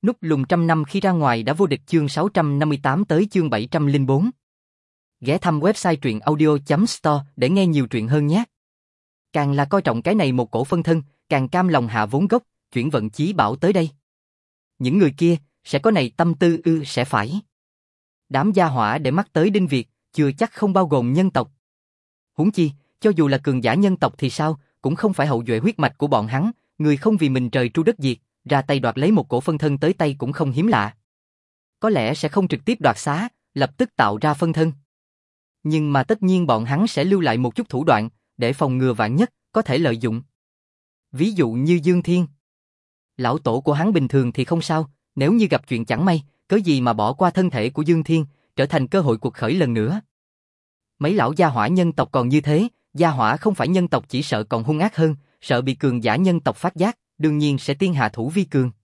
Núp lùn trăm năm khi ra ngoài đã vô địch chương 658 tới chương 704. Ghé thăm website truyệnaudio.store để nghe nhiều truyện hơn nhé. Càng là coi trọng cái này một cổ phân thân, càng cam lòng hạ vốn gốc, chuyển vận chí bảo tới đây. Những người kia, sẽ có này tâm tư sẽ phải. Đám gia hỏa để mắt tới Đinh Việt, chưa chắc không bao gồm nhân tộc. Huống chi, cho dù là cường giả nhân tộc thì sao, cũng không phải hậu duệ huyết mạch của bọn hắn, người không vì mình trời tru đất diệt, ra tay đoạt lấy một cổ phân thân tới tay cũng không hiếm lạ. Có lẽ sẽ không trực tiếp đoạt xá, lập tức tạo ra phân thân. Nhưng mà tất nhiên bọn hắn sẽ lưu lại một chút thủ đoạn, để phòng ngừa vạn nhất, có thể lợi dụng. Ví dụ như Dương Thiên. Lão tổ của hắn bình thường thì không sao, nếu như gặp chuyện chẳng may, cớ gì mà bỏ qua thân thể của Dương Thiên, trở thành cơ hội cuộc khởi lần nữa. Mấy lão gia hỏa nhân tộc còn như thế, gia hỏa không phải nhân tộc chỉ sợ còn hung ác hơn, sợ bị cường giả nhân tộc phát giác, đương nhiên sẽ tiên hạ thủ vi cường.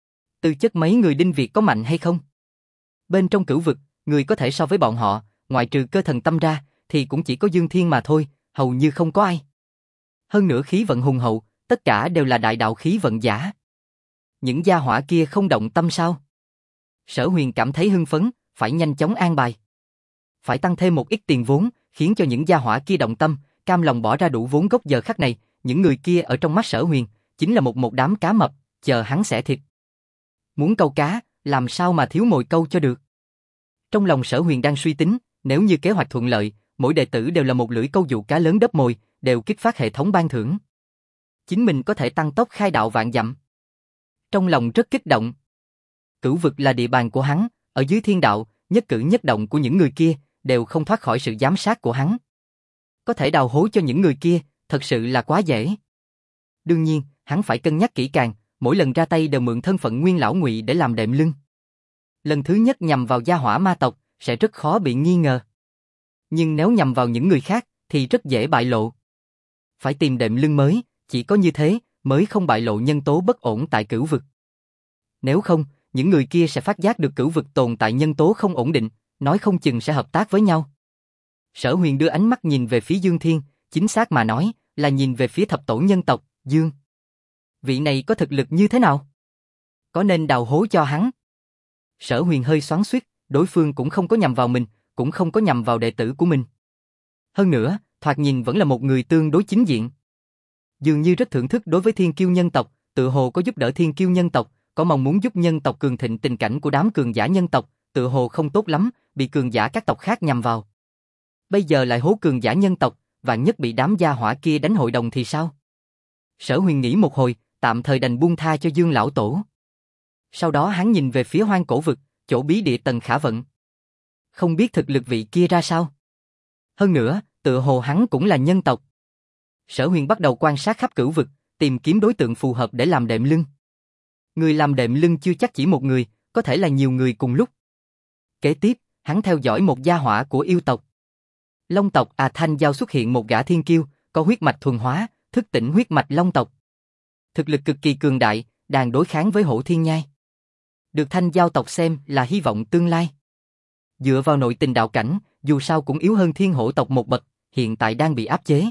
Tư chất mấy người Đinh Việt có mạnh hay không? Bên trong cửu vực, người có thể so với bọn họ, ngoại trừ cơ thần tâm ra, thì cũng chỉ có Dương Thiên mà thôi, hầu như không có ai. Hơn nữa khí vận hùng hậu, tất cả đều là đại đạo khí vận giả. Những gia hỏa kia không động tâm sao? Sở Huyền cảm thấy hưng phấn, phải nhanh chóng an bài. Phải tăng thêm một ít tiền vốn, khiến cho những gia hỏa kia động tâm, cam lòng bỏ ra đủ vốn gốc giờ khắc này, những người kia ở trong mắt Sở Huyền, chính là một đám cá mập, chờ hắn xẻ thịt. Muốn câu cá, làm sao mà thiếu mồi câu cho được? Trong lòng Sở Huyền đang suy tính, nếu như kế hoạch thuận lợi, mỗi đệ tử đều là một lưỡi câu dụ cá lớn đớp mồi, đều kích phát hệ thống ban thưởng. Chính mình có thể tăng tốc khai đạo vạn dặm. Trong lòng rất kích động. Cửu vực là địa bàn của hắn, ở dưới thiên đạo, nhất cử nhất động của những người kia, đều không thoát khỏi sự giám sát của hắn. Có thể đào hố cho những người kia, thật sự là quá dễ. Đương nhiên, hắn phải cân nhắc kỹ càng, mỗi lần ra tay đều mượn thân phận Nguyên lão Ngụy để làm đệm lưng. Lần thứ nhất nhằm vào gia hỏa ma tộc, sẽ rất khó bị nghi ngờ. Nhưng nếu nhằm vào những người khác, thì rất dễ bại lộ. Phải tìm đệm lưng mới, chỉ có như thế, mới không bại lộ nhân tố bất ổn tại cửu vực. Nếu không, những người kia sẽ phát giác được cửu vực tồn tại nhân tố không ổn định, nói không chừng sẽ hợp tác với nhau. Sở Huyền đưa ánh mắt nhìn về phía Dương Thiên, chính xác mà nói, là nhìn về phía thập tổ nhân tộc, Dương. Vị này có thực lực như thế nào? Có nên đào hố cho hắn? Sở Huyền hơi xoắn xuýt, đối phương cũng không có nhằm vào mình, cũng không có nhằm vào đệ tử của mình. Hơn nữa, thoạt nhìn vẫn là một người tương đối chính diện. Dường như rất thưởng thức đối với thiên kiêu nhân tộc, tự hồ có giúp đỡ thiên kiêu nhân tộc, có mong muốn giúp nhân tộc cường thịnh tình cảnh của đám cường giả nhân tộc, tự hồ không tốt lắm, bị cường giả các tộc khác nhằm vào. Bây giờ lại hố cường giả nhân tộc, vạn nhất bị đám gia hỏa kia đánh hội đồng thì sao? Sở Huyền nghĩ một hồi, tạm thời đành buông tha cho Dương lão tổ. Sau đó hắn nhìn về phía Hoang Cổ vực, chỗ bí địa Tần Khả Vận. Không biết thực lực vị kia ra sao? Hơn nữa, tự hồ hắn cũng là nhân tộc. Sở Huyền bắt đầu quan sát khắp cửu vực, tìm kiếm đối tượng phù hợp để làm đệm lưng. Người làm đệm lưng chưa chắc chỉ một người, có thể là nhiều người cùng lúc. Kế tiếp, hắn theo dõi một gia hỏa của yêu tộc. Long tộc Thanh Giao xuất hiện một gã thiên kiêu, có huyết mạch thuần hóa, thức tỉnh huyết mạch Long tộc. Thực lực cực kỳ cường đại, đang đối kháng với Hổ Thiên Nhai. Được Thanh Giao tộc xem là hy vọng tương lai. Dựa vào nội tình đạo cảnh, dù sao cũng yếu hơn Thiên Hổ tộc một bậc, hiện tại đang bị áp chế.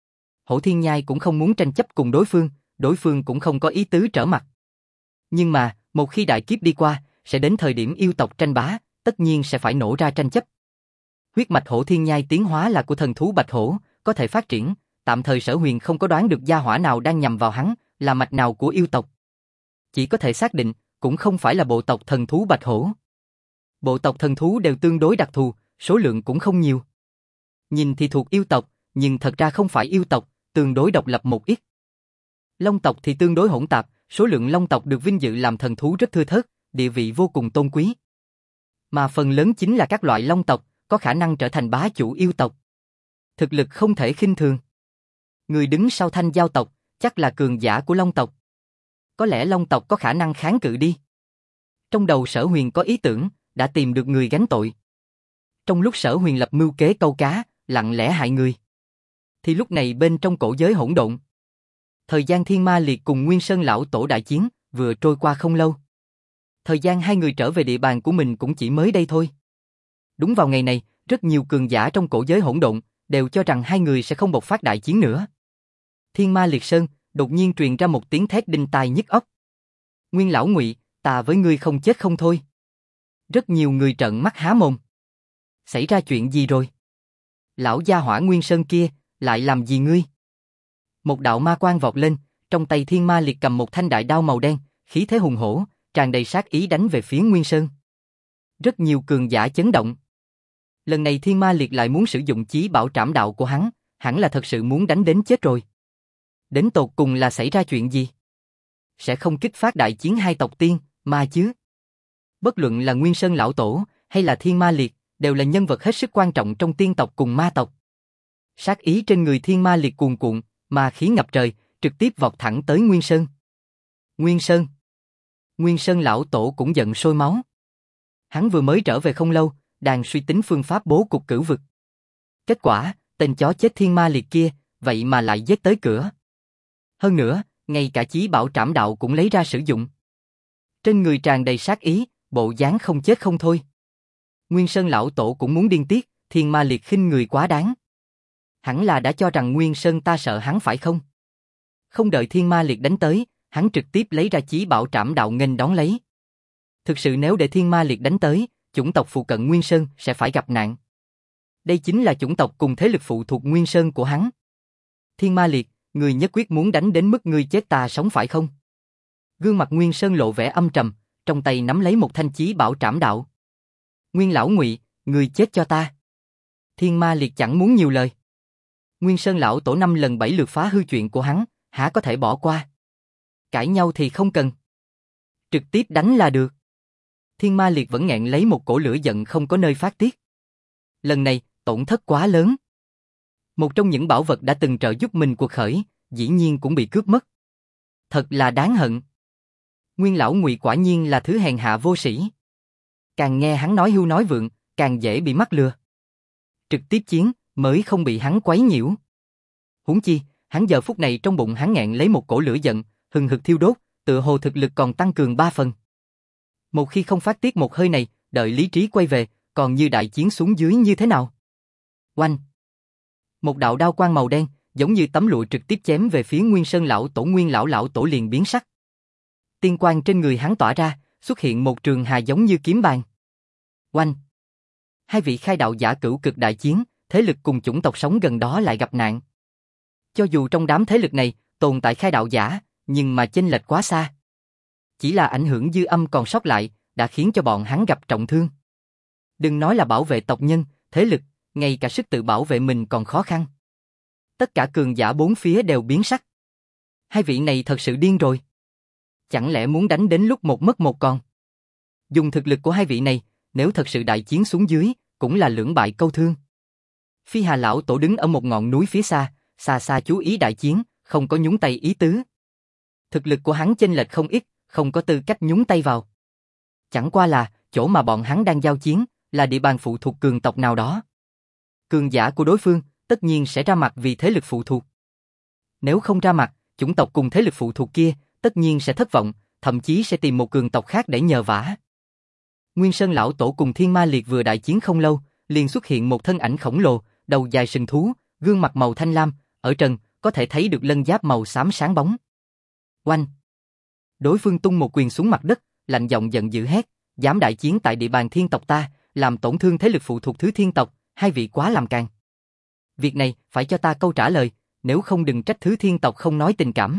Hổ Thiên Nhai cũng không muốn tranh chấp cùng đối phương cũng không có ý tứ trở mặt. Nhưng mà, một khi đại kiếp đi qua, sẽ đến thời điểm yêu tộc tranh bá, tất nhiên sẽ phải nổ ra tranh chấp. Huyết mạch Hổ Thiên Nhai tiến hóa là của thần thú Bạch Hổ, có thể phát triển, tạm thời Sở Huyền không có đoán được gia hỏa nào đang nhằm vào hắn, là mạch nào của yêu tộc. Chỉ có thể xác định, cũng không phải là bộ tộc thần thú Bạch Hổ. Bộ tộc thần thú đều tương đối đặc thù, số lượng cũng không nhiều. Nhìn thì thuộc yêu tộc, nhưng thật ra không phải yêu tộc, tương đối độc lập một ít. Long tộc thì tương đối hỗn tạp, số lượng Long tộc được vinh dự làm thần thú rất thưa thớt, địa vị vô cùng tôn quý. Mà phần lớn chính là các loại Long tộc, có khả năng trở thành bá chủ yêu tộc. Thực lực không thể khinh thường. Người đứng sau Thanh Giao tộc, chắc là cường giả của Long tộc. Có lẽ Long tộc có khả năng kháng cự đi. Trong đầu Sở Huyền có ý tưởng, đã tìm được người gánh tội. Trong lúc Sở Huyền lập mưu kế câu cá, lặng lẽ hại người, thì lúc này bên trong cổ giới hỗn độn, thời gian Thiên Ma Liệt cùng Nguyên Sơn lão tổ đại chiến vừa trôi qua không lâu. Thời gian hai người trở về địa bàn của mình cũng chỉ mới đây thôi. Đúng vào ngày này, rất nhiều cường giả trong cổ giới hỗn độn đều cho rằng hai người sẽ không bộc phát đại chiến nữa. Thiên Ma Liệt Sơn đột nhiên truyền ra một tiếng thét đinh tai nhức óc. Nguyên lão Ngụy, Ta với ngươi không chết không thôi. Rất nhiều người trợn mắt há mồm. Xảy ra chuyện gì rồi? Lão gia hỏa Nguyên Sơn kia, lại làm gì ngươi? Một đạo ma quang vọt lên, trong tay Thiên Ma Liệt cầm một thanh đại đao màu đen, khí thế hùng hổ, tràn đầy sát ý đánh về phía Nguyên Sơn. Rất nhiều cường giả chấn động. Lần này Thiên Ma Liệt lại muốn sử dụng chí bảo trảm đạo của hắn, hẳn là thật sự muốn đánh đến chết rồi. Đến tột cùng là xảy ra chuyện gì? Sẽ không kích phát đại chiến hai tộc tiên, ma chứ? Bất luận là Nguyên Sơn lão tổ, hay là Thiên Ma Liệt, đều là nhân vật hết sức quan trọng trong tiên tộc cùng ma tộc. Sát ý trên người Thiên Ma Liệt cuồn cuộn, ma khí ngập trời, trực tiếp vọt thẳng tới Nguyên Sơn. Nguyên Sơn. Nguyên Sơn lão tổ cũng giận sôi máu. Hắn vừa mới trở về không lâu, đang suy tính phương pháp bố cục cửu vực. Kết quả, tên chó chết Thiên Ma Liệt kia, vậy mà lại giết tới cửa. Hơn nữa, ngay cả chí bảo trảm đạo cũng lấy ra sử dụng. Trên người tràn đầy sát ý, bộ dáng không chết không thôi. Nguyên Sơn lão tổ cũng muốn điên tiết, Thiên Ma Liệt khinh người quá đáng. Hẳn là đã cho rằng Nguyên Sơn ta sợ hắn phải không? Không đợi Thiên Ma Liệt đánh tới, hắn trực tiếp lấy ra chí bảo trảm đạo nghênh đón lấy. Thực sự nếu để Thiên Ma Liệt đánh tới, chủng tộc phụ cận Nguyên Sơn sẽ phải gặp nạn. Đây chính là chủng tộc cùng thế lực phụ thuộc Nguyên Sơn của hắn. Thiên Ma Liệt, người nhất quyết muốn đánh đến mức ngươi chết ta sống phải không? Gương mặt Nguyên Sơn lộ vẻ âm trầm, trong tay nắm lấy một thanh chí bảo trảm đạo. Nguyên lão Ngụy, ngươi chết cho ta. Thiên Ma Liệt chẳng muốn nhiều lời. Nguyên Sơn lão tổ 5 lần 7 lượt phá hư chuyện của hắn, há có thể bỏ qua. Cãi nhau thì không cần. Trực tiếp đánh là được. Thiên Ma Liệt vẫn nghẹn lấy một cổ lửa giận không có nơi phát tiết. Lần này, tổn thất quá lớn. Một trong những bảo vật đã từng trợ giúp mình cuộc khởi, dĩ nhiên cũng bị cướp mất. Thật là đáng hận. Nguyên lão Ngụy quả nhiên là thứ hèn hạ vô sĩ. Càng nghe hắn nói hưu nói vượng, càng dễ bị mắc lừa. Trực tiếp chiến, mới không bị hắn quấy nhiễu. Huống chi, hắn giờ phút này trong bụng hắn nghẹn lấy một cổ lửa giận, hừng hực thiêu đốt, tựa hồ thực lực còn tăng cường 3 phần. Một khi không phát tiết một hơi này, đợi lý trí quay về, còn như đại chiến xuống dưới như thế nào? Oanh! Một đạo đao quang màu đen, giống như tấm lụa trực tiếp chém về phía Nguyên Sơn lão tổ. Nguyên lão tổ liền biến sắc. Tiên quang trên người hắn tỏa ra, xuất hiện một trường hà giống như kiếm bàn. Oanh! Hai vị khai đạo giả cửu cực đại chiến, thế lực cùng chủng tộc sống gần đó lại gặp nạn. Cho dù trong đám thế lực này tồn tại khai đạo giả, nhưng mà chênh lệch quá xa. Chỉ là ảnh hưởng dư âm còn sót lại, đã khiến cho bọn hắn gặp trọng thương. Đừng nói là bảo vệ tộc nhân, thế lực, ngay cả sức tự bảo vệ mình còn khó khăn. Tất cả cường giả bốn phía đều biến sắc. Hai vị này thật sự điên rồi. Chẳng lẽ muốn đánh đến lúc một mất một còn? Dùng thực lực của hai vị này, nếu thật sự đại chiến xuống dưới, cũng là lưỡng bại câu thương. Phi Hà lão tổ đứng ở một ngọn núi phía xa, xa xa chú ý đại chiến, không có nhúng tay ý tứ. Thực lực của hắn chênh lệch không ít, không có tư cách nhúng tay vào. Chẳng qua là, chỗ mà bọn hắn đang giao chiến, là địa bàn phụ thuộc cường tộc nào đó. Cường giả của đối phương, tất nhiên sẽ ra mặt vì thế lực phụ thuộc. Nếu không ra mặt, chủng tộc cùng thế lực phụ thuộc kia, tất nhiên sẽ thất vọng, thậm chí sẽ tìm một cường tộc khác để nhờ vả. Nguyên Sơn lão tổ cùng Thiên Ma Liệt vừa đại chiến không lâu, liền xuất hiện một thân ảnh khổng lồ, đầu dài sừng thú, gương mặt màu thanh lam, ở trần có thể thấy được lân giáp màu xám sáng bóng. Oanh! Đối phương tung một quyền xuống mặt đất, lạnh giọng giận dữ hét, dám đại chiến tại địa bàn thiên tộc ta, làm tổn thương thế lực phụ thuộc thứ thiên tộc, hai vị quá làm càn. Việc này phải cho ta câu trả lời, nếu không đừng trách thứ thiên tộc không nói tình cảm.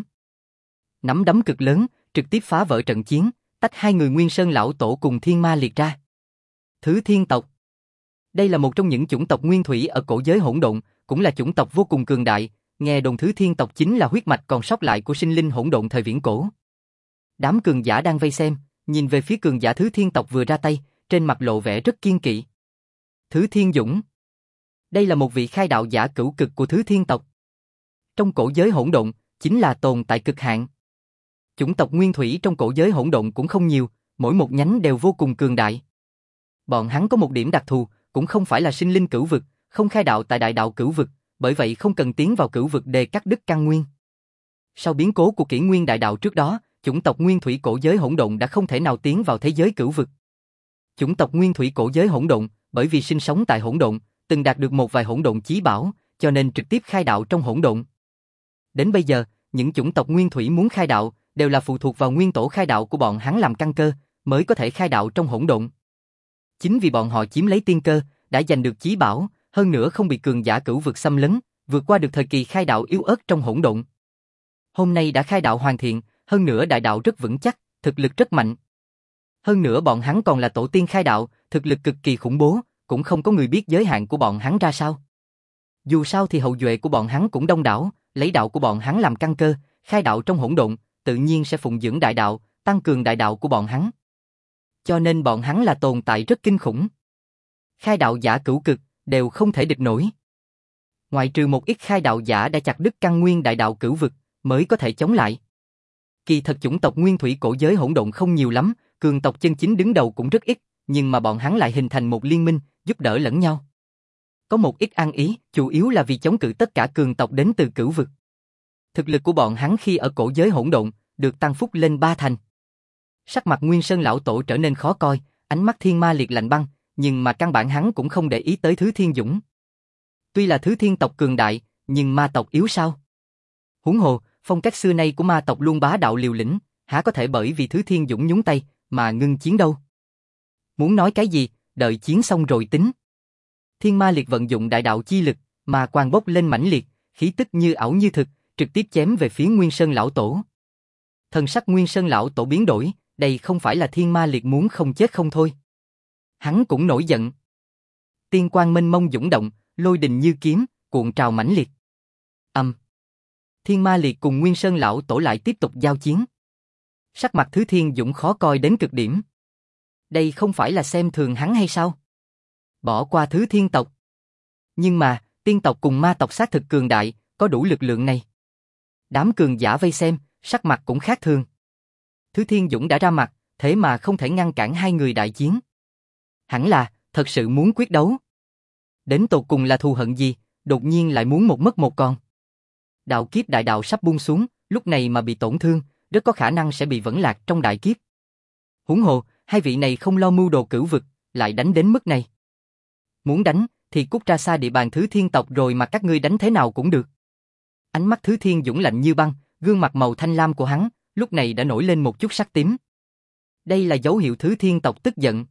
Nắm đấm cực lớn, trực tiếp phá vỡ trận chiến, tách hai người Nguyên Sơn lão tổ cùng Thiên Ma Liệt ra. Thứ thiên tộc. Đây là một trong những chủng tộc nguyên thủy ở cổ giới hỗn độn, cũng là chủng tộc vô cùng cường đại, nghe đồn thứ thiên tộc chính là huyết mạch còn sót lại của sinh linh hỗn độn thời viễn cổ. Đám cường giả đang vây xem, nhìn về phía cường giả thứ thiên tộc vừa ra tay, trên mặt lộ vẻ rất kiên kỵ. Thứ Thiên Dũng. Đây là một vị khai đạo giả cửu cực của thứ thiên tộc. Trong cổ giới hỗn độn, chính là tồn tại cực hạn. Chủng tộc nguyên thủy trong cổ giới hỗn độn cũng không nhiều, mỗi một nhánh đều vô cùng cường đại. Bọn hắn có một điểm đặc thù, cũng không phải là sinh linh cửu vực, không khai đạo tại đại đạo cửu vực, bởi vậy không cần tiến vào cửu vực để cắt đứt căn nguyên. Sau biến cố của kỷ nguyên đại đạo trước đó, chủng tộc nguyên thủy cổ giới hỗn độn đã không thể nào tiến vào thế giới cửu vực. Chủng tộc nguyên thủy cổ giới hỗn độn, bởi vì sinh sống tại hỗn độn, từng đạt được một vài hỗn độn chí bảo, cho nên trực tiếp khai đạo trong hỗn độn. Đến bây giờ, những chủng tộc nguyên thủy muốn khai đạo, đều là phụ thuộc vào nguyên tổ khai đạo của bọn hắn làm căn cơ, mới có thể khai đạo trong hỗn độn. Chính vì bọn họ chiếm lấy tiên cơ, đã giành được chí bảo, hơn nữa không bị cường giả cửu vực xâm lấn, vượt qua được thời kỳ khai đạo yếu ớt trong hỗn độn. Hôm nay đã khai đạo hoàn thiện, hơn nữa đại đạo rất vững chắc, thực lực rất mạnh. Hơn nữa bọn hắn còn là tổ tiên khai đạo, thực lực cực kỳ khủng bố, cũng không có người biết giới hạn của bọn hắn ra sao. Dù sao thì hậu duệ của bọn hắn cũng đông đảo, lấy đạo của bọn hắn làm căn cơ, khai đạo trong hỗn độn, tự nhiên sẽ phụng dưỡng đại đạo, tăng cường đại đạo của bọn hắn. Cho nên bọn hắn là tồn tại rất kinh khủng. Khai đạo giả cửu cực, đều không thể địch nổi. Ngoại trừ một ít khai đạo giả đã chặt đứt căn nguyên đại đạo cửu vực, mới có thể chống lại. Kỳ thật chủng tộc nguyên thủy cổ giới hỗn độn không nhiều lắm, cường tộc chân chính đứng đầu cũng rất ít, nhưng mà bọn hắn lại hình thành một liên minh, giúp đỡ lẫn nhau. Có một ít ăn ý, chủ yếu là vì chống cự tất cả cường tộc đến từ cửu vực. Thực lực của bọn hắn khi ở cổ giới hỗn độn, được tăng phúc lên 3 thành. Sắc mặt Nguyên Sơn lão tổ trở nên khó coi, ánh mắt thiên ma liệt lạnh băng, nhưng mà căn bản hắn cũng không để ý tới Thứ Thiên Dũng. Tuy là Thứ Thiên tộc cường đại, nhưng ma tộc yếu sao? Huống hồ, phong cách xưa nay của ma tộc luôn bá đạo liều lĩnh, há có thể bởi vì Thứ Thiên Dũng nhúng tay, mà ngưng chiến đâu? Muốn nói cái gì, đợi chiến xong rồi tính. Thiên ma liệt vận dụng đại đạo chi lực, mà quang bốc lên mãnh liệt, khí tức như ảo như thực, trực tiếp chém về phía Nguyên Sơn lão tổ. Thần sắc Nguyên Sơn lão tổ biến đổi, đây không phải là thiên ma liệt muốn không chết không thôi. Hắn cũng nổi giận. Tiên quang mênh mông dũng động, lôi đình như kiếm, cuộn trào mãnh liệt. Thiên ma liệt cùng Nguyên Sơn lão tổ lại tiếp tục giao chiến. Sắc mặt Thứ Thiên Dũng khó coi đến cực điểm. Đây không phải là xem thường hắn hay sao? Bỏ qua Thứ Thiên tộc. Nhưng mà, tiên tộc cùng ma tộc xác thực cường đại, có đủ lực lượng này. Đám cường giả vây xem, sắc mặt cũng khác thường. Thứ Thiên Dũng đã ra mặt, thế mà không thể ngăn cản hai người đại chiến. Hẳn là, thật sự muốn quyết đấu. Đến tột cùng là thù hận gì, đột nhiên lại muốn một mất một còn. Đạo kiếp đại đạo sắp buông xuống, lúc này mà bị tổn thương, rất có khả năng sẽ bị vẫn lạc trong đại kiếp. Huống hồ, hai vị này không lo mưu đồ cửu vực, lại đánh đến mức này. Muốn đánh, thì cút ra xa địa bàn Thứ Thiên tộc rồi mà các ngươi đánh thế nào cũng được. Ánh mắt Thứ Thiên Dũng lạnh như băng, gương mặt màu thanh lam của hắn, lúc này đã nổi lên một chút sắc tím. Đây là dấu hiệu Thứ Thiên tộc tức giận.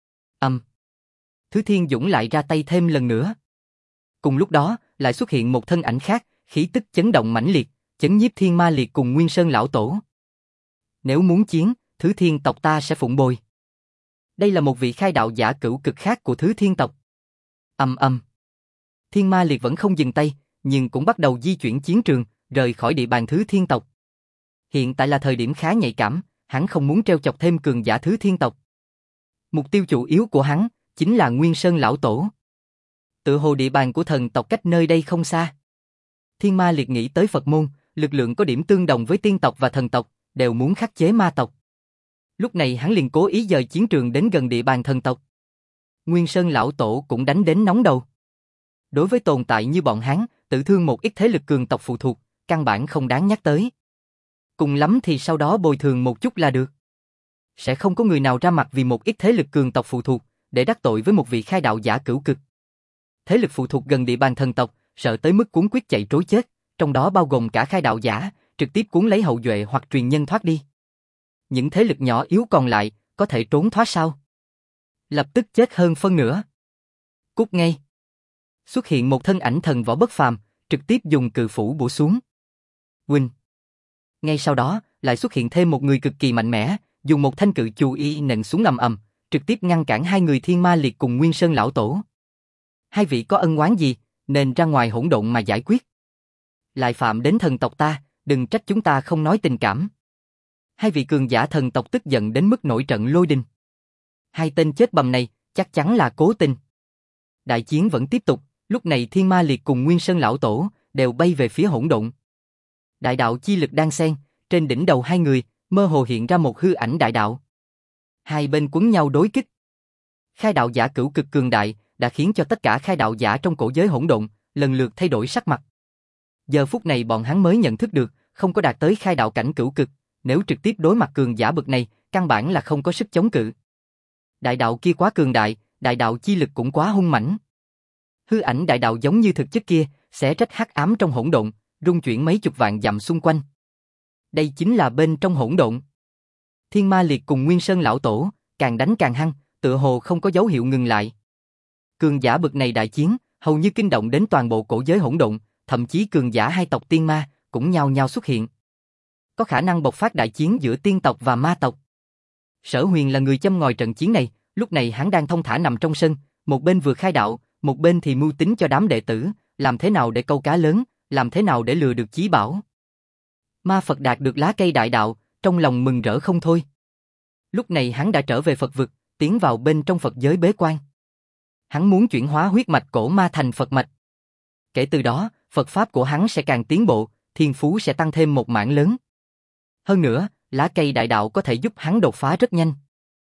Thứ Thiên Dũng lại ra tay thêm lần nữa. Cùng lúc đó, lại xuất hiện một thân ảnh khác, khí tức chấn động mãnh liệt, chấn nhiếp Thiên Ma Liệt cùng Nguyên Sơn lão tổ. Nếu muốn chiến, Thứ Thiên tộc ta sẽ phụng bồi. Đây là một vị khai đạo giả cửu cực khác của Thứ Thiên tộc. Thiên Ma Liệt vẫn không dừng tay, nhưng cũng bắt đầu di chuyển chiến trường, rời khỏi địa bàn Thứ Thiên tộc. Hiện tại là thời điểm khá nhạy cảm, hắn không muốn treo chọc thêm cường giả Thứ Thiên tộc. Mục tiêu chủ yếu của hắn chính là Nguyên Sơn lão tổ. Tựa hồ địa bàn của thần tộc cách nơi đây không xa. Thiên Ma Liệt nghĩ tới Phật môn, lực lượng có điểm tương đồng với tiên tộc và thần tộc, đều muốn khắc chế ma tộc. Lúc này hắn liền cố ý dời chiến trường đến gần địa bàn thần tộc. Nguyên Sơn lão tổ cũng đánh đến nóng đầu. Đối với tồn tại như bọn hắn, tự thương một ít thế lực cường tộc phụ thuộc, căn bản không đáng nhắc tới. Cùng lắm thì sau đó bồi thường một chút là được. Sẽ không có người nào ra mặt vì một ít thế lực cường tộc phụ thuộc, để đắc tội với một vị khai đạo giả cửu cực. Thế lực phụ thuộc gần địa bàn thần tộc, sợ tới mức cuốn quyết chạy trối chết, trong đó bao gồm cả khai đạo giả, trực tiếp cuốn lấy hậu duệ hoặc truyền nhân thoát đi. Những thế lực nhỏ yếu còn lại, có thể trốn thoát sao? Lập tức chết hơn phân nửa. Cút ngay. Xuất hiện một thân ảnh thần võ bất phàm, trực tiếp dùng cự phủ bổ xuống. Huynh. Ngay sau đó, lại xuất hiện thêm một người cực kỳ mạnh mẽ, dùng một thanh cự chu y nện xuống ầm, trực tiếp ngăn cản hai người Thiên Ma Liệt cùng Nguyên Sơn lão tổ. Hai vị có ân oán gì, nên ra ngoài hỗn độn mà giải quyết. Lại phạm đến thần tộc ta, đừng trách chúng ta không nói tình cảm. Hai vị cường giả thần tộc tức giận đến mức nổi trận lôi đình. Hai tên chết bầm này, chắc chắn là cố tình. Đại chiến vẫn tiếp tục, lúc này Thiên Ma Liệt cùng Nguyên Sơn lão tổ đều bay về phía hỗn độn. Đại đạo chi lực đan xen, trên đỉnh đầu hai người, mơ hồ hiện ra một hư ảnh đại đạo. Hai bên quấn nhau đối kích. Khai đạo giả cửu cực cường đại, đã khiến cho tất cả khai đạo giả trong cổ giới hỗn độn, lần lượt thay đổi sắc mặt. Giờ phút này bọn hắn mới nhận thức được, không có đạt tới khai đạo cảnh cửu cực, nếu trực tiếp đối mặt cường giả bậc này, căn bản là không có sức chống cự. Đại đạo kia quá cường đại, đại đạo chi lực cũng quá hung mãnh. Hư ảnh đại đạo giống như thực chất kia, xé rách hắc ám trong hỗn độn, rung chuyển mấy chục vạn dặm xung quanh. Đây chính là bên trong hỗn độn. Thiên Ma Liệt cùng Nguyên Sơn lão tổ, càng đánh càng hăng, tựa hồ không có dấu hiệu ngừng lại. Cường giả bực này đại chiến, hầu như kinh động đến toàn bộ cổ giới hỗn độn, thậm chí cường giả hai tộc tiên ma cũng nhao nhao xuất hiện. Có khả năng bộc phát đại chiến giữa tiên tộc và ma tộc. Sở Huyền là người châm ngòi trận chiến này, lúc này hắn đang thong thả nằm trong sân, một bên vừa khai đạo, một bên thì mưu tính cho đám đệ tử, làm thế nào để câu cá lớn, làm thế nào để lừa được chí bảo. Ma Phật đạt được lá cây đại đạo, trong lòng mừng rỡ không thôi. Lúc này hắn đã trở về Phật vực, tiến vào bên trong Phật giới bế quan. Hắn muốn chuyển hóa huyết mạch cổ ma thành Phật mạch. Kể từ đó, Phật pháp của hắn sẽ càng tiến bộ, thiên phú sẽ tăng thêm một mảng lớn. Hơn nữa, lá cây đại đạo có thể giúp hắn đột phá rất nhanh.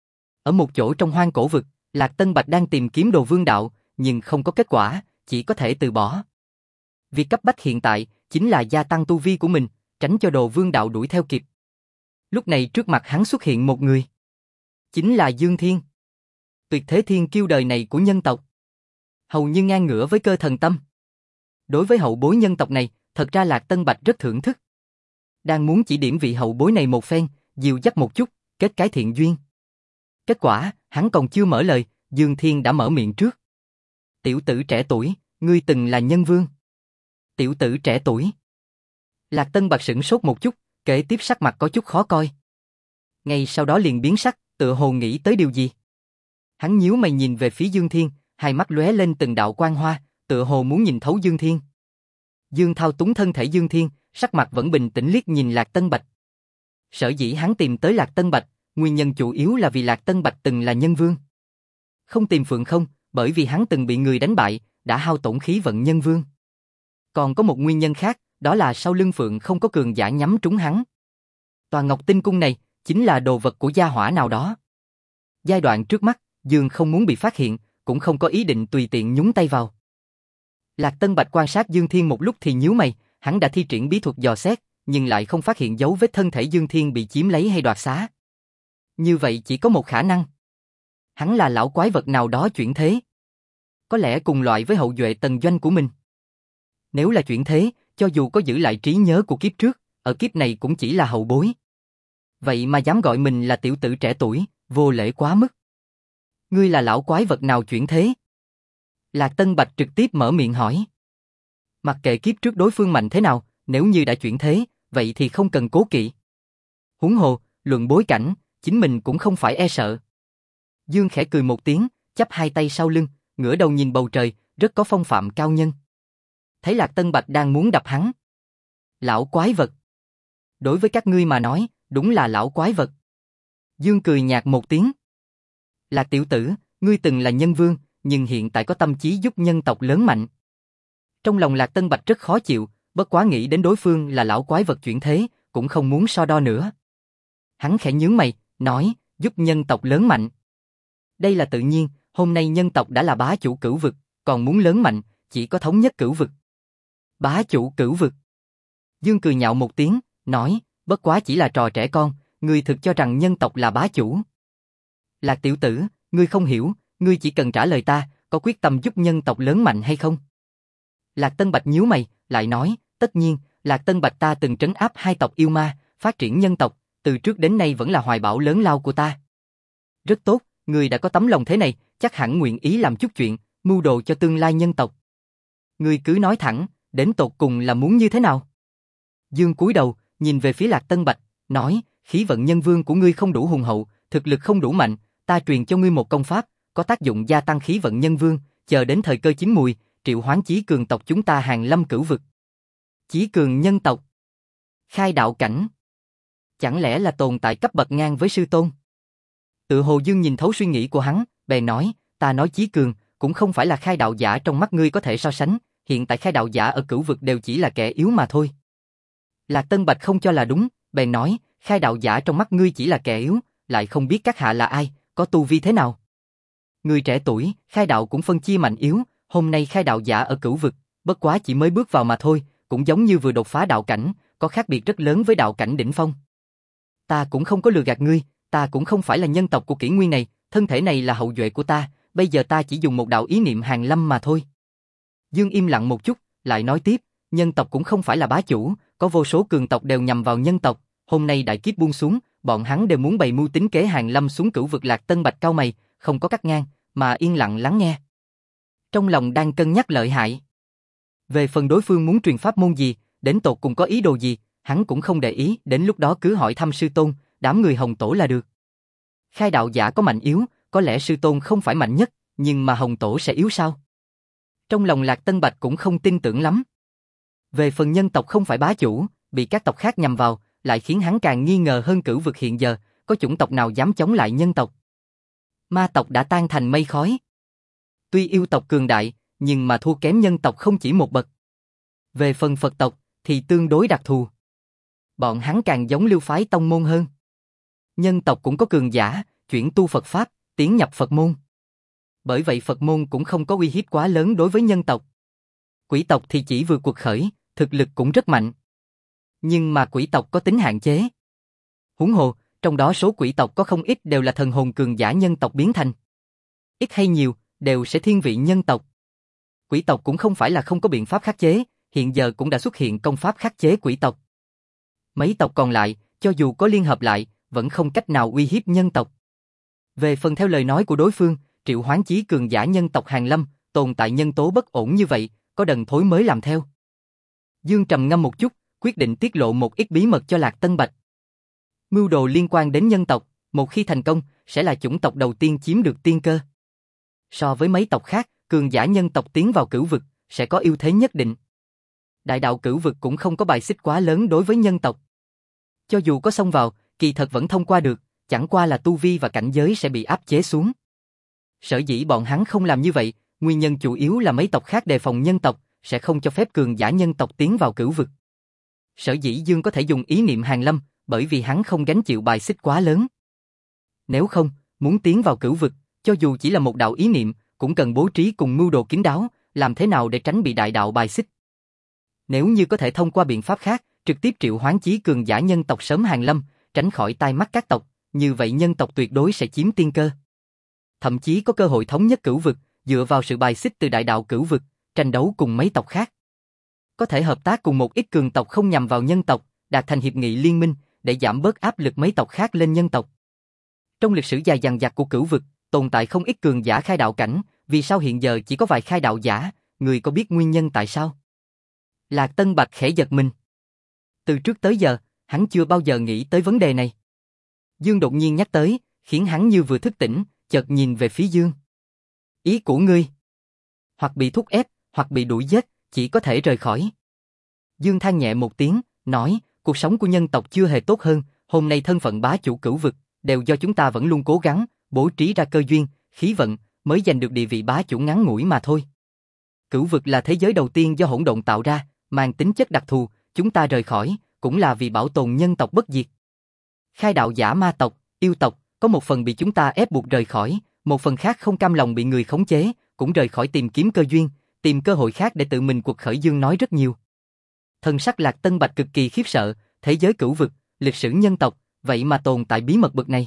Ở một chỗ trong hoang cổ vực, Lạc Tân Bạch đang tìm kiếm đồ vương đạo, nhưng không có kết quả, chỉ có thể từ bỏ. Việc cấp bách hiện tại chính là gia tăng tu vi của mình, tránh cho đồ vương đạo đuổi theo kịp. Lúc này trước mặt hắn xuất hiện một người. Chính là Dương Thiên. Tuyệt thế thiên kiêu đời này của nhân tộc. Hầu như ngang ngửa với Cơ Thần Tâm. Đối với hậu bối nhân tộc này, thật ra Lạc Tân Bạch rất thưởng thức. Đang muốn chỉ điểm vị hậu bối này một phen, dìu dắt một chút, kết cái thiện duyên. Kết quả, hắn còn chưa mở lời, Dương Thiên đã mở miệng trước. Tiểu tử trẻ tuổi, ngươi từng là nhân vương. Tiểu tử trẻ tuổi. Lạc Tân Bạch sửng sốt một chút, kế tiếp sắc mặt có chút khó coi. Ngay sau đó liền biến sắc, tựa hồ nghĩ tới điều gì. Hắn nhíu mày nhìn về phía Dương Thiên, hai mắt lóe lên từng đạo quang hoa, tựa hồ muốn nhìn thấu Dương Thiên. Dương thao túng thân thể Dương Thiên, sắc mặt vẫn bình tĩnh liếc nhìn Lạc Tân Bạch. Sở dĩ hắn tìm tới Lạc Tân Bạch, nguyên nhân chủ yếu là vì Lạc Tân Bạch từng là nhân vương. Không tìm Phượng Không, bởi vì hắn từng bị người đánh bại, đã hao tổn khí vận nhân vương. Còn có một nguyên nhân khác, đó là sau lưng Phượng không có cường giả nhắm trúng hắn. Tòa Ngọc Tinh Cung này, chính là đồ vật của gia hỏa nào đó. Giai đoạn trước mắt, Dương không muốn bị phát hiện, cũng không có ý định tùy tiện nhúng tay vào. Lạc Tân Bạch quan sát Dương Thiên một lúc thì nhíu mày, hắn đã thi triển bí thuật dò xét, nhưng lại không phát hiện dấu vết thân thể Dương Thiên bị chiếm lấy hay đoạt xá. Như vậy chỉ có một khả năng. Hắn là lão quái vật nào đó chuyển thế. Có lẽ cùng loại với hậu duệ Tần Doanh của mình. Nếu là chuyển thế, cho dù có giữ lại trí nhớ của kiếp trước, ở kiếp này cũng chỉ là hậu bối. Vậy mà dám gọi mình là tiểu tử trẻ tuổi, vô lễ quá mức. Ngươi là lão quái vật nào chuyển thế? Lạc Tân Bạch trực tiếp mở miệng hỏi. Mặc kệ kiếp trước đối phương mạnh thế nào, nếu như đã chuyển thế, vậy thì không cần cố kỵ. Huống hồ, luận bối cảnh, chính mình cũng không phải e sợ. Dương khẽ cười một tiếng, chắp hai tay sau lưng, ngửa đầu nhìn bầu trời, rất có phong phạm cao nhân. Thấy Lạc Tân Bạch đang muốn đập hắn. Lão quái vật. Đối với các ngươi mà nói, đúng là lão quái vật. Dương cười nhạt một tiếng. Lạc tiểu tử, ngươi từng là nhân vương, nhưng hiện tại có tâm chí giúp nhân tộc lớn mạnh. Trong lòng Lạc Tân Bạch rất khó chịu, bất quá nghĩ đến đối phương là lão quái vật chuyển thế, cũng không muốn so đo nữa. Hắn khẽ nhướng mày, nói, giúp nhân tộc lớn mạnh. Đây là tự nhiên, hôm nay nhân tộc đã là bá chủ cửu vực, còn muốn lớn mạnh, chỉ có thống nhất cửu vực. Bá chủ cửu vực. Dương cười nhạo một tiếng, nói, bất quá chỉ là trò trẻ con, ngươi thực cho rằng nhân tộc là bá chủ. Lạc tiểu tử, ngươi không hiểu, ngươi chỉ cần trả lời ta, có quyết tâm giúp nhân tộc lớn mạnh hay không? Lạc Tân Bạch nhíu mày, lại nói, tất nhiên, Lạc Tân Bạch ta từng trấn áp hai tộc yêu ma, phát triển nhân tộc, từ trước đến nay vẫn là hoài bão lớn lao của ta. Rất tốt, ngươi đã có tấm lòng thế này, chắc hẳn nguyện ý làm chút chuyện, mưu đồ cho tương lai nhân tộc. Ngươi cứ nói thẳng, đến tột cùng là muốn như thế nào? Dương cúi đầu, nhìn về phía Lạc Tân Bạch, nói, khí vận nhân vương của ngươi không đủ hùng hậu, thực lực không đủ mạnh, ta truyền cho ngươi một công pháp, có tác dụng gia tăng khí vận nhân vương, chờ đến thời cơ chín mùi, triệu hoán chí cường tộc chúng ta hàng lâm cửu vực. Chí cường nhân tộc. Khai đạo cảnh. Chẳng lẽ là tồn tại cấp bậc ngang với sư tôn? Tự hồ Dương nhìn thấu suy nghĩ của hắn, bèn nói, ta nói chí cường, cũng không phải là khai đạo giả trong mắt ngươi có thể so sánh, hiện tại khai đạo giả ở cửu vực đều chỉ là kẻ yếu mà thôi. Lạc Tân Bạch không cho là đúng, bèn nói, khai đạo giả trong mắt ngươi chỉ là kẻ yếu, lại không biết các hạ là ai, có tu vi thế nào. Người trẻ tuổi, khai đạo cũng phân chia mạnh yếu, hôm nay khai đạo giả ở cửu vực, bất quá chỉ mới bước vào mà thôi, cũng giống như vừa đột phá đạo cảnh, có khác biệt rất lớn với đạo cảnh đỉnh phong. Ta cũng không có lừa gạt ngươi, ta cũng không phải là nhân tộc của kỷ nguyên này, thân thể này là hậu duệ của ta, bây giờ ta chỉ dùng một đạo ý niệm hàng lâm mà thôi. Dương im lặng một chút, lại nói tiếp, nhân tộc cũng không phải là bá chủ, có vô số cường tộc đều nhằm vào nhân tộc, Hôm nay đại kiếp buông xuống, bọn hắn đều muốn bày mưu tính kế hàng lâm xuống cửu vực. Lạc Tân Bạch cau mày, không có cắt ngang, mà yên lặng lắng nghe. Trong lòng đang cân nhắc lợi hại. Về phần đối phương muốn truyền pháp môn gì, đến tột cùng có ý đồ gì, hắn cũng không để ý, đến lúc đó cứ hỏi thăm sư tôn, đám người Hồng Tổ là được. Khai đạo giả có mạnh yếu, có lẽ sư tôn không phải mạnh nhất, nhưng mà Hồng Tổ sẽ yếu sao? Trong lòng Lạc Tân Bạch cũng không tin tưởng lắm. Về phần nhân tộc không phải bá chủ, bị các tộc khác nhằm vào, lại khiến hắn càng nghi ngờ hơn. Cửu vực hiện giờ, có chủng tộc nào dám chống lại nhân tộc? Ma tộc đã tan thành mây khói. Tuy yêu tộc cường đại, nhưng mà thua kém nhân tộc không chỉ một bậc. Về phần Phật tộc, thì tương đối đặc thù. Bọn hắn càng giống lưu phái tông môn hơn. Nhân tộc cũng có cường giả, chuyển tu Phật Pháp, tiến nhập Phật môn. Bởi vậy Phật môn cũng không có uy hiếp quá lớn đối với nhân tộc. Quỷ tộc thì chỉ vừa cuộc khởi, thực lực cũng rất mạnh. Nhưng mà quỷ tộc có tính hạn chế. Huống hồ, trong đó số quỷ tộc có không ít đều là thần hồn cường giả nhân tộc biến thành. Ít hay nhiều, đều sẽ thiên vị nhân tộc. Quỷ tộc cũng không phải là không có biện pháp khắc chế, hiện giờ cũng đã xuất hiện công pháp khắc chế quỷ tộc. Mấy tộc còn lại, cho dù có liên hợp lại, vẫn không cách nào uy hiếp nhân tộc. Về phần theo lời nói của đối phương, triệu hoán chí cường giả nhân tộc hàng lâm, tồn tại nhân tố bất ổn như vậy, có đần thối mới làm theo. Dương trầm ngâm một chút, quyết định tiết lộ một ít bí mật cho Lạc Tân Bạch. Mưu đồ liên quan đến nhân tộc, một khi thành công, sẽ là chủng tộc đầu tiên chiếm được tiên cơ. So với mấy tộc khác, cường giả nhân tộc tiến vào cửu vực, sẽ có ưu thế nhất định. Đại đạo cửu vực cũng không có bài xích quá lớn đối với nhân tộc. Cho dù có xông vào, kỳ thật vẫn thông qua được, chẳng qua là tu vi và cảnh giới sẽ bị áp chế xuống. Sở dĩ bọn hắn không làm như vậy, nguyên nhân chủ yếu là mấy tộc khác đề phòng nhân tộc, sẽ không cho phép cường giả nhân tộc tiến vào cửu vực. Sở dĩ Dương có thể dùng ý niệm hàng lâm, bởi vì hắn không gánh chịu bài xích quá lớn. Nếu không, muốn tiến vào cửu vực, cho dù chỉ là một đạo ý niệm, cũng cần bố trí cùng mưu đồ kín đáo, làm thế nào để tránh bị đại đạo bài xích. Nếu như có thể thông qua biện pháp khác, trực tiếp triệu hoán chí cường giả nhân tộc sớm hàng lâm, tránh khỏi tai mắt các tộc, như vậy nhân tộc tuyệt đối sẽ chiếm tiên cơ. Thậm chí có cơ hội thống nhất cửu vực, dựa vào sự bài xích từ đại đạo cửu vực, tranh đấu cùng mấy tộc khác. Có thể hợp tác cùng một ít cường tộc không nhằm vào nhân tộc, đạt thành hiệp nghị liên minh, để giảm bớt áp lực mấy tộc khác lên nhân tộc. Trong lịch sử dài dằng dặc của cửu vực, tồn tại không ít cường giả khai đạo cảnh, vì sao hiện giờ chỉ có vài khai đạo giả, người có biết nguyên nhân tại sao? Lạc Tân Bạch khẽ giật mình. Từ trước tới giờ, hắn chưa bao giờ nghĩ tới vấn đề này. Dương đột nhiên nhắc tới, khiến hắn như vừa thức tỉnh, chợt nhìn về phía Dương. Ý của ngươi? Hoặc bị thúc ép, hoặc bị đuổi giết, chỉ có thể rời khỏi. Dương than nhẹ một tiếng, nói, cuộc sống của nhân tộc chưa hề tốt hơn, hôm nay thân phận bá chủ cửu vực, đều do chúng ta vẫn luôn cố gắng, bố trí ra cơ duyên, khí vận, mới giành được địa vị bá chủ ngắn ngủi mà thôi. Cửu vực là thế giới đầu tiên do hỗn độn tạo ra, mang tính chất đặc thù, chúng ta rời khỏi, cũng là vì bảo tồn nhân tộc bất diệt. Khai đạo giả ma tộc, yêu tộc, có một phần bị chúng ta ép buộc rời khỏi, một phần khác không cam lòng bị người khống chế, cũng rời khỏi tìm kiếm cơ duyên, tìm cơ hội khác để tự mình quật khởi. Dương nói rất nhiều. Thần sắc Lạc Tân Bạch cực kỳ khiếp sợ, thế giới cửu vực, lịch sử nhân tộc, vậy mà tồn tại bí mật bậc này.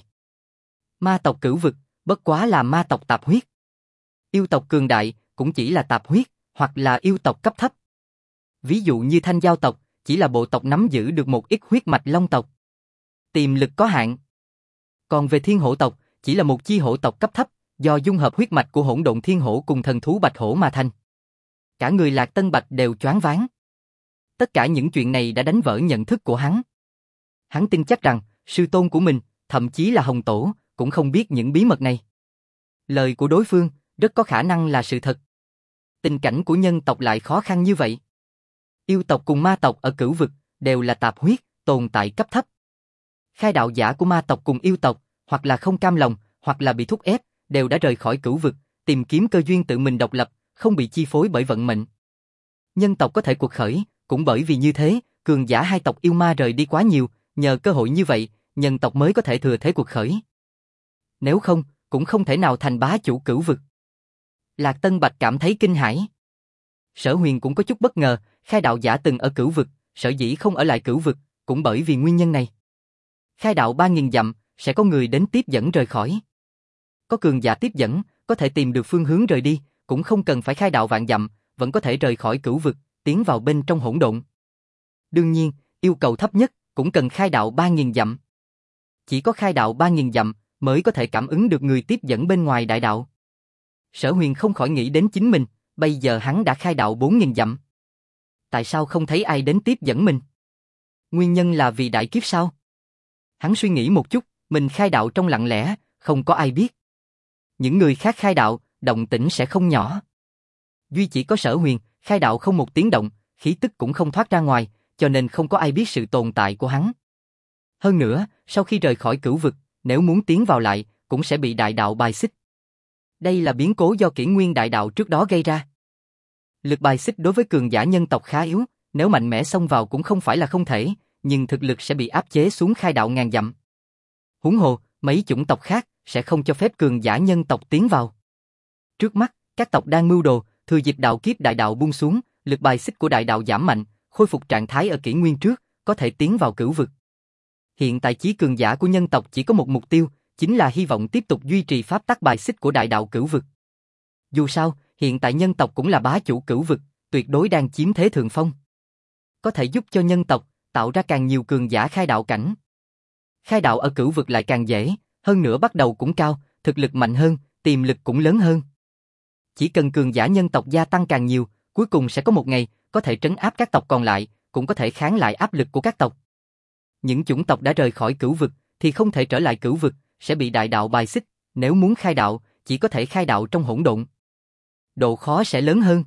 Ma tộc cửu vực, bất quá là ma tộc tạp huyết. Yêu tộc cường đại, cũng chỉ là tạp huyết, hoặc là yêu tộc cấp thấp. Ví dụ như Thanh Giao tộc, chỉ là bộ tộc nắm giữ được một ít huyết mạch long tộc. Tiềm lực có hạn. Còn về Thiên Hổ tộc, chỉ là một chi hổ tộc cấp thấp, do dung hợp huyết mạch của hỗn độn thiên hổ cùng thần thú bạch hổ mà thành. Cả người Lạc Tân Bạch đều choáng váng. Tất cả những chuyện này đã đánh vỡ nhận thức của hắn. Hắn tin chắc rằng, sư tôn của mình, thậm chí là Hồng Tổ, cũng không biết những bí mật này. Lời của đối phương, rất có khả năng là sự thật. Tình cảnh của nhân tộc lại khó khăn như vậy. Yêu tộc cùng ma tộc ở cửu vực, đều là tạp huyết, tồn tại cấp thấp. Khai đạo giả của ma tộc cùng yêu tộc, hoặc là không cam lòng, hoặc là bị thúc ép, đều đã rời khỏi cửu vực, tìm kiếm cơ duyên tự mình độc lập, không bị chi phối bởi vận mệnh. Nhân tộc có thể cuộc khởi, cũng bởi vì như thế, cường giả hai tộc yêu ma rời đi quá nhiều, nhờ cơ hội như vậy, nhân tộc mới có thể thừa thế cuộc khởi. Nếu không, cũng không thể nào thành bá chủ cửu vực. Lạc Tân Bạch cảm thấy kinh hãi. Sở Huyền cũng có chút bất ngờ, khai đạo giả từng ở cửu vực, sở dĩ không ở lại cửu vực, cũng bởi vì nguyên nhân này. Khai đạo 3.000 dặm, sẽ có người đến tiếp dẫn rời khỏi. Có cường giả tiếp dẫn, có thể tìm được phương hướng rời đi, cũng không cần phải khai đạo vạn dặm, vẫn có thể rời khỏi cửu vực, tiến vào bên trong hỗn độn. Đương nhiên, yêu cầu thấp nhất, cũng cần khai đạo 3.000 dặm. Chỉ có khai đạo 3.000 dặm mới có thể cảm ứng được người tiếp dẫn bên ngoài đại đạo. Sở Huyền không khỏi nghĩ đến chính mình, bây giờ hắn đã khai đạo 4.000 dặm. Tại sao không thấy ai đến tiếp dẫn mình? Nguyên nhân là vì đại kiếp sao? Hắn suy nghĩ một chút, mình khai đạo trong lặng lẽ, không có ai biết. Những người khác khai đạo, động tĩnh sẽ không nhỏ. Duy chỉ có Sở Huyền, khai đạo không một tiếng động, khí tức cũng không thoát ra ngoài, cho nên không có ai biết sự tồn tại của hắn. Hơn nữa, sau khi rời khỏi cửu vực, nếu muốn tiến vào lại, cũng sẽ bị đại đạo bài xích. Đây là biến cố do kỷ nguyên đại đạo trước đó gây ra. Lực bài xích đối với cường giả nhân tộc khá yếu, nếu mạnh mẽ xông vào cũng không phải là không thể, nhưng thực lực sẽ bị áp chế xuống khai đạo ngàn dặm. Huống hồ, mấy chủng tộc khác sẽ không cho phép cường giả nhân tộc tiến vào. Trước mắt, các tộc đang mưu đồ, thừa dịp đạo kiếp đại đạo buông xuống, lực bài xích của đại đạo giảm mạnh, khôi phục trạng thái ở kỷ nguyên trước, có thể tiến vào cửu vực. Hiện tại chí cường giả của nhân tộc chỉ có một mục tiêu, chính là hy vọng tiếp tục duy trì pháp tắc bài xích của đại đạo cửu vực. Dù sao, hiện tại nhân tộc cũng là bá chủ cửu vực, tuyệt đối đang chiếm thế thượng phong. Có thể giúp cho nhân tộc tạo ra càng nhiều cường giả khai đạo cảnh. Khai đạo ở cửu vực lại càng dễ, hơn nữa bắt đầu cũng cao, thực lực mạnh hơn, tiềm lực cũng lớn hơn. Chỉ cần cường giả nhân tộc gia tăng càng nhiều, cuối cùng sẽ có một ngày có thể trấn áp các tộc còn lại, cũng có thể kháng lại áp lực của các tộc. Những chủng tộc đã rời khỏi cửu vực thì không thể trở lại cửu vực, sẽ bị đại đạo bài xích, nếu muốn khai đạo, chỉ có thể khai đạo trong hỗn độn. Độ khó sẽ lớn hơn.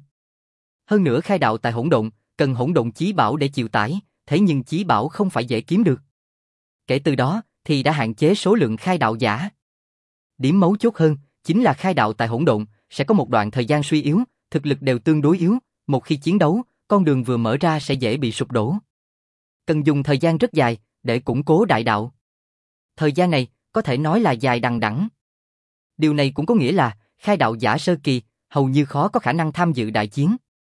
Hơn nữa khai đạo tại hỗn độn, cần hỗn độn chí bảo để chịu tải, thế nhưng chí bảo không phải dễ kiếm được. Kể từ đó, thì đã hạn chế số lượng khai đạo giả. Điểm mấu chốt hơn, chính là khai đạo tại hỗn độn, sẽ có một đoạn thời gian suy yếu, thực lực đều tương đối yếu, một khi chiến đấu, con đường vừa mở ra sẽ dễ bị sụp đổ. Cần dùng thời gian rất dài, để củng cố đại đạo. Thời gian này, có thể nói là dài đằng đẵng. Điều này cũng có nghĩa là, khai đạo giả sơ kỳ, hầu như khó có khả năng tham dự đại chiến.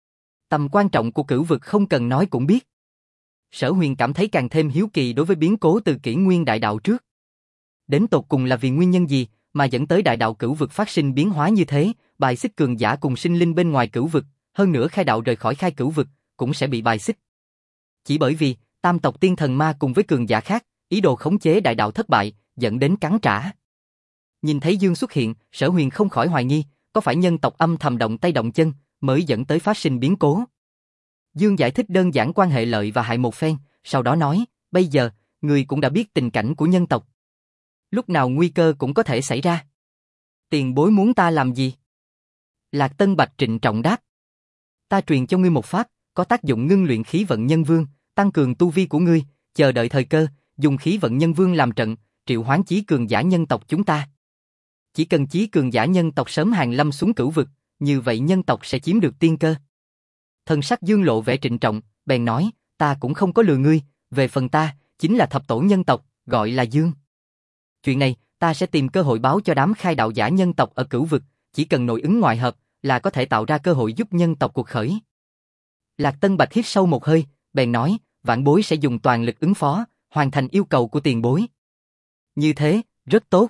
Tầm quan trọng của cửu vực không cần nói cũng biết. Sở Huyền cảm thấy càng thêm hiếu kỳ đối với biến cố từ kỷ nguyên đại đạo trước. Đến tột cùng là vì nguyên nhân gì mà dẫn tới đại đạo cửu vực phát sinh biến hóa như thế, bài xích cường giả cùng sinh linh bên ngoài cửu vực, hơn nữa khai đạo rời khỏi khai cửu vực, cũng sẽ bị bài xích. Chỉ bởi vì, tam tộc tiên thần ma cùng với cường giả khác, ý đồ khống chế đại đạo thất bại, dẫn đến cắn trả. Nhìn thấy Dương xuất hiện, Sở Huyền không khỏi hoài nghi, có phải nhân tộc âm thầm động tay động chân, mới dẫn tới phát sinh biến cố. Dương giải thích đơn giản quan hệ lợi và hại một phen, sau đó nói, bây giờ, người cũng đã biết tình cảnh của nhân tộc. Lúc nào nguy cơ cũng có thể xảy ra. Tiền bối muốn ta làm gì? Lạc Tân Bạch trịnh trọng đáp. Ta truyền cho ngươi một pháp, có tác dụng ngưng luyện khí vận nhân vương, tăng cường tu vi của ngươi, chờ đợi thời cơ, dùng khí vận nhân vương làm trận, triệu hoán chí cường giả nhân tộc chúng ta. Chỉ cần chí cường giả nhân tộc sớm hàng lâm xuống cửu vực, như vậy nhân tộc sẽ chiếm được tiên cơ. Thần sắc Dương lộ vẻ trịnh trọng, bèn nói, ta cũng không có lừa ngươi, về phần ta, chính là thập tổ nhân tộc, gọi là Dương. Chuyện này, ta sẽ tìm cơ hội báo cho đám khai đạo giả nhân tộc ở cửu vực, chỉ cần nội ứng ngoại hợp, là có thể tạo ra cơ hội giúp nhân tộc cuộc khởi. Lạc Tân Bạch hít sâu một hơi, bèn nói, vãn bối sẽ dùng toàn lực ứng phó, hoàn thành yêu cầu của tiền bối. Như thế, rất tốt.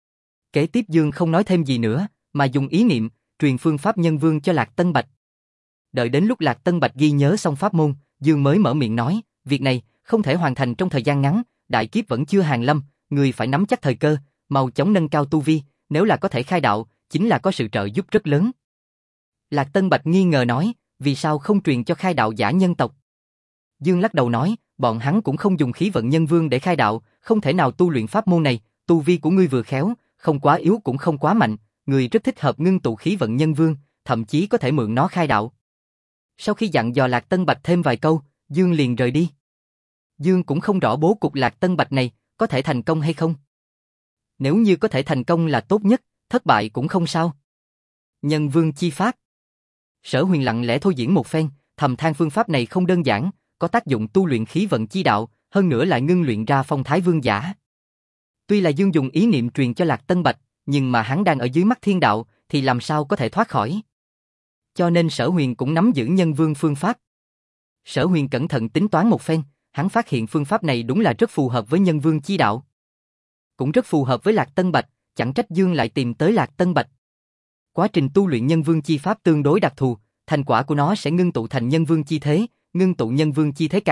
Kế tiếp Dương không nói thêm gì nữa, mà dùng ý niệm, truyền phương pháp nhân vương cho Lạc Tân Bạch. Đợi đến lúc Lạc Tân Bạch ghi nhớ xong pháp môn, Dương mới mở miệng nói, việc này không thể hoàn thành trong thời gian ngắn, đại kiếp vẫn chưa hàng lâm, người phải nắm chắc thời cơ, mau chóng nâng cao tu vi, nếu là có thể khai đạo, chính là có sự trợ giúp rất lớn. Lạc Tân Bạch nghi ngờ nói, vì sao không truyền cho khai đạo giả nhân tộc? Dương lắc đầu nói, bọn hắn cũng không dùng khí vận nhân vương để khai đạo, không thể nào tu luyện pháp môn này, tu vi của ngươi vừa khéo, không quá yếu cũng không quá mạnh, ngươi rất thích hợp ngưng tụ khí vận nhân vương, thậm chí có thể mượn nó khai đạo. Sau khi dặn dò Lạc Tân Bạch thêm vài câu, Dương liền rời đi. Dương cũng không rõ bố cục Lạc Tân Bạch này có thể thành công hay không. Nếu như có thể thành công là tốt nhất, thất bại cũng không sao. Nhân vương chi pháp. Sở Huyền lặng lẽ thôi diễn một phen, thầm than phương pháp này không đơn giản, có tác dụng tu luyện khí vận chi đạo, hơn nữa lại ngưng luyện ra phong thái vương giả. Tuy là Dương dùng ý niệm truyền cho Lạc Tân Bạch, nhưng mà hắn đang ở dưới mắt thiên đạo, thì làm sao có thể thoát khỏi. Cho nên Sở Huyền cũng nắm giữ nhân vương phương pháp. Sở Huyền cẩn thận tính toán một phen, hắn phát hiện phương pháp này đúng là rất phù hợp với nhân vương chi đạo. Cũng rất phù hợp với Lạc Tân Bạch, chẳng trách Dương lại tìm tới Lạc Tân Bạch. Quá trình tu luyện nhân vương chi pháp tương đối đặc thù, thành quả của nó sẽ ngưng tụ thành nhân vương chi thế, ngưng tụ nhân vương chi thế càng mạnh,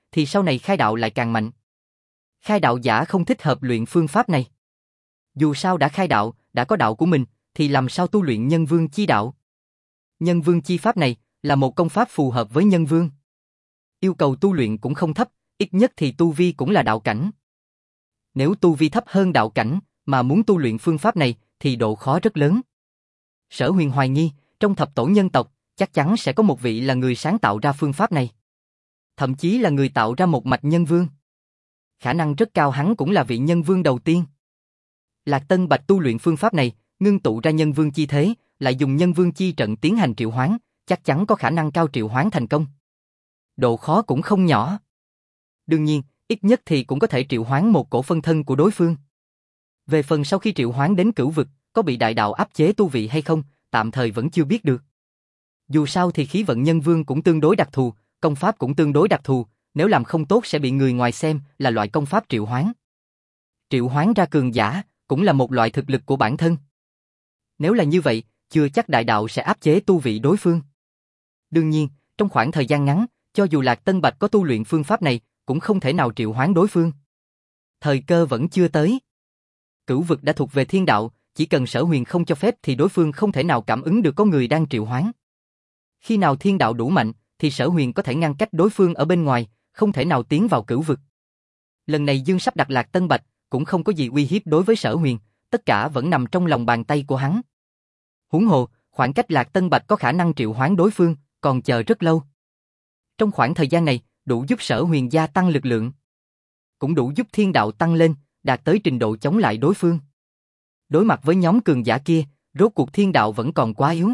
thì sau này khai đạo lại càng mạnh. Khai đạo giả không thích hợp luyện phương pháp này. Dù sao đã khai đạo, đã có đạo của mình, thì làm sao tu luyện nhân vương chi đạo? Nhân vương chi pháp này là một công pháp phù hợp với nhân vương. Yêu cầu tu luyện cũng không thấp, ít nhất thì tu vi cũng là đạo cảnh. Nếu tu vi thấp hơn đạo cảnh, mà muốn tu luyện phương pháp này, thì độ khó rất lớn. Sở Huyền hoài nghi, trong thập tổ nhân tộc, chắc chắn sẽ có một vị là người sáng tạo ra phương pháp này. Thậm chí là người tạo ra một mạch nhân vương. Khả năng rất cao hắn cũng là vị nhân vương đầu tiên. Lạc Tân Bạch tu luyện phương pháp này, ngưng tụ ra nhân vương chi thế, lại dùng nhân vương chi trận tiến hành triệu hoán, chắc chắn có khả năng cao triệu hoán thành công. Độ khó cũng không nhỏ. Đương nhiên, ít nhất thì cũng có thể triệu hoán một cổ phân thân của đối phương. Về phần sau khi triệu hoán đến cửu vực, có bị đại đạo áp chế tu vị hay không, tạm thời vẫn chưa biết được. Dù sao thì khí vận nhân vương cũng tương đối đặc thù, công pháp cũng tương đối đặc thù, nếu làm không tốt sẽ bị người ngoài xem là loại công pháp triệu hoán. Triệu hoán ra cường giả, cũng là một loại thực lực của bản thân. Nếu là như vậy, chưa chắc đại đạo sẽ áp chế tu vị đối phương. Đương nhiên, trong khoảng thời gian ngắn, cho dù Lạc Tân Bạch có tu luyện phương pháp này, cũng không thể nào triệu hoán đối phương. Thời cơ vẫn chưa tới. Cửu vực đã thuộc về thiên đạo, chỉ cần Sở Huyền không cho phép thì đối phương không thể nào cảm ứng được có người đang triệu hoán. Khi nào thiên đạo đủ mạnh, thì Sở Huyền có thể ngăn cách đối phương ở bên ngoài, không thể nào tiến vào cửu vực. Lần này Dương sắp đặt Lạc Tân Bạch, cũng không có gì uy hiếp đối với Sở Huyền, tất cả vẫn nằm trong lòng bàn tay của hắn. Huống hồ, khoảng cách Lạc Tân Bạch có khả năng triệu hoán đối phương, còn chờ rất lâu. Trong khoảng thời gian này, đủ giúp Sở Huyền gia tăng lực lượng. Cũng đủ giúp thiên đạo tăng lên, đạt tới trình độ chống lại đối phương. Đối mặt với nhóm cường giả kia, rốt cuộc thiên đạo vẫn còn quá yếu.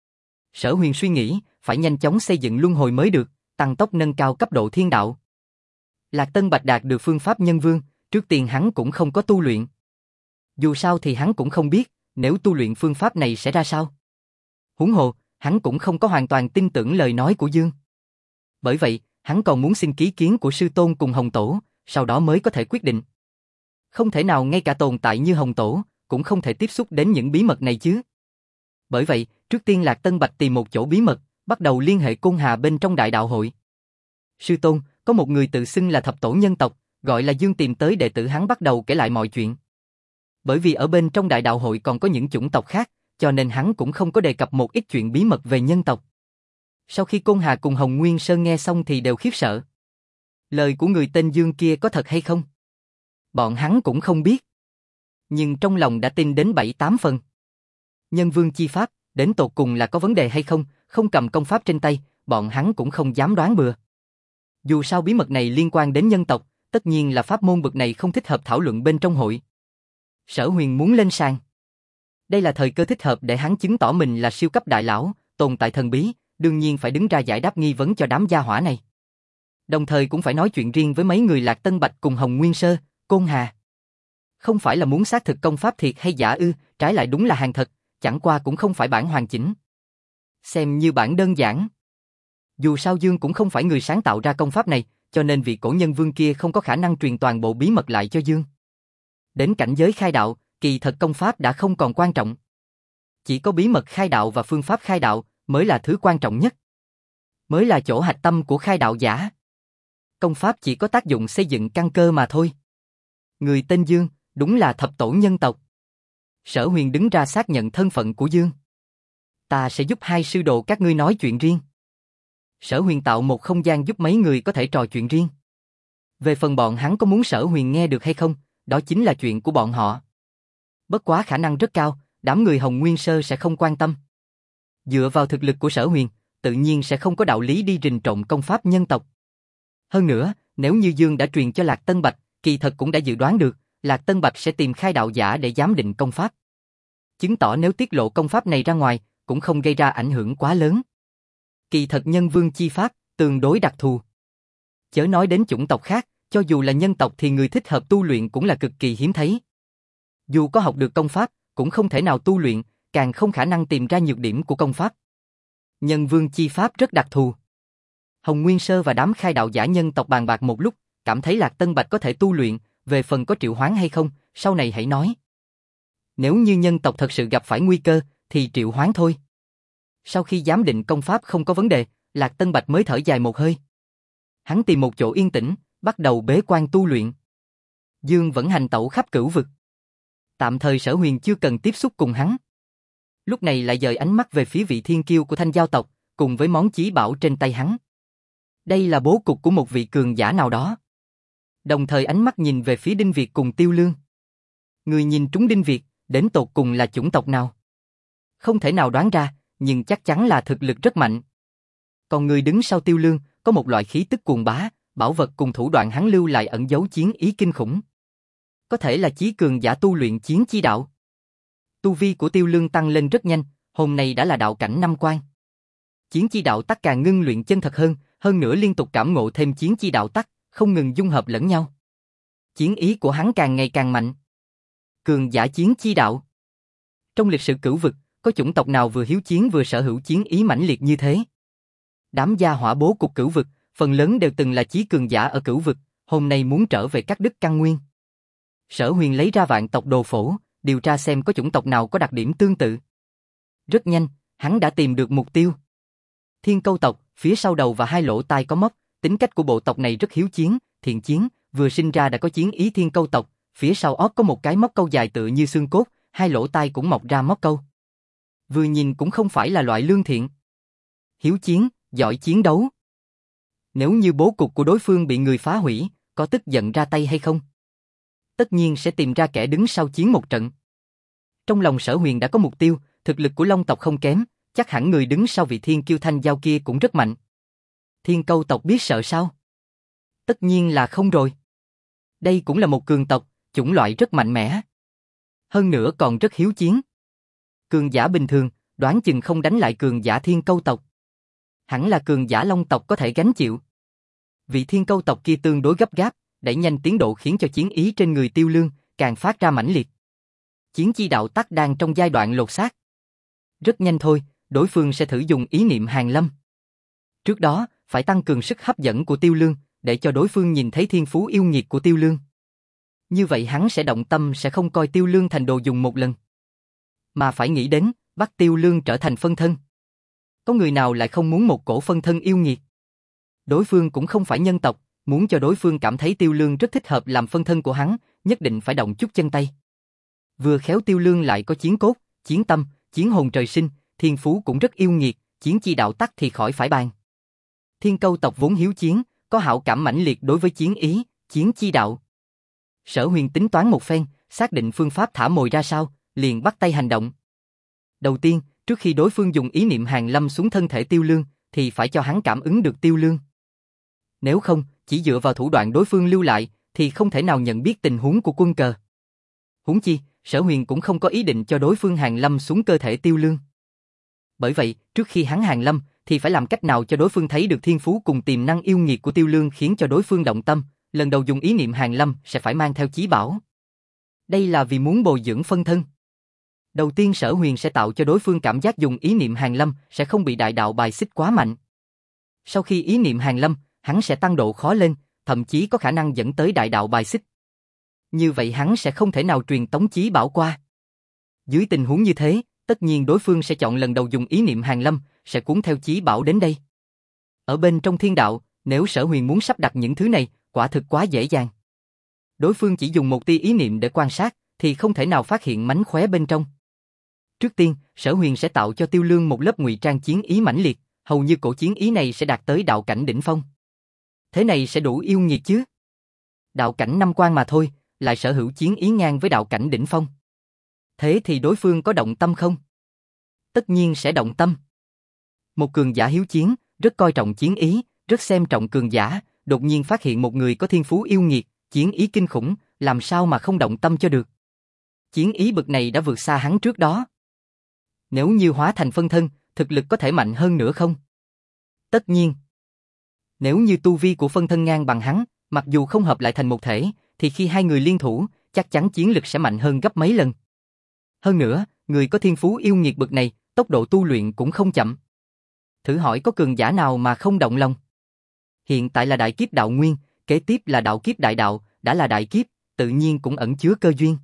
Sở Huyền suy nghĩ, phải nhanh chóng xây dựng luân hồi mới được, tăng tốc nâng cao cấp độ thiên đạo. Lạc Tân Bạch đạt được phương pháp nhân vương, trước tiên hắn cũng không có tu luyện. Dù sao thì hắn cũng không biết, nếu tu luyện phương pháp này sẽ ra sao. Huống hồ, hắn cũng không có hoàn toàn tin tưởng lời nói của Dương. Bởi vậy, hắn còn muốn xin ý kiến của sư tôn cùng Hồng Tổ, sau đó mới có thể quyết định. Không thể nào ngay cả tồn tại như Hồng Tổ, cũng không thể tiếp xúc đến những bí mật này chứ. Bởi vậy, trước tiên Lạc Tân Bạch tìm một chỗ bí mật, bắt đầu liên hệ Côn Hà bên trong đại đạo hội. Sư tôn, có một người tự xưng là thập tổ nhân tộc, gọi là Dương tìm tới đệ tử hắn bắt đầu kể lại mọi chuyện. Bởi vì ở bên trong đại đạo hội còn có những chủng tộc khác, cho nên hắn cũng không có đề cập một ít chuyện bí mật về nhân tộc. Sau khi Côn Hà cùng Hồng Nguyên Sơn nghe xong thì đều khiếp sợ. Lời của người tên Dương kia có thật hay không? Bọn hắn cũng không biết. Nhưng trong lòng đã tin đến 7-8 phần. Nhân vương chi pháp, đến tột cùng là có vấn đề hay không, không cầm công pháp trên tay, bọn hắn cũng không dám đoán bừa. Dù sao bí mật này liên quan đến nhân tộc, tất nhiên là pháp môn bậc này không thích hợp thảo luận bên trong hội. Sở Huyền muốn lên sàn. Đây là thời cơ thích hợp để hắn chứng tỏ mình là siêu cấp đại lão, tồn tại thần bí, đương nhiên phải đứng ra giải đáp nghi vấn cho đám gia hỏa này. Đồng thời cũng phải nói chuyện riêng với mấy người Lạc Tân Bạch cùng Hồng Nguyên Sơ, Côn Hà. Không phải là muốn xác thực công pháp thiệt hay giả ư, trái lại đúng là hàng thật, chẳng qua cũng không phải bản hoàn chỉnh. Xem như bản đơn giản. Dù sao Dương cũng không phải người sáng tạo ra công pháp này, cho nên vị cổ nhân vương kia không có khả năng truyền toàn bộ bí mật lại cho Dương. Đến cảnh giới khai đạo, kỳ thật công pháp đã không còn quan trọng. Chỉ có bí mật khai đạo và phương pháp khai đạo mới là thứ quan trọng nhất. Mới là chỗ hạch tâm của khai đạo giả. Công pháp chỉ có tác dụng xây dựng căn cơ mà thôi. Người tên Dương, đúng là thập tổ nhân tộc. Sở Huyền đứng ra xác nhận thân phận của Dương. Ta sẽ giúp hai sư đồ các ngươi nói chuyện riêng. Sở Huyền tạo một không gian giúp mấy người có thể trò chuyện riêng. Về phần bọn hắn có muốn Sở Huyền nghe được hay không, đó chính là chuyện của bọn họ. Bất quá khả năng rất cao, đám người Hồng Nguyên Sơ sẽ không quan tâm. Dựa vào thực lực của Sở Huyền, tự nhiên sẽ không có đạo lý đi rình trộm công pháp nhân tộc. Hơn nữa, nếu như Dương đã truyền cho Lạc Tân Bạch, kỳ thật cũng đã dự đoán được, Lạc Tân Bạch sẽ tìm khai đạo giả để giám định công pháp. Chứng tỏ nếu tiết lộ công pháp này ra ngoài, cũng không gây ra ảnh hưởng quá lớn. Kỳ thật nhân vương chi pháp, tương đối đặc thù. Chớ nói đến chủng tộc khác, cho dù là nhân tộc thì người thích hợp tu luyện cũng là cực kỳ hiếm thấy. Dù có học được công pháp, cũng không thể nào tu luyện, càng không khả năng tìm ra nhược điểm của công pháp. Nhân vương chi pháp rất đặc thù. Hồng Nguyên Sơ và đám khai đạo giả nhân tộc bàn bạc một lúc, cảm thấy Lạc Tân Bạch có thể tu luyện, về phần có triệu hoán hay không, sau này hãy nói. Nếu như nhân tộc thật sự gặp phải nguy cơ, thì triệu hoán thôi. Sau khi giám định công pháp không có vấn đề, Lạc Tân Bạch mới thở dài một hơi. Hắn tìm một chỗ yên tĩnh, bắt đầu bế quan tu luyện. Dương vẫn hành tẩu khắp cửu vực. Tạm thời Sở Huyền chưa cần tiếp xúc cùng hắn. Lúc này lại dời ánh mắt về phía vị thiên kiêu của Thanh Giao tộc, cùng với món chí bảo trên tay hắn. Đây là bố cục của một vị cường giả nào đó. Đồng thời ánh mắt nhìn về phía Đinh Việt cùng Tiêu Lương. Người nhìn trúng Đinh Việt, đến tột cùng là chủng tộc nào? Không thể nào đoán ra, nhưng chắc chắn là thực lực rất mạnh. Còn người đứng sau Tiêu Lương, có một loại khí tức cuồng bá, bảo vật cùng thủ đoạn hắn lưu lại ẩn giấu chiến ý kinh khủng. Có thể là chí cường giả tu luyện chiến chi đạo. Tu vi của Tiêu Lương tăng lên rất nhanh, hôm nay đã là đạo cảnh 5 quan. Chiến chi đạo tắc càng ngưng luyện chân thật hơn nữa liên tục cảm ngộ thêm chiến chi đạo tắc, không ngừng dung hợp lẫn nhau. Chiến ý của hắn càng ngày càng mạnh. Cường giả chiến chi đạo. Trong lịch sử cửu vực, có chủng tộc nào vừa hiếu chiến vừa sở hữu chiến ý mãnh liệt như thế? Đám gia hỏa bố cục cửu vực, phần lớn đều từng là chí cường giả ở cửu vực, hôm nay muốn trở về các đức căn nguyên. Sở Huyền lấy ra vạn tộc đồ phổ, điều tra xem có chủng tộc nào có đặc điểm tương tự. Rất nhanh, hắn đã tìm được mục tiêu. Thiên Câu tộc, phía sau đầu và hai lỗ tai có móc, tính cách của bộ tộc này rất hiếu chiến, thiện chiến, vừa sinh ra đã có chiến ý Thiên Câu tộc, phía sau ót có một cái móc câu dài tựa như xương cốt, hai lỗ tai cũng mọc ra móc câu. Vừa nhìn cũng không phải là loại lương thiện. Hiếu chiến, giỏi chiến đấu. Nếu như bố cục của đối phương bị người phá hủy, có tức giận ra tay hay không? Tất nhiên sẽ tìm ra kẻ đứng sau chiến một trận. Trong lòng Sở Huyền đã có mục tiêu, thực lực của Long tộc không kém, chắc hẳn người đứng sau vị thiên kiêu Thanh Giao kia cũng rất mạnh. Thiên Câu tộc biết sợ sao? Tất nhiên là không rồi. Đây cũng là một cường tộc, chủng loại rất mạnh mẽ. Hơn nữa còn rất hiếu chiến. Cường giả bình thường, đoán chừng không đánh lại cường giả Thiên Câu tộc. Hẳn là cường giả Long tộc có thể gánh chịu. Vị Thiên Câu tộc kia tương đối gấp gáp, đẩy nhanh tiến độ khiến cho chiến ý trên người Tiêu Lương càng phát ra mãnh liệt. Chiến chi đạo tắc đang trong giai đoạn lột xác. Rất nhanh thôi, đối phương sẽ thử dùng ý niệm hàn lâm. Trước đó, phải tăng cường sức hấp dẫn của Tiêu Lương, để cho đối phương nhìn thấy thiên phú yêu nghiệt của Tiêu Lương. Như vậy hắn sẽ động tâm, sẽ không coi Tiêu Lương thành đồ dùng một lần, mà phải nghĩ đến bắt Tiêu Lương trở thành phân thân. Có người nào lại không muốn một cổ phân thân yêu nghiệt? Đối phương cũng không phải nhân tộc, muốn cho đối phương cảm thấy Tiêu Lương rất thích hợp làm phân thân của hắn, nhất định phải động chút chân tay. Vừa khéo Tiêu Lương lại có chiến cốt, chiến tâm, chiến hồn trời sinh, thiên phú cũng rất yêu nghiệt, chiến chi đạo tắc thì khỏi phải bàn. Thiên Câu tộc vốn hiếu chiến, có hảo cảm mãnh liệt đối với chiến ý, chiến chi đạo. Sở Huyền tính toán một phen, xác định phương pháp thả mồi ra sao, liền bắt tay hành động. Đầu tiên, trước khi đối phương dùng ý niệm hàn lâm xuống thân thể Tiêu Lương, thì phải cho hắn cảm ứng được Tiêu Lương. Nếu không, chỉ dựa vào thủ đoạn đối phương lưu lại, thì không thể nào nhận biết tình huống của quân cờ. Huống chi, Sở Huyền cũng không có ý định cho đối phương hàn lâm xuống cơ thể Tiêu Lương. Bởi vậy, trước khi hắn hàn lâm, thì phải làm cách nào cho đối phương thấy được thiên phú cùng tiềm năng yêu nghiệt của Tiêu Lương khiến cho đối phương động tâm, lần đầu dùng ý niệm hàn lâm sẽ phải mang theo chí bảo. Đây là vì muốn bồi dưỡng phân thân. Đầu tiên Sở Huyền sẽ tạo cho đối phương cảm giác dùng ý niệm hàn lâm sẽ không bị đại đạo bài xích quá mạnh. Sau khi ý niệm hàn lâm, hắn sẽ tăng độ khó lên, thậm chí có khả năng dẫn tới đại đạo bài xích. Như vậy hắn sẽ không thể nào truyền tống chí bảo qua. Dưới tình huống như thế, tất nhiên đối phương sẽ chọn lần đầu dùng ý niệm hàn lâm, sẽ cuốn theo chí bảo đến đây. Ở bên trong thiên đạo, nếu Sở Huyền muốn sắp đặt những thứ này, quả thực quá dễ dàng. Đối phương chỉ dùng một tia ý niệm để quan sát, thì không thể nào phát hiện mánh khóe bên trong. Trước tiên, Sở Huyền sẽ tạo cho Tiêu Lương một lớp ngụy trang chiến ý mãnh liệt, hầu như cổ chiến ý này sẽ đạt tới đạo cảnh đỉnh phong. Thế này sẽ đủ yêu nghiệt chứ? Đạo cảnh 5 quan mà thôi, lại sở hữu chiến ý ngang với đạo cảnh đỉnh phong. Thế thì đối phương có động tâm không? Tất nhiên sẽ động tâm. Một cường giả hiếu chiến, rất coi trọng chiến ý, rất xem trọng cường giả, đột nhiên phát hiện một người có thiên phú yêu nghiệt, chiến ý kinh khủng, làm sao mà không động tâm cho được. Chiến ý bực này đã vượt xa hắn trước đó. Nếu như hóa thành phân thân, thực lực có thể mạnh hơn nữa không? Tất nhiên. Nếu như tu vi của phân thân ngang bằng hắn, mặc dù không hợp lại thành một thể, thì khi hai người liên thủ, chắc chắn chiến lực sẽ mạnh hơn gấp mấy lần. Hơn nữa, người có thiên phú yêu nghiệt bực này, tốc độ tu luyện cũng không chậm. Thử hỏi có cường giả nào mà không động lòng? Hiện tại là đại kiếp đạo nguyên, kế tiếp là đạo kiếp đại đạo, đã là đại kiếp, tự nhiên cũng ẩn chứa cơ duyên.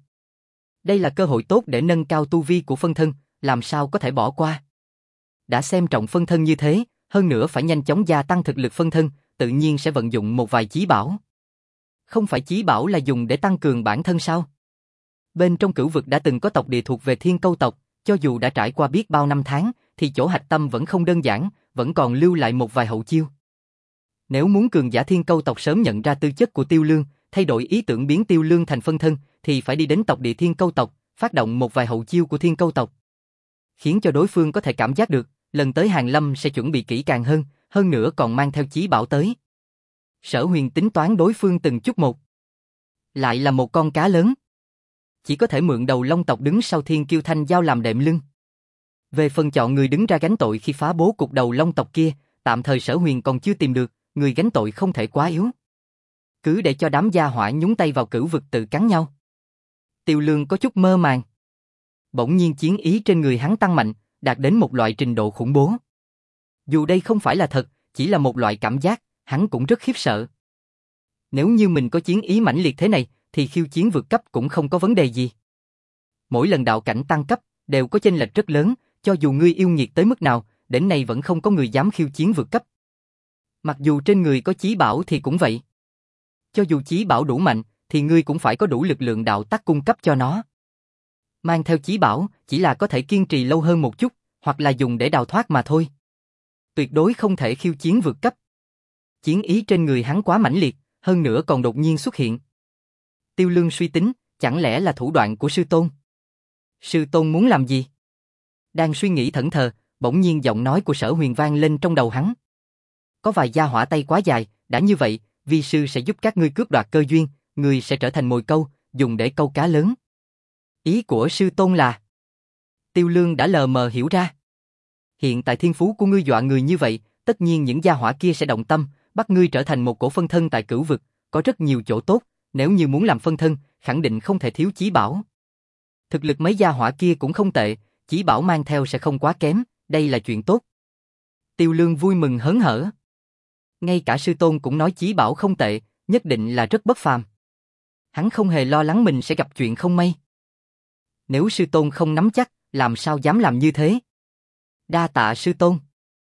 Đây là cơ hội tốt để nâng cao tu vi của phân thân, làm sao có thể bỏ qua. Đã xem trọng phân thân như thế, hơn nữa phải nhanh chóng gia tăng thực lực phân thân, tự nhiên sẽ vận dụng một vài chí bảo. Không phải chí bảo là dùng để tăng cường bản thân sao? Bên trong cửu vực đã từng có tộc địa thuộc về Thiên Câu tộc, cho dù đã trải qua biết bao năm tháng, thì chỗ hạch tâm vẫn không đơn giản, vẫn còn lưu lại một vài hậu chiêu. Nếu muốn cường giả Thiên Câu tộc sớm nhận ra tư chất của Tiêu Lương, thay đổi ý tưởng biến Tiêu Lương thành phân thân, thì phải đi đến tộc địa Thiên Câu tộc, phát động một vài hậu chiêu của Thiên Câu tộc. Khiến cho đối phương có thể cảm giác được, lần tới Hàn Lâm sẽ chuẩn bị kỹ càng hơn nữa còn mang theo chí bảo tới. Sở Huyền tính toán đối phương từng chút một. Lại là một con cá lớn. Chỉ có thể mượn đầu Long tộc đứng sau Thiên Kiêu Thanh Giao làm đệm lưng. Về phần chọn người đứng ra gánh tội khi phá bố cục đầu Long tộc kia, tạm thời Sở Huyền còn chưa tìm được, người gánh tội không thể quá yếu. Cứ để cho đám gia hỏa nhúng tay vào cửu vực tự cắn nhau. Tiêu Lương có chút mơ màng. Bỗng nhiên chiến ý trên người hắn tăng mạnh, đạt đến một loại trình độ khủng bố. Dù đây không phải là thật, chỉ là một loại cảm giác, hắn cũng rất khiếp sợ. Nếu như mình có chiến ý mãnh liệt thế này, thì khiêu chiến vượt cấp cũng không có vấn đề gì. Mỗi lần đạo cảnh tăng cấp, đều có chênh lệch rất lớn, cho dù ngươi yêu nghiệt tới mức nào, đến nay vẫn không có người dám khiêu chiến vượt cấp. Mặc dù trên người có chí bảo thì cũng vậy. Cho dù chí bảo đủ mạnh, thì ngươi cũng phải có đủ lực lượng đạo tắc cung cấp cho nó. Mang theo chí bảo, chỉ là có thể kiên trì lâu hơn một chút, hoặc là dùng để đào thoát mà thôi. Tuyệt đối không thể khiêu chiến vượt cấp. Chiến ý trên người hắn quá mãnh liệt, hơn nữa còn đột nhiên xuất hiện. Tiêu Lương suy tính, chẳng lẽ là thủ đoạn của sư tôn? Sư tôn muốn làm gì? Đang suy nghĩ thẫn thờ, bỗng nhiên giọng nói của Sở Huyền vang lên trong đầu hắn. Có vài gia hỏa tay quá dài, đã như vậy, vi sư sẽ giúp các ngươi cướp đoạt cơ duyên, ngươi sẽ trở thành mồi câu, dùng để câu cá lớn. Ý của sư tôn là... Tiêu Lương đã lờ mờ hiểu ra. Hiện tại thiên phú của ngươi dọa người như vậy, tất nhiên những gia hỏa kia sẽ động tâm, bắt ngươi trở thành một cổ phân thân tại cửu vực, có rất nhiều chỗ tốt, nếu như muốn làm phân thân, khẳng định không thể thiếu chí bảo. Thực lực mấy gia hỏa kia cũng không tệ, chí bảo mang theo sẽ không quá kém, đây là chuyện tốt. Tiêu Lương vui mừng hớn hở. Ngay cả sư tôn cũng nói chí bảo không tệ, nhất định là rất bất phàm. Hắn không hề lo lắng mình sẽ gặp chuyện không may. Nếu sư tôn không nắm chắc, làm sao dám làm như thế? Đa tạ sư tôn.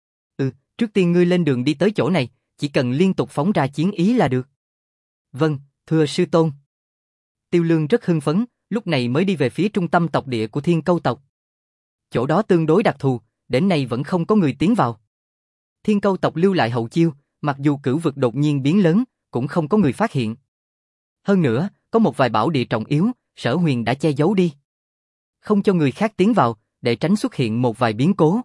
Trước tiên ngươi lên đường đi tới chỗ này, chỉ cần liên tục phóng ra chiến ý là được. Vâng, thưa sư tôn. Tiêu Lương rất hưng phấn, lúc này mới đi về phía trung tâm tộc địa của Thiên Câu tộc. Chỗ đó tương đối đặc thù, đến nay vẫn không có người tiến vào. Thiên Câu tộc lưu lại hậu chiêu, mặc dù cửu vực đột nhiên biến lớn, cũng không có người phát hiện. Hơn nữa, có một vài bảo địa trọng yếu, Sở Huyền đã che giấu đi. Không cho người khác tiến vào, để tránh xuất hiện một vài biến cố.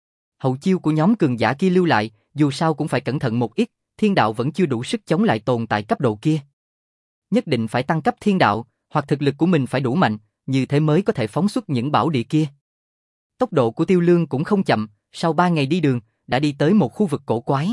Hậu chiêu của nhóm cường giả kia lưu lại, dù sao cũng phải cẩn thận một ít, thiên đạo vẫn chưa đủ sức chống lại tồn tại cấp độ kia. Nhất định phải tăng cấp thiên đạo, hoặc thực lực của mình phải đủ mạnh, như thế mới có thể phóng xuất những bảo địa kia. Tốc độ của Tiêu Lương cũng không chậm, sau 3 ngày đi đường, đã đi tới một khu vực cổ quái.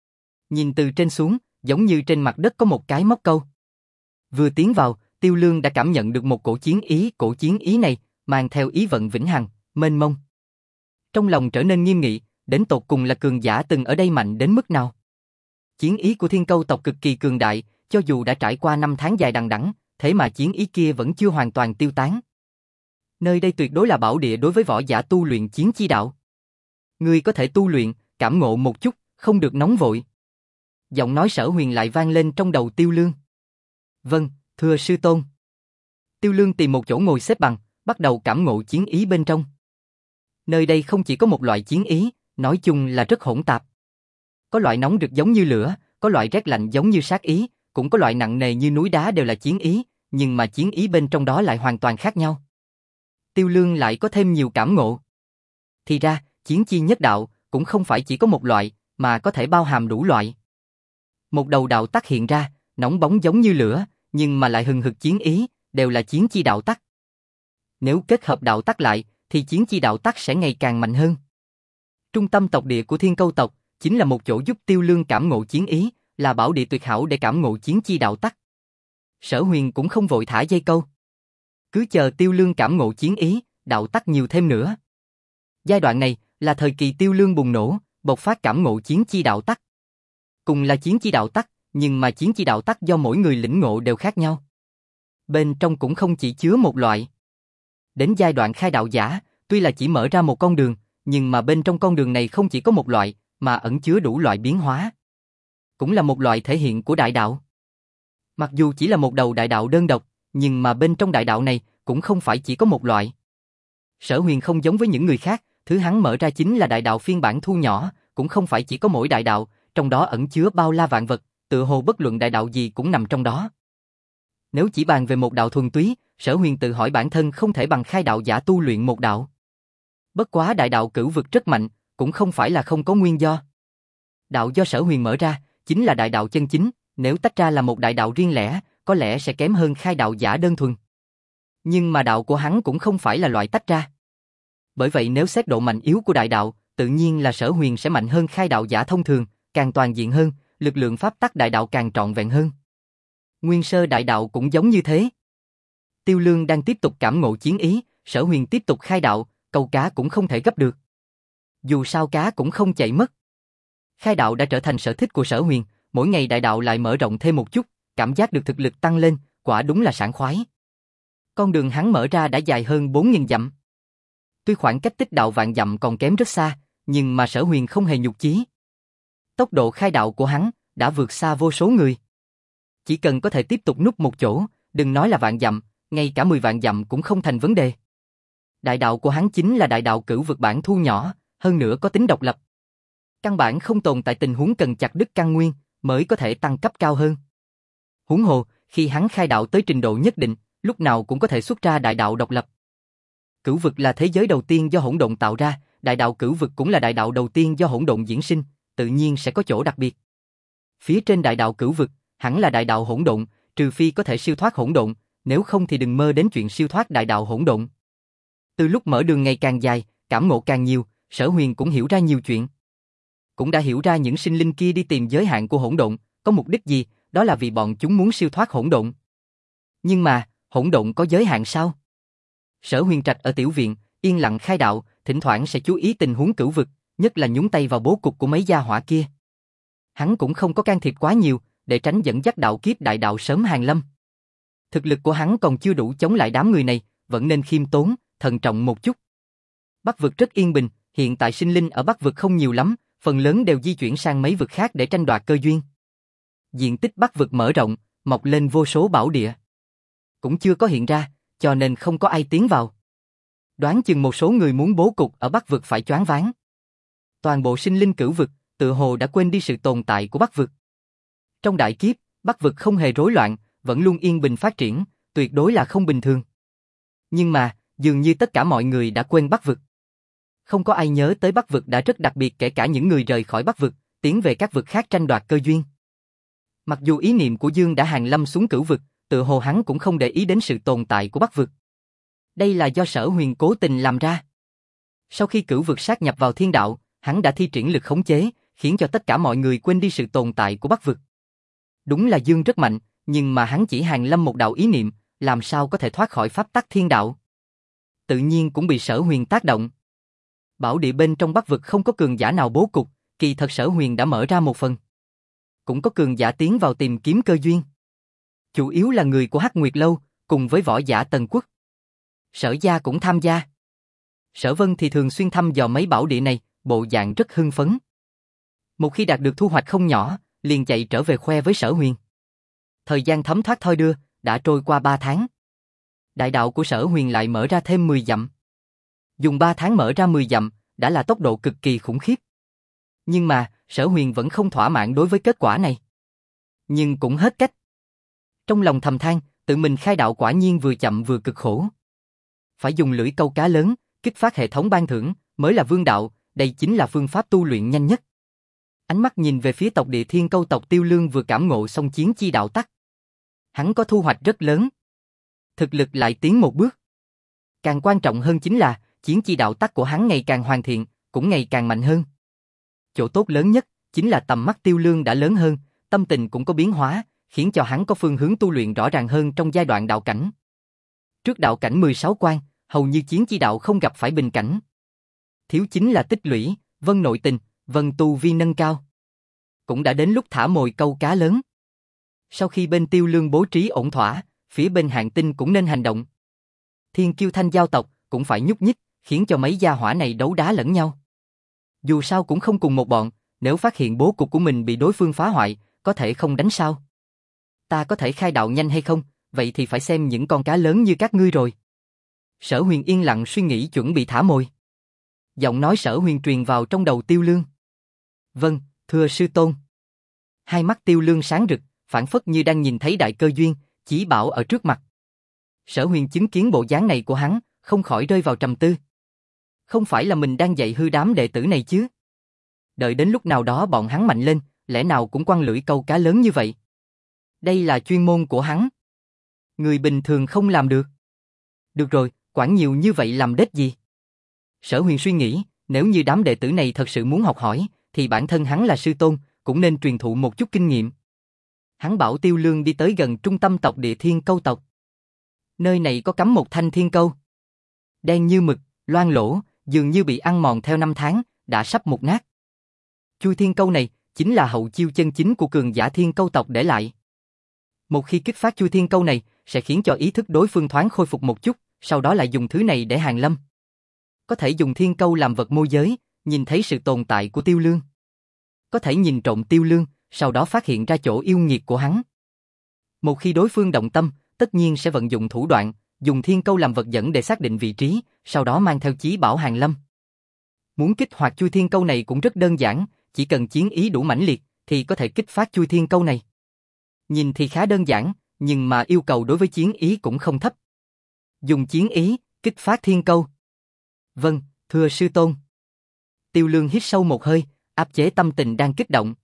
Nhìn từ trên xuống, giống như trên mặt đất có một cái móc câu. Vừa tiến vào, Tiêu Lương đã cảm nhận được một cổ chiến ý này, mang theo ý vận vĩnh hằng, mênh mông. Trong lòng trở nên nghiêm nghị, đến tột cùng là cường giả từng ở đây mạnh đến mức nào. Chiến ý của Thiên Câu tộc cực kỳ cường đại, cho dù đã trải qua 5 tháng dài đằng đẵng, thế mà chiến ý kia vẫn chưa hoàn toàn tiêu tán. Nơi đây tuyệt đối là bảo địa đối với võ giả tu luyện chiến chi đạo. Ngươi có thể tu luyện, cảm ngộ một chút, không được nóng vội. Giọng nói Sở Huyền lại vang lên trong đầu Tiêu Lương. Vâng, thưa sư tôn. Tiêu Lương tìm một chỗ ngồi xếp bằng, bắt đầu cảm ngộ chiến ý bên trong. Nơi đây không chỉ có một loại chiến ý, nói chung là rất hỗn tạp. Có loại nóng rực giống như lửa, có loại rét lạnh giống như sát ý, cũng có loại nặng nề như núi đá đều là chiến ý, nhưng mà chiến ý bên trong đó lại hoàn toàn khác nhau. Tiêu Lương lại có thêm nhiều cảm ngộ. Thì ra, chiến chi nhất đạo cũng không phải chỉ có một loại, mà có thể bao hàm đủ loại. Một đầu đạo tắc hiện ra, nóng bóng giống như lửa, nhưng mà lại hừng hực chiến ý, đều là chiến chi đạo tắc. Nếu kết hợp đạo tắc lại, thì chiến chi đạo tắc sẽ ngày càng mạnh hơn. Trung tâm tộc địa của Thiên Câu tộc chính là một chỗ giúp Tiêu Lương cảm ngộ chiến ý, là bảo địa tuyệt hảo để cảm ngộ chiến chi đạo tắc. Sở Huyền cũng không vội thả dây câu. Cứ chờ Tiêu Lương cảm ngộ chiến ý, đạo tắc nhiều thêm nữa. Giai đoạn này là thời kỳ Tiêu Lương bùng nổ, bộc phát cảm ngộ chiến chi đạo tắc. Cùng là chiến chi đạo tắc, nhưng mà chiến chi đạo tắc do mỗi người lĩnh ngộ đều khác nhau. Bên trong cũng không chỉ chứa một loại. Đến giai đoạn khai đạo giả, tuy là chỉ mở ra một con đường, nhưng mà bên trong con đường này không chỉ có một loại, mà ẩn chứa đủ loại biến hóa. cũng là một loại thể hiện của đại đạo. Mặc dù chỉ là một đầu đại đạo đơn độc, nhưng mà bên trong đại đạo này cũng không phải chỉ có một loại. Sở Huyền không giống với những người khác, thứ hắn mở ra chính là đại đạo phiên bản thu nhỏ, cũng không phải chỉ có mỗi đại đạo, trong đó ẩn chứa bao la vạn vật, tựa hồ bất luận đại đạo gì cũng nằm trong đó. Nếu chỉ bàn về một đạo thuần túy, Sở Huyền tự hỏi bản thân không thể bằng khai đạo giả tu luyện một đạo. Bất quá đại đạo cửu vực rất mạnh, cũng không phải là không có nguyên do. Đạo do Sở Huyền mở ra, chính là đại đạo chân chính, nếu tách ra là một đại đạo riêng lẻ, có lẽ sẽ kém hơn khai đạo giả đơn thuần. Nhưng mà đạo của hắn cũng không phải là loại tách ra. Bởi vậy nếu xét độ mạnh yếu của đại đạo, tự nhiên là Sở Huyền sẽ mạnh hơn khai đạo giả thông thường, càng toàn diện hơn, lực lượng pháp tắc đại đạo càng trọn vẹn hơn. Nguyên sơ đại đạo cũng giống như thế. Tiêu Lương đang tiếp tục cảm ngộ chiến ý, Sở Huyền tiếp tục khai đạo, câu cá cũng không thể gấp được. Dù sao cá cũng không chạy mất. Khai đạo đã trở thành sở thích của Sở Huyền, mỗi ngày đại đạo lại mở rộng thêm một chút, cảm giác được thực lực tăng lên, quả đúng là sảng khoái. Con đường hắn mở ra đã dài hơn 4.000 dặm. Tuy khoảng cách tích đạo vạn dặm còn kém rất xa, nhưng mà Sở Huyền không hề nhục chí. Tốc độ khai đạo của hắn đã vượt xa vô số người. Chỉ cần có thể tiếp tục núp một chỗ, đừng nói là vạn dặm, ngay cả 10 vạn dặm cũng không thành vấn đề. Đại đạo của hắn chính là đại đạo cửu vực bản thu nhỏ, hơn nữa có tính độc lập. Căn bản không tồn tại tình huống cần chặt đứt căn nguyên, mới có thể tăng cấp cao hơn. Huống hồ, khi hắn khai đạo tới trình độ nhất định, lúc nào cũng có thể xuất ra đại đạo độc lập. Cửu vực là thế giới đầu tiên do hỗn độn tạo ra, đại đạo cửu vực cũng là đại đạo đầu tiên do hỗn độn diễn sinh, tự nhiên sẽ có chỗ đặc biệt. Phía trên đại đạo cửu vực, hẳn là đại đạo hỗn độn, trừ phi có thể siêu thoát hỗn độn, nếu không thì đừng mơ đến chuyện siêu thoát đại đạo hỗn độn. Từ lúc mở đường ngày càng dài, cảm ngộ càng nhiều, Sở Huyền cũng hiểu ra nhiều chuyện. Cũng đã hiểu ra những sinh linh kia đi tìm giới hạn của hỗn độn, có mục đích gì, đó là vì bọn chúng muốn siêu thoát hỗn độn. Nhưng mà, hỗn độn có giới hạn sao? Sở Huyền Trạch ở tiểu viện, yên lặng khai đạo, thỉnh thoảng sẽ chú ý tình huống cửu vực, nhất là nhúng tay vào bố cục của mấy gia hỏa kia. Hắn cũng không có can thiệp quá nhiều, để tránh dẫn dắt đạo kiếp đại đạo sớm hàng lâm. Thực lực của hắn còn chưa đủ chống lại đám người này, vẫn nên khiêm tốn, thận trọng một chút. Bắc vực rất yên bình, hiện tại sinh linh ở Bắc vực không nhiều lắm, phần lớn đều di chuyển sang mấy vực khác để tranh đoạt cơ duyên. Diện tích Bắc vực mở rộng, mọc lên vô số bảo địa. Cũng chưa có hiện ra, cho nên không có ai tiến vào. Đoán chừng một số người muốn bố cục ở Bắc vực phải choáng váng. Toàn bộ sinh linh cửu vực, tự hồ đã quên đi sự tồn tại của Bắc vực. Trong đại kiếp, Bắc vực không hề rối loạn, vẫn luôn yên bình phát triển, tuyệt đối là không bình thường. Nhưng mà, dường như tất cả mọi người đã quên Bắc vực. Không có ai nhớ tới Bắc vực đã rất đặc biệt, kể cả những người rời khỏi Bắc vực, tiến về các vực khác tranh đoạt cơ duyên. Mặc dù ý niệm của Dương đã hàng lâm xuống cửu vực, tự hồ hắn cũng không để ý đến sự tồn tại của Bắc vực. Đây là do Sở Huyền cố tình làm ra. Sau khi cửu vực sát nhập vào thiên đạo, hắn đã thi triển lực khống chế, khiến cho tất cả mọi người quên đi sự tồn tại của Bắc vực. Đúng là Dương rất mạnh, nhưng mà hắn chỉ hàng lâm một đạo ý niệm, làm sao có thể thoát khỏi pháp tắc thiên đạo. Tự nhiên cũng bị Sở Huyền tác động. Bảo địa bên trong Bắc vực không có cường giả nào bố cục, kỳ thật Sở Huyền đã mở ra một phần. Cũng có cường giả tiến vào tìm kiếm cơ duyên. Chủ yếu là người của Hắc Nguyệt Lâu, cùng với võ giả Tần Quốc. Sở Gia cũng tham gia. Sở Vân thì thường xuyên thăm dò mấy bảo địa này, bộ dạng rất hưng phấn. Một khi đạt được thu hoạch không nhỏ, liền chạy trở về khoe với Sở Huyền. Thời gian thấm thoát thoi đưa, đã trôi qua 3 tháng. Đại đạo của Sở Huyền lại mở ra thêm 10 dặm. Dùng 3 tháng mở ra 10 dặm, đã là tốc độ cực kỳ khủng khiếp. Nhưng mà, Sở Huyền vẫn không thỏa mãn đối với kết quả này. Nhưng cũng hết cách. Trong lòng thầm than, tự mình khai đạo quả nhiên vừa chậm vừa cực khổ. Phải dùng lưỡi câu cá lớn, kích phát hệ thống ban thưởng, mới là vương đạo, đây chính là phương pháp tu luyện nhanh nhất. Ánh mắt nhìn về phía tộc Địa Thiên Câu tộc Tiêu Lương vừa cảm ngộ xong chiến chi đạo tắc. Hắn có thu hoạch rất lớn. Thực lực lại tiến một bước. Càng quan trọng hơn chính là, chiến chi đạo tắc của hắn ngày càng hoàn thiện, cũng ngày càng mạnh hơn. Chỗ tốt lớn nhất, chính là tầm mắt Tiêu Lương đã lớn hơn, tâm tình cũng có biến hóa, khiến cho hắn có phương hướng tu luyện rõ ràng hơn trong giai đoạn đạo cảnh. Trước đạo cảnh 16 quan, hầu như chiến chi đạo không gặp phải bình cảnh. Thiếu chính là tích lũy, vân nội tình, vân tu vi nâng cao. Cũng đã đến lúc thả mồi câu cá lớn. Sau khi bên Tiêu Lương bố trí ổn thỏa, phía bên Hạng Tinh cũng nên hành động. Thiên Kiêu Thanh giao tộc cũng phải nhúc nhích, khiến cho mấy gia hỏa này đấu đá lẫn nhau. Dù sao cũng không cùng một bọn, nếu phát hiện bố cục của mình bị đối phương phá hoại, có thể không đánh sao? Ta có thể khai đạo nhanh hay không, vậy thì phải xem những con cá lớn như các ngươi rồi. Sở Huyền yên lặng suy nghĩ chuẩn bị thả mồi. Giọng nói Sở Huyền truyền vào trong đầu Tiêu Lương. Vâng, thưa sư tôn. Hai mắt Tiêu Lương sáng rực, phảng phất như đang nhìn thấy đại cơ duyên, chỉ bảo ở trước mặt. Sở Huyền chứng kiến bộ dáng này của hắn, không khỏi rơi vào trầm tư. Không phải là mình đang dạy hư đám đệ tử này chứ? Đợi đến lúc nào đó bọn hắn mạnh lên, lẽ nào cũng quăng lưỡi câu cá lớn như vậy? Đây là chuyên môn của hắn. Người bình thường không làm được. Được rồi, quản nhiều như vậy làm đếch gì? Sở Huyền suy nghĩ, nếu như đám đệ tử này thật sự muốn học hỏi, thì bản thân hắn là sư tôn, cũng nên truyền thụ một chút kinh nghiệm. Hắn bảo Tiêu Lương đi tới gần trung tâm tộc địa Thiên Câu tộc. Nơi này có cắm một thanh thiên câu. Đen như mực, loang lỗ, dường như bị ăn mòn theo năm tháng, đã sắp mục nát. Chui thiên câu này chính là hậu chiêu chân chính của cường giả Thiên Câu tộc để lại. Một khi kích phát chui thiên câu này, sẽ khiến cho ý thức đối phương thoáng khôi phục một chút, sau đó lại dùng thứ này để hàng lâm. Có thể dùng thiên câu làm vật môi giới, nhìn thấy sự tồn tại của Tiêu Lương. Có thể nhìn trộm Tiêu Lương, sau đó phát hiện ra chỗ yêu nghiệt của hắn. Một khi đối phương động tâm, tất nhiên sẽ vận dụng thủ đoạn, dùng thiên câu làm vật dẫn để xác định vị trí, sau đó mang theo chí bảo hàng lâm. Muốn kích hoạt chui thiên câu này cũng rất đơn giản, chỉ cần chiến ý đủ mãnh liệt, thì có thể kích phát chui thiên câu này. Nhìn thì khá đơn giản, nhưng mà yêu cầu đối với chiến ý cũng không thấp. Dùng chiến ý, kích phát thiên câu. Vâng, thưa sư tôn. Tiêu Lương hít sâu một hơi, áp chế tâm tình đang kích động.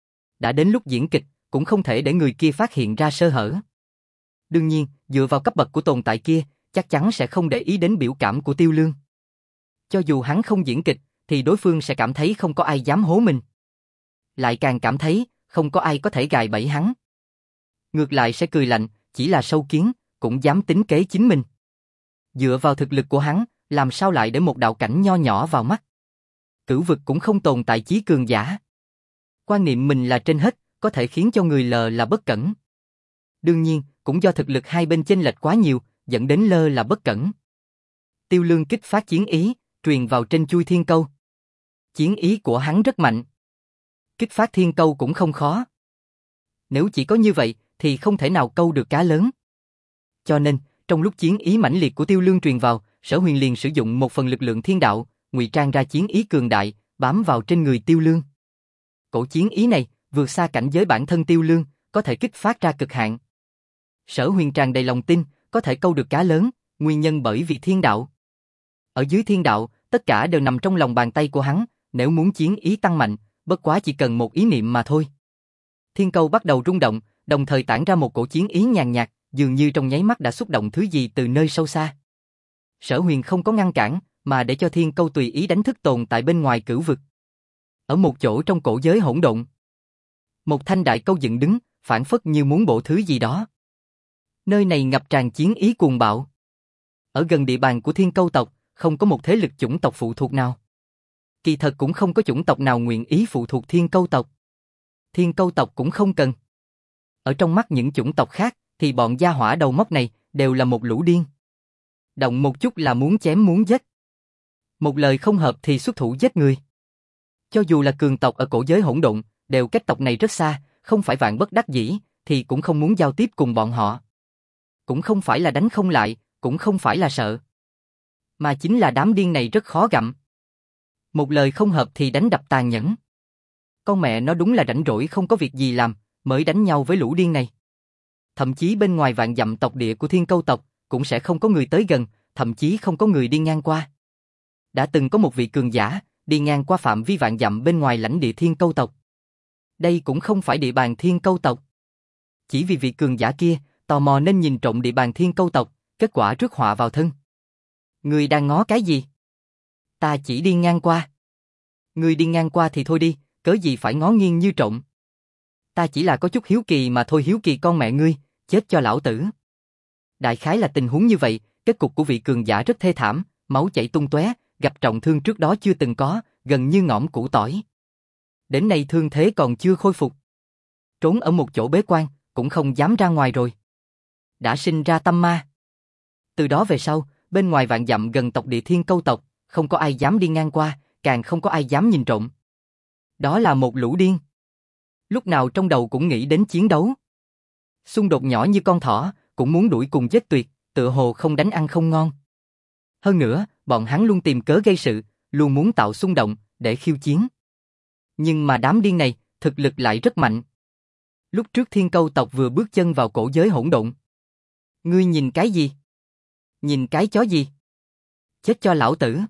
Đã đến lúc diễn kịch, cũng không thể để người kia phát hiện ra sơ hở. Đương nhiên, dựa vào cấp bậc của tồn tại kia, chắc chắn sẽ không để ý đến biểu cảm của Tiêu Lương. Cho dù hắn không diễn kịch, thì đối phương sẽ cảm thấy không có ai dám hố mình. Lại càng cảm thấy, không có ai có thể gài bẫy hắn. Ngược lại sẽ cười lạnh, chỉ là sâu kiến, cũng dám tính kế chính mình. Dựa vào thực lực của hắn, làm sao lại để một đạo cảnh nho nhỏ vào mắt. Cửu vực cũng không tồn tại chí cường giả. Quan niệm mình là trên hết, có thể khiến cho người lờ là bất cẩn. Đương nhiên, cũng do thực lực hai bên chênh lệch quá nhiều, dẫn đến lơ là bất cẩn. Tiêu Lương kích phát chiến ý, truyền vào trên chui thiên câu. Chiến ý của hắn rất mạnh. Kích phát thiên câu cũng không khó. Nếu chỉ có như vậy, thì không thể nào câu được cá lớn. Cho nên, trong lúc chiến ý mãnh liệt của Tiêu Lương truyền vào, Sở Huyền liền sử dụng một phần lực lượng thiên đạo, ngụy trang ra chiến ý cường đại, bám vào trên người Tiêu Lương. Cổ chiến ý này, vượt xa cảnh giới bản thân Tiêu Lương, có thể kích phát ra cực hạn. Sở Huyền tràn đầy lòng tin, có thể câu được cá lớn, nguyên nhân bởi vì thiên đạo. Ở dưới thiên đạo, tất cả đều nằm trong lòng bàn tay của hắn, nếu muốn chiến ý tăng mạnh, bất quá chỉ cần một ý niệm mà thôi. Thiên câu bắt đầu rung động, đồng thời tản ra một cổ chiến ý nhàn nhạt, dường như trong nháy mắt đã xúc động thứ gì từ nơi sâu xa. Sở Huyền không có ngăn cản, mà để cho thiên câu tùy ý đánh thức tồn tại bên ngoài cửu vực. Ở một chỗ trong cổ giới hỗn độn, một thanh đại câu dựng đứng, phảng phất như muốn bổ thứ gì đó. Nơi này ngập tràn chiến ý cuồng bạo. Ở gần địa bàn của Thiên Câu tộc, không có một thế lực chủng tộc phụ thuộc nào. Kỳ thật cũng không có chủng tộc nào nguyện ý phụ thuộc Thiên Câu tộc. Thiên Câu tộc cũng không cần. Ở trong mắt những chủng tộc khác, thì bọn gia hỏa đầu móc này đều là một lũ điên. Động một chút là muốn chém muốn giết. Một lời không hợp thì xuất thủ giết người. Cho dù là cường tộc ở cổ giới hỗn độn, đều cách tộc này rất xa, không phải vạn bất đắc dĩ, thì cũng không muốn giao tiếp cùng bọn họ. Cũng không phải là đánh không lại, cũng không phải là sợ. Mà chính là đám điên này rất khó gặm. Một lời không hợp thì đánh đập tàn nhẫn. Con mẹ nó đúng là rảnh rỗi không có việc gì làm, mới đánh nhau với lũ điên này. Thậm chí bên ngoài vạn dặm tộc địa của Thiên Câu tộc, cũng sẽ không có người tới gần, thậm chí không có người đi ngang qua. Đã từng có một vị cường giả, đi ngang qua phạm vi vạn dặm bên ngoài lãnh địa Thiên Câu tộc. Đây cũng không phải địa bàn Thiên Câu tộc. Chỉ vì vị cường giả kia, tò mò nên nhìn trộm địa bàn Thiên Câu tộc, kết quả rước họa vào thân. Người đang ngó cái gì? Ta chỉ đi ngang qua. Người đi ngang qua thì thôi đi, cớ gì phải ngó nghiêng như trộm. Ta chỉ là có chút hiếu kỳ mà thôi, hiếu kỳ con mẹ ngươi, chết cho lão tử. Đại khái là tình huống như vậy, kết cục của vị cường giả rất thê thảm, máu chảy tung tóe, gặp trọng thương trước đó chưa từng có, gần như ngõm củ tỏi. Đến nay thương thế còn chưa khôi phục. Trốn ở một chỗ bế quan, cũng không dám ra ngoài rồi. Đã sinh ra tâm ma. Từ đó về sau, bên ngoài vạn dặm gần tộc địa Thiên Câu tộc, không có ai dám đi ngang qua, càng không có ai dám nhìn trộm. Đó là một lũ điên. Lúc nào trong đầu cũng nghĩ đến chiến đấu. Xung đột nhỏ như con thỏ, cũng muốn đuổi cùng giết tuyệt, tựa hồ không đánh ăn không ngon. Hơn nữa, bọn hắn luôn tìm cớ gây sự, luôn muốn tạo xung động, để khiêu chiến. Nhưng mà đám điên này, thực lực lại rất mạnh. Lúc trước Thiên Câu tộc vừa bước chân vào cổ giới hỗn độn. Ngươi nhìn cái gì? Nhìn cái chó gì? Chết cho lão tử.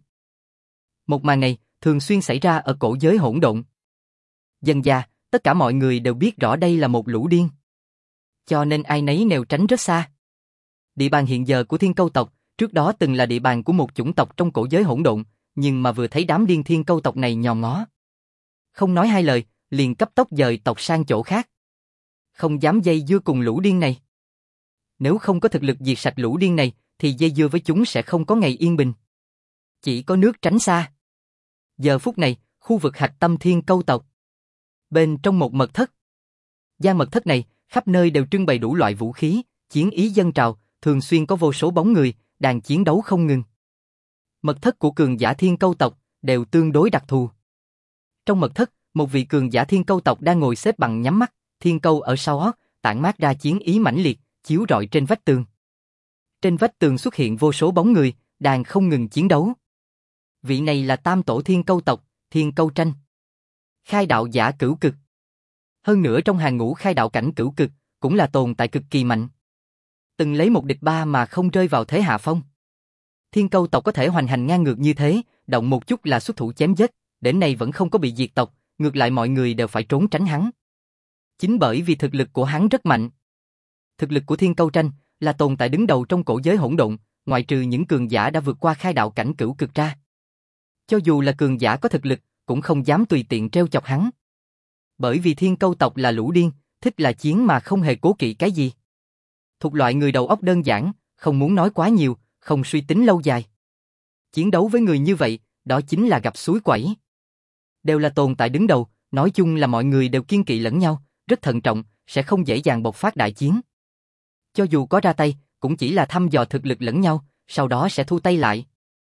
Một màn này, thường xuyên xảy ra ở cổ giới hỗn độn. Dần dà, tất cả mọi người đều biết rõ đây là một lũ điên. Cho nên ai nấy nèo tránh rất xa. Địa bàn hiện giờ của Thiên Câu tộc, trước đó từng là địa bàn của một chủng tộc trong cổ giới hỗn độn, nhưng mà vừa thấy đám điên Thiên Câu tộc này nhòm ngó. Không nói hai lời, liền cấp tốc dời tộc sang chỗ khác. Không dám dây dưa cùng lũ điên này. Nếu không có thực lực diệt sạch lũ điên này, thì dây dưa với chúng sẽ không có ngày yên bình. Chỉ có nước tránh xa. Giờ phút này, khu vực hạch tâm Thiên Câu tộc. Bên trong một mật thất. Gian mật thất này, khắp nơi đều trưng bày đủ loại vũ khí, chiến ý dâng trào, thường xuyên có vô số bóng người, đang chiến đấu không ngừng. Mật thất của cường giả Thiên Câu tộc đều tương đối đặc thù. Trong mật thất, một vị cường giả Thiên Câu tộc đang ngồi xếp bằng nhắm mắt, thiên câu ở sau ót, tản mát ra chiến ý mãnh liệt, chiếu rọi trên vách tường. Trên vách tường xuất hiện vô số bóng người, đang không ngừng chiến đấu. Vị này là tam tổ Thiên Câu tộc, Thiên Câu Tranh. Khai đạo giả cửu cực. Hơn nữa trong hàng ngũ khai đạo cảnh cửu cực, cũng là tồn tại cực kỳ mạnh. Từng lấy một địch ba mà không rơi vào thế hạ phong. Thiên Câu tộc có thể hoành hành ngang ngược như thế, động một chút là xuất thủ chém giết, đến nay vẫn không có bị diệt tộc, ngược lại mọi người đều phải trốn tránh hắn. Chính bởi vì thực lực của hắn rất mạnh. Thực lực của Thiên Câu Tranh là tồn tại đứng đầu trong cổ giới hỗn độn, ngoại trừ những cường giả đã vượt qua khai đạo cảnh cửu cực ra. Cho dù là cường giả có thực lực, cũng không dám tùy tiện trêu chọc hắn. Bởi vì Thiên Câu tộc là lũ điên, thích là chiến mà không hề cố kỵ cái gì. Thuộc loại người đầu óc đơn giản, không muốn nói quá nhiều, không suy tính lâu dài. Chiến đấu với người như vậy, đó chính là gặp suối quẩy. Đều là tồn tại đứng đầu, nói chung là mọi người đều kiêng kỵ lẫn nhau, rất thận trọng, sẽ không dễ dàng bộc phát đại chiến. Cho dù có ra tay, cũng chỉ là thăm dò thực lực lẫn nhau, sau đó sẽ thu tay lại.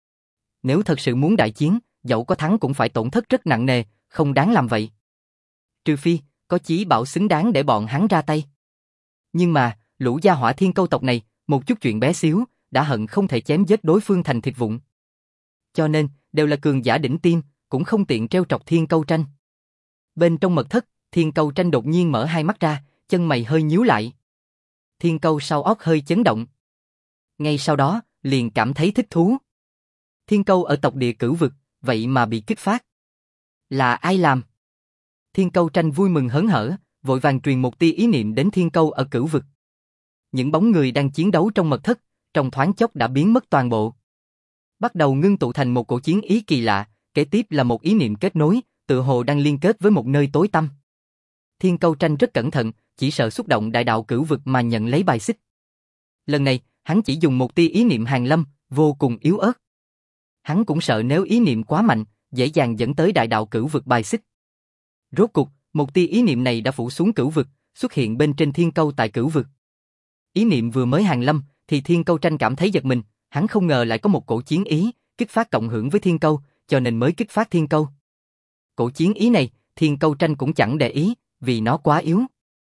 Nếu thật sự muốn đại chiến, dẫu có thắng cũng phải tổn thất rất nặng nề, không đáng làm vậy. Trừ phi, có chí bảo xứng đáng để bọn hắn ra tay. Nhưng mà, lũ gia hỏa Thiên Câu tộc này, một chút chuyện bé xíu, đã hận không thể chém giết đối phương thành thịt vụn. Cho nên, đều là cường giả đỉnh tiêm, cũng không tiện trêu chọc Thiên Câu Tranh. Bên trong mật thất, Thiên Câu Tranh đột nhiên mở hai mắt ra, chân mày hơi nhíu lại. Thiên Câu sau óc hơi chấn động. Ngay sau đó, liền cảm thấy thích thú. Thiên Câu ở tộc địa Cửu vực, vậy mà bị kích phát. Là ai làm? Thiên Câu Tranh vui mừng hớn hở, vội vàng truyền một tia ý niệm đến Thiên Câu ở Cửu vực. Những bóng người đang chiến đấu trong mật thất, trong thoáng chốc đã biến mất toàn bộ. Bắt đầu ngưng tụ thành một cổ chiến ý kỳ lạ, kế tiếp là một ý niệm kết nối, tựa hồ đang liên kết với một nơi tối tăm. Thiên Câu Tranh rất cẩn thận, chỉ sợ xúc động đại đạo Cửu vực mà nhận lấy bài xích. Lần này, hắn chỉ dùng một tia ý niệm hàn lâm, vô cùng yếu ớt. Hắn cũng sợ nếu ý niệm quá mạnh, dễ dàng dẫn tới đại đạo Cửu vực bài xích. Rốt cục, một tia ý niệm này đã phủ xuống Cửu vực, xuất hiện bên trên Thiên Câu tại Cửu vực. Ý niệm vừa mới hàn lâm, thì Thiên Câu Tranh cảm thấy giật mình, hắn không ngờ lại có một cổ chiến ý, kích phát cộng hưởng với Thiên Câu, cho nên mới kích phát Thiên Câu. Cổ chiến ý này, Thiên Câu Tranh cũng chẳng để ý, vì nó quá yếu.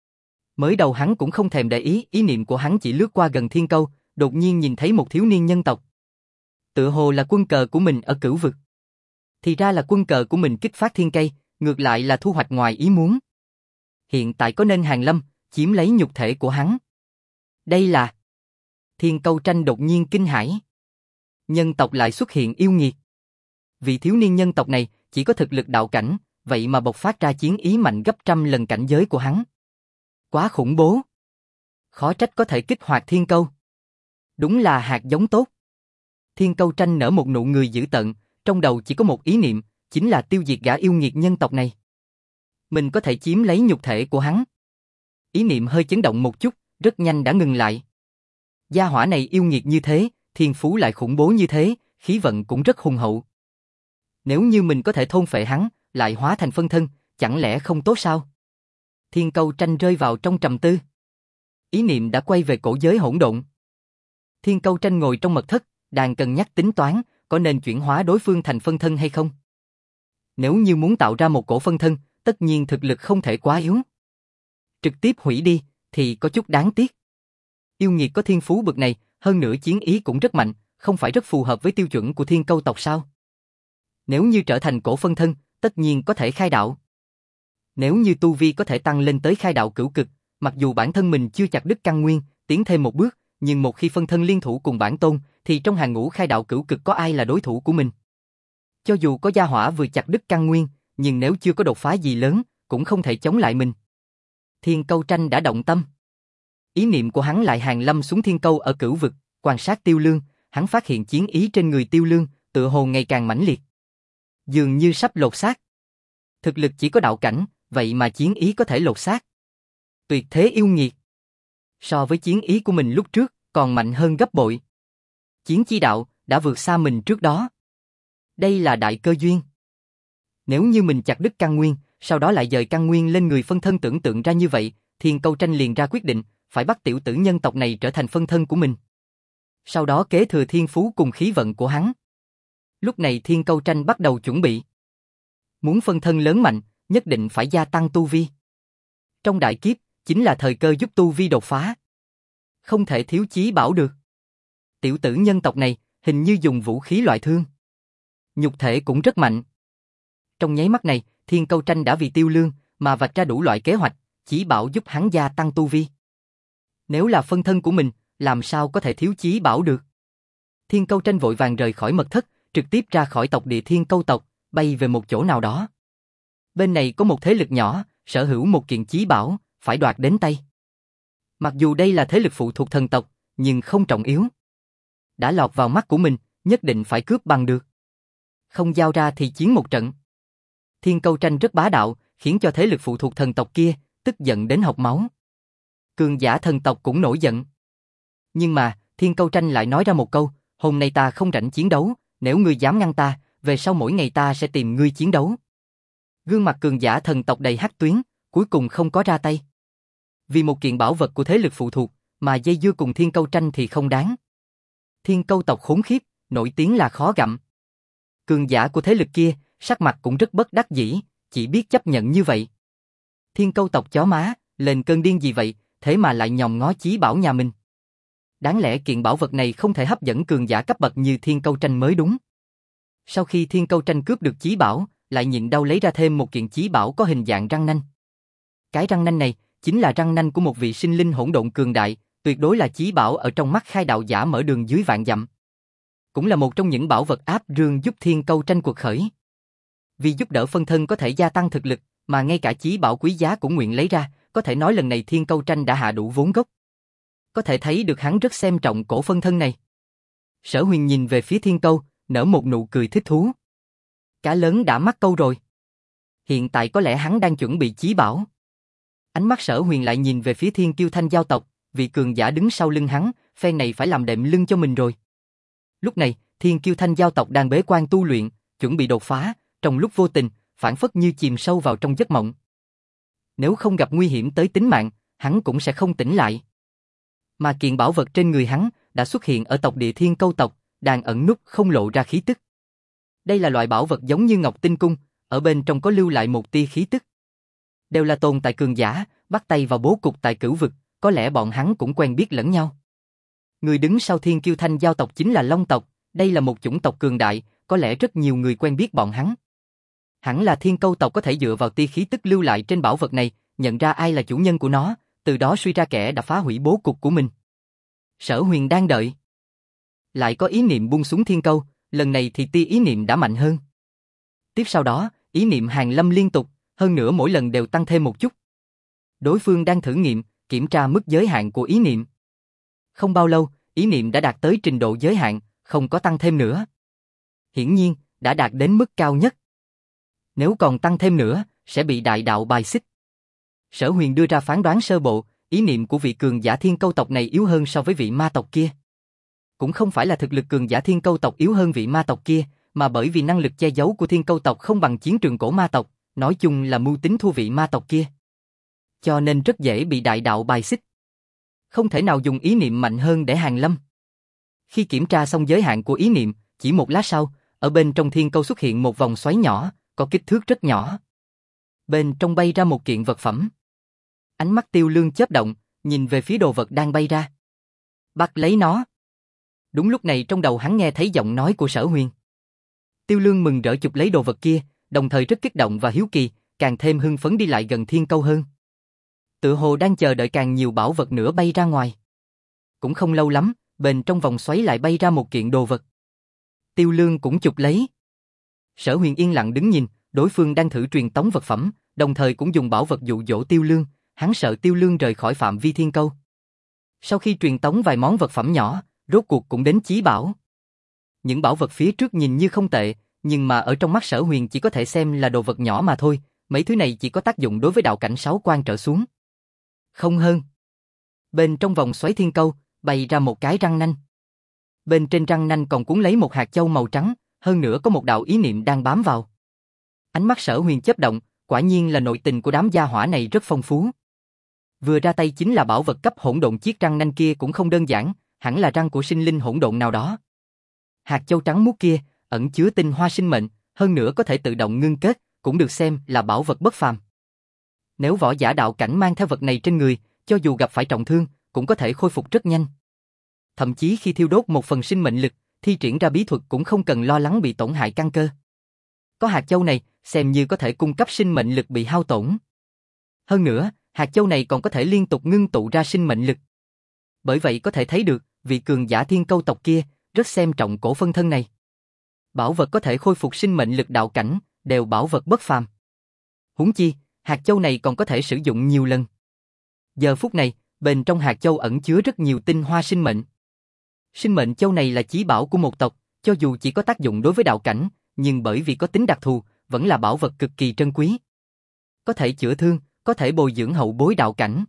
Mới đầu hắn cũng không thèm để ý, ý niệm của hắn chỉ lướt qua gần Thiên Câu, đột nhiên nhìn thấy một thiếu niên nhân tộc. Tựa hồ là quân cờ của mình ở Cửu vực. Thì ra là quân cờ của mình kích phát Thiên Cây, ngược lại là thu hoạch ngoài ý muốn. Hiện tại có nên hàn lâm, chiếm lấy nhục thể của hắn. Đây là... Thiên Câu Tranh đột nhiên kinh hãi. Nhân tộc lại xuất hiện yêu nghiệt. Vị thiếu niên nhân tộc này chỉ có thực lực đạo cảnh, vậy mà bộc phát ra chiến ý mạnh gấp trăm lần cảnh giới của hắn. Quá khủng bố. Khó trách có thể kích hoạt Thiên Câu. Đúng là hạt giống tốt. Thiên Câu Tranh nở một nụ cười dữ tợn, trong đầu chỉ có một ý niệm, chính là tiêu diệt gã yêu nghiệt nhân tộc này. Mình có thể chiếm lấy nhục thể của hắn. Ý niệm hơi chấn động một chút, rất nhanh đã ngừng lại. Gia hỏa này yêu nghiệt như thế, thiên phú lại khủng bố như thế, khí vận cũng rất hùng hậu. Nếu như mình có thể thôn phệ hắn, lại hóa thành phân thân, chẳng lẽ không tốt sao? Thiên Câu Tranh rơi vào trong trầm tư. Ý niệm đã quay về cổ giới hỗn độn. Thiên Câu Tranh ngồi trong mật thất, đang cân nhắc tính toán, có nên chuyển hóa đối phương thành phân thân hay không? Nếu như muốn tạo ra một cổ phân thân, tất nhiên thực lực không thể quá yếu. trực tiếp hủy đi, thì có chút đáng tiếc. Yêu nghiệt có thiên phú bực này, hơn nữa chiến ý cũng rất mạnh, không phải rất phù hợp với tiêu chuẩn của thiên câu tộc sao? Nếu như trở thành cổ phân thân, tất nhiên có thể khai đạo. Nếu như tu vi có thể tăng lên tới khai đạo cửu cực, mặc dù bản thân mình chưa chặt đứt căn nguyên, tiến thêm một bước, nhưng một khi phân thân liên thủ cùng bản tôn, thì trong hàng ngũ khai đạo cửu cực có ai là đối thủ của mình? Cho dù có gia hỏa vừa chặt đứt căn nguyên, nhưng nếu chưa có đột phá gì lớn, cũng không thể chống lại mình. Thiên Câu Tranh đã động tâm. Ý niệm của hắn lại hàng lâm xuống thiên câu ở cửu vực, quan sát Tiêu Lương, hắn phát hiện chiến ý trên người Tiêu Lương, tựa hồ ngày càng mãnh liệt. Dường như sắp lột xác. Thực lực chỉ có đạo cảnh, vậy mà chiến ý có thể lột xác. Tuyệt thế yêu nghiệt. So với chiến ý của mình lúc trước, còn mạnh hơn gấp bội. Chiến chi đạo đã vượt xa mình trước đó. Đây là đại cơ duyên. Nếu như mình chặt đứt căn nguyên, sau đó lại dời căn nguyên lên người phân thân tưởng tượng ra như vậy, Thiên Câu Tranh liền ra quyết định, phải bắt tiểu tử nhân tộc này trở thành phân thân của mình. Sau đó kế thừa thiên phú cùng khí vận của hắn. Lúc này Thiên Câu Tranh bắt đầu chuẩn bị. Muốn phân thân lớn mạnh, nhất định phải gia tăng tu vi. Trong đại kiếp, chính là thời cơ giúp tu vi đột phá. Không thể thiếu chí bảo được. Tiểu tử nhân tộc này, hình như dùng vũ khí loại thương. Nhục thể cũng rất mạnh. Trong nháy mắt này, Thiên Câu Tranh đã vì Tiêu Lương mà vạch ra đủ loại kế hoạch, chí bảo giúp hắn gia tăng tu vi. Nếu là phân thân của mình, làm sao có thể thiếu chí bảo được? Thiên Câu Tranh vội vàng rời khỏi mật thất, trực tiếp ra khỏi tộc địa Thiên Câu tộc, bay về một chỗ nào đó. Bên này có một thế lực nhỏ, sở hữu một kiện chí bảo, phải đoạt đến tay. Mặc dù đây là thế lực phụ thuộc thần tộc, nhưng không trọng yếu. Đã lọt vào mắt của mình, nhất định phải cướp bằng được. Không giao ra thì chiến một trận. Thiên Câu Tranh rất bá đạo, khiến cho thế lực phụ thuộc thần tộc kia tức giận đến hộc máu. Cường giả thần tộc cũng nổi giận. Nhưng mà, Thiên Câu Tranh lại nói ra một câu, hôm nay ta không rảnh chiến đấu, nếu ngươi dám ngăn ta, về sau mỗi ngày ta sẽ tìm ngươi chiến đấu. Gương mặt cường giả thần tộc đầy hắc tuyến, cuối cùng không có ra tay. Vì một kiện bảo vật của thế lực phụ thuộc, mà dây dưa cùng Thiên Câu Tranh thì không đáng. Thiên Câu tộc khốn khiếp, nổi tiếng là khó gặm. Cường giả của thế lực kia, sắc mặt cũng rất bất đắc dĩ, chỉ biết chấp nhận như vậy. Thiên Câu tộc chó má, lên cơn điên gì vậy, thế mà lại nhòm ngó chí bảo nhà mình. Đáng lẽ kiện bảo vật này không thể hấp dẫn cường giả cấp bậc như Thiên Câu Tranh mới đúng. Sau khi Thiên Câu Tranh cướp được chí bảo, lại nhịn đau lấy ra thêm một kiện chí bảo có hình dạng răng nanh. Cái răng nanh này chính là răng nanh của một vị sinh linh hỗn độn cường đại, tuyệt đối là chí bảo ở trong mắt khai đạo giả mở đường dưới vạn dặm. Cũng là một trong những bảo vật áp rương giúp Thiên Câu Tranh cuộc khởi. Vì giúp đỡ phân thân có thể gia tăng thực lực, mà ngay cả chí bảo quý giá cũng nguyện lấy ra, có thể nói lần này Thiên Câu Tranh đã hạ đủ vốn gốc. Có thể thấy được hắn rất xem trọng cổ phân thân này. Sở Huyền nhìn về phía Thiên Câu, nở một nụ cười thích thú. Cá lớn đã mắc câu rồi. Hiện tại có lẽ hắn đang chuẩn bị chí bảo. Ánh mắt Sở Huyền lại nhìn về phía Thiên Kiêu Thanh giao tộc, vị cường giả đứng sau lưng hắn, phe này phải làm đệm lưng cho mình rồi. Lúc này, Thiên Kiêu Thanh giao tộc đang bế quan tu luyện, chuẩn bị đột phá, trong lúc vô tình, phản phất như chìm sâu vào trong giấc mộng. Nếu không gặp nguy hiểm tới tính mạng, hắn cũng sẽ không tỉnh lại. Mà kiện bảo vật trên người hắn đã xuất hiện ở tộc địa Thiên Câu tộc, đang ẩn núp không lộ ra khí tức. Đây là loại bảo vật giống như Ngọc Tinh Cung, ở bên trong có lưu lại một tia khí tức. Đều là tồn tại cường giả, bắt tay vào bố cục tại cửu vực, có lẽ bọn hắn cũng quen biết lẫn nhau. Người đứng sau Thiên Kiêu Thanh giao tộc chính là Long tộc, đây là một chủng tộc cường đại, có lẽ rất nhiều người quen biết bọn hắn. Hẳn là Thiên Câu tộc có thể dựa vào tia khí tức lưu lại trên bảo vật này, nhận ra ai là chủ nhân của nó, từ đó suy ra kẻ đã phá hủy bố cục của mình. Sở Huyền đang đợi. Lại có ý niệm buông xuống Thiên Câu, lần này thì tia ý niệm đã mạnh hơn. Tiếp sau đó, ý niệm hàng lâm liên tục, hơn nữa mỗi lần đều tăng thêm một chút. Đối phương đang thử nghiệm, kiểm tra mức giới hạn của ý niệm. Không bao lâu, ý niệm đã đạt tới trình độ giới hạn, không có tăng thêm nữa. Hiển nhiên, đã đạt đến mức cao nhất. Nếu còn tăng thêm nữa, sẽ bị đại đạo bài xích. Sở Huyền đưa ra phán đoán sơ bộ, ý niệm của vị cường giả Thiên Câu tộc này yếu hơn so với vị ma tộc kia. Cũng không phải là thực lực cường giả Thiên Câu tộc yếu hơn vị ma tộc kia, mà bởi vì năng lực che giấu của Thiên Câu tộc không bằng chiến trường cổ ma tộc, nói chung là mưu tính thua vị ma tộc kia. Cho nên rất dễ bị đại đạo bài xích. Không thể nào dùng ý niệm mạnh hơn để hàng lâm. Khi kiểm tra xong giới hạn của ý niệm, chỉ một lát sau, ở bên trong Thiên Câu xuất hiện một vòng xoáy nhỏ, có kích thước rất nhỏ. Bên trong bay ra một kiện vật phẩm. Ánh mắt Tiêu Lương chớp động, nhìn về phía đồ vật đang bay ra. Bắt lấy nó. Đúng lúc này trong đầu hắn nghe thấy giọng nói của Sở Huyền. Tiêu Lương mừng rỡ chụp lấy đồ vật kia, đồng thời rất kích động và hiếu kỳ, càng thêm hưng phấn đi lại gần Thiên Câu hơn. Tựa hồ đang chờ đợi càng nhiều bảo vật nữa bay ra ngoài. Cũng không lâu lắm, bên trong vòng xoáy lại bay ra một kiện đồ vật. Tiêu Lương cũng chụp lấy. Sở Huyền yên lặng đứng nhìn, đối phương đang thử truyền tống vật phẩm, đồng thời cũng dùng bảo vật dụ dỗ Tiêu Lương, hắn sợ Tiêu Lương rời khỏi phạm vi Thiên Câu. Sau khi truyền tống vài món vật phẩm nhỏ, rốt cuộc cũng đến chí bảo. Những bảo vật phía trước nhìn như không tệ, nhưng mà ở trong mắt Sở Huyền chỉ có thể xem là đồ vật nhỏ mà thôi, mấy thứ này chỉ có tác dụng đối với đạo cảnh 6 quan trở xuống. Không hơn. Bên trong vòng xoáy Thiên Câu, bày ra một cái răng nanh. Bên trên răng nanh còn cuốn lấy một hạt châu màu trắng, hơn nữa có một đạo ý niệm đang bám vào. Ánh mắt Sở Huyền chớp động, quả nhiên là nội tình của đám gia hỏa này rất phong phú. Vừa ra tay chính là bảo vật cấp hỗn độn, chiếc răng nanh kia cũng không đơn giản, hẳn là răng của sinh linh hỗn độn nào đó. Hạt châu trắng muốt kia ẩn chứa tinh hoa sinh mệnh, hơn nữa có thể tự động ngưng kết, cũng được xem là bảo vật bất phàm. Nếu võ giả đạo cảnh mang theo vật này trên người, cho dù gặp phải trọng thương, cũng có thể khôi phục rất nhanh. Thậm chí khi thiêu đốt một phần sinh mệnh lực, thi triển ra bí thuật cũng không cần lo lắng bị tổn hại căn cơ. Có hạt châu này, xem như có thể cung cấp sinh mệnh lực bị hao tổn. Hơn nữa, hạt châu này còn có thể liên tục ngưng tụ ra sinh mệnh lực. Bởi vậy có thể thấy được, vị cường giả Thiên Câu tộc kia rất xem trọng cổ phân thân này. Bảo vật có thể khôi phục sinh mệnh lực đạo cảnh, đều bảo vật bất phàm. Huống chi, hạt châu này còn có thể sử dụng nhiều lần. Giờ phút này, bên trong hạt châu ẩn chứa rất nhiều tinh hoa sinh mệnh. Sinh mệnh châu này là chí bảo của một tộc, cho dù chỉ có tác dụng đối với đạo cảnh, nhưng bởi vì có tính đặc thù, vẫn là bảo vật cực kỳ trân quý. Có thể chữa thương, có thể bồi dưỡng hậu bối đạo cảnh.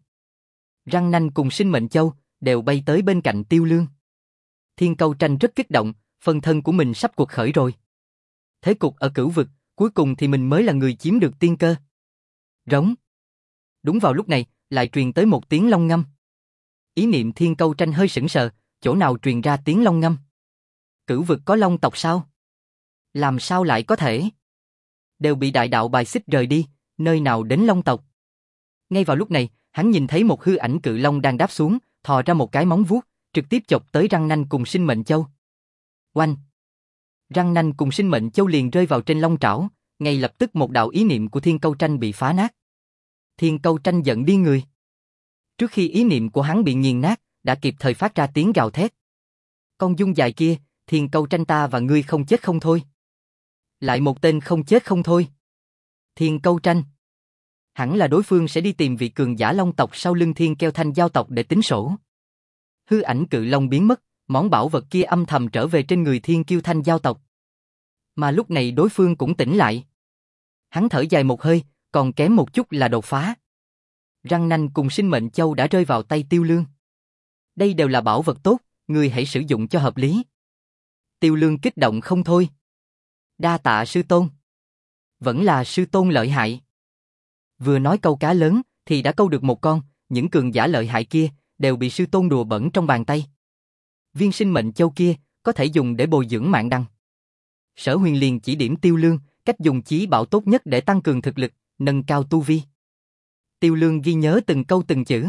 Răng nanh cùng sinh mệnh châu đều bay tới bên cạnh Tiêu Lương. Thiên Câu Tranh rất kích động, phần thân của mình sắp cuộc khởi rồi. Thế cục ở cửu vực, cuối cùng thì mình mới là người chiếm được tiên cơ. Rống. Đúng vào lúc này, lại truyền tới một tiếng long ngâm. Ý niệm Thiên Câu Tranh hơi sững sờ, chỗ nào truyền ra tiếng long ngâm? Cửu vực có long tộc sao? Làm sao lại có thể? Đều bị đại đạo bài xích rời đi, nơi nào đến long tộc? Ngay vào lúc này, hắn nhìn thấy một hư ảnh cự long đang đáp xuống, thò ra một cái móng vuốt, trực tiếp chộp tới răng nanh cùng sinh mệnh châu. Oanh! Răng nanh cùng sinh mệnh châu liền rơi vào trên long trảo, ngay lập tức một đạo ý niệm của Thiên Câu Tranh bị phá nát. Thiên Câu Tranh giận điên người. Trước khi ý niệm của hắn bị nghiền nát, đã kịp thời phát ra tiếng gào thét. Con dung dài kia, Thiên Câu Tranh ta và ngươi không chết không thôi. Lại một tên không chết không thôi. Thiên Câu Tranh. Hẳn là đối phương sẽ đi tìm vị cường giả long tộc sau lưng Thiên Kêu Thanh giao tộc để tính sổ. Hư ảnh cự long biến mất, món bảo vật kia âm thầm trở về trên người Thiên Kiêu Thanh giao tộc. Mà lúc này đối phương cũng tỉnh lại. Hắn thở dài một hơi, còn kém một chút là đột phá. Răng nanh cùng sinh mệnh châu đã rơi vào tay Tiêu Lương. Đây đều là bảo vật tốt, ngươi hãy sử dụng cho hợp lý. Tiêu Lương kích động không thôi. Đa tạ sư tôn. Vẫn là sư tôn lợi hại. Vừa nói câu cá lớn, thì đã câu được một con, những cường giả lợi hại kia, đều bị sư tôn đùa bẩn trong bàn tay. Viên sinh mệnh châu kia, có thể dùng để bồi dưỡng mạng đăng. Sở Huyền liền chỉ điểm Tiêu Lương, cách dùng chí bảo tốt nhất để tăng cường thực lực, nâng cao tu vi. Tiêu Lương ghi nhớ từng câu từng chữ.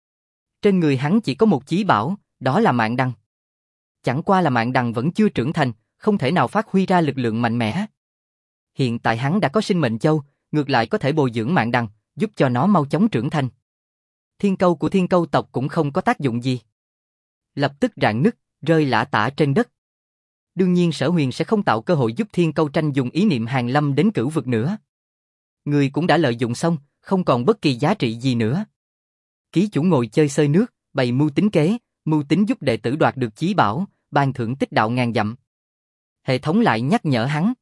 Trên người hắn chỉ có một chí bảo, đó là mạng đăng. Chẳng qua là mạng đăng vẫn chưa trưởng thành, không thể nào phát huy ra lực lượng mạnh mẽ. Hiện tại hắn đã có sinh mệnh châu, ngược lại có thể bồi dưỡng mạng đăng, giúp cho nó mau chóng trưởng thành. Thiên câu của Thiên Câu tộc cũng không có tác dụng gì. Lập tức rạn nứt, rơi lả tả trên đất. Đương nhiên Sở Huyền sẽ không tạo cơ hội giúp Thiên Câu Tranh dùng ý niệm hàng lâm đến cửu vực nữa. Người cũng đã lợi dụng xong, không còn bất kỳ giá trị gì nữa. Ký chủ ngồi chơi xơi nước, bày mưu tính kế, mưu tính giúp đệ tử đoạt được chí bảo, ban thưởng tích đạo ngàn dặm. Hệ thống lại nhắc nhở hắn.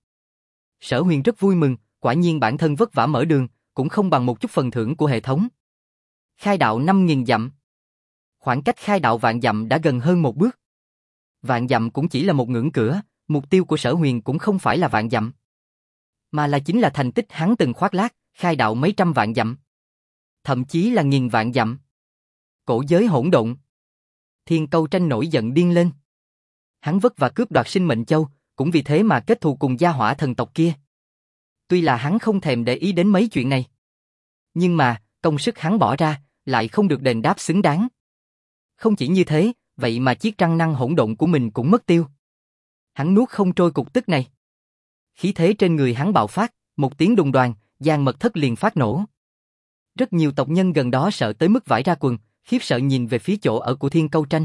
Sở Huyền rất vui mừng, quả nhiên bản thân vất vả mở đường, cũng không bằng một chút phần thưởng của hệ thống. Khai đạo 5.000 dặm. Khoảng cách khai đạo vạn dặm đã gần hơn một bước. Vạn dặm cũng chỉ là một ngưỡng cửa, mục tiêu của Sở Huyền cũng không phải là vạn dặm, mà là chính là thành tích hắn từng khoác lác, khai đạo mấy trăm vạn dặm. Thậm chí là nghìn vạn dặm. Cổ giới hỗn độn. Thiên Câu Tranh nổi giận điên lên. Hắn vất vả cướp đoạt sinh mệnh châu, cũng vì thế mà kết thù cùng gia hỏa thần tộc kia. Tuy là hắn không thèm để ý đến mấy chuyện này, nhưng mà, công sức hắn bỏ ra, lại không được đền đáp xứng đáng. Không chỉ như thế, vậy mà chiếc răng nanh hỗn độn của mình cũng mất tiêu. Hắn nuốt không trôi cục tức này. Khí thế trên người hắn bạo phát, một tiếng đùng đoàng, gian mật thất liền phát nổ. Rất nhiều tộc nhân gần đó sợ tới mức vãi ra quần, khiếp sợ nhìn về phía chỗ ở của Thiên Câu Tranh.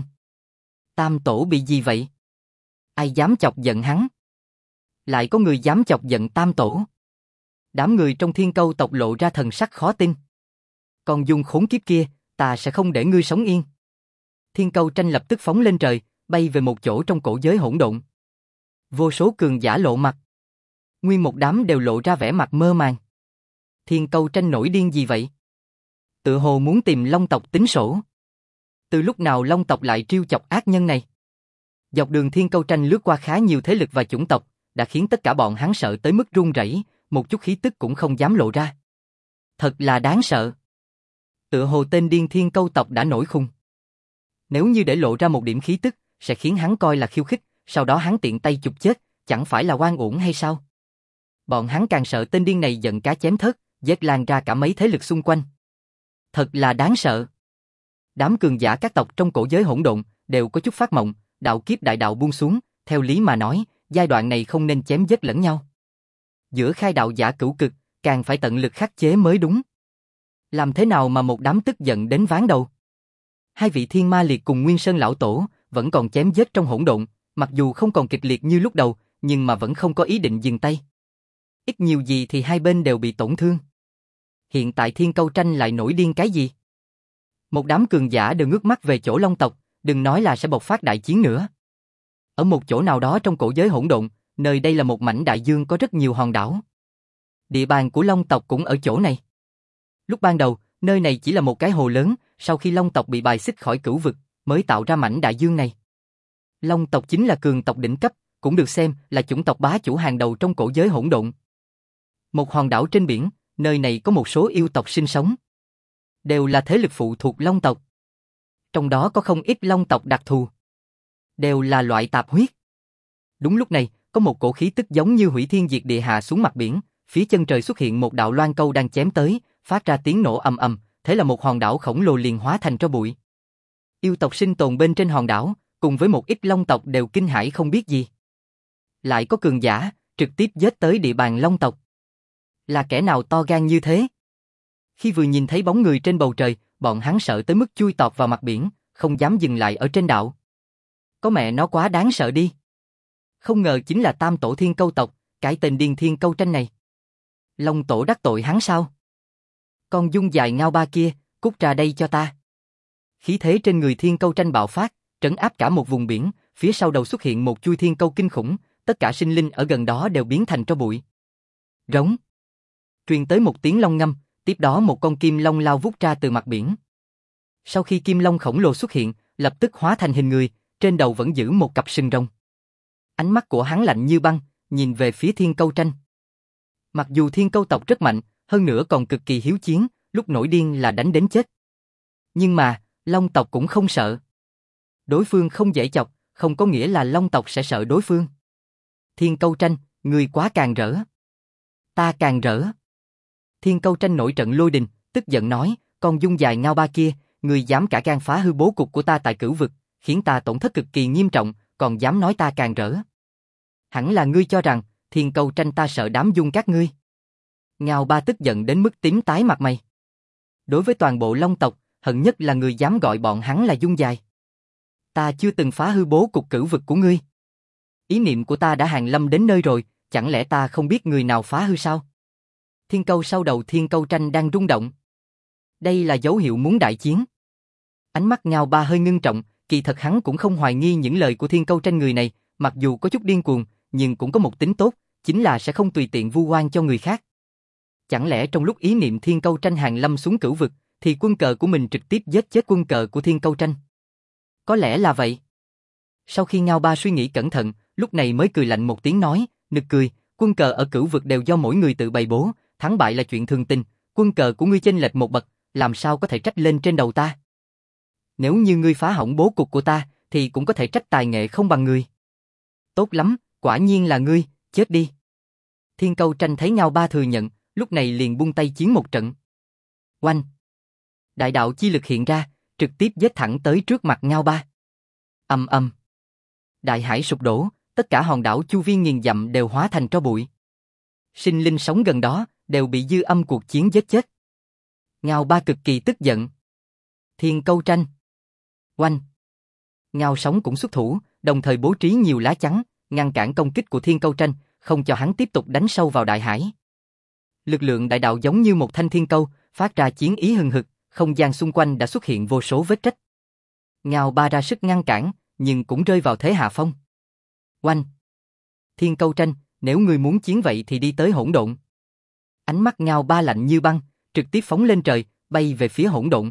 Tam tổ bị gì vậy? Ai dám chọc giận hắn? Lại có người dám chọc giận Tam tổ. Đám người trong Thiên Câu tộc lộ ra thần sắc khó tin. Còn dùng khốn kiếp kia, ta sẽ không để ngươi sống yên. Thiên Câu Tranh lập tức phóng lên trời, bay về một chỗ trong cổ giới hỗn độn. Vô số cường giả lộ mặt. Nguyên một đám đều lộ ra vẻ mặt mơ màng. Thiên Câu Tranh nổi điên gì vậy? Tự hồ muốn tìm Long tộc tính sổ. Từ lúc nào Long tộc lại trêu chọc ác nhân này? Dọc đường Thiên Câu Tranh lướt qua khá nhiều thế lực và chủng tộc, đã khiến tất cả bọn hắn sợ tới mức run rẩy, một chút khí tức cũng không dám lộ ra. Thật là đáng sợ. Tựa hồ tên điên Thiên Câu tộc đã nổi khùng. Nếu như để lộ ra một điểm khí tức, sẽ khiến hắn coi là khiêu khích, sau đó hắn tiện tay chụp chết, chẳng phải là oan uổng hay sao? Bọn hắn càng sợ tên điên này giận cá chém thớt, giết lan ra cả mấy thế lực xung quanh. Thật là đáng sợ. Đám cường giả các tộc trong cổ giới hỗn độn đều có chút phát mộng, đạo kiếp đại đạo buông xuống, theo lý mà nói, giai đoạn này không nên chém giết lẫn nhau. Giữa khai đạo giả cửu cực, càng phải tận lực khắc chế mới đúng. Làm thế nào mà một đám tức giận đến ván đầu? Hai vị thiên ma liệt cùng Nguyên Sơn lão tổ vẫn còn chém giết trong hỗn độn, mặc dù không còn kịch liệt như lúc đầu, nhưng mà vẫn không có ý định dừng tay. Ít nhiều gì thì hai bên đều bị tổn thương. Hiện tại Thiên Câu Tranh lại nổi điên cái gì? Một đám cường giả đều ngước mắt về chỗ Long tộc, đừng nói là sẽ bộc phát đại chiến nữa. Ở một chỗ nào đó trong cổ giới hỗn độn, nơi đây là một mảnh đại dương có rất nhiều hòn đảo. Địa bàn của Long tộc cũng ở chỗ này. Lúc ban đầu, nơi này chỉ là một cái hồ lớn, sau khi Long tộc bị bài xích khỏi cửu vực, mới tạo ra mảnh đại dương này. Long tộc chính là cường tộc đỉnh cấp, cũng được xem là chủng tộc bá chủ hàng đầu trong cổ giới hỗn độn. Một hòn đảo trên biển, nơi này có một số yêu tộc sinh sống. Đều là thế lực phụ thuộc Long tộc. Trong đó có không ít Long tộc đặc thù. Đều là loại tạp huyết. Đúng lúc này, có một cổ khí tức giống như hủy thiên diệt địa hạ xuống mặt biển, phía chân trời xuất hiện một đạo loan câu đang chém tới, phát ra tiếng nổ ầm ầm, thế là một hòn đảo khổng lồ liền hóa thành tro bụi. Yêu tộc sinh tồn bên trên hòn đảo, cùng với một ít Long tộc đều kinh hãi không biết gì. Lại có cường giả, trực tiếp giết tới địa bàn Long tộc. Là kẻ nào to gan như thế? Khi vừa nhìn thấy bóng người trên bầu trời, bọn hắn sợ tới mức chui tọt vào mặt biển, không dám dừng lại ở trên đảo. Có mẹ nó quá đáng sợ đi. Không ngờ chính là Tam tổ Thiên Câu tộc, cái tên điên Thiên Câu Tranh này. Long tổ đắc tội hắn sao? Con dung dài ngao ba kia, cút ra đây cho ta. Khí thế trên người Thiên Câu Tranh bạo phát, trấn áp cả một vùng biển, phía sau đầu xuất hiện một chui thiên câu kinh khủng, tất cả sinh linh ở gần đó đều biến thành tro bụi. Rống. Truyền tới một tiếng long ngâm, tiếp đó một con kim long lao vút ra từ mặt biển. Sau khi kim long khổng lồ xuất hiện, lập tức hóa thành hình người, trên đầu vẫn giữ một cặp sừng rồng. Ánh mắt của hắn lạnh như băng, nhìn về phía Thiên Câu Tranh. Mặc dù Thiên Câu tộc rất mạnh, hơn nữa còn cực kỳ hiếu chiến, lúc nổi điên là đánh đến chết. Nhưng mà, Long tộc cũng không sợ. Đối phương không dễ chọc, không có nghĩa là Long tộc sẽ sợ đối phương. Thiên Câu Tranh, ngươi quá càng rỡ. Ta càng rỡ. Thiên Câu Tranh nổi trận lôi đình, tức giận nói, con dung dài ngao ba kia, ngươi dám cả gan phá hư bố cục của ta tại cửu vực, khiến ta tổn thất cực kỳ nghiêm trọng, còn dám nói ta càng rỡ. Hẳn là ngươi cho rằng, Thiên Câu Tranh ta sợ đám dung các ngươi. Ngao ba tức giận đến mức tím tái mặt mày. Đối với toàn bộ Long tộc, hận nhất là người dám gọi bọn hắn là dung dài. Ta chưa từng phá hư bố cục cửu vực của ngươi. Ý niệm của ta đã hàng lâm đến nơi rồi, chẳng lẽ ta không biết người nào phá hư sao? Thiên Câu sau đầu Thiên Câu Tranh đang rung động. Đây là dấu hiệu muốn đại chiến. Ánh mắt Ngao ba hơi ngưng trọng, kỳ thật hắn cũng không hoài nghi những lời của Thiên Câu Tranh người này, mặc dù có chút điên cuồng, nhưng cũng có một tính tốt, chính là sẽ không tùy tiện vu oan cho người khác. Chẳng lẽ trong lúc ý niệm Thiên Câu Tranh hàng lâm xuống cửu vực, thì quân cờ của mình trực tiếp giết chết quân cờ của Thiên Câu Tranh? Có lẽ là vậy. Sau khi Ngao ba suy nghĩ cẩn thận, lúc này mới cười lạnh một tiếng nói, nực cười, quân cờ ở cửu vực đều do mỗi người tự bày bố, thắng bại là chuyện thường tình, quân cờ của ngươi chênh lệch một bậc, làm sao có thể trách lên trên đầu ta? Nếu như ngươi phá hỏng bố cục của ta, thì cũng có thể trách tài nghệ không bằng người. Tốt lắm, quả nhiên là ngươi, chết đi. Thiên Câu Tranh thấy Ngao ba thừa nhận, lúc này liền buông tay chiến một trận. Oanh! Đại đạo chi lực hiện ra, trực tiếp giết thẳng tới trước mặt Ngao Ba. Ầm ầm. Đại hải sụp đổ, tất cả hòn đảo chu vi nghìn dặm đều hóa thành tro bụi. Sinh linh sống gần đó, đều bị dư âm cuộc chiến giết chết. Ngao Ba cực kỳ tức giận. Thiên Câu Tranh. Oanh. Ngao Sóng cũng xuất thủ, đồng thời bố trí nhiều lá chắn, ngăn cản công kích của Thiên Câu Tranh, không cho hắn tiếp tục đánh sâu vào đại hải. Lực lượng đại đạo giống như một thanh thiên câu, phát ra chiến ý hừng hực, không gian xung quanh đã xuất hiện vô số vết rách. Ngao Ba ra sức ngăn cản, nhưng cũng rơi vào thế hạ phong. Oanh. Thiên Câu Tranh, nếu ngươi muốn chiến vậy thì đi tới hỗn độn. Ánh mắt Ngao Ba lạnh như băng, trực tiếp phóng lên trời, bay về phía hỗn độn.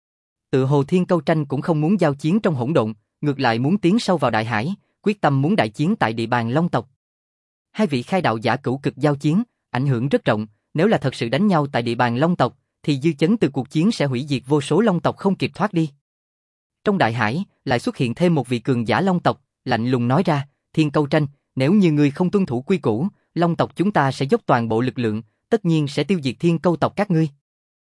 Tự hồ Thiên Câu Tranh cũng không muốn giao chiến trong hỗn độn, ngược lại muốn tiến sâu vào đại hải, quyết tâm muốn đại chiến tại địa bàn Long tộc. Hai vị khai đạo giả cửu cực giao chiến, ảnh hưởng rất rộng, nếu là thật sự đánh nhau tại địa bàn Long tộc, thì dư chấn từ cuộc chiến sẽ hủy diệt vô số Long tộc không kịp thoát đi. Trong đại hải, lại xuất hiện thêm một vị cường giả Long tộc, lạnh lùng nói ra, Thiên Câu Tranh, nếu như ngươi không tuân thủ quy củ, Long tộc chúng ta sẽ dốc toàn bộ lực lượng, tất nhiên sẽ tiêu diệt Thiên Câu tộc các ngươi.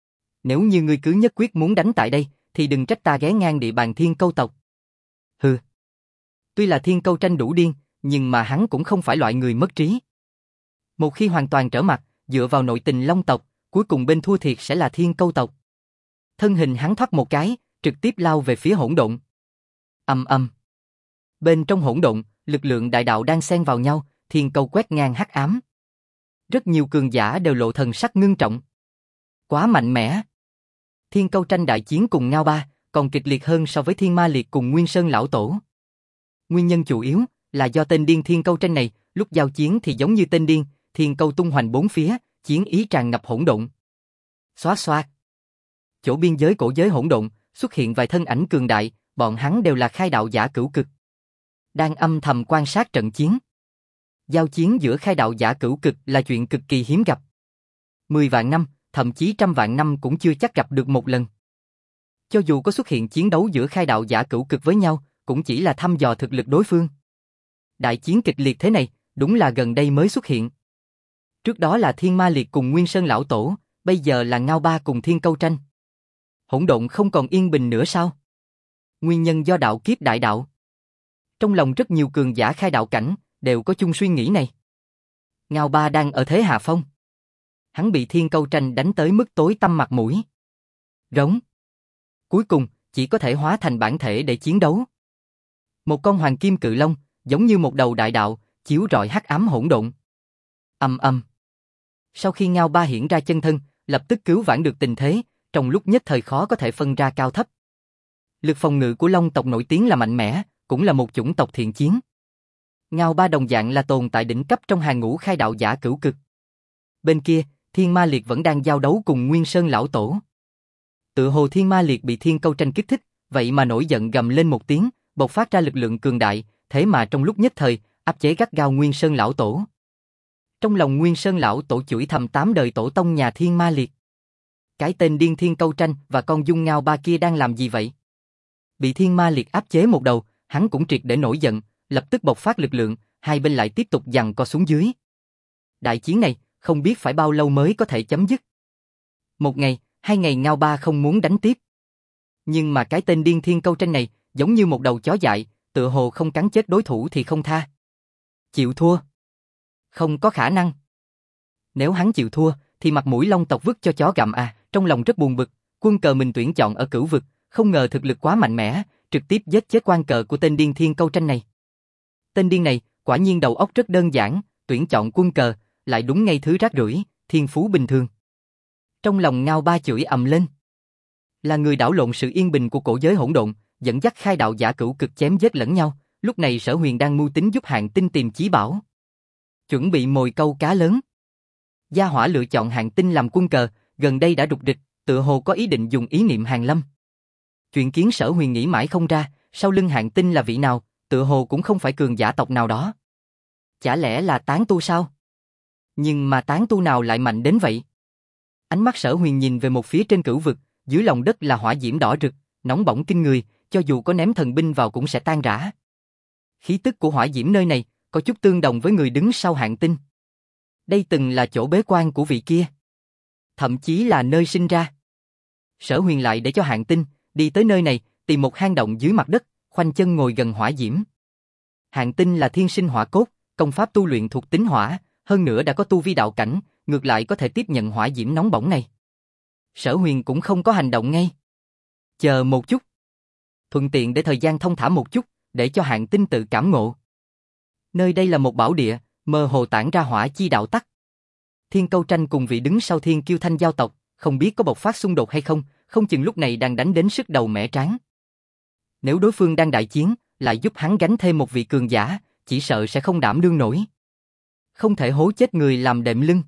Nếu như ngươi cứ nhất quyết muốn đánh tại đây, thì đừng trách ta ghé ngang địa bàn Thiên Câu tộc. Hừ. Tuy là Thiên Câu Tranh đủ điên, nhưng mà hắn cũng không phải loại người mất trí. Một khi hoàn toàn trở mặt, dựa vào nội tình Long tộc, cuối cùng bên thua thiệt sẽ là Thiên Câu tộc. Thân hình hắn thoát một cái, trực tiếp lao về phía hỗn độn. Ầm ầm. Bên trong hỗn độn, lực lượng đại đạo đang xen vào nhau, thiên câu quét ngang hắc ám. Rất nhiều cường giả đều lộ thần sắc ngưng trọng. Quá mạnh mẽ. Thiên Câu Tranh đại chiến cùng Ngao Ba, còn kịch liệt hơn so với Thiên Ma Liệt cùng Nguyên Sơn lão tổ. Nguyên nhân chủ yếu là do tên điên Thiên Câu Tranh này, lúc giao chiến thì giống như tên điên, thiên câu tung hoành bốn phía, chiến ý tràn ngập hỗn độn. Xoát xoát. Chỗ biên giới cổ giới hỗn độn, xuất hiện vài thân ảnh cường đại, bọn hắn đều là khai đạo giả cửu cực. Đang âm thầm quan sát trận chiến. Giao chiến giữa khai đạo giả cửu cực là chuyện cực kỳ hiếm gặp. 10 vạn năm, thậm chí trăm vạn năm cũng chưa chắc gặp được một lần. Cho dù có xuất hiện chiến đấu giữa khai đạo giả cửu cực với nhau, cũng chỉ là thăm dò thực lực đối phương. Đại chiến kịch liệt thế này, đúng là gần đây mới xuất hiện. Trước đó là Thiên Ma Liệt cùng Nguyên Sơn lão tổ, bây giờ là Ngao Ba cùng Thiên Câu Tranh. Hỗn độn không còn yên bình nữa sao? Nguyên nhân do đạo kiếp đại đạo. Trong lòng rất nhiều cường giả khai đạo cảnh, đều có chung suy nghĩ này. Ngao Ba đang ở thế hạ phong. Hắn bị Thiên Câu Tranh đánh tới mức tối tăm mặt mũi. Rống. Cuối cùng, chỉ có thể hóa thành bản thể để chiến đấu. Một con hoàng kim cự long, giống như một đầu đại đạo, chiếu rọi hắc ám hỗn độn. Ầm ầm. Sau khi Ngao Ba hiện ra chân thân, lập tức cứu vãn được tình thế, trong lúc nhất thời khó có thể phân ra cao thấp. Lực phòng ngự của Long tộc nổi tiếng là mạnh mẽ, cũng là một chủng tộc thiện chiến. Ngao Ba đồng dạng là tồn tại đỉnh cấp trong hàng ngũ khai đạo giả cửu cực. Bên kia, Thiên Ma Liệt vẫn đang giao đấu cùng Nguyên Sơn lão tổ. Tự hồ Thiên Ma Liệt bị Thiên Câu Tranh kích thích, vậy mà nổi giận gầm lên một tiếng, bộc phát ra lực lượng cường đại, thế mà trong lúc nhất thời, áp chế gắt gao Nguyên Sơn lão tổ. Trong lòng Nguyên Sơn lão tổ chửi thầm 8 đời tổ tông nhà Thiên Ma Liệt. Cái tên điên Thiên Câu Tranh và con dung Ngao Ba kia đang làm gì vậy? Bị Thiên Ma Liệt áp chế một đầu, hắn cũng triệt để nổi giận, lập tức bộc phát lực lượng, hai bên lại tiếp tục giằng co xuống dưới. Đại chiến này, không biết phải bao lâu mới có thể chấm dứt. Một ngày, 2 ngày Ngao Ba không muốn đánh tiếp. Nhưng mà cái tên điên Thiên Câu Tranh này, giống như một đầu chó dại, tựa hồ không cắn chết đối thủ thì không tha. Chịu thua? Không có khả năng. Nếu hắn chịu thua, thì mặt mũi Long tộc vứt cho chó gặm à, trong lòng rất buồn bực, quân cờ mình tuyển chọn ở cửu vực, không ngờ thực lực quá mạnh mẽ, trực tiếp giết chết quan cờ của tên điên Thiên Câu Tranh này. Tên điên này, quả nhiên đầu óc rất đơn giản, tuyển chọn quân cờ, lại đúng ngay thứ rác rưởi, thiên phú bình thường. Trong lòng Ngao Ba chửi ầm lên. Là người đảo lộn sự yên bình của cổ giới hỗn độn, dẫn dắt khai đạo giả cửu cực chém giết lẫn nhau, lúc này Sở Huyền đang mưu tính giúp Hạng Tinh tìm chí bảo. Chuẩn bị mồi câu cá lớn. Gia Hỏa lựa chọn Hạng Tinh làm quân cờ, gần đây đã rục rịch, tựa hồ có ý định dùng ý niệm hàng lâm. Chuyện kiến Sở Huyền nghĩ mãi không ra, sau lưng Hạng Tinh là vị nào, tựa hồ cũng không phải cường giả tộc nào đó. Chả lẽ là tán tu sao? Nhưng mà tán tu nào lại mạnh đến vậy? Ánh mắt Sở Huyền nhìn về một phía trên cửu vực, dưới lòng đất là hỏa diễm đỏ rực, nóng bỏng kinh người, cho dù có ném thần binh vào cũng sẽ tan rã. Khí tức của hỏa diễm nơi này, có chút tương đồng với người đứng sau Hạng Tinh. Đây từng là chỗ bế quan của vị kia. Thậm chí là nơi sinh ra. Sở Huyền lại để cho Hạng Tinh đi tới nơi này, tìm một hang động dưới mặt đất, khoanh chân ngồi gần hỏa diễm. Hạng Tinh là thiên sinh hỏa cốt, công pháp tu luyện thuộc tính hỏa, hơn nữa đã có tu vi đạo cảnh, ngược lại có thể tiếp nhận hỏa diễm nóng bỏng này. Sở Huyền cũng không có hành động ngay. Chờ một chút. Thuận tiện để thời gian thông thả một chút, để cho Hạng Tinh tự cảm ngộ. Nơi đây là một bảo địa, mơ hồ tản ra hỏa chi đạo tắc. Thiên Câu Tranh cùng vị đứng sau Thiên Kiêu Thanh giao tộc, không biết có bộc phát xung đột hay không, không chừng lúc này đang đánh đến sức đầu mẻ trán. Nếu đối phương đang đại chiến, lại giúp hắn gánh thêm một vị cường giả, chỉ sợ sẽ không đảm đương nổi. Không thể hố chết người làm đệm lưng.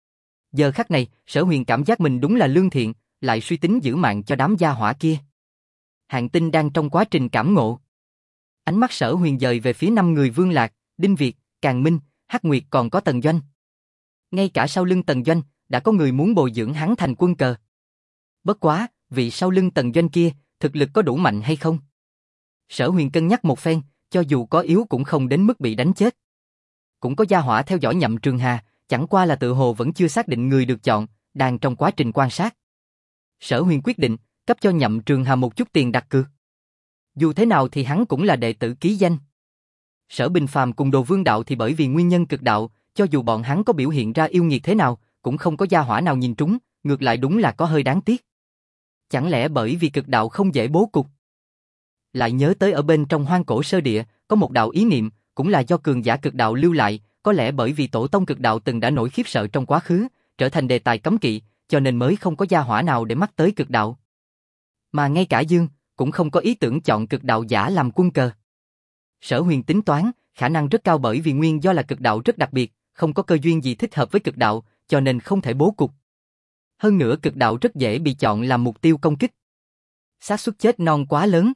Giờ khắc này, Sở Huyền cảm giác mình đúng là lương thiện, lại suy tính giữ mạng cho đám gia hỏa kia. Hạng Tinh đang trong quá trình cảm ngộ. Ánh mắt Sở Huyền dời về phía 5 người Vương Lạc, Đinh Việt, Càn Minh, Hắc Nguyệt còn có Tần Doanh. Ngay cả sau lưng Tần Doanh, đã có người muốn bồi dưỡng hắn thành quân cờ. Bất quá, vị sau lưng Tần Doanh kia, thực lực có đủ mạnh hay không? Sở Huyền cân nhắc một phen, cho dù có yếu cũng không đến mức bị đánh chết. Cũng có gia hỏa theo dõi Nhậm Trường Hà, chẳng qua là tự hồ vẫn chưa xác định người được chọn, đang trong quá trình quan sát. Sở Huyền quyết định, cấp cho Nhậm Trường Hà một chút tiền đặt cược. Dù thế nào thì hắn cũng là đệ tử ký danh. Sở Bình Phàm cùng Đồ Vương Đạo thì bởi vì nguyên nhân cực đạo, cho dù bọn hắn có biểu hiện ra yêu nghiệt thế nào, cũng không có gia hỏa nào nhìn trúng, ngược lại đúng là có hơi đáng tiếc. Chẳng lẽ bởi vì cực đạo không dễ bố cục? Lại nhớ tới ở bên trong hoang cổ sơ địa, có một đạo ý niệm, cũng là do cường giả cực đạo lưu lại, có lẽ bởi vì tổ tông cực đạo từng đã nổi khiếp sợ trong quá khứ, trở thành đề tài cấm kỵ, cho nên mới không có gia hỏa nào để mắc tới cực đạo. Mà ngay cả Dương, cũng không có ý tưởng chọn cực đạo giả làm quân cờ. Sở Huyền tính toán, khả năng rất cao bởi vì nguyên do là cực đạo rất đặc biệt, không có cơ duyên gì thích hợp với cực đạo, cho nên không thể bố cục. Hơn nữa cực đạo rất dễ bị chọn làm mục tiêu công kích. Xác suất chết non quá lớn,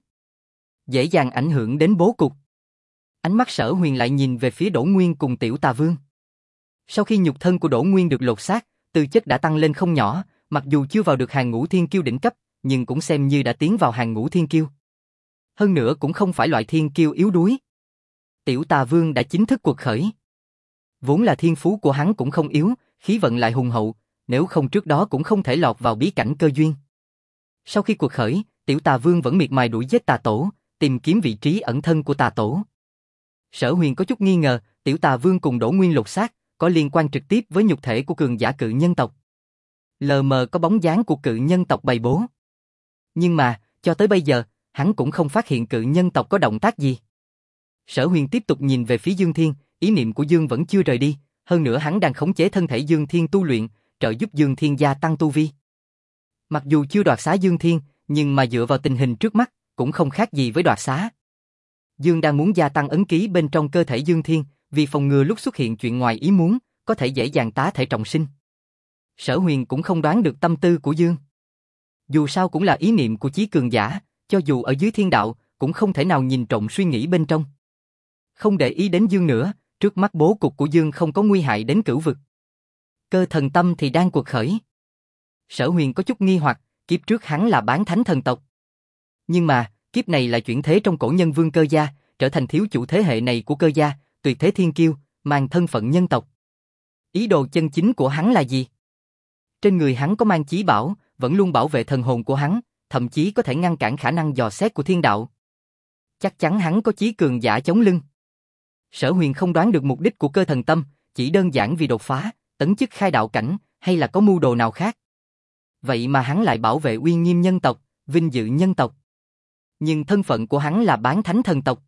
dễ dàng ảnh hưởng đến bố cục. Ánh mắt Sở Huyền lại nhìn về phía Đỗ Nguyên cùng Tiểu Tà Vương. Sau khi nhục thân của Đỗ Nguyên được lột xác, tư chất đã tăng lên không nhỏ, mặc dù chưa vào được hàng ngũ thiên kiêu đỉnh cấp, nhưng cũng xem như đã tiến vào hàng ngũ thiên kiêu. Hơn nữa cũng không phải loại thiên kiêu yếu đuối. Tiểu Tà Vương đã chính thức quật khởi. Vốn là thiên phú của hắn cũng không yếu, khí vận lại hùng hậu, nếu không trước đó cũng không thể lọt vào bí cảnh cơ duyên. Sau khi quật khởi, Tiểu Tà Vương vẫn miệt mài đuổi giết Tà Tổ, tìm kiếm vị trí ẩn thân của Tà Tổ. Sở Huyền có chút nghi ngờ, Tiểu Tà Vương cùng Đỗ Nguyên lột xác, có liên quan trực tiếp với nhục thể của cường giả cự nhân tộc. Lờ mờ có bóng dáng của cự nhân tộc bày bố. Nhưng mà, cho tới bây giờ, hắn cũng không phát hiện cự nhân tộc có động tác gì. Sở Huyền tiếp tục nhìn về phía Dương Thiên, ý niệm của Dương vẫn chưa rời đi, hơn nữa hắn đang khống chế thân thể Dương Thiên tu luyện, trợ giúp Dương Thiên gia tăng tu vi. Mặc dù chưa đoạt xá Dương Thiên, nhưng mà dựa vào tình hình trước mắt, cũng không khác gì với đoạt xá. Dương đang muốn gia tăng ấn ký bên trong cơ thể Dương Thiên, vì phòng ngừa lúc xuất hiện chuyện ngoài ý muốn, có thể dễ dàng tá thể trọng sinh. Sở Huyền cũng không đoán được tâm tư của Dương. Dù sao cũng là ý niệm của chí cường giả, cho dù ở dưới thiên đạo, cũng không thể nào nhìn trộm suy nghĩ bên trong. Không để ý đến Dương nữa, trước mắt bố cục của Dương không có nguy hại đến cửu vực. Cơ thần tâm thì đang quật khởi. Sở Huyền có chút nghi hoặc, kiếp trước hắn là bán thánh thần tộc. Nhưng mà, kiếp này là chuyển thế trong cổ nhân vương cơ gia, trở thành thiếu chủ thế hệ này của cơ gia, tuyệt thế thiên kiêu, mang thân phận nhân tộc. Ý đồ chân chính của hắn là gì? Trên người hắn có mang chí bảo, vẫn luôn bảo vệ thần hồn của hắn, thậm chí có thể ngăn cản khả năng dò xét của thiên đạo. Chắc chắn hắn có chí cường giả chống lưng. Sở Huyền không đoán được mục đích của cơ thần tâm, chỉ đơn giản vì đột phá, tấn chức khai đạo cảnh, hay là có mưu đồ nào khác. Vậy mà hắn lại bảo vệ uy nghiêm nhân tộc, vinh dự nhân tộc. Nhưng thân phận của hắn là bán thánh thần tộc.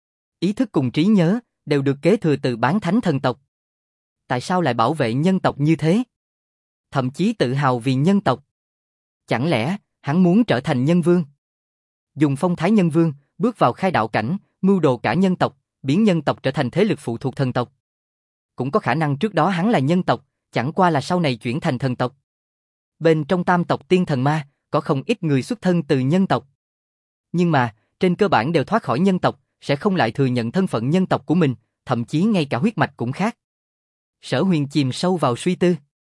Ý thức cùng trí nhớ, đều được kế thừa từ bán thánh thần tộc. Tại sao lại bảo vệ nhân tộc như thế? Thậm chí tự hào vì nhân tộc. Chẳng lẽ, hắn muốn trở thành nhân vương? Dùng phong thái nhân vương, bước vào khai đạo cảnh, mưu đồ cả nhân tộc, biến nhân tộc trở thành thế lực phụ thuộc thần tộc. Cũng có khả năng trước đó hắn là nhân tộc, chẳng qua là sau này chuyển thành thần tộc. Bên trong tam tộc tiên thần ma, có không ít người xuất thân từ nhân tộc. Nhưng mà, trên cơ bản đều thoát khỏi nhân tộc, sẽ không lại thừa nhận thân phận nhân tộc của mình, thậm chí ngay cả huyết mạch cũng khác. Sở Huyền chìm sâu vào suy tư.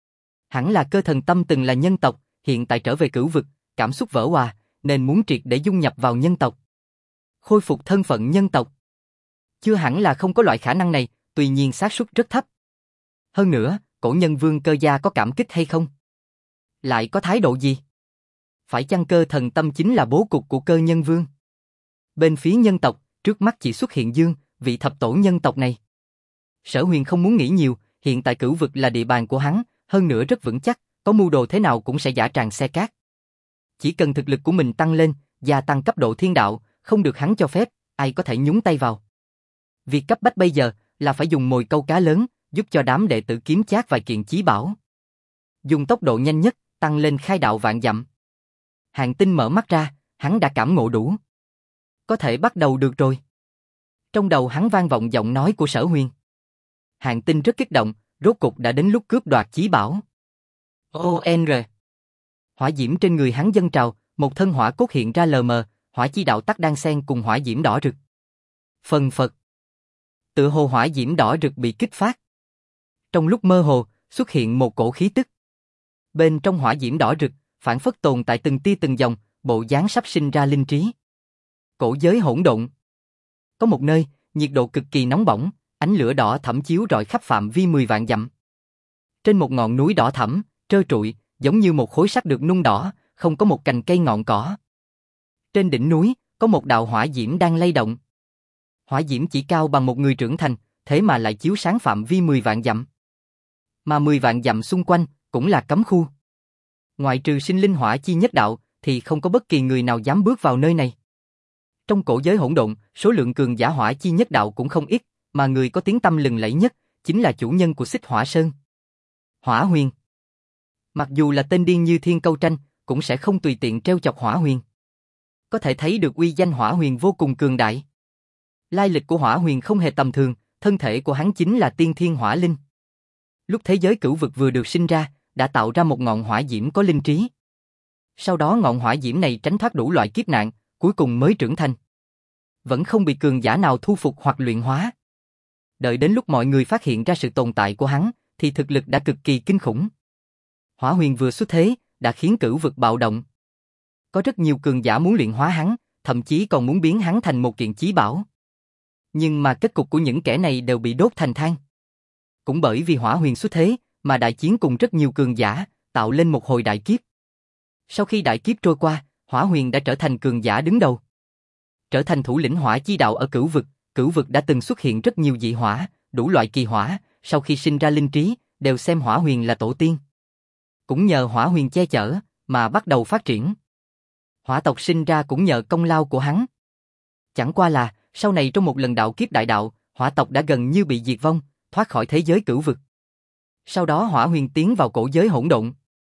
Hẳn là cơ thần tâm từng là nhân tộc, hiện tại trở về cửu vực, cảm xúc vỡ òa, nên muốn triệt để dung nhập vào nhân tộc. Khôi phục thân phận nhân tộc. Chưa hẳn là không có loại khả năng này, tuy nhiên xác suất rất thấp. Hơn nữa, cổ nhân vương cơ gia có cảm kích hay không? Lại có thái độ gì? Phải chăng cơ thần tâm chính là bố cục của cơ nhân vương? Bên phía nhân tộc, trước mắt chỉ xuất hiện Dương, vị thập tổ nhân tộc này. Sở Huyền không muốn nghĩ nhiều, hiện tại cửu vực là địa bàn của hắn, hơn nữa rất vững chắc, có mưu đồ thế nào cũng sẽ dã tràng xe cát. Chỉ cần thực lực của mình tăng lên, gia tăng cấp độ thiên đạo, không được hắn cho phép, ai có thể nhúng tay vào. Việc cấp bách bây giờ là phải dùng mồi câu cá lớn, giúp cho đám đệ tử kiếm chác vài kiện chí bảo. Dùng tốc độ nhanh nhất, tăng lên khai đạo vạn dặm. Hàn Tinh mở mắt ra, hắn đã cảm ngộ đủ. Có thể bắt đầu được rồi. Trong đầu hắn vang vọng giọng nói của Sở Huyền. Hàn Tinh rất kích động, rốt cục đã đến lúc cướp đoạt chí bảo. ONR. Hỏa diễm trên người hắn dâng trào, một thân hỏa cốt hiện ra lờ mờ, hỏa chi đạo tắc đan xen cùng hỏa diễm đỏ rực. Phần phật. Tựa hồ hỏa diễm đỏ rực bị kích phát. Trong lúc mơ hồ, xuất hiện một cổ khí tức. Bên trong hỏa diễm đỏ rực, phản phất tồn tại từng tia từng dòng, bộ dáng sắp sinh ra linh trí. Cổ giới hỗn độn. Có một nơi, nhiệt độ cực kỳ nóng bỏng, ánh lửa đỏ thẫm chiếu rọi khắp phạm vi 10 vạn dặm. Trên một ngọn núi đỏ thẫm, trơ trụi, giống như một khối sắt được nung đỏ, không có một cành cây ngọn cỏ. Trên đỉnh núi, có một đạo hỏa diễm đang lay động. Hỏa diễm chỉ cao bằng một người trưởng thành, thế mà lại chiếu sáng phạm vi 10 vạn dặm. Mà 10 vạn dặm xung quanh, cũng là cấm khu. Ngoại trừ sinh linh hỏa chi nhất đạo, thì không có bất kỳ người nào dám bước vào nơi này. Trong cổ giới hỗn độn, số lượng cường giả hỏa chi nhất đạo cũng không ít, mà người có tiếng tăm lừng lẫy nhất, chính là chủ nhân của Xích Hỏa Sơn. Hỏa Huyền. Mặc dù là tên điên như Thiên Câu Tranh, cũng sẽ không tùy tiện trêu chọc Hỏa Huyền. Có thể thấy được uy danh Hỏa Huyền vô cùng cường đại. Lai lịch của Hỏa Huyền không hề tầm thường, thân thể của hắn chính là tiên thiên hỏa linh. Lúc thế giới cửu vực vừa được sinh ra, đã tạo ra một ngọn hỏa diễm có linh trí. Sau đó ngọn hỏa diễm này tránh thoát đủ loại kiếp nạn, cuối cùng mới trưởng thành. Vẫn không bị cường giả nào thu phục hoặc luyện hóa. Đợi đến lúc mọi người phát hiện ra sự tồn tại của hắn, thì thực lực đã cực kỳ kinh khủng. Hỏa Huyền vừa xuất thế, đã khiến cửu vực bạo động. Có rất nhiều cường giả muốn luyện hóa hắn, thậm chí còn muốn biến hắn thành một kiện chí bảo. Nhưng mà kết cục của những kẻ này đều bị đốt thành than. Cũng bởi vì Hỏa Huyền xuất thế, mà đại chiến cùng rất nhiều cường giả, tạo lên một hồi đại kiếp. Sau khi đại kiếp trôi qua, Hỏa Huyền đã trở thành cường giả đứng đầu. Trở thành thủ lĩnh hỏa chi đạo ở cửu vực đã từng xuất hiện rất nhiều dị hỏa, đủ loại kỳ hỏa, sau khi sinh ra linh trí, đều xem Hỏa Huyền là tổ tiên. Cũng nhờ Hỏa Huyền che chở, mà bắt đầu phát triển. Hỏa tộc sinh ra cũng nhờ công lao của hắn. Chẳng qua là, sau này trong một lần đạo kiếp đại đạo, Hỏa tộc đã gần như bị diệt vong, thoát khỏi thế giới cửu vực. Sau đó Hỏa Huyền tiến vào cổ giới hỗn độn.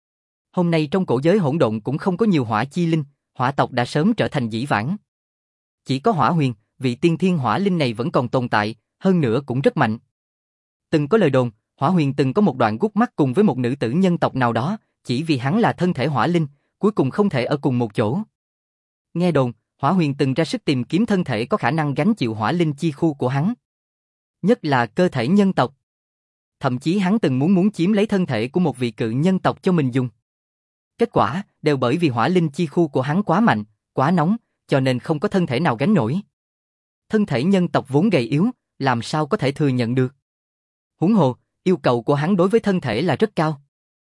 Hôm nay trong cổ giới hỗn độn cũng không có nhiều hỏa chi linh, hỏa tộc đã sớm trở thành dĩ vãng. Chỉ có Hỏa Huyền, vị tiên thiên hỏa linh này vẫn còn tồn tại, hơn nữa cũng rất mạnh. Từng có lời đồn, Hỏa Huyền từng có một đoạn gút mắt cùng với một nữ tử nhân tộc nào đó, chỉ vì hắn là thân thể hỏa linh, cuối cùng không thể ở cùng một chỗ. Nghe đồn, Hỏa Huyền từng ra sức tìm kiếm thân thể có khả năng gánh chịu hỏa linh chi khu của hắn. Nhất là cơ thể nhân tộc. Thậm chí hắn từng muốn chiếm lấy thân thể của một vị cự nhân tộc cho mình dùng. Kết quả, đều bởi vì hỏa linh chi khu của hắn quá mạnh, quá nóng, cho nên không có thân thể nào gánh nổi. Thân thể nhân tộc vốn gầy yếu, làm sao có thể thừa nhận được. Huống hồ, yêu cầu của hắn đối với thân thể là rất cao.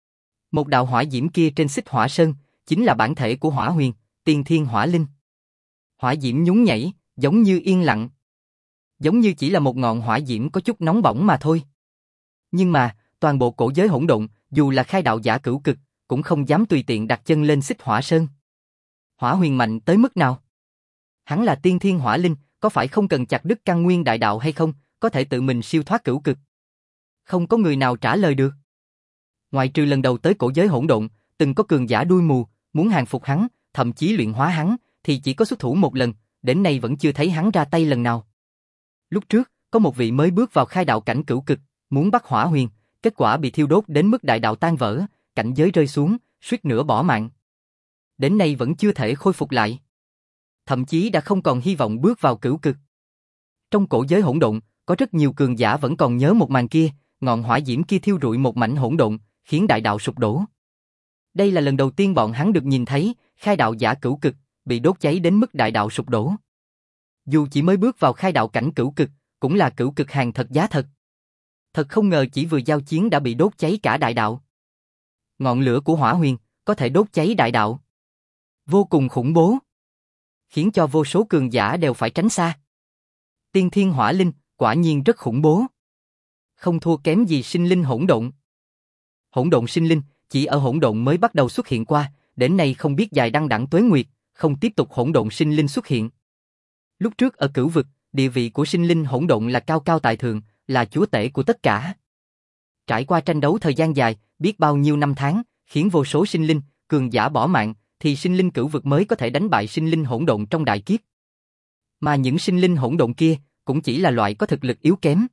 Một đạo hỏa diễm kia trên Xích Hỏa Sơn, chính là bản thể của Hỏa Huyền, tiên thiên hỏa linh. Hỏa diễm nhún nhảy, giống như yên lặng. Giống như chỉ là một ngọn hỏa diễm có chút nóng bỏng mà thôi. Nhưng mà, toàn bộ cổ giới hỗn độn, dù là khai đạo giả cửu cực, cũng không dám tùy tiện đặt chân lên Xích Hỏa Sơn. Hỏa Huyền mạnh tới mức nào? Hắn là tiên thiên hỏa linh, có phải không cần chặt đứt căn nguyên đại đạo hay không, có thể tự mình siêu thoát cửu cực? Không có người nào trả lời được. Ngoại trừ lần đầu tới cổ giới hỗn độn, từng có cường giả đuôi mù, muốn hàng phục hắn, thậm chí luyện hóa hắn, thì chỉ có xuất thủ một lần, đến nay vẫn chưa thấy hắn ra tay lần nào. Lúc trước, có một vị mới bước vào khai đạo cảnh cửu cực, muốn bắt Hỏa Huyền, kết quả bị thiêu đốt đến mức đại đạo tan vỡ, cảnh giới rơi xuống, suýt nữa bỏ mạng. Đến nay vẫn chưa thể khôi phục lại. Thậm chí đã không còn hy vọng bước vào cửu cực. Trong cổ giới hỗn độn, có rất nhiều cường giả vẫn còn nhớ một màn kia, ngọn hỏa diễm kia thiêu rụi một mảnh hỗn độn, khiến đại đạo sụp đổ. Đây là lần đầu tiên bọn hắn được nhìn thấy, khai đạo giả cửu cực, bị đốt cháy đến mức đại đạo sụp đổ. Dù chỉ mới bước vào khai đạo cảnh cửu cực, cũng là cửu cực hàng thật giá thật. Thật không ngờ chỉ vừa giao chiến đã bị đốt cháy cả đại đạo. Ngọn lửa của Hỏa Huyền, có thể đốt cháy đại đạo. Vô cùng khủng bố. Khiến cho vô số cường giả đều phải tránh xa. Tiên thiên hỏa linh, quả nhiên rất khủng bố. Không thua kém gì sinh linh hỗn độn. Hỗn độn sinh linh, chỉ ở hỗn độn mới bắt đầu xuất hiện qua, đến nay không biết dài đăng đẵng tuế nguyệt, không tiếp tục hỗn độn sinh linh xuất hiện. Lúc trước ở cửu vực, địa vị của sinh linh hỗn độn là cao cao tại thượng, là chúa tể của tất cả. Trải qua tranh đấu thời gian dài, biết bao nhiêu năm tháng, khiến vô số sinh linh, cường giả bỏ mạng, thì sinh linh cửu vực mới có thể đánh bại sinh linh hỗn độn trong đại kiếp. Mà những sinh linh hỗn độn kia, cũng chỉ là loại có thực lực yếu kém.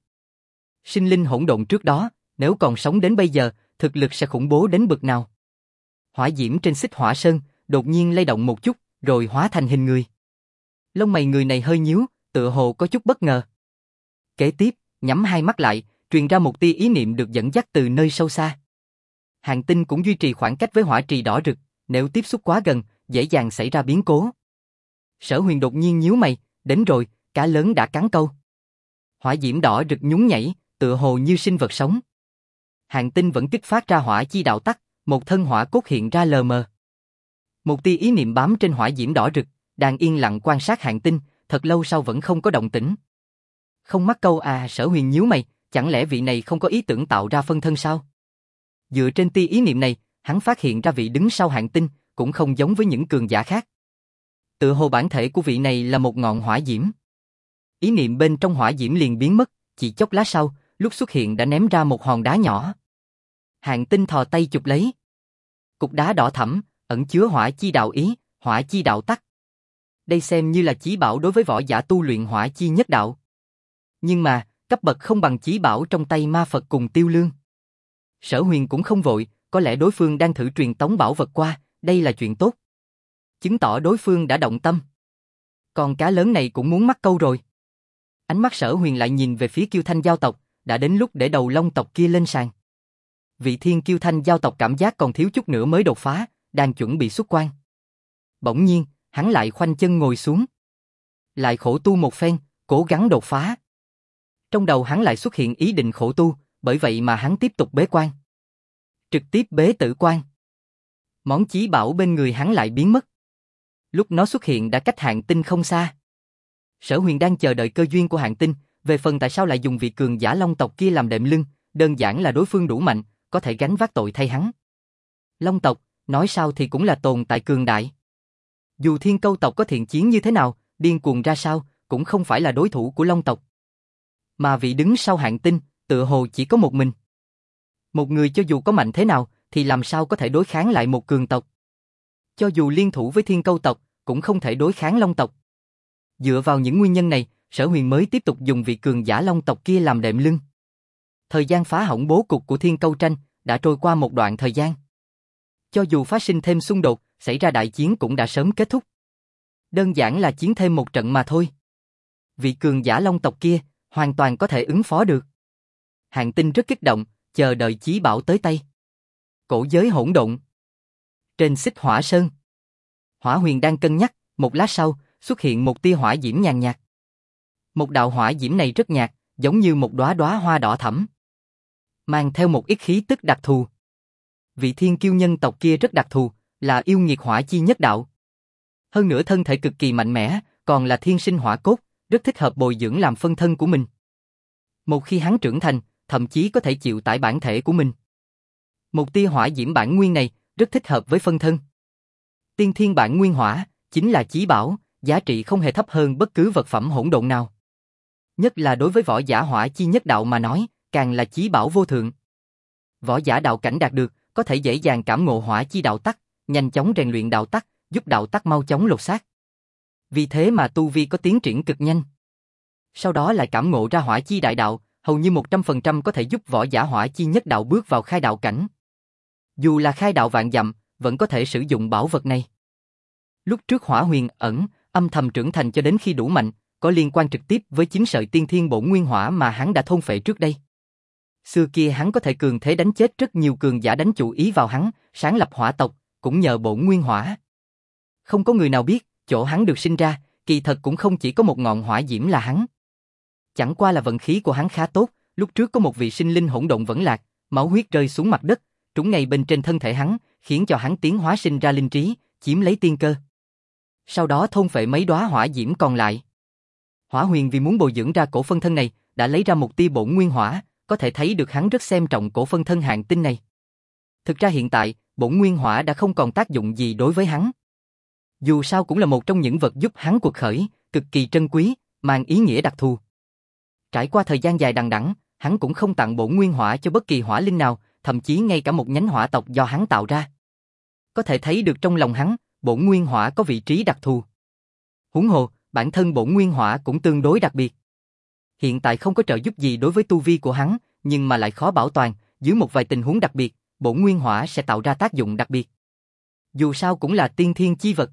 Sinh linh hỗn độn trước đó, nếu còn sống đến bây giờ, thực lực sẽ khủng bố đến bực nào. Hỏa diễm trên xích hỏa sơn, đột nhiên lay động một chút, rồi hóa thành hình người. Lông mày người này hơi nhíu, tựa hồ có chút bất ngờ. Kế tiếp, nhắm hai mắt lại, truyền ra một tia ý niệm được dẫn dắt từ nơi sâu xa. Hàn Tinh cũng duy trì khoảng cách với hỏa trì đỏ rực, nếu tiếp xúc quá gần, dễ dàng xảy ra biến cố. Sở Huyền đột nhiên nhíu mày, đến rồi, cá lớn đã cắn câu. Hỏa diễm đỏ rực nhún nhảy, tựa hồ như sinh vật sống. Hàn Tinh vẫn kích phát ra hỏa chi đạo tắc, một thân hỏa cốt hiện ra lờ mờ. Một tia ý niệm bám trên hỏa diễm đỏ rực, đang yên lặng quan sát Hàn Tinh, thật lâu sau vẫn không có động tĩnh. Không mắc câu à? Sở Huyền nhíu mày, chẳng lẽ vị này không có ý tưởng tạo ra phân thân sao? Dựa trên tia ý niệm này, hắn phát hiện ra vị đứng sau Hàn Tinh, cũng không giống với những cường giả khác. Tựa hồ bản thể của vị này là một ngọn hỏa diễm. Ý niệm bên trong hỏa diễm liền biến mất, chỉ chốc lát sau, lúc xuất hiện đã ném ra một hòn đá nhỏ. Hàn Tinh thò tay chụp lấy. Cục đá đỏ thẫm, ẩn chứa hỏa chi đạo ý, hỏa chi đạo tắc. Đây xem như là chí bảo đối với võ giả tu luyện hỏa chi nhất đạo. Nhưng mà, cấp bậc không bằng chí bảo trong tay ma Phật cùng Tiêu Lương. Sở Huyền cũng không vội, có lẽ đối phương đang thử truyền tống bảo vật qua, đây là chuyện tốt. Chứng tỏ đối phương đã động tâm. Con cá lớn này cũng muốn mắc câu rồi. Ánh mắt Sở Huyền lại nhìn về phía Kiêu Thanh giao tộc, đã đến lúc để đầu long tộc kia lên sàn. Vị thiên Kiêu Thanh giao tộc cảm giác còn thiếu chút nữa mới đột phá, đang chuẩn bị xuất quan. Bỗng nhiên, hắn lại khoanh chân ngồi xuống. Lại khổ tu một phen, cố gắng đột phá. Trong đầu hắn lại xuất hiện ý định khổ tu, bởi vậy mà hắn tiếp tục bế quan. Trực tiếp bế tử quan. Món chí bảo bên người hắn lại biến mất. Lúc nó xuất hiện đã cách Hàn Tinh không xa. Sở Huyền đang chờ đợi cơ duyên của Hàn Tinh, về phần tại sao lại dùng vị cường giả long tộc kia làm đệm lưng, đơn giản là đối phương đủ mạnh, có thể gánh vác tội thay hắn. Long tộc, nói sao thì cũng là tồn tại cường đại. Dù Thiên Câu tộc có thiện chiến như thế nào, điên cuồng ra sao, cũng không phải là đối thủ của long tộc. Mà vị đứng sau Hàn Tinh, tựa hồ chỉ có một mình. Một người cho dù có mạnh thế nào, thì làm sao có thể đối kháng lại một cường tộc. Cho dù liên thủ với Thiên Câu tộc, cũng không thể đối kháng long tộc. Dựa vào những nguyên nhân này, Sở Huyền mới tiếp tục dùng vị cường giả long tộc kia làm đệm lưng. Thời gian phá hỏng bố cục của Thiên Câu tranh, đã trôi qua một đoạn thời gian. Cho dù phát sinh thêm xung đột, xảy ra đại chiến cũng đã sớm kết thúc. Đơn giản là chiến thêm một trận mà thôi. Vị cường giả long tộc kia, hoàn toàn có thể ứng phó được. Hàn Tinh rất kích động, chờ đợi chí bảo tới tay. Cổ giới hỗn độn. Trên xích hỏa sơn. Hỏa Huyền đang cân nhắc, một lát sau, xuất hiện một tia hỏa diễm nhàn nhạt. Một đạo hỏa diễm này rất nhạt, giống như một đóa đóa hoa đỏ thẫm. Mang theo một ít khí tức đặc thù. Vị thiên kiêu nhân tộc kia rất đặc thù, là yêu nghiệt hỏa chi nhất đạo. Hơn nữa thân thể cực kỳ mạnh mẽ, còn là thiên sinh hỏa cốt, rất thích hợp bồi dưỡng làm phân thân của mình. Một khi hắn trưởng thành, thậm chí có thể chịu tải bản thể của mình. Một tia hỏa diễm bản nguyên này, rất thích hợp với phân thân. Tiên thiên bản nguyên hỏa, chính là chí bảo, giá trị không hề thấp hơn bất cứ vật phẩm hỗn độn nào. Nhất là đối với võ giả hỏa chi nhất đạo mà nói, càng là chí bảo vô thượng. Võ giả đạo cảnh đạt được, có thể dễ dàng cảm ngộ hỏa chi đạo tắc, nhanh chóng rèn luyện đạo tắc, giúp đạo tắc mau chóng lột xác. Vì thế mà tu vi có tiến triển cực nhanh. Sau đó lại cảm ngộ ra hỏa chi đại đạo, hầu như 100% có thể giúp võ giả hỏa chi nhất đạo bước vào khai đạo cảnh. Dù là khai đạo vạn dặm, vẫn có thể sử dụng bảo vật này. Lúc trước Hỏa Huyền ẩn, âm thầm trưởng thành cho đến khi đủ mạnh, có liên quan trực tiếp với chính sợi tiên thiên bổn nguyên hỏa mà hắn đã thôn phệ trước đây. Xưa kia hắn có thể cường thế đánh chết rất nhiều cường giả đánh chủ ý vào hắn, sáng lập hỏa tộc, cũng nhờ bổn nguyên hỏa. Không có người nào biết, chỗ hắn được sinh ra, kỳ thật cũng không chỉ có một ngọn hỏa diễm là hắn. Chẳng qua là vận khí của hắn khá tốt, lúc trước có một vị sinh linh hỗn độn vẫn lạc, máu huyết rơi xuống mặt đất, trúng ngay bên trên thân thể hắn, khiến cho hắn tiến hóa sinh ra linh trí, chiếm lấy tiên cơ. Sau đó thôn phệ mấy đóa hỏa diễm còn lại. Hỏa Huyền vì muốn bồi dưỡng ra cổ phân thân này, đã lấy ra một tia bổn nguyên hỏa, có thể thấy được hắn rất xem trọng cổ phân thân hạng tinh này. Thực ra hiện tại, bổn nguyên hỏa đã không còn tác dụng gì đối với hắn. Dù sao cũng là một trong những vật giúp hắn cuộc khởi, cực kỳ trân quý, mang ý nghĩa đặc thù. Trải qua thời gian dài đằng đẵng, hắn cũng không tặng bổn nguyên hỏa cho bất kỳ hỏa linh nào, thậm chí ngay cả một nhánh hỏa tộc do hắn tạo ra. Có thể thấy được trong lòng hắn, bổn nguyên hỏa có vị trí đặc thù. Huống hồ, bản thân bổn nguyên hỏa cũng tương đối đặc biệt. Hiện tại không có trợ giúp gì đối với tu vi của hắn, nhưng mà lại khó bảo toàn, dưới một vài tình huống đặc biệt, bổn nguyên hỏa sẽ tạo ra tác dụng đặc biệt. Dù sao cũng là tiên thiên chi vật.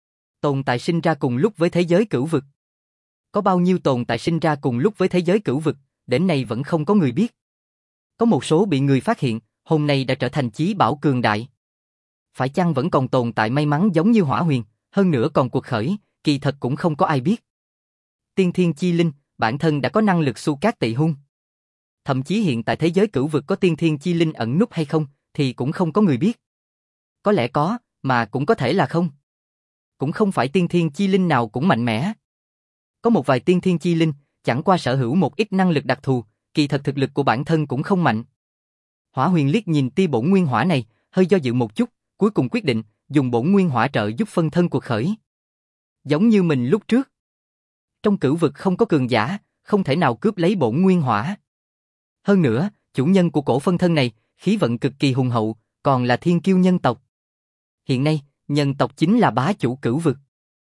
Tồn tại sinh ra cùng lúc với thế giới cửu vực. Có bao nhiêu tồn tại sinh ra cùng lúc với thế giới cửu vực, đến nay vẫn không có người biết. Có một số bị người phát hiện, hôm nay đã trở thành chí bảo cường đại. Phải chăng vẫn còn tồn tại may mắn giống như Hỏa Huyền, hơn nữa còn cuộc khởi, kỳ thật cũng không có ai biết. Tiên thiên chi linh, bản thân đã có năng lực xu cát tị hung. Thậm chí hiện tại thế giới cửu vực có tiên thiên chi linh ẩn núp hay không, thì cũng không có người biết. Có lẽ có, mà cũng có thể là không. Cũng không phải tiên thiên chi linh nào cũng mạnh mẽ. Có một vài tiên thiên chi linh, chẳng qua sở hữu một ít năng lực đặc thù, kỳ thật thực lực của bản thân cũng không mạnh. Hỏa Huyền liếc nhìn tia bổn nguyên hỏa này, hơi do dự một chút, cuối cùng quyết định dùng bổn nguyên hỏa trợ giúp phân thân cuộc khởi. Giống như mình lúc trước. Trong cửu vực không có cường giả, không thể nào cướp lấy bổn nguyên hỏa. Hơn nữa, chủ nhân của cổ phân thân này, khí vận cực kỳ hùng hậu, còn là thiên kiêu nhân tộc. Hiện nay, nhân tộc chính là bá chủ cửu vực.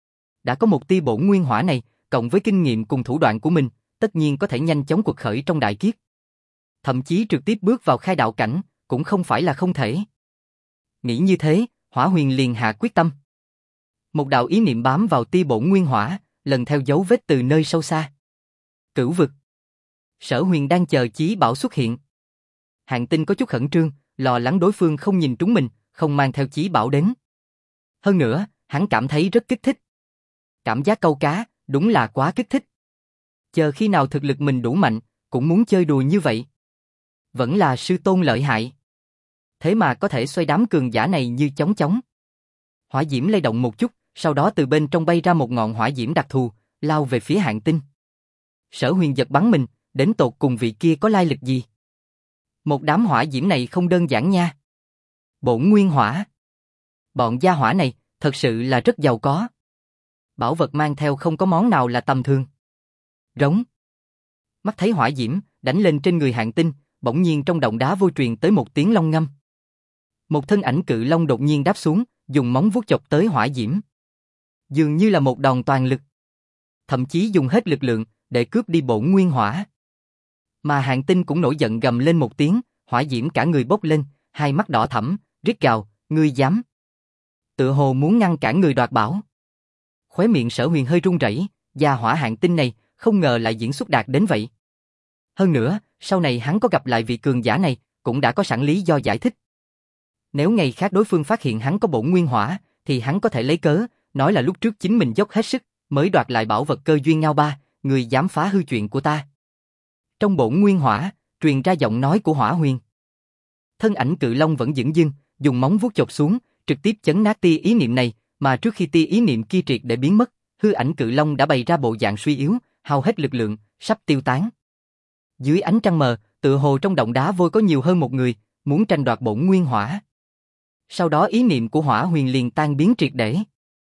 Đã có một tia bổn nguyên hỏa này, cộng với kinh nghiệm cùng thủ đoạn của mình, tất nhiên có thể nhanh chóng cuộc khởi trong đại kiếp. Thậm chí trực tiếp bước vào khai đạo cảnh, cũng không phải là không thể. Nghĩ như thế, Hỏa Huyền liền hạ quyết tâm. Một đạo ý niệm bám vào tia bổn nguyên hỏa, lần theo dấu vết từ nơi sâu xa. Cửu vực. Sở Huyền đang chờ chí bảo xuất hiện. Hạng Tinh có chút khẩn trương, lo lắng đối phương không nhìn trúng mình, không mang theo chí bảo đến. Hơn nữa, hắn cảm thấy rất kích thích. Cảm giác câu cá, đúng là quá kích thích. Chờ khi nào thực lực mình đủ mạnh, cũng muốn chơi đùa như vậy. Vẫn là sư tôn lợi hại. Thế mà có thể xoay đám cường giả này như chóng chóng. Hỏa diễm lay động một chút, sau đó từ bên trong bay ra một ngọn hỏa diễm đặc thù, lao về phía Hạng Tinh. Sở Huyền giật bắn mình, đến tột cùng vị kia có lai lịch gì? Một đám hỏa diễm này không đơn giản nha. Bổn nguyên hỏa. Bọn gia hỏa này, thật sự là rất giàu có. Bảo vật mang theo không có món nào là tầm thường. Rống. Mắt thấy hỏa diễm, đánh lên trên người Hạng Tinh, bỗng nhiên trong động đá vô truyền tới một tiếng long ngâm. Một thân ảnh cự long đột nhiên đáp xuống, dùng móng vuốt chọc tới hỏa diễm. Dường như là một đòn toàn lực. Thậm chí dùng hết lực lượng, để cướp đi bổn nguyên hỏa. Mà Hạng Tinh cũng nổi giận gầm lên một tiếng, hỏa diễm cả người bốc lên, hai mắt đỏ thẫm, rít gào, ngươi dám. Tựa hồ muốn ngăn cản người đoạt bảo. Khóe miệng Sở Huyền hơi run rẩy, gia hỏa Hạng Tinh này, không ngờ lại diễn xuất đạt đến vậy. Hơn nữa, sau này hắn có gặp lại vị cường giả này, cũng đã có sẵn lý do giải thích. Nếu ngày khác đối phương phát hiện hắn có bổn nguyên hỏa, thì hắn có thể lấy cớ, nói là lúc trước chính mình dốc hết sức, mới đoạt lại bảo vật cơ duyên ngao ba, người dám phá hư chuyện của ta. Trong bổn nguyên hỏa, truyền ra giọng nói của Hỏa Huyền. Thân ảnh cự long vẫn dửng dưng, dùng móng vuốt chộp xuống, trực tiếp chấn nát tia ý niệm này, mà trước khi tia ý niệm kia triệt để biến mất, hư ảnh cự long đã bày ra bộ dạng suy yếu, hao hết lực lượng, sắp tiêu tán. Dưới ánh trăng mờ, tựa hồ trong động đá vôi có nhiều hơn một người, muốn tranh đoạt bổn nguyên hỏa. Sau đó ý niệm của Hỏa Huyền liền tan biến triệt để.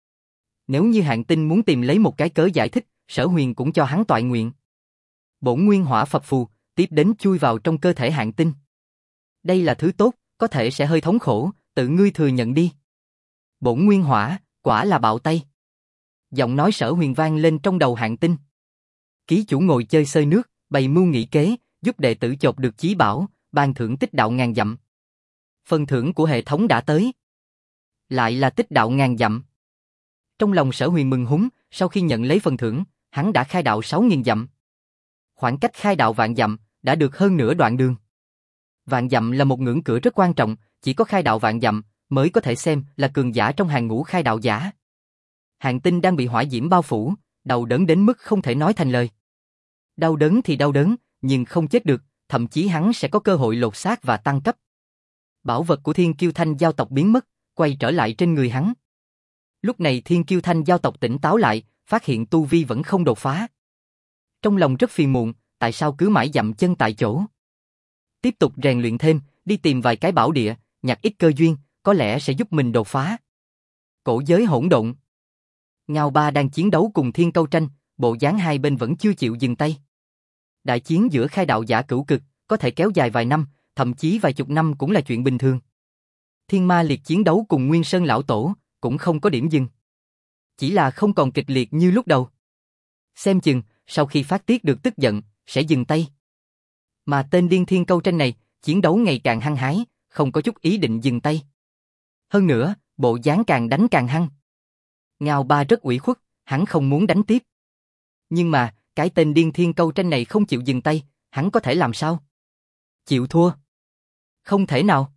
Nếu như Hạng Tinh muốn tìm lấy một cái cớ giải thích, Sở Huyền cũng cho hắn toại nguyện. Bổn nguyên hỏa phập phù, tiếp đến chui vào trong cơ thể Hạng Tinh. Đây là thứ tốt, có thể sẽ hơi thống khổ, tự ngươi thừa nhận đi. Bổn nguyên hỏa, quả là bạo tay. Giọng nói Sở Huyền vang lên trong đầu Hạng Tinh. Ký chủ ngồi chơi xơi nước, bày mưu nghị kế, giúp đệ tử chộp được chí bảo, ban thưởng tích đạo ngàn dặm. Phần thưởng của hệ thống đã tới. Lại là tích đạo ngàn dặm. Trong lòng Sở Huyền mừng húng, sau khi nhận lấy phần thưởng, hắn đã khai đạo 6.000 dặm. Khoảng cách khai đạo vạn dặm, đã được hơn nửa đoạn đường. Vạn dặm là một ngưỡng cửa rất quan trọng, chỉ có khai đạo vạn dặm, mới có thể xem là cường giả trong hàng ngũ khai đạo giả. Hạng Tinh đang bị hỏa diễm bao phủ, đau đớn đến mức không thể nói thành lời. Đau đớn thì đau đớn, nhưng không chết được, thậm chí hắn sẽ có cơ hội lột xác và tăng cấp. Bảo vật của Thiên Kiêu Thanh giao tộc biến mất, quay trở lại trên người hắn. Lúc này Thiên Kiêu Thanh giao tộc tỉnh táo lại, phát hiện tu vi vẫn không đột phá. Trong lòng rất phiền muộn, tại sao cứ mãi dậm chân tại chỗ. Tiếp tục rèn luyện thêm, đi tìm vài cái bảo địa, nhặt ít cơ duyên, có lẽ sẽ giúp mình đột phá. Cổ giới hỗn độn. Ngao Ba đang chiến đấu cùng Thiên Câu Tranh, bộ dáng hai bên vẫn chưa chịu dừng tay. Đại chiến giữa khai đạo giả cửu cực, có thể kéo dài vài năm, thậm chí vài chục năm cũng là chuyện bình thường. Thiên Ma Liệt chiến đấu cùng Nguyên Sơn Lão Tổ, cũng không có điểm dừng. Chỉ là không còn kịch liệt như lúc đầu. Xem chừng, sau khi phát tiết được tức giận, sẽ dừng tay. Mà tên điên Thiên Câu Tranh này, chiến đấu ngày càng hăng hái, không có chút ý định dừng tay. Hơn nữa, bộ dáng càng đánh càng hăng. Ngao Ba rất ủy khuất, hắn không muốn đánh tiếp. Nhưng mà, cái tên điên Thiên Câu Tranh này không chịu dừng tay, hắn có thể làm sao? Chịu thua? Không thể nào.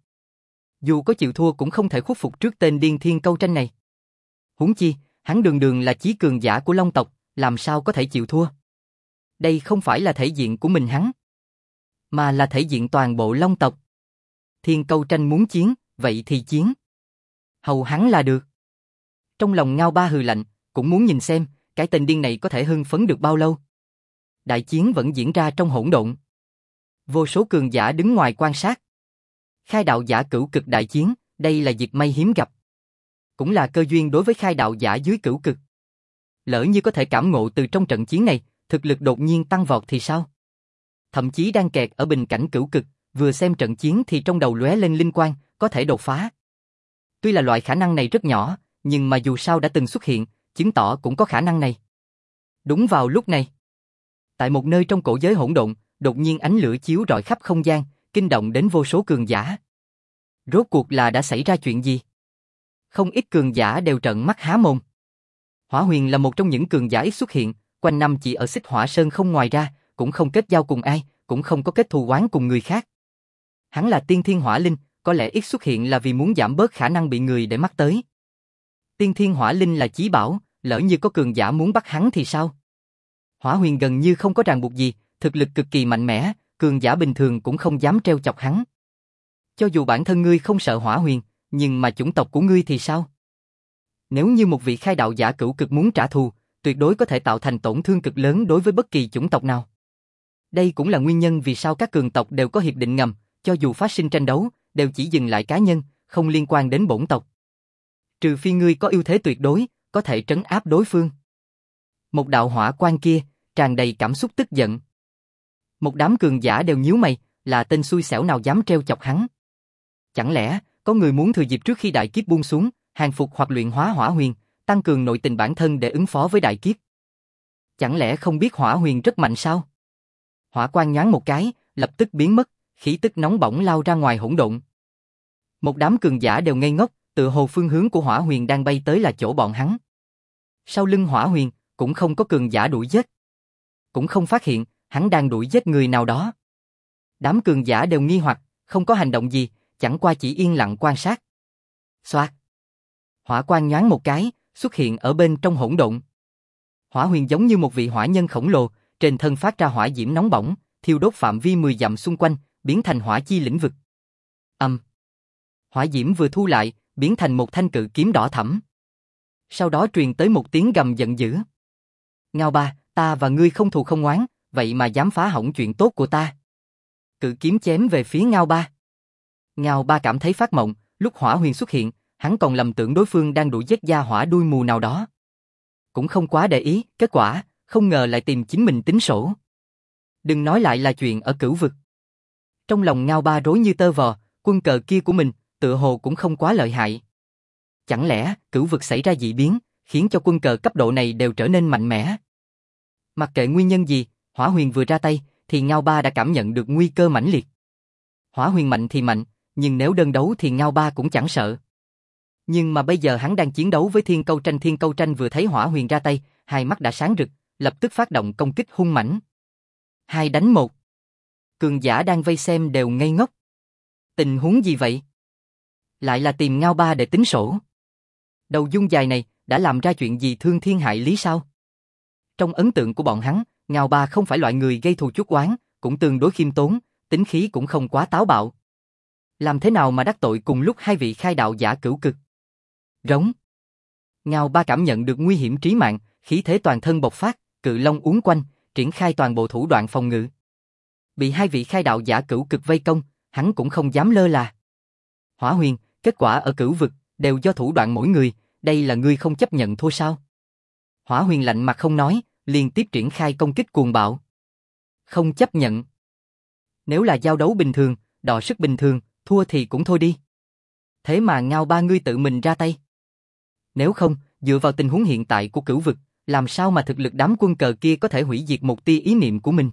Dù có chịu thua cũng không thể khuất phục trước tên điên Thiên Câu Tranh này. Huống chi, hắn đường đường là chí cường giả của Long tộc, làm sao có thể chịu thua? Đây không phải là thể diện của mình hắn, mà là thể diện toàn bộ Long tộc. Thiên Câu Tranh muốn chiến, vậy thì chiến. Hầu hắn là được. Trong lòng Ngao Ba hừ lạnh, cũng muốn nhìn xem, cái tên điên này có thể hưng phấn được bao lâu. Đại chiến vẫn diễn ra trong hỗn độn. Vô số cường giả đứng ngoài quan sát. Khai đạo giả cửu cực đại chiến, đây là dịp may hiếm gặp. Cũng là cơ duyên đối với khai đạo giả dưới cửu cực. Lỡ như có thể cảm ngộ từ trong trận chiến này, thực lực đột nhiên tăng vọt thì sao? Thậm chí đang kẹt ở bình cảnh cửu cực, vừa xem trận chiến thì trong đầu lóe lên linh quang, có thể đột phá. Tuy là loại khả năng này rất nhỏ, nhưng mà dù sao đã từng xuất hiện, chứng tỏ cũng có khả năng này. Đúng vào lúc này, tại một nơi trong cổ giới hỗn độn, đột nhiên ánh lửa chiếu rọi khắp không gian, kinh động đến vô số cường giả. Rốt cuộc là đã xảy ra chuyện gì? Không ít cường giả đều trợn mắt há mồm. Hỏa Huyền là một trong những cường giả ít xuất hiện, quanh năm chỉ ở Xích Hỏa Sơn không, ngoài ra, cũng không kết giao cùng ai, cũng không có kết thù oán cùng người khác. Hắn là tiên thiên hỏa linh, có lẽ ít xuất hiện là vì muốn giảm bớt khả năng bị người để mắt tới. Tiên thiên hỏa linh là chí bảo, lỡ như có cường giả muốn bắt hắn thì sao? Hỏa Huyền gần như không có ràng buộc gì, thực lực cực kỳ mạnh mẽ, cường giả bình thường cũng không dám trêu chọc hắn. Cho dù bản thân ngươi không sợ Hỏa Huyền, nhưng mà chủng tộc của ngươi thì sao? Nếu như một vị khai đạo giả cửu cực muốn trả thù, tuyệt đối có thể tạo thành tổn thương cực lớn đối với bất kỳ chủng tộc nào. Đây cũng là nguyên nhân vì sao các cường tộc đều có hiệp định ngầm, cho dù phát sinh tranh đấu, đều chỉ dừng lại cá nhân, không liên quan đến bổn tộc. Trừ phi ngươi có ưu thế tuyệt đối, có thể trấn áp đối phương. Một đạo hỏa quang kia, tràn đầy cảm xúc tức giận. Một đám cường giả đều nhíu mày, là tên xui xẻo nào dám trêu chọc hắn. Chẳng lẽ, có người muốn thừa dịp trước khi đại kiếp buông xuống, hàng phục hoặc luyện hóa Hỏa Huyền, tăng cường nội tình bản thân để ứng phó với đại kiếp? Chẳng lẽ không biết Hỏa Huyền rất mạnh sao? Hỏa quang nhoáng một cái, lập tức biến mất, khí tức nóng bỏng lao ra ngoài hỗn độn. Một đám cường giả đều ngây ngốc, tựa hồ phương hướng của Hỏa Huyền đang bay tới là chỗ bọn hắn. Sau lưng Hỏa Huyền, cũng không có cường giả đuổi giết. Cũng không phát hiện, hắn đang đuổi giết người nào đó. Đám cường giả đều nghi hoặc, không có hành động gì, chẳng qua chỉ yên lặng quan sát. Xoạt. Hỏa quang nhoáng một cái, xuất hiện ở bên trong hỗn độn. Hỏa Huyền giống như một vị hỏa nhân khổng lồ, trên thân phát ra hỏa diễm nóng bỏng, thiêu đốt phạm vi 10 dặm xung quanh, biến thành hỏa chi lĩnh vực. Hỏa diễm vừa thu lại, biến thành một thanh cự kiếm đỏ thẫm. Sau đó truyền tới một tiếng gầm giận dữ. Ngao Ba, ta và ngươi không thù không oán, vậy mà dám phá hỏng chuyện tốt của ta. Cự kiếm chém về phía Ngao Ba. Ngao Ba cảm thấy phát mộng, lúc Hỏa Huyền xuất hiện, hắn còn lầm tưởng đối phương đang đuổi giết gia hỏa đuôi mù nào đó. Cũng không quá để ý, kết quả, không ngờ lại tìm chính mình tính sổ. Đừng nói lại là chuyện ở cửu vực. Trong lòng Ngao Ba rối như tơ vò, quân cờ kia của mình, tựa hồ cũng không quá lợi hại. Chẳng lẽ, cửu vực xảy ra dị biến, khiến cho quân cờ cấp độ này đều trở nên mạnh mẽ? Mặc kệ nguyên nhân gì, Hỏa Huyền vừa ra tay, thì Ngao Ba đã cảm nhận được nguy cơ mãnh liệt. Hỏa Huyền mạnh thì mạnh, nhưng nếu đơn đấu thì Ngao Ba cũng chẳng sợ. Nhưng mà bây giờ hắn đang chiến đấu với Thiên Câu Tranh. Thiên Câu Tranh vừa thấy Hỏa Huyền ra tay, hai mắt đã sáng rực, lập tức phát động công kích hung mãnh. 2 đánh 1. Cường giả đang vây xem đều ngây ngốc. Tình huống gì vậy? Lại là tìm Ngao Ba để tính sổ. Đầu dung dài này đã làm ra chuyện gì thương thiên hại lý sao? Trong ấn tượng của bọn hắn, Ngao Ba không phải loại người gây thù chuốc oán, cũng tương đối khiêm tốn, tính khí cũng không quá táo bạo. Làm thế nào mà đắc tội cùng lúc hai vị khai đạo giả cửu cực? Rống. Ngao Ba cảm nhận được nguy hiểm trí mạng, khí thế toàn thân bộc phát, cự long uốn quanh, triển khai toàn bộ thủ đoạn phòng ngự. Bị hai vị khai đạo giả cửu cực vây công, hắn cũng không dám lơ là. Hỏa Huyền, kết quả ở cửu vực, đều do thủ đoạn mỗi người, đây là ngươi không chấp nhận thôi sao? Hỏa Huyền lạnh mặt không nói, liên tiếp triển khai công kích cuồng bạo. Không chấp nhận. Nếu là giao đấu bình thường, đọ sức bình thường, thua thì cũng thôi đi. Thế mà Ngao Ba ngươi tự mình ra tay. Nếu không, dựa vào tình huống hiện tại của cửu vực, làm sao mà thực lực đám quân cờ kia có thể hủy diệt một tia ý niệm của mình?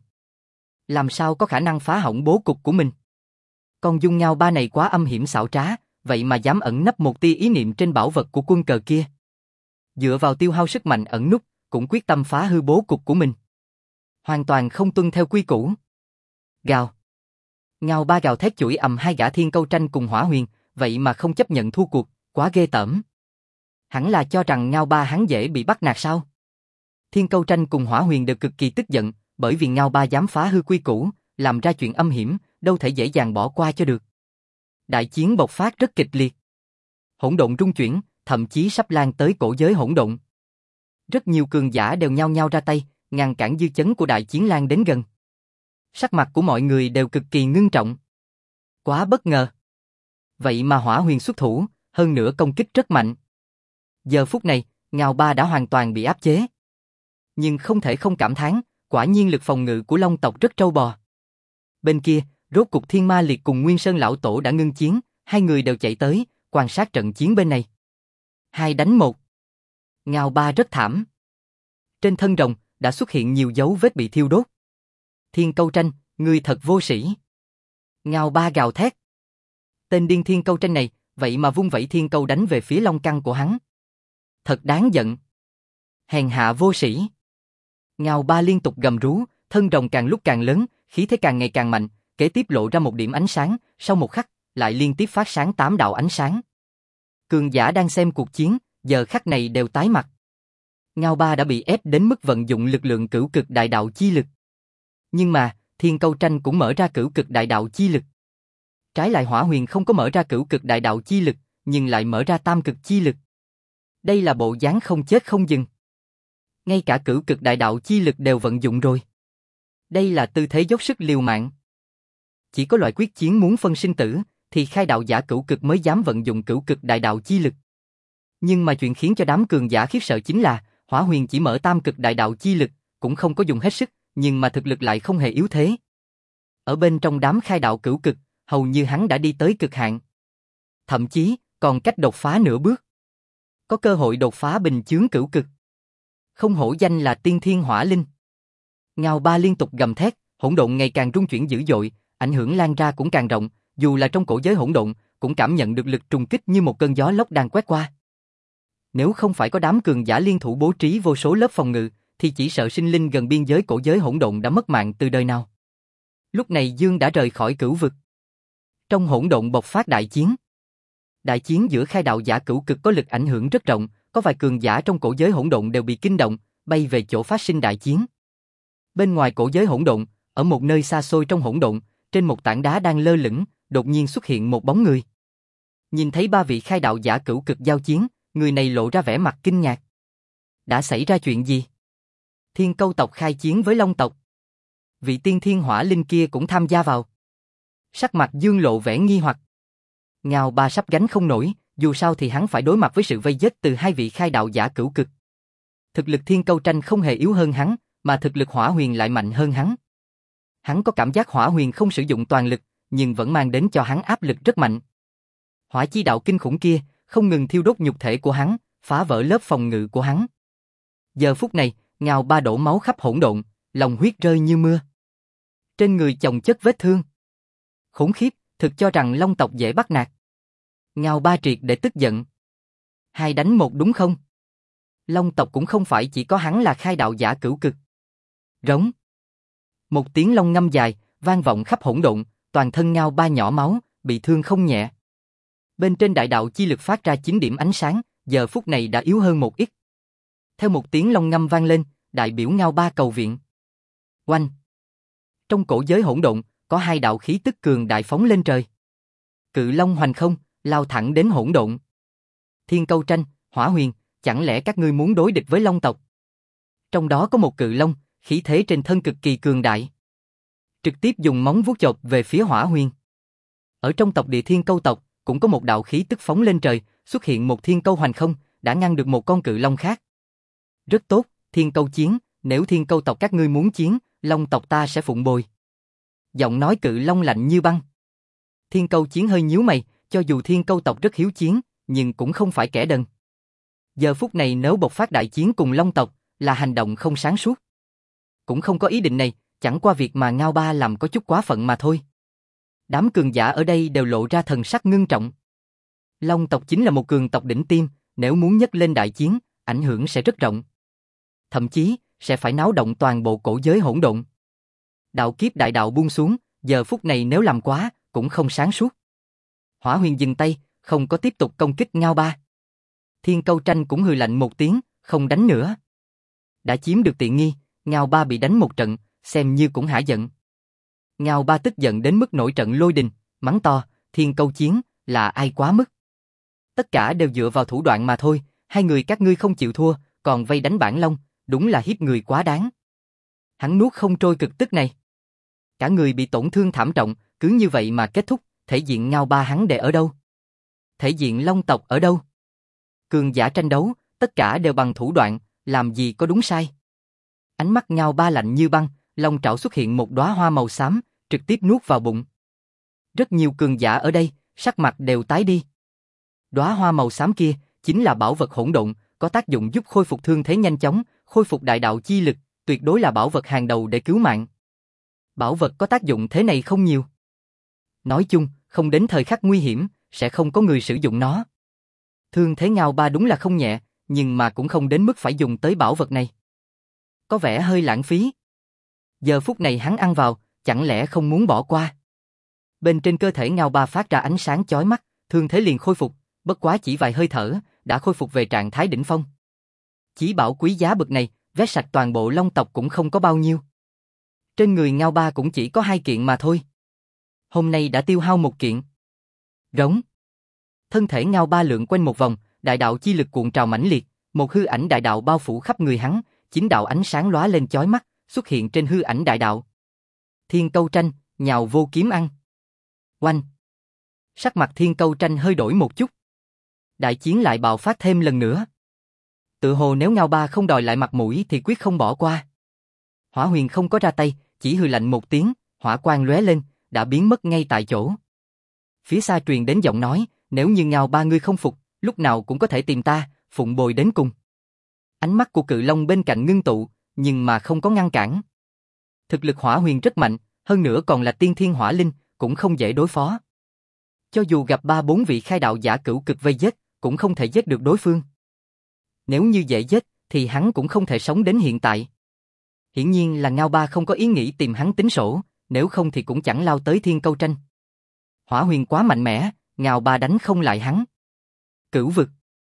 Làm sao có khả năng phá hỏng bố cục của mình? Con dung Ngao Ba này quá âm hiểm xảo trá, vậy mà dám ẩn nấp một tia ý niệm trên bảo vật của quân cờ kia. Dựa vào tiêu hao sức mạnh ẩn núp, cũng quyết tâm phá hư bố cục của mình. Hoàn toàn không tuân theo quy củ. Gào. Ngao Ba gào thét chửi ầm hai gã Thiên Câu Tranh cùng Hỏa Huyền, vậy mà không chấp nhận thua cuộc, quá ghê tởm. Hẳn là cho rằng Ngao Ba hắn dễ bị bắt nạt sao? Thiên Câu Tranh cùng Hỏa Huyền đều cực kỳ tức giận, bởi vì Ngao Ba dám phá hư quy củ, làm ra chuyện âm hiểm, đâu thể dễ dàng bỏ qua cho được. Đại chiến bộc phát rất kịch liệt. Hỗn độn rung chuyển, thậm chí sắp lan tới cổ giới hỗn độn. Rất nhiều cường giả đều nhao nhao ra tay, ngăn cản dư chấn của đại chiến lan đến gần. Sắc mặt của mọi người đều cực kỳ ngưng trọng. Quá bất ngờ. Vậy mà Hỏa Huyền xuất thủ, hơn nữa công kích rất mạnh. Giờ phút này, Ngao Ba đã hoàn toàn bị áp chế. Nhưng không thể không cảm thán, quả nhiên lực phòng ngự của Long tộc rất trâu bò. Bên kia, rốt cục Thiên Ma Liệt cùng Nguyên Sơn Lão Tổ đã ngưng chiến, hai người đều chạy tới, quan sát trận chiến bên này. 2 đánh 1. Ngao Ba rất thảm. Trên thân rồng, đã xuất hiện nhiều dấu vết bị thiêu đốt. Thiên Câu Tranh, ngươi thật vô sĩ. Ngao Ba gào thét. Tên điên Thiên Câu Tranh này, vậy mà vung vẩy thiên câu đánh về phía long căn của hắn. Thật đáng giận. Hèn hạ vô sĩ. Ngao Ba liên tục gầm rú, thân rồng càng lúc càng lớn, khí thế càng ngày càng mạnh, kế tiếp lộ ra một điểm ánh sáng, sau một khắc, lại liên tiếp phát sáng 8 đạo ánh sáng. Cường giả đang xem cuộc chiến, giờ khắc này đều tái mặt. Ngao Ba đã bị ép đến mức vận dụng lực lượng cửu cực đại đạo chi lực. Nhưng mà, Thiên Câu Tranh cũng mở ra cửu cực đại đạo chi lực. Trái lại Hỏa Huyền không có mở ra cửu cực đại đạo chi lực, nhưng lại mở ra tam cực chi lực. Đây là bộ dáng không chết không dừng. Ngay cả cửu cực đại đạo chi lực đều vận dụng rồi. Đây là tư thế dốc sức liều mạng. Chỉ có loại quyết chiến muốn phân sinh tử, thì khai đạo giả cửu cực mới dám vận dụng cửu cực đại đạo chi lực. Nhưng mà chuyện khiến cho đám cường giả khiếp sợ chính là, Hỏa Huyền chỉ mở tam cực đại đạo chi lực, cũng không có dùng hết sức, nhưng mà thực lực lại không hề yếu thế. Ở bên trong đám khai đạo cửu cực, hầu như hắn đã đi tới cực hạn. Thậm chí, còn cách đột phá nửa bước. Có cơ hội đột phá bình chướng cửu cực. Không hổ danh là tiên thiên hỏa linh. Ngao Ba liên tục gầm thét, hỗn độn ngày càng rung chuyển dữ dội, ảnh hưởng lan ra cũng càng rộng, dù là trong cổ giới hỗn độn, cũng cảm nhận được lực trùng kích như một cơn gió lốc đang quét qua. Nếu không phải có đám cường giả liên thủ bố trí vô số lớp phòng ngự, thì chỉ sợ sinh linh gần biên giới cổ giới hỗn độn đã mất mạng từ đời nào. Lúc này Dương đã rời khỏi cửu vực. Trong hỗn độn bộc phát đại chiến. Đại chiến giữa khai đạo giả cửu cực có lực ảnh hưởng rất rộng, có vài cường giả trong cổ giới hỗn độn đều bị kinh động, bay về chỗ phát sinh đại chiến. Bên ngoài cổ giới hỗn độn, ở một nơi xa xôi trong hỗn độn, trên một tảng đá đang lơ lửng, đột nhiên xuất hiện một bóng người. Nhìn thấy 3 vị khai đạo giả cửu cực giao chiến, người này lộ ra vẻ mặt kinh ngạc. Đã xảy ra chuyện gì? Thiên Câu tộc khai chiến với Long tộc. Vị tiên thiên hỏa linh kia cũng tham gia vào. Sắc mặt Dương lộ vẻ nghi hoặc. Ngao Ba sắp gánh không nổi, dù sao thì hắn phải đối mặt với sự vây giết từ 2 vị khai đạo giả cửu cực. Thực lực Thiên Câu Tranh không hề yếu hơn hắn, mà thực lực Hỏa Huyền lại mạnh hơn hắn. Hắn có cảm giác Hỏa Huyền không sử dụng toàn lực, nhưng vẫn mang đến cho hắn áp lực rất mạnh. Hỏa chi đạo kinh khủng kia, không ngừng thiêu đốt nhục thể của hắn, phá vỡ lớp phòng ngự của hắn. Giờ phút này, Ngao Ba đổ máu khắp hỗn độn, lòng huyết rơi như mưa. Trên người chồng chất vết thương. Khủng khiếp, thực cho rằng Long tộc dễ bắt nạt. Ngao Ba triệt để tức giận. 2 đánh 1 đúng không? Long tộc cũng không phải chỉ có hắn là khai đạo giả cửu cực. Rống. Một tiếng long ngâm dài, vang vọng khắp hỗn độn, toàn thân Ngao Ba nhỏ máu, bị thương không nhẹ. Bên trên đại đạo chi lực phát ra 9 điểm ánh sáng, giờ phút này đã yếu hơn một ít. Theo một tiếng long ngâm vang lên, đại biểu Ngao Ba cầu viện. Oanh! Trong cổ giới hỗn độn, có 2 đạo khí tức cường đại phóng lên trời. Cự long hoành không, lao thẳng đến hỗn độn. Thiên Câu Tranh, Hỏa Huyền, chẳng lẽ các ngươi muốn đối địch với Long tộc? Trong đó có một cự long, khí thế trên thân cực kỳ cường đại. Trực tiếp dùng móng vuốt chộp về phía Hỏa Huyền. Ở trong tộc Địa Thiên Câu tộc, cũng có một đạo khí tức phóng lên trời, xuất hiện một thiên câu hoành không, đã ngăn được một con cự long khác. Rất tốt, thiên câu chiến, nếu thiên câu tộc các ngươi muốn chiến, Long tộc ta sẽ phụng bồi. Giọng nói cự long lạnh như băng. Thiên câu chiến hơi nhíu mày, cho dù thiên câu tộc rất hiếu chiến, nhưng cũng không phải kẻ đần. Giờ phút này nếu bộc phát đại chiến cùng Long tộc, là hành động không sáng suốt. Cũng không có ý định này, chẳng qua việc mà Ngao Ba làm có chút quá phận mà thôi. Đám cường giả ở đây đều lộ ra thần sắc ngưng trọng. Long tộc chính là một cường tộc đỉnh tiêm, nếu muốn nhấc lên đại chiến, ảnh hưởng sẽ rất rộng. Thậm chí, sẽ phải náo động toàn bộ cổ giới hỗn độn. Đạo kiếp đại đạo buông xuống, giờ phút này nếu làm quá, cũng không sáng suốt. Hỏa Huyền dừng tay, không có tiếp tục công kích Ngao Ba. Thiên Câu Tranh cũng hừ lạnh một tiếng, không đánh nữa. Đã chiếm được tiện nghi, Ngao Ba bị đánh một trận, xem như cũng hả giận. Ngao Ba tức giận đến mức nổi trận lôi đình, mắng to, Thiên Câu chiến, là ai quá mức. Tất cả đều dựa vào thủ đoạn mà thôi, hai người các ngươi không chịu thua, còn vây đánh bản long, đúng là hiếp người quá đáng. Hắn nuốt không trôi cực tức này. Cả người bị tổn thương thảm trọng, cứ như vậy mà kết thúc, thể diện Ngao Ba hắn để ở đâu? Thể diện Long tộc ở đâu? Cường giả tranh đấu, tất cả đều bằng thủ đoạn, làm gì có đúng sai. Ánh mắt Ngao Ba lạnh như băng, long trảo xuất hiện một đóa hoa màu xám, trực tiếp nuốt vào bụng. Rất nhiều cường giả ở đây, sắc mặt đều tái đi. Đóa hoa màu xám kia, chính là bảo vật hỗn độn, có tác dụng giúp khôi phục thương thế nhanh chóng, khôi phục đại đạo chi lực, tuyệt đối là bảo vật hàng đầu để cứu mạng. Bảo vật có tác dụng thế này không nhiều. Nói chung, không đến thời khắc nguy hiểm, sẽ không có người sử dụng nó. Thương thế Ngao Ba đúng là không nhẹ, nhưng mà cũng không đến mức phải dùng tới bảo vật này. Có vẻ hơi lãng phí. Giờ phút này hắn ăn vào, chẳng lẽ không muốn bỏ qua. Bên trên cơ thể Ngao Ba phát ra ánh sáng chói mắt, thương thế liền khôi phục, bất quá chỉ vài hơi thở, đã khôi phục về trạng thái đỉnh phong. Chí bảo quý giá bậc này, vét sạch toàn bộ Long tộc cũng không có bao nhiêu. Trên người Ngao Ba cũng chỉ có 2 kiện mà thôi. Hôm nay đã tiêu hao 1 kiện. Rống. Thân thể Ngao Ba lượn quanh một vòng, đại đạo chi lực cuộn trào mãnh liệt, một hư ảnh đại đạo bao phủ khắp người hắn, 9 đạo ánh sáng lóa lên chói mắt, xuất hiện trên hư ảnh đại đạo. Thiên Câu Tranh, nhào vô kiếm ăn. Oanh. Sắc mặt Thiên Câu Tranh hơi đổi một chút. Đại chiến lại bạo phát thêm lần nữa. Tự hồ nếu Ngao Ba không đòi lại mặt mũi thì quyết không bỏ qua. Hỏa Huyền không có ra tay, chỉ hừ lạnh một tiếng, hỏa quang lóe lên, đã biến mất ngay tại chỗ. Phía xa truyền đến giọng nói, nếu như Ngao Ba ngươi không phục, lúc nào cũng có thể tìm ta, phụng bồi đến cùng. Ánh mắt của cự long bên cạnh ngưng tụ, nhưng mà không có ngăn cản. Thực lực Hỏa Huyền rất mạnh, hơn nữa còn là tiên thiên hỏa linh, cũng không dễ đối phó. Cho dù gặp 3-4 vị khai đạo giả cửu cực vây giết, cũng không thể giết được đối phương. Nếu như dễ giết, thì hắn cũng không thể sống đến hiện tại. Hiển nhiên là Ngao Ba không có ý nghĩ tìm hắn tính sổ, nếu không thì cũng chẳng lao tới Thiên Câu Tranh. Hỏa Huyền quá mạnh mẽ, Ngao Ba đánh không lại hắn. Cửu vực.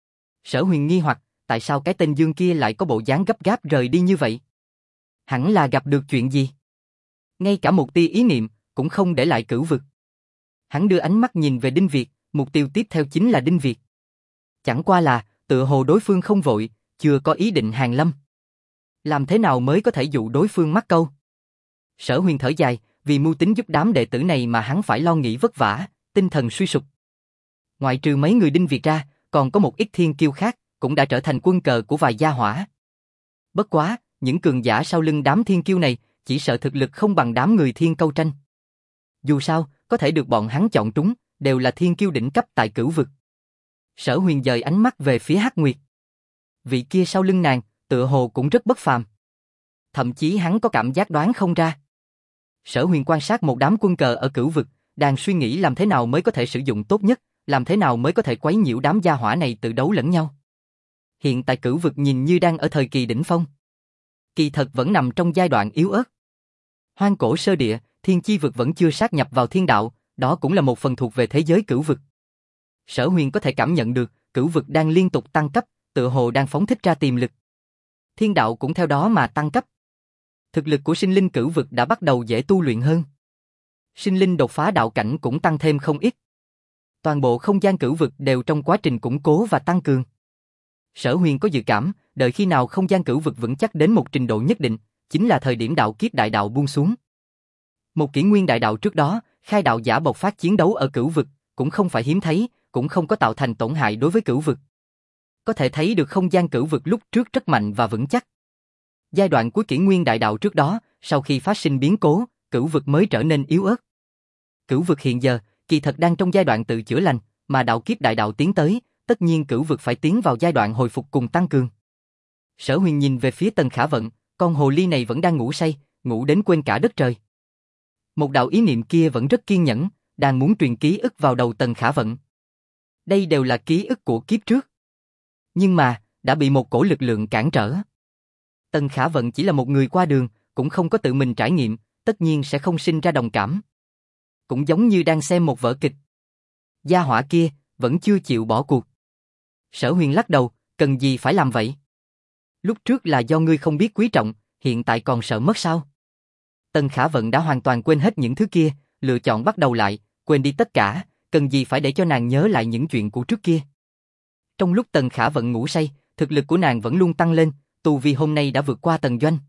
Sở Huyền nghi hoặc, tại sao cái tên Dương kia lại có bộ dáng gấp gáp rời đi như vậy? Hẳn là gặp được chuyện gì? Ngay cả một tia ý niệm, cũng không để lại cửu vực. Hắn đưa ánh mắt nhìn về Đinh Việt, mục tiêu tiếp theo chính là Đinh Việt. Chẳng qua là, tựa hồ đối phương không vội, chưa có ý định hàng lâm. Làm thế nào mới có thể dụ đối phương mắc câu? Sở Huyền thở dài, vì mưu tính giúp đám đệ tử này mà hắn phải lo nghĩ vất vả, tinh thần suy sụp. Ngoại trừ mấy người Đinh Việt ra, còn có một ít thiên kiêu khác, cũng đã trở thành quân cờ của vài gia hỏa. Bất quá, những cường giả sau lưng đám thiên kiêu này, chỉ sợ thực lực không bằng đám người Thiên Câu Tranh. Dù sao, có thể được bọn hắn chọn trúng, đều là thiên kiêu đỉnh cấp tại cửu vực. Sở Huyền dời ánh mắt về phía Hắc Nguyệt. Vị kia sau lưng nàng, tựa hồ cũng rất bất phàm. Thậm chí hắn có cảm giác đoán không ra. Sở Huyền quan sát một đám quân cờ ở cửu vực, đang suy nghĩ làm thế nào mới có thể sử dụng tốt nhất, làm thế nào mới có thể quấy nhiễu đám gia hỏa này tự đấu lẫn nhau. Hiện tại cửu vực nhìn như đang ở thời kỳ đỉnh phong. Kỳ thật vẫn nằm trong giai đoạn yếu ớt. Hoang cổ sơ địa, thiên chi vực vẫn chưa sát nhập vào thiên đạo, đó cũng là một phần thuộc về thế giới cửu vực. Sở Huyền có thể cảm nhận được, cửu vực đang liên tục tăng cấp, tựa hồ đang phóng thích ra tiềm lực. Thiên đạo cũng theo đó mà tăng cấp. Thực lực của sinh linh cửu vực đã bắt đầu dễ tu luyện hơn. Sinh linh đột phá đạo cảnh cũng tăng thêm không ít. Toàn bộ không gian cửu vực đều trong quá trình củng cố và tăng cường. Sở Huyền có dự cảm, đợi khi nào không gian cửu vực vững chắc đến một trình độ nhất định, chính là thời điểm đạo kiếp đại đạo buông xuống. Một kỷ nguyên đại đạo trước đó, khai đạo giả bộc phát chiến đấu ở cửu vực, cũng không phải hiếm thấy, cũng không có tạo thành tổn hại đối với cửu vực. Có thể thấy được không gian cửu vực lúc trước rất mạnh và vững chắc. Giai đoạn cuối kỷ nguyên đại đạo trước đó, sau khi phát sinh biến cố, cửu vực mới trở nên yếu ớt. Cửu vực hiện giờ, kỳ thật đang trong giai đoạn tự chữa lành, mà đạo kiếp đại đạo tiến tới, tất nhiên cửu vực phải tiến vào giai đoạn hồi phục cùng tăng cường. Sở Huyền nhìn về phía Tần Khả Vận, con hồ ly này vẫn đang ngủ say, ngủ đến quên cả đất trời. Một đạo ý niệm kia vẫn rất kiên nhẫn, đang muốn truyền ký ức vào đầu Tần Khả Vận. Đây đều là ký ức của kiếp trước. Nhưng mà, đã bị một cổ lực lượng cản trở. Tần Khả Vận chỉ là một người qua đường, cũng không có tự mình trải nghiệm, tất nhiên sẽ không sinh ra đồng cảm. Cũng giống như đang xem một vở kịch. Gia hỏa kia, vẫn chưa chịu bỏ cuộc. Sở Huyền lắc đầu, cần gì phải làm vậy? Lúc trước là do ngươi không biết quý trọng, hiện tại còn sợ mất sao? Tần Khả Vận đã hoàn toàn quên hết những thứ kia, lựa chọn bắt đầu lại, quên đi tất cả, cần gì phải để cho nàng nhớ lại những chuyện của trước kia. Trong lúc Tần Khả Vận ngủ say, thực lực của nàng vẫn luôn tăng lên, tu vi hôm nay đã vượt qua Tần Doanh.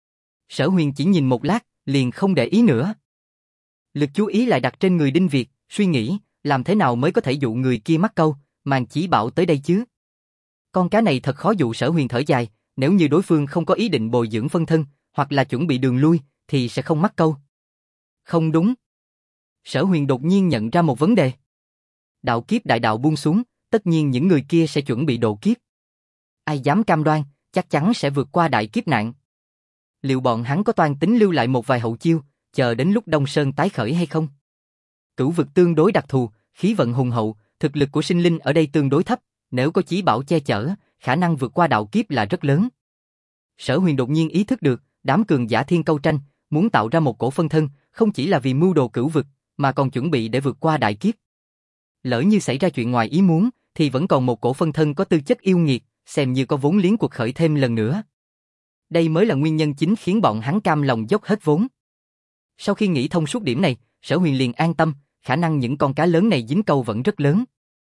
Sở Huyền chỉ nhìn một lát, liền không để ý nữa. Lực chú ý lại đặt trên người Đinh Việt, suy nghĩ, làm thế nào mới có thể dụ người kia mắc câu, mang chỉ bảo tới đây chứ? Con cá này thật khó dụ. Sở Huyền thở dài, nếu như đối phương không có ý định bồi dưỡng phân thân, hoặc là chuẩn bị đường lui, thì sẽ không mắc câu. Không đúng. Sở Huyền đột nhiên nhận ra một vấn đề. Đạo kiếp đại đạo buông xuống, tất nhiên những người kia sẽ chuẩn bị độ kiếp. Ai dám cam đoan, chắc chắn sẽ vượt qua đại kiếp nạn. Liệu bọn hắn có toan tính lưu lại một vài hậu chiêu, chờ đến lúc Đông Sơn tái khởi hay không? Cửu vực tương đối đặc thù, khí vận hùng hậu, thực lực của sinh linh ở đây tương đối thấp, nếu có chí bảo che chở, khả năng vượt qua đạo kiếp là rất lớn. Sở Huyền đột nhiên ý thức được, đám cường giả Thiên Câu Tranh muốn tạo ra một cổ phân thân, không chỉ là vì mưu đồ cửu vực, mà còn chuẩn bị để vượt qua đại kiếp. Lỡ như xảy ra chuyện ngoài ý muốn, thì vẫn còn một cổ phân thân có tư chất yêu nghiệt, xem như có vốn liếng cuộc khởi thêm lần nữa. Đây mới là nguyên nhân chính khiến bọn hắn cam lòng dốc hết vốn. Sau khi nghĩ thông suốt điểm này, Sở Huyền liền an tâm, khả năng những con cá lớn này dính câu vẫn rất lớn.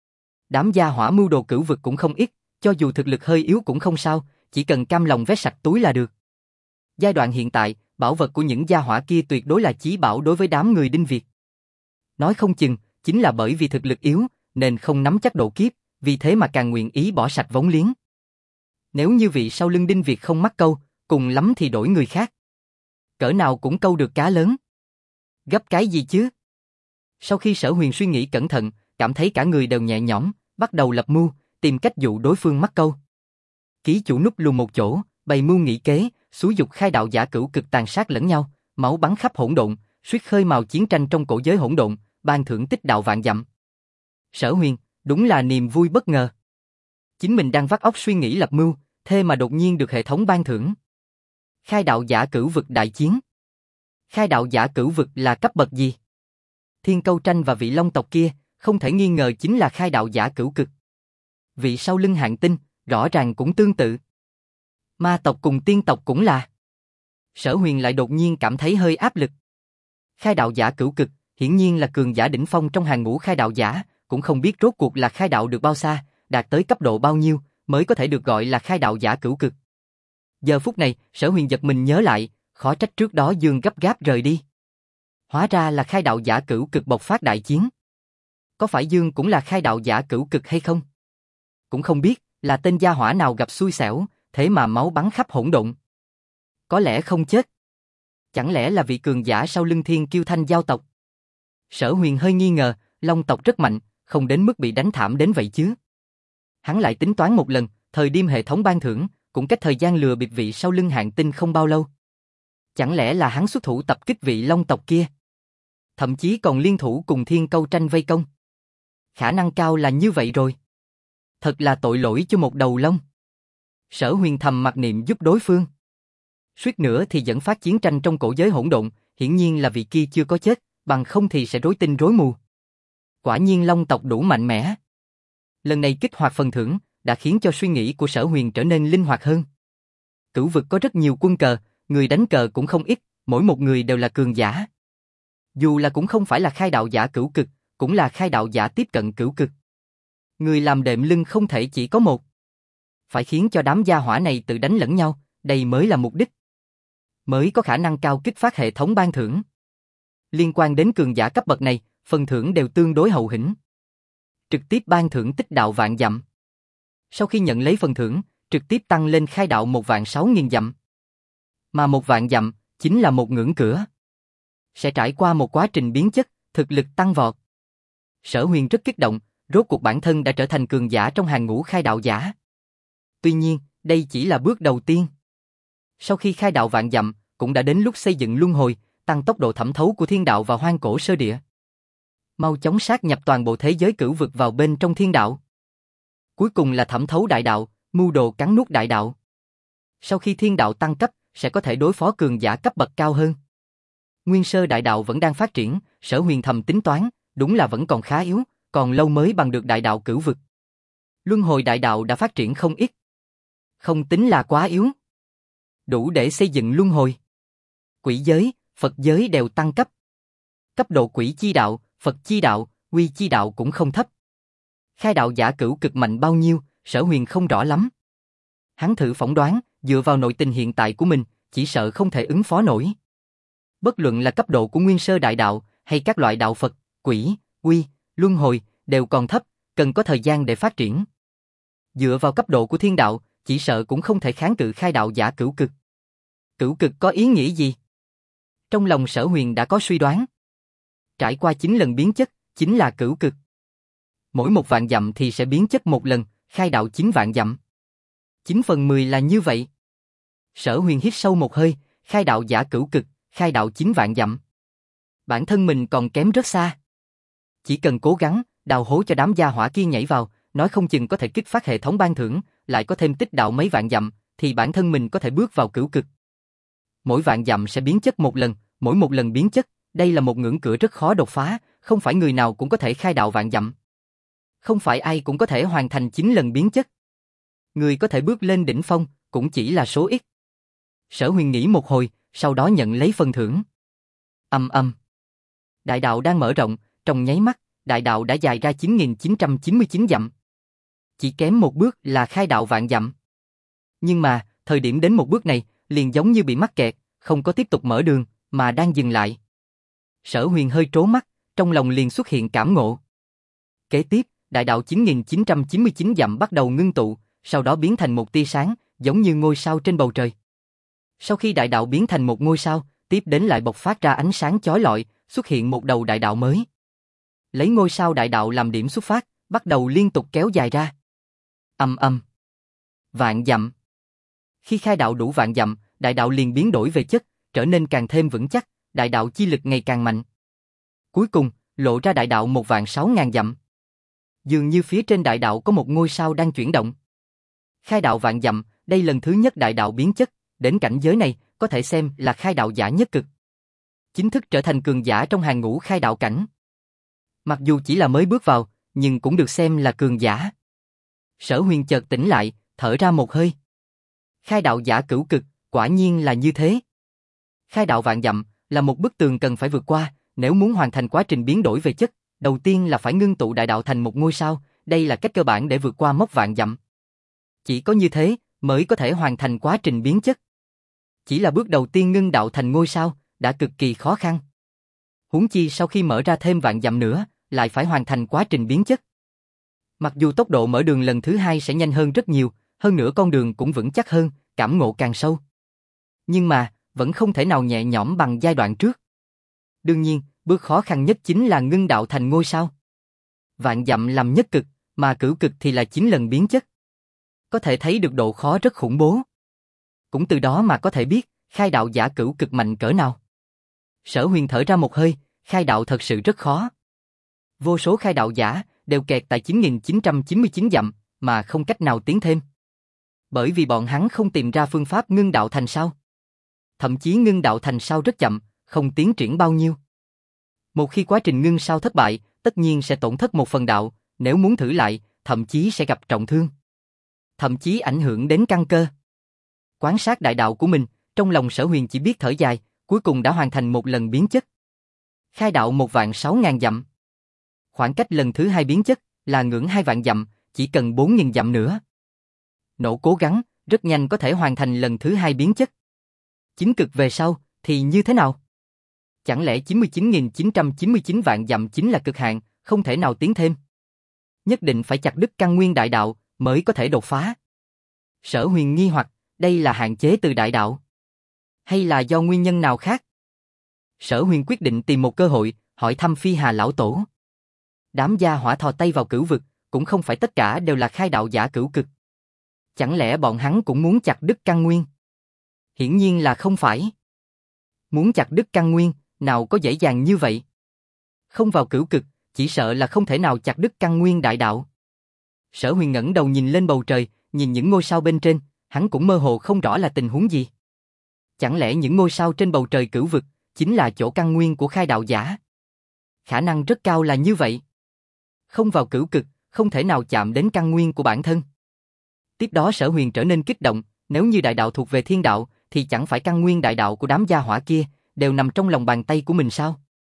Đám gia hỏa mưu đồ cửu vực cũng không ít, cho dù thực lực hơi yếu cũng không sao, chỉ cần cam lòng vét sạch túi là được. Giai đoạn hiện tại, bảo vật của những gia hỏa kia tuyệt đối là chí bảo đối với đám người Đinh Việt. Nói không chừng, chính là bởi vì thực lực yếu, nên không nắm chắc độ kiếp, vì thế mà càng nguyện ý bỏ sạch vốn liếng. Nếu như vị sau lưng Đinh Việt không mắc câu, cùng lắm thì đổi người khác. Cỡ nào cũng câu được cá lớn. Gấp cái gì chứ? Sau khi Sở Huyền suy nghĩ cẩn thận, cảm thấy cả người đều nhẹ nhõm, bắt đầu lập mưu, tìm cách dụ đối phương mắc câu. Ký chủ núp lùn một chỗ, bày mưu nghị kế, xúi dục khai đạo giả cửu cực tàn sát lẫn nhau, máu bắn khắp hỗn độn, suýt khơi mào chiến tranh trong cổ giới hỗn độn, ban thưởng tích đạo vạn dặm. Sở Huyền, đúng là niềm vui bất ngờ. Chính mình đang vắt óc suy nghĩ lập mưu, thế mà đột nhiên được hệ thống ban thưởng. Khai đạo giả cửu vực đại chiến. Khai đạo giả cửu vực là cấp bậc gì? Thiên Câu Tranh và vị Long tộc kia, không thể nghi ngờ chính là khai đạo giả cửu cực. Vị sau lưng Hạng Tinh, rõ ràng cũng tương tự. Ma tộc cùng tiên tộc cũng là. Sở Huyền lại đột nhiên cảm thấy hơi áp lực. Khai đạo giả cửu cực, hiển nhiên là cường giả đỉnh phong trong hàng ngũ khai đạo giả, cũng không biết rốt cuộc là khai đạo được bao xa, đạt tới cấp độ bao nhiêu, mới có thể được gọi là khai đạo giả cửu cực. Giờ phút này, Sở Huyền giật mình nhớ lại, khó trách trước đó Dương gấp gáp rời đi. Hóa ra là khai đạo giả cửu cực bộc phát đại chiến. Có phải Dương cũng là khai đạo giả cửu cực hay không? Cũng không biết, là tên gia hỏa nào gặp xui xẻo, thế mà máu bắn khắp hỗn độn. Có lẽ không chết. Chẳng lẽ là vị cường giả sau lưng Thiên Kiêu Thanh giao tộc? Sở Huyền hơi nghi ngờ, Long tộc rất mạnh, không đến mức bị đánh thảm đến vậy chứ. Hắn lại tính toán một lần, thời điểm hệ thống ban thưởng, cũng cách thời gian lừa bịp vị sau lưng Hạng Tinh không bao lâu. Chẳng lẽ là hắn xuất thủ tập kích vị Long tộc kia? Thậm chí còn liên thủ cùng Thiên Câu Tranh vây công. Khả năng cao là như vậy rồi. Thật là tội lỗi cho một đầu lông. Sở Huyền thầm mặc niệm giúp đối phương. Suýt nữa thì dẫn phát chiến tranh trong cổ giới hỗn độn, hiển nhiên là vị kia chưa có chết, bằng không thì sẽ rối tinh rối mù. Quả nhiên Long tộc đủ mạnh mẽ. Lần này kích hoạt phần thưởng, đã khiến cho suy nghĩ của Sở Huyền trở nên linh hoạt hơn. Cửu vực có rất nhiều quân cờ, người đánh cờ cũng không ít, mỗi một người đều là cường giả. Dù là cũng không phải là khai đạo giả cửu cực, cũng là khai đạo giả tiếp cận cửu cực. Người làm đệm lưng không thể chỉ có một. Phải khiến cho đám gia hỏa này tự đánh lẫn nhau, đây mới là mục đích. Mới có khả năng cao kích phát hệ thống ban thưởng. Liên quan đến cường giả cấp bậc này, phần thưởng đều tương đối hậu hĩnh. Trực tiếp ban thưởng tích đạo vạn dặm. Sau khi nhận lấy phần thưởng, trực tiếp tăng lên khai đạo 1.600.000 dặm. Mà 1.000 dặm, chính là một ngưỡng cửa. Sẽ trải qua một quá trình biến chất, thực lực tăng vọt. Sở Huyền rất kích động, rốt cuộc bản thân đã trở thành cường giả trong hàng ngũ khai đạo giả. Tuy nhiên, đây chỉ là bước đầu tiên. Sau khi khai đạo vạn dặm, cũng đã đến lúc xây dựng luân hồi, tăng tốc độ thẩm thấu của thiên đạo và hoang cổ sơ địa. Mau chóng sát nhập toàn bộ thế giới cửu vực vào bên trong thiên đạo. Cuối cùng là thẩm thấu đại đạo, mưu đồ cắn nuốt đại đạo. Sau khi thiên đạo tăng cấp, sẽ có thể đối phó cường giả cấp bậc cao hơn. Nguyên sơ đại đạo vẫn đang phát triển, Sở Huyền thầm tính toán, đúng là vẫn còn khá yếu, còn lâu mới bằng được đại đạo cửu vực. Luân hồi đại đạo đã phát triển không ít. Không tính là quá yếu. Đủ để xây dựng luân hồi. Quỷ giới, Phật giới đều tăng cấp. Cấp độ quỷ chi đạo, Phật chi đạo, quy chi đạo cũng không thấp. Khai đạo giả cửu cực mạnh bao nhiêu, Sở Huyền không rõ lắm. Hắn thử phỏng đoán, dựa vào nội tình hiện tại của mình, chỉ sợ không thể ứng phó nổi. Bất luận là cấp độ của nguyên sơ đại đạo, hay các loại đạo Phật, quỷ, quy, luân hồi, đều còn thấp, cần có thời gian để phát triển. Dựa vào cấp độ của thiên đạo, chỉ sợ cũng không thể kháng cự khai đạo giả cửu cực. Cửu cực có ý nghĩa gì? Trong lòng Sở Huyền đã có suy đoán. Trải qua 9 lần biến chất, chính là cửu cực. Mỗi 1.000 dặm thì sẽ biến chất một lần, khai đạo 9.000 dặm. 9/10 là như vậy. Sở Huyền hít sâu một hơi, khai đạo giả cửu cực, khai đạo 9.000 dặm. Bản thân mình còn kém rất xa. Chỉ cần cố gắng, đào hố cho đám gia hỏa kia nhảy vào, nói không chừng có thể kích phát hệ thống ban thưởng, lại có thêm tích đạo mấy vạn dặm, thì bản thân mình có thể bước vào cửu cực. Mỗi vạn dặm sẽ biến chất một lần, mỗi một lần biến chất, đây là một ngưỡng cửa rất khó đột phá, không phải người nào cũng có thể khai đạo vạn dặm. Không phải ai cũng có thể hoàn thành 9 lần biến chất. Người có thể bước lên đỉnh phong, cũng chỉ là số ít. Sở Huyền nghĩ một hồi, sau đó nhận lấy phần thưởng. Ầm ầm. Đại đạo đang mở rộng, trong nháy mắt, đại đạo đã dài ra 9.999 dặm. Chỉ kém một bước là khai đạo vạn dặm. Nhưng mà, thời điểm đến một bước này, liền giống như bị mắc kẹt, không có tiếp tục mở đường, mà đang dừng lại. Sở Huyền hơi trố mắt, trong lòng liền xuất hiện cảm ngộ. Kế tiếp, đại đạo 9.999 dặm bắt đầu ngưng tụ, sau đó biến thành một tia sáng, giống như ngôi sao trên bầu trời. Sau khi đại đạo biến thành một ngôi sao, tiếp đến lại bộc phát ra ánh sáng chói lọi, xuất hiện một đầu đại đạo mới. Lấy ngôi sao đại đạo làm điểm xuất phát, bắt đầu liên tục kéo dài ra. Ầm ầm. Vạn dặm. Khi khai đạo đủ vạn dặm, đại đạo liền biến đổi về chất, trở nên càng thêm vững chắc, đại đạo chi lực ngày càng mạnh. Cuối cùng, lộ ra đại đạo 1.600.000 dặm. Dường như phía trên đại đạo có một ngôi sao đang chuyển động. Khai đạo vạn dặm, đây lần thứ nhất đại đạo biến chất, đến cảnh giới này, có thể xem là khai đạo giả nhất cực. Chính thức trở thành cường giả trong hàng ngũ khai đạo cảnh. Mặc dù chỉ là mới bước vào, nhưng cũng được xem là cường giả. Sở Huyền chợt tỉnh lại, thở ra một hơi. Khai đạo giả cửu cực, quả nhiên là như thế. Khai đạo vạn dặm, là một bức tường cần phải vượt qua, nếu muốn hoàn thành quá trình biến đổi về chất, đầu tiên là phải ngưng tụ đại đạo thành một ngôi sao, đây là cách cơ bản để vượt qua mốc vạn dặm. Chỉ có như thế, mới có thể hoàn thành quá trình biến chất. Chỉ là bước đầu tiên ngưng đạo thành ngôi sao, đã cực kỳ khó khăn. Huống chi sau khi mở ra thêm vạn dặm nữa, lại phải hoàn thành quá trình biến chất. Mặc dù tốc độ mở đường lần thứ hai sẽ nhanh hơn rất nhiều, hơn nữa con đường cũng vững chắc hơn, cảm ngộ càng sâu. Nhưng mà, vẫn không thể nào nhẹ nhõm bằng giai đoạn trước. Đương nhiên, bước khó khăn nhất chính là ngưng đạo thành ngôi sao. Vạn dặm làm nhất cực, mà cửu cực thì là 9 lần biến chất. Có thể thấy được độ khó rất khủng bố. Cũng từ đó mà có thể biết, khai đạo giả cửu cực mạnh cỡ nào. Sở Huyền thở ra một hơi, khai đạo thật sự rất khó. Vô số khai đạo giả đều kẹt tại 9.999 dặm, mà không cách nào tiến thêm. Bởi vì bọn hắn không tìm ra phương pháp ngưng đạo thành sao. Thậm chí ngưng đạo thành sao rất chậm, không tiến triển bao nhiêu. Một khi quá trình ngưng sao thất bại, tất nhiên sẽ tổn thất một phần đạo, nếu muốn thử lại, thậm chí sẽ gặp trọng thương. Thậm chí ảnh hưởng đến căn cơ. Quan sát đại đạo của mình, trong lòng Sở Huyền chỉ biết thở dài, cuối cùng đã hoàn thành một lần biến chất. Khai đạo 1.600.000 dặm. Khoảng cách lần thứ hai biến chất là ngưỡng 2 vạn dặm, chỉ cần 4.000 dặm nữa. nỗ cố gắng, rất nhanh có thể hoàn thành lần thứ 2 biến chất. Chính cực về sau, thì như thế nào? Chẳng lẽ 99.999 vạn dặm chính là cực hạn, không thể nào tiến thêm? Nhất định phải chặt đứt căn nguyên đại đạo, mới có thể đột phá. Sở Huyền nghi hoặc, đây là hạn chế từ đại đạo? Hay là do nguyên nhân nào khác? Sở Huyền quyết định tìm một cơ hội, hỏi thăm Phi Hà lão tổ. Đám gia hỏa thò tay vào cửu vực, cũng không phải tất cả đều là khai đạo giả cửu cực. Chẳng lẽ bọn hắn cũng muốn chặt đứt căn nguyên? Hiển nhiên là không phải. Muốn chặt đứt căn nguyên, nào có dễ dàng như vậy? Không vào cửu cực, chỉ sợ là không thể nào chặt đứt căn nguyên đại đạo. Sở Huyền ngẩng đầu nhìn lên bầu trời, nhìn những ngôi sao bên trên, hắn cũng mơ hồ không rõ là tình huống gì. Chẳng lẽ những ngôi sao trên bầu trời cửu vực chính là chỗ căn nguyên của khai đạo giả? Khả năng rất cao là như vậy. Không vào cửu cực, không thể nào chạm đến căn nguyên của bản thân. Tiếp đó Sở Huyền trở nên kích động, nếu như đại đạo thuộc về thiên đạo, thì chẳng phải căn nguyên đại đạo của đám gia hỏa kia đều nằm trong lòng bàn tay của mình sao?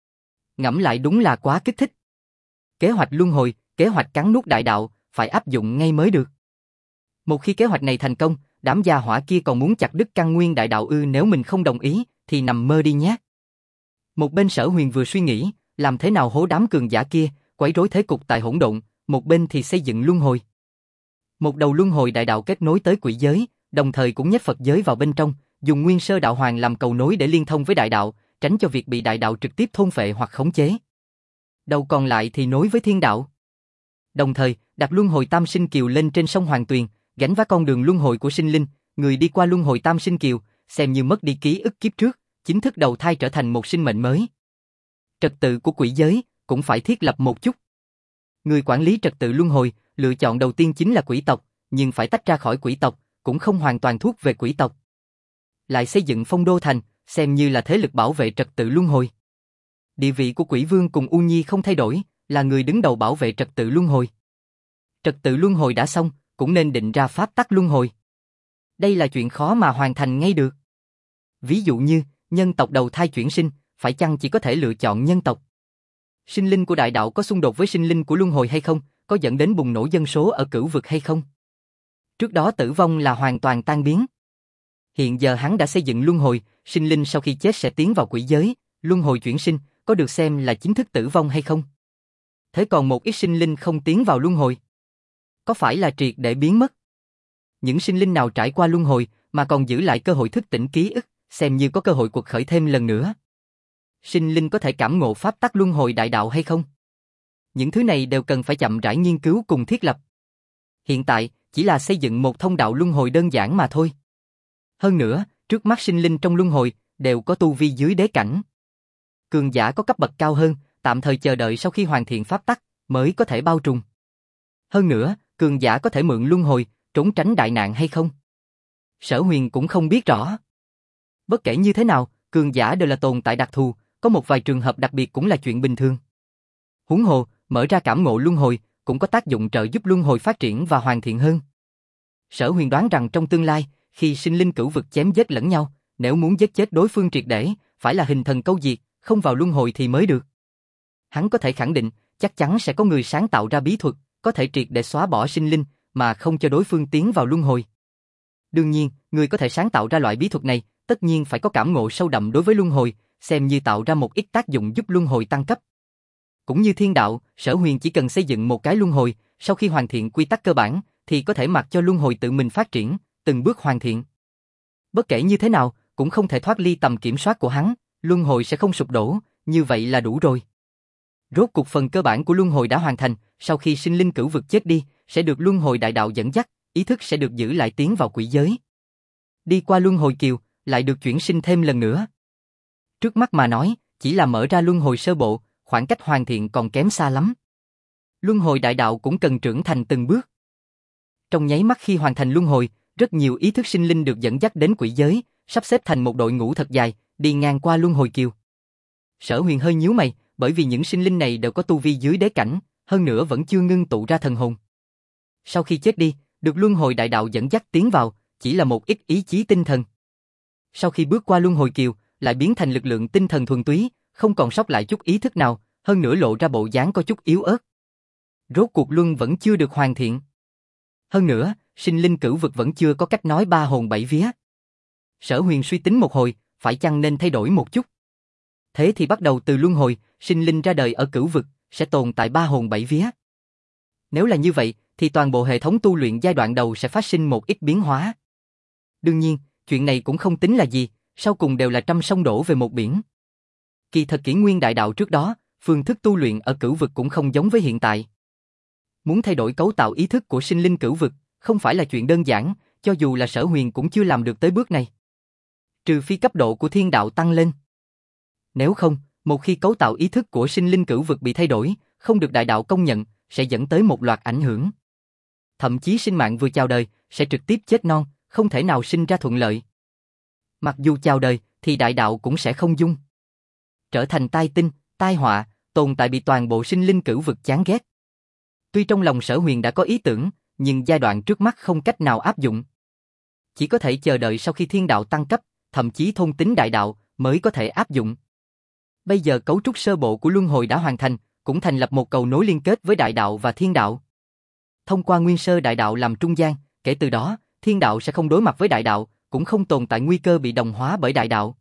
Ngẫm lại đúng là quá kích thích. Kế hoạch luân hồi, kế hoạch cắn nuốt đại đạo, phải áp dụng ngay mới được. Một khi kế hoạch này thành công, đám gia hỏa kia còn muốn chặt đứt căn nguyên đại đạo ư? Nếu mình không đồng ý, thì nằm mơ đi nhé. Một bên Sở Huyền vừa suy nghĩ, làm thế nào hố đám cường giả kia, quấy rối thế cục tại hỗn độn, một bên thì xây dựng luân hồi. Một đầu luân hồi đại đạo kết nối tới quỷ giới, đồng thời cũng nhét Phật giới vào bên trong, dùng Nguyên Sơ Đạo Hoàng làm cầu nối để liên thông với đại đạo, tránh cho việc bị đại đạo trực tiếp thôn phệ hoặc khống chế. Đầu còn lại thì nối với thiên đạo. Đồng thời, đặt luân hồi Tam Sinh Kiều lên trên sông Hoàng Tuyền, gánh vác con đường luân hồi của sinh linh, người đi qua luân hồi Tam Sinh Kiều, xem như mất đi ký ức kiếp trước, chính thức đầu thai trở thành một sinh mệnh mới. Trật tự của quỷ giới cũng phải thiết lập một chút. Người quản lý trật tự luân hồi, lựa chọn đầu tiên chính là quỷ tộc, nhưng phải tách ra khỏi quỷ tộc, cũng không hoàn toàn thuộc về quỷ tộc. Lại xây dựng Phong Đô Thành, xem như là thế lực bảo vệ trật tự luân hồi. Địa vị của Quỷ Vương cùng U Nhi không thay đổi, là người đứng đầu bảo vệ trật tự luân hồi. Trật tự luân hồi đã xong, cũng nên định ra pháp tắc luân hồi. Đây là chuyện khó mà hoàn thành ngay được. Ví dụ như, nhân tộc đầu thai chuyển sinh, phải chăng chỉ có thể lựa chọn nhân tộc? Sinh linh của đại đạo có xung đột với sinh linh của luân hồi hay không? Có dẫn đến bùng nổ dân số ở cửu vực hay không? Trước đó tử vong là hoàn toàn tan biến. Hiện giờ hắn đã xây dựng luân hồi, sinh linh sau khi chết sẽ tiến vào quỷ giới, luân hồi chuyển sinh, có được xem là chính thức tử vong hay không? Thế còn một ít sinh linh không tiến vào luân hồi, có phải là triệt để biến mất? Những sinh linh nào trải qua luân hồi mà còn giữ lại cơ hội thức tỉnh ký ức, xem như có cơ hội cuộc khởi thêm lần nữa. Sinh linh có thể cảm ngộ pháp tắc luân hồi đại đạo hay không? Những thứ này đều cần phải chậm rãi nghiên cứu cùng thiết lập. Hiện tại, chỉ là xây dựng một thông đạo luân hồi đơn giản mà thôi. Hơn nữa, trước mắt sinh linh trong luân hồi đều có tu vi dưới đế cảnh. Cường giả có cấp bậc cao hơn, tạm thời chờ đợi sau khi hoàn thiện pháp tắc mới có thể bao trùm. Hơn nữa, cường giả có thể mượn luân hồi, trốn tránh đại nạn hay không? Sở Huyền cũng không biết rõ. Bất kể như thế nào, cường giả đều là tồn tại đặc thù, có một vài trường hợp đặc biệt cũng là chuyện bình thường. Huống hồ, mở ra cảm ngộ luân hồi cũng có tác dụng trợ giúp luân hồi phát triển và hoàn thiện hơn. Sở Huyền đoán rằng trong tương lai, khi sinh linh cửu vực chém giết lẫn nhau, nếu muốn giết chết đối phương triệt để, phải là hình thần câu diệt, không vào luân hồi thì mới được. Hắn có thể khẳng định, chắc chắn sẽ có người sáng tạo ra bí thuật, có thể triệt để xóa bỏ sinh linh, mà không cho đối phương tiến vào luân hồi. Đương nhiên, người có thể sáng tạo ra loại bí thuật này, tất nhiên phải có cảm ngộ sâu đậm đối với luân hồi, xem như tạo ra một ít tác dụng giúp luân hồi tăng cấp. Cũng như thiên đạo, Sở Huyền chỉ cần xây dựng một cái luân hồi, sau khi hoàn thiện quy tắc cơ bản, thì có thể mặc cho luân hồi tự mình phát triển, từng bước hoàn thiện. Bất kể như thế nào, cũng không thể thoát ly tầm kiểm soát của hắn, luân hồi sẽ không sụp đổ, như vậy là đủ rồi. Rốt cuộc phần cơ bản của luân hồi đã hoàn thành, sau khi sinh linh cửu vực chết đi, sẽ được luân hồi đại đạo dẫn dắt, ý thức sẽ được giữ lại tiến vào quỷ giới. Đi qua luân hồi kiều, lại được chuyển sinh thêm lần nữa. Trước mắt mà nói, chỉ là mở ra luân hồi sơ bộ, khoảng cách hoàn thiện còn kém xa lắm. Luân hồi đại đạo cũng cần trưởng thành từng bước. Trong nháy mắt khi hoàn thành luân hồi, rất nhiều ý thức sinh linh được dẫn dắt đến quỷ giới, sắp xếp thành một đội ngũ thật dài, đi ngang qua luân hồi kiều. Sở Huyền hơi nhíu mày, bởi vì những sinh linh này đều có tu vi dưới đế cảnh, hơn nữa vẫn chưa ngưng tụ ra thần hồn. Sau khi chết đi, được luân hồi đại đạo dẫn dắt tiến vào, chỉ là một ít ý chí tinh thần. Sau khi bước qua luân hồi kiều, lại biến thành lực lượng tinh thần thuần túy, không còn sót lại chút ý thức nào, hơn nữa lộ ra bộ dáng có chút yếu ớt. Rốt cuộc luân vẫn chưa được hoàn thiện. Hơn nữa, sinh linh cửu vực vẫn chưa có cách nói ba hồn bảy vía. Sở Huyền suy tính một hồi, phải chăng nên thay đổi một chút. Thế thì bắt đầu từ luân hồi, sinh linh ra đời ở cửu vực, sẽ tồn tại ba hồn bảy vía. Nếu là như vậy, thì toàn bộ hệ thống tu luyện giai đoạn đầu sẽ phát sinh một ít biến hóa. Đương nhiên, chuyện này cũng không tính là gì, sau cùng đều là trăm sông đổ về một biển. Kỳ thật kỷ nguyên đại đạo trước đó, phương thức tu luyện ở cửu vực cũng không giống với hiện tại. Muốn thay đổi cấu tạo ý thức của sinh linh cửu vực, không phải là chuyện đơn giản, cho dù là Sở Huyền cũng chưa làm được tới bước này. Trừ phi cấp độ của thiên đạo tăng lên. Nếu không, một khi cấu tạo ý thức của sinh linh cửu vực bị thay đổi, không được đại đạo công nhận, sẽ dẫn tới một loạt ảnh hưởng. Thậm chí sinh mạng vừa chào đời, sẽ trực tiếp chết non, không thể nào sinh ra thuận lợi. Mặc dù chào đời, thì đại đạo cũng sẽ không dung. Trở thành tai tinh, tai họa, tồn tại bị toàn bộ sinh linh cửu vực chán ghét. Tuy trong lòng Sở Huyền đã có ý tưởng, nhưng giai đoạn trước mắt không cách nào áp dụng. Chỉ có thể chờ đợi sau khi thiên đạo tăng cấp, thậm chí thôn tính đại đạo, mới có thể áp dụng. Bây giờ cấu trúc sơ bộ của luân hồi đã hoàn thành, cũng thành lập một cầu nối liên kết với đại đạo và thiên đạo. Thông qua nguyên sơ đại đạo làm trung gian, kể từ đó, thiên đạo sẽ không đối mặt với đại đạo, cũng không tồn tại nguy cơ bị đồng hóa bởi đại đạo.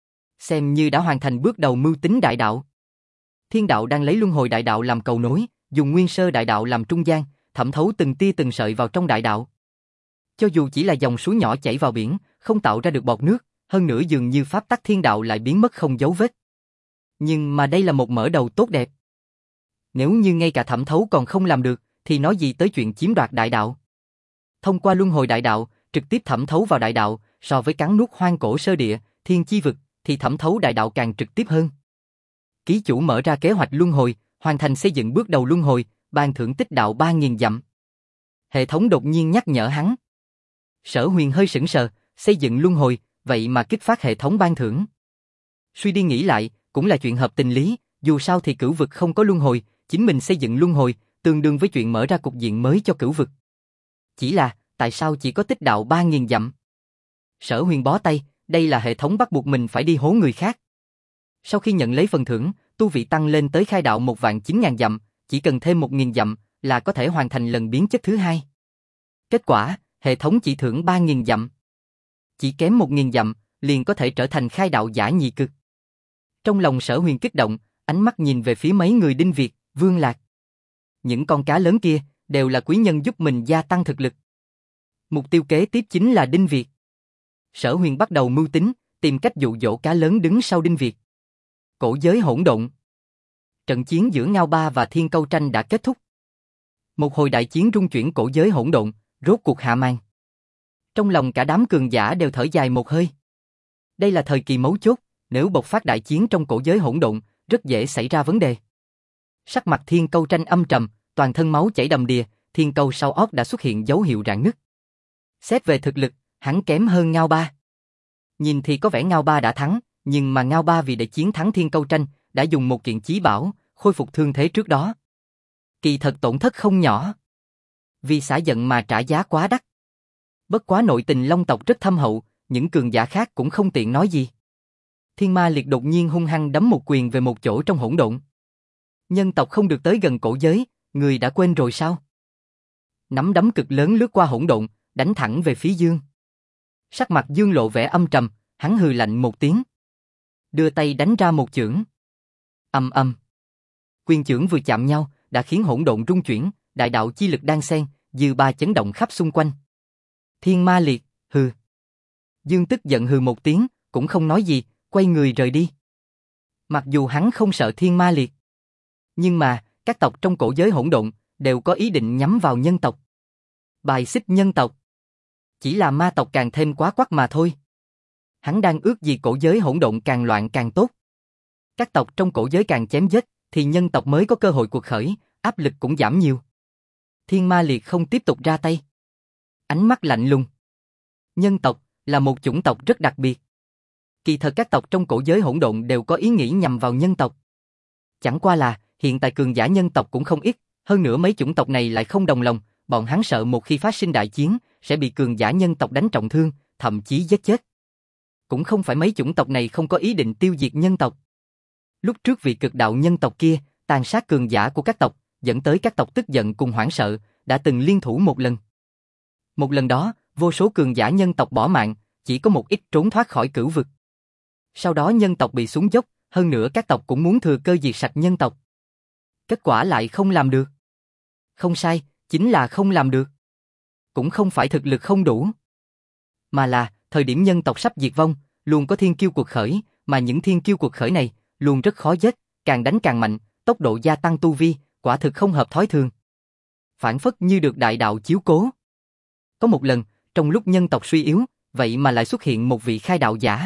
Xem như đã hoàn thành bước đầu mưu tính đại đạo. Thiên đạo đang lấy luân hồi đại đạo làm cầu nối, dùng nguyên sơ đại đạo làm trung gian, thẩm thấu từng tia từng sợi vào trong đại đạo. Cho dù chỉ là dòng suối nhỏ chảy vào biển, không tạo ra được bọt nước, hơn nữa dường như pháp tắc thiên đạo lại biến mất không dấu vết. Nhưng mà đây là một mở đầu tốt đẹp. Nếu như ngay cả thẩm thấu còn không làm được, thì nói gì tới chuyện chiếm đoạt đại đạo. Thông qua luân hồi đại đạo, trực tiếp thẩm thấu vào đại đạo, so với cắn nuốt hoang cổ sơ địa, thiên chi vực, thì thẩm thấu đại đạo càng trực tiếp hơn. Ký chủ mở ra kế hoạch luân hồi, hoàn thành xây dựng bước đầu luân hồi, ban thưởng tích đạo 3.000 dặm. Hệ thống đột nhiên nhắc nhở hắn. Sở Huyền hơi sững sờ, xây dựng luân hồi, vậy mà kích phát hệ thống ban thưởng. Suy đi nghĩ lại, cũng là chuyện hợp tình lý, dù sao thì cửu vực không có luân hồi, chính mình xây dựng luân hồi, tương đương với chuyện mở ra cục diện mới cho cửu vực. Chỉ là, tại sao chỉ có tích đạo 3.000 dặm? Sở Huyền bó tay, đây là hệ thống bắt buộc mình phải đi hố người khác. Sau khi nhận lấy phần thưởng, tu vị tăng lên tới khai đạo 1.900.000 dặm, chỉ cần thêm 1.000 dặm là có thể hoàn thành lần biến chất thứ hai. Kết quả, hệ thống chỉ thưởng 3.000 dặm. Chỉ kém 1.000 dặm, liền có thể trở thành khai đạo giả nhị cực. Trong lòng Sở Huyền kích động, ánh mắt nhìn về phía mấy người Đinh Việt, Vương Lạc. Những con cá lớn kia, đều là quý nhân giúp mình gia tăng thực lực. Mục tiêu kế tiếp chính là Đinh Việt. Sở Huyền bắt đầu mưu tính, tìm cách dụ dỗ cá lớn đứng sau Đinh Việt. Cổ giới hỗn độn. Trận chiến giữa Ngao Ba và Thiên Câu Tranh đã kết thúc. Một hồi đại chiến rung chuyển cổ giới hỗn độn, rốt cuộc hạ màn. Trong lòng cả đám cường giả đều thở dài một hơi. Đây là thời kỳ mấu chốt, nếu bộc phát đại chiến trong cổ giới hỗn độn, rất dễ xảy ra vấn đề. Sắc mặt Thiên Câu Tranh âm trầm, toàn thân máu chảy đầm đìa, Thiên Câu sau ót đã xuất hiện dấu hiệu rạn nứt. Xét về thực lực, hắn kém hơn Ngao Ba. Nhìn thì có vẻ Ngao Ba đã thắng, nhưng mà Ngao Ba vì để chiến thắng Thiên Câu Tranh, đã dùng một kiện chí bảo, khôi phục thương thế trước đó. Kỳ thật tổn thất không nhỏ. Vì xả giận mà trả giá quá đắt. Bất quá nội tình Long tộc rất thâm hậu, những cường giả khác cũng không tiện nói gì. Thiên Ma Liệt đột nhiên hung hăng đấm một quyền về một chỗ trong hỗn độn. Nhân tộc không được tới gần cổ giới, người đã quên rồi sao? Nắm đấm cực lớn lướt qua hỗn độn, đánh thẳng về phía Dương. Sắc mặt Dương lộ vẻ âm trầm, hắn hừ lạnh một tiếng. Đưa tay đánh ra một chưởng. Ầm ầm. Quyền chưởng vừa chạm nhau, đã khiến hỗn độn rung chuyển, đại đạo chi lực đan xen, dư ba chấn động khắp xung quanh. Thiên Ma Liệt, hừ. Dương tức giận hừ một tiếng, cũng không nói gì, quay người rời đi. Mặc dù hắn không sợ Thiên Ma Liệt, nhưng mà, các tộc trong cổ giới hỗn độn, đều có ý định nhắm vào nhân tộc. Bài xích nhân tộc. Chỉ là ma tộc càng thêm quá quắt mà thôi. Hắn đang ước gì cổ giới hỗn độn càng loạn càng tốt. Các tộc trong cổ giới càng chém giết, thì nhân tộc mới có cơ hội cuộc khởi, áp lực cũng giảm nhiều. Thiên Ma Liệt không tiếp tục ra tay. Ánh mắt lạnh lùng. Nhân tộc là một chủng tộc rất đặc biệt. Kỳ thật các tộc trong cổ giới hỗn độn đều có ý nghĩ nhằm vào nhân tộc. Chẳng qua là, hiện tại cường giả nhân tộc cũng không ít, hơn nữa mấy chủng tộc này lại không đồng lòng, bọn hắn sợ một khi phát sinh đại chiến, sẽ bị cường giả nhân tộc đánh trọng thương, thậm chí giết chết. Cũng không phải mấy chủng tộc này không có ý định tiêu diệt nhân tộc. Lúc trước vị cực đạo nhân tộc kia, tàn sát cường giả của các tộc, dẫn tới các tộc tức giận cùng hoảng sợ, đã từng liên thủ một lần. Một lần đó, vô số cường giả nhân tộc bỏ mạng, chỉ có một ít trốn thoát khỏi cửu vực. Sau đó nhân tộc bị xuống dốc, hơn nữa các tộc cũng muốn thừa cơ diệt sạch nhân tộc. Kết quả lại không làm được. Không sai, chính là không làm được. Cũng không phải thực lực không đủ, mà là thời điểm nhân tộc sắp diệt vong, luôn có thiên kiêu cuộc khởi, mà những thiên kiêu cuộc khởi này luôn rất khó giết, càng đánh càng mạnh, tốc độ gia tăng tu vi, quả thực không hợp thói thường. Phản phất như được đại đạo chiếu cố. Có một lần, trong lúc nhân tộc suy yếu, vậy mà lại xuất hiện một vị khai đạo giả.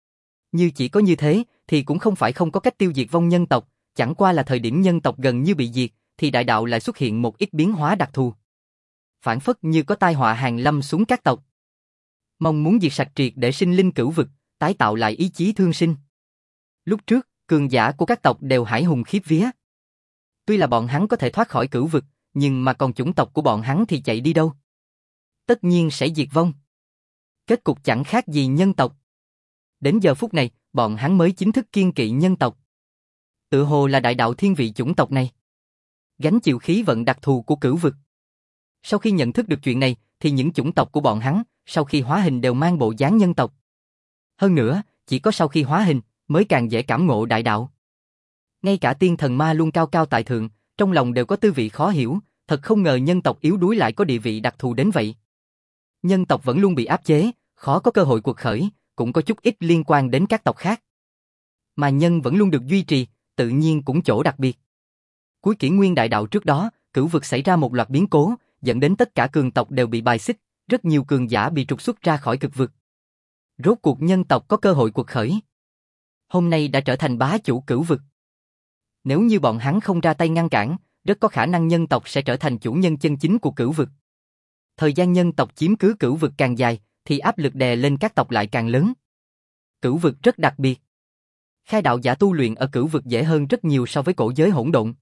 Như chỉ có như thế, thì cũng không phải không có cách tiêu diệt vong nhân tộc, chẳng qua là thời điểm nhân tộc gần như bị diệt, thì đại đạo lại xuất hiện một ít biến hóa đặc thù. Phản phất như có tai họa hàng lâm xuống các tộc. Mong muốn diệt sạch triệt để sinh linh cửu vực, tái tạo lại ý chí thương sinh. Lúc trước, cường giả của các tộc đều hải hùng khiếp vía. Tuy là bọn hắn có thể thoát khỏi cửu vực, nhưng mà còn chủng tộc của bọn hắn thì chạy đi đâu? Tất nhiên sẽ diệt vong. Kết cục chẳng khác gì nhân tộc. Đến giờ phút này, bọn hắn mới chính thức kiêng kỵ nhân tộc. Tự hồ là đại đạo thiên vị chủng tộc này, gánh chịu khí vận đặc thù của cửu vực. Sau khi nhận thức được chuyện này, thì những chủng tộc của bọn hắn, sau khi hóa hình đều mang bộ dáng nhân tộc. Hơn nữa, chỉ có sau khi hóa hình, mới càng dễ cảm ngộ đại đạo. Ngay cả tiên thần ma luôn cao cao tại thượng, trong lòng đều có tư vị khó hiểu, thật không ngờ nhân tộc yếu đuối lại có địa vị đặc thù đến vậy. Nhân tộc vẫn luôn bị áp chế, khó có cơ hội cuộc khởi, cũng có chút ít liên quan đến các tộc khác. Mà nhân vẫn luôn được duy trì, tự nhiên cũng chỗ đặc biệt. Cuối kỷ nguyên đại đạo trước đó, cửu vực xảy ra một loạt biến cố, dẫn đến tất cả cường tộc đều bị bài xích, rất nhiều cường giả bị trục xuất ra khỏi cực vực. Rốt cuộc nhân tộc có cơ hội cuộc khởi. Hôm nay đã trở thành bá chủ cửu vực. Nếu như bọn hắn không ra tay ngăn cản, rất có khả năng nhân tộc sẽ trở thành chủ nhân chân chính của cửu vực. Thời gian nhân tộc chiếm cứ cửu vực càng dài, thì áp lực đè lên các tộc lại càng lớn. Cửu vực rất đặc biệt. Khai đạo giả tu luyện ở cửu vực dễ hơn rất nhiều so với cổ giới hỗn độn.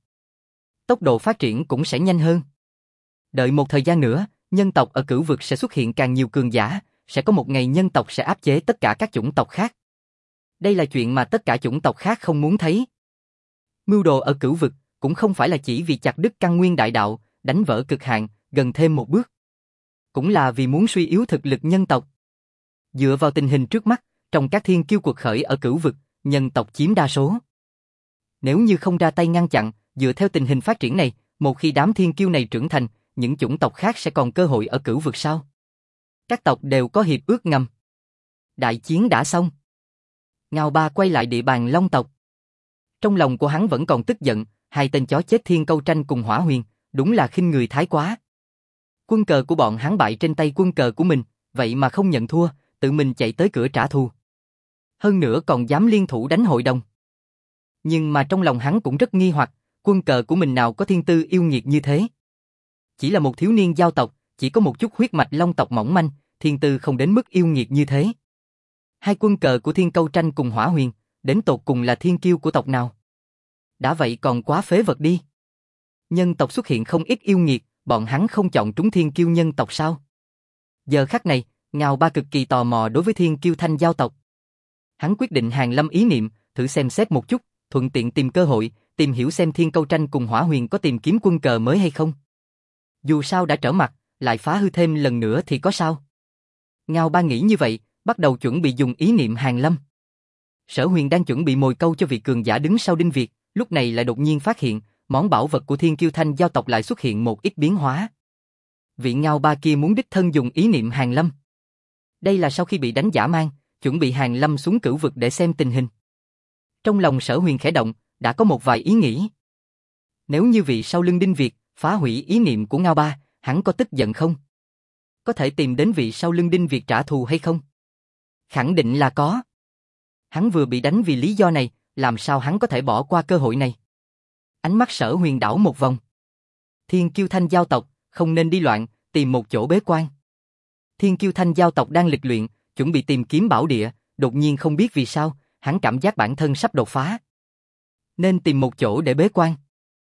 Tốc độ phát triển cũng sẽ nhanh hơn. Đợi một thời gian nữa, nhân tộc ở cửu vực sẽ xuất hiện càng nhiều cường giả, sẽ có một ngày nhân tộc sẽ áp chế tất cả các chủng tộc khác. Đây là chuyện mà tất cả chủng tộc khác không muốn thấy. Mưu đồ ở cửu vực cũng không phải là chỉ vì chặt đứt căn nguyên đại đạo, đánh vỡ cực hạn, gần thêm một bước. Cũng là vì muốn suy yếu thực lực nhân tộc. Dựa vào tình hình trước mắt, trong các thiên kiêu cuộc khởi ở cửu vực, nhân tộc chiếm đa số. Nếu như không ra tay ngăn chặn, dựa theo tình hình phát triển này, một khi đám thiên kiêu này trưởng thành, những chủng tộc khác sẽ còn cơ hội ở cửu vực sao? Các tộc đều có hiệp ước ngầm. Đại chiến đã xong. Ngao Ba quay lại địa bàn Long tộc. Trong lòng của hắn vẫn còn tức giận, hai tên chó chết Thiên Câu Tranh cùng Hỏa Huyền, đúng là khinh người thái quá. Quân cờ của bọn hắn bại trên tay quân cờ của mình, vậy mà không nhận thua, tự mình chạy tới cửa trả thù. Hơn nữa còn dám liên thủ đánh hội đồng. Nhưng mà trong lòng hắn cũng rất nghi hoặc, quân cờ của mình nào có thiên tư yêu nghiệt như thế. Chỉ là một thiếu niên giao tộc, chỉ có một chút huyết mạch Long tộc mỏng manh, thiên tư không đến mức yêu nghiệt như thế. Hai quân cờ của Thiên Câu Tranh cùng Hỏa Huyền, đến tột cùng là thiên kiêu của tộc nào? Đã vậy còn quá phế vật đi. Nhân tộc xuất hiện không ít yêu nghiệt, bọn hắn không chọn trúng thiên kiêu nhân tộc sao? Giờ khắc này, Ngao Ba cực kỳ tò mò đối với thiên kiêu thanh giao tộc. Hắn quyết định hàn lâm ý niệm, thử xem xét một chút, thuận tiện tìm cơ hội, tìm hiểu xem Thiên Câu Tranh cùng Hỏa Huyền có tìm kiếm quân cờ mới hay không. Dù sao đã trở mặt, lại phá hư thêm lần nữa thì có sao? Ngao Ba nghĩ như vậy, bắt đầu chuẩn bị dùng ý niệm hàn lâm. Sở Huyền đang chuẩn bị mồi câu cho vị cường giả đứng sau Đinh Việt, lúc này lại đột nhiên phát hiện, món bảo vật của Thiên Kiêu Thanh giao tộc lại xuất hiện một ít biến hóa. Vị Ngao Ba kia muốn đích thân dùng ý niệm hàn lâm. Đây là sau khi bị đánh dã man, chuẩn bị hàn lâm xuống cửu vực để xem tình hình. Trong lòng Sở Huyền khẽ động, đã có một vài ý nghĩ. Nếu như vị sau lưng Đinh Việt phá hủy ý niệm của Ngao Ba, hắn có tức giận không? Có thể tìm đến vị sau lưng Đinh Việt trả thù hay không? Khẳng định là có. Hắn vừa bị đánh vì lý do này, làm sao hắn có thể bỏ qua cơ hội này? Ánh mắt Sở Huyền đảo một vòng. Thiên Kiêu Thanh giao tộc, không nên đi loạn, tìm một chỗ bế quan. Thiên Kiêu Thanh giao tộc đang lịch luyện, chuẩn bị tìm kiếm bảo địa, đột nhiên không biết vì sao, hắn cảm giác bản thân sắp đột phá. Nên tìm một chỗ để bế quan.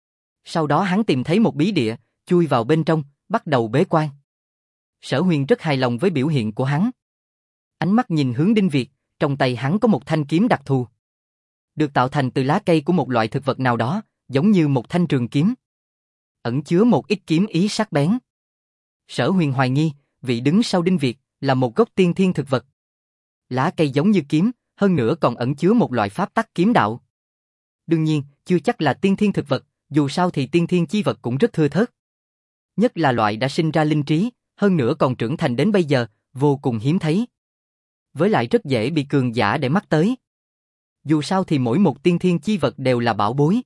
Sau đó hắn tìm thấy một bí địa, chui vào bên trong, bắt đầu bế quan. Sở Huyền rất hài lòng với biểu hiện của hắn. Ánh mắt nhìn hướng Đinh Việt, trong tay hắn có một thanh kiếm đặc thù. Được tạo thành từ lá cây của một loại thực vật nào đó, giống như một thanh trường kiếm. Ẩn chứa một ít kiếm ý sắc bén. Sở Huyền hoài nghi, vị đứng sau Đinh Việt, là một gốc tiên thiên thực vật. Lá cây giống như kiếm, hơn nữa còn ẩn chứa một loại pháp tắc kiếm đạo. Đương nhiên, chưa chắc là tiên thiên thực vật, dù sao thì tiên thiên chi vật cũng rất thưa thớt. Nhất là loại đã sinh ra linh trí, hơn nữa còn trưởng thành đến bây giờ, vô cùng hiếm thấy. Với lại rất dễ bị cường giả để mắt tới. Dù sao thì mỗi một tiên thiên chi vật đều là bảo bối.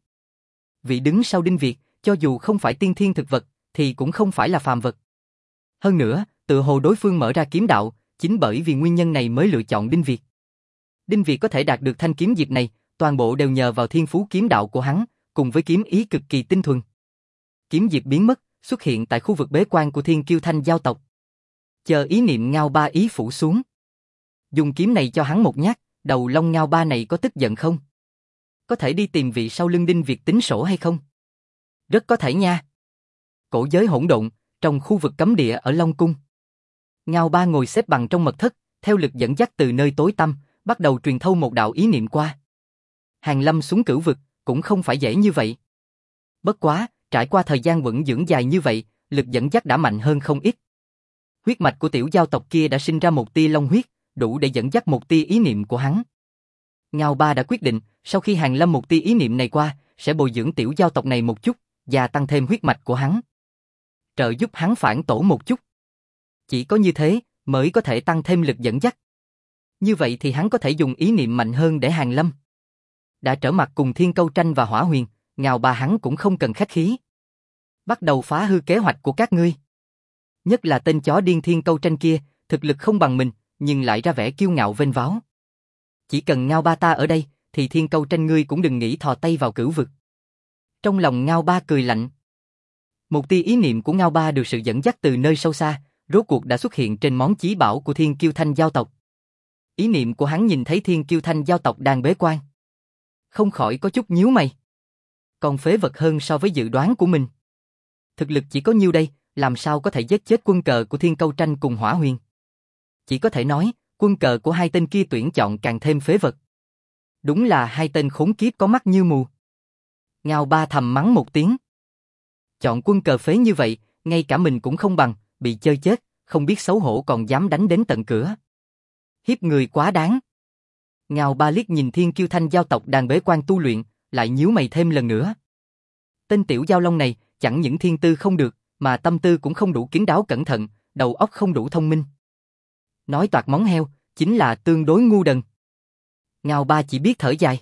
Vị đứng sau Đinh Việt, cho dù không phải tiên thiên thực vật, thì cũng không phải là phàm vật. Hơn nữa, tự hồ đối phương mở ra kiếm đạo, chính bởi vì nguyên nhân này mới lựa chọn Đinh Việt. Đinh Việt có thể đạt được thanh kiếm diệp này, toàn bộ đều nhờ vào thiên phú kiếm đạo của hắn, cùng với kiếm ý cực kỳ tinh thuần. Kiếm diệp biến mất, xuất hiện tại khu vực bế quan của Thiên Kiêu Thanh giao tộc. Chờ ý niệm Ngao Ba ý phủ xuống. Dùng kiếm này cho hắn một nhát, đầu lông Ngao Ba này có tức giận không? Có thể đi tìm vị sau lưng Đinh Việt tính sổ hay không? Rất có thể nha. Cổ giới hỗn độn, trong khu vực cấm địa ở Long Cung. Ngao Ba ngồi xếp bằng trong mật thất, theo lực dẫn dắt từ nơi tối tăm, bắt đầu truyền thâu một đạo ý niệm qua. Hàn Lâm xuống cửu vực, cũng không phải dễ như vậy. Bất quá, trải qua thời gian vững dưỡng dài như vậy, lực dẫn dắt đã mạnh hơn không ít. Huyết mạch của tiểu giao tộc kia đã sinh ra một tia long huyết, đủ để dẫn dắt một tia ý niệm của hắn. Ngao Ba đã quyết định, sau khi Hàn Lâm một tia ý niệm này qua, sẽ bồi dưỡng tiểu giao tộc này một chút, và tăng thêm huyết mạch của hắn. Trợ giúp hắn phản tổ một chút. Chỉ có như thế, mới có thể tăng thêm lực dẫn dắt. Như vậy thì hắn có thể dùng ý niệm mạnh hơn để Hàn Lâm. Đã trở mặt cùng Thiên Câu Tranh và Hỏa Huyền, Ngao Ba hắn cũng không cần khách khí. Bắt đầu phá hư kế hoạch của các ngươi. Nhất là tên chó điên Thiên Câu Tranh kia, thực lực không bằng mình, nhưng lại ra vẻ kiêu ngạo vênh váo. Chỉ cần Ngao Ba ta ở đây, thì Thiên Câu Tranh ngươi cũng đừng nghĩ thò tay vào cửu vực. Trong lòng Ngao Ba cười lạnh. Một tia ý niệm của Ngao Ba được sự dẫn dắt từ nơi sâu xa, rốt cuộc đã xuất hiện trên món chí bảo của Thiên Kiêu Thanh giao tộc. Ý niệm của hắn nhìn thấy Thiên Kiêu Thanh giao tộc đang bế quan, không khỏi có chút nhíu mày. Còn phế vật hơn so với dự đoán của mình. Thực lực chỉ có nhiêu đây, làm sao có thể giết chết quân cờ của Thiên Câu Tranh cùng Hỏa Huyền? Chỉ có thể nói, quân cờ của hai tên kia tuyển chọn càng thêm phế vật. Đúng là hai tên khốn kiếp có mắt như mù. Ngao Ba thầm mắng một tiếng. Chọn quân cờ phế như vậy, ngay cả mình cũng không bằng, bị chơi chết, không biết xấu hổ còn dám đánh đến tận cửa. Hiếp người quá đáng. Ngao Ba liếc nhìn Thiên Kiêu Thanh giao tộc đang bế quan tu luyện, lại nhíu mày thêm lần nữa. Tên tiểu giao long này, chẳng những thiên tư không được, mà tâm tư cũng không đủ kín đáo cẩn thận, đầu óc không đủ thông minh. Nói toạc móng heo, chính là tương đối ngu đần. Ngao Ba chỉ biết thở dài.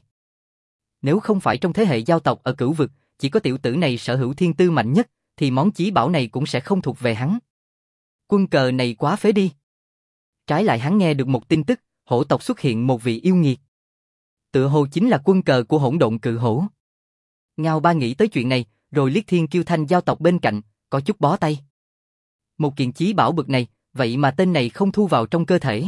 Nếu không phải trong thế hệ giao tộc ở cửu vực, chỉ có tiểu tử này sở hữu thiên tư mạnh nhất, thì món chí bảo này cũng sẽ không thuộc về hắn. Quân cờ này quá phế đi. Trái lại hắn nghe được một tin tức, hổ tộc xuất hiện một vị yêu nghiệt. Tựa hồ chính là quân cờ của hỗn độn cự hổ. Ngao Ba nghĩ tới chuyện này, rồi liếc Thiên Kiêu Thanh giao tộc bên cạnh, có chút bó tay. Một kiện chí bảo bực này, vậy mà tên này không thu vào trong cơ thể,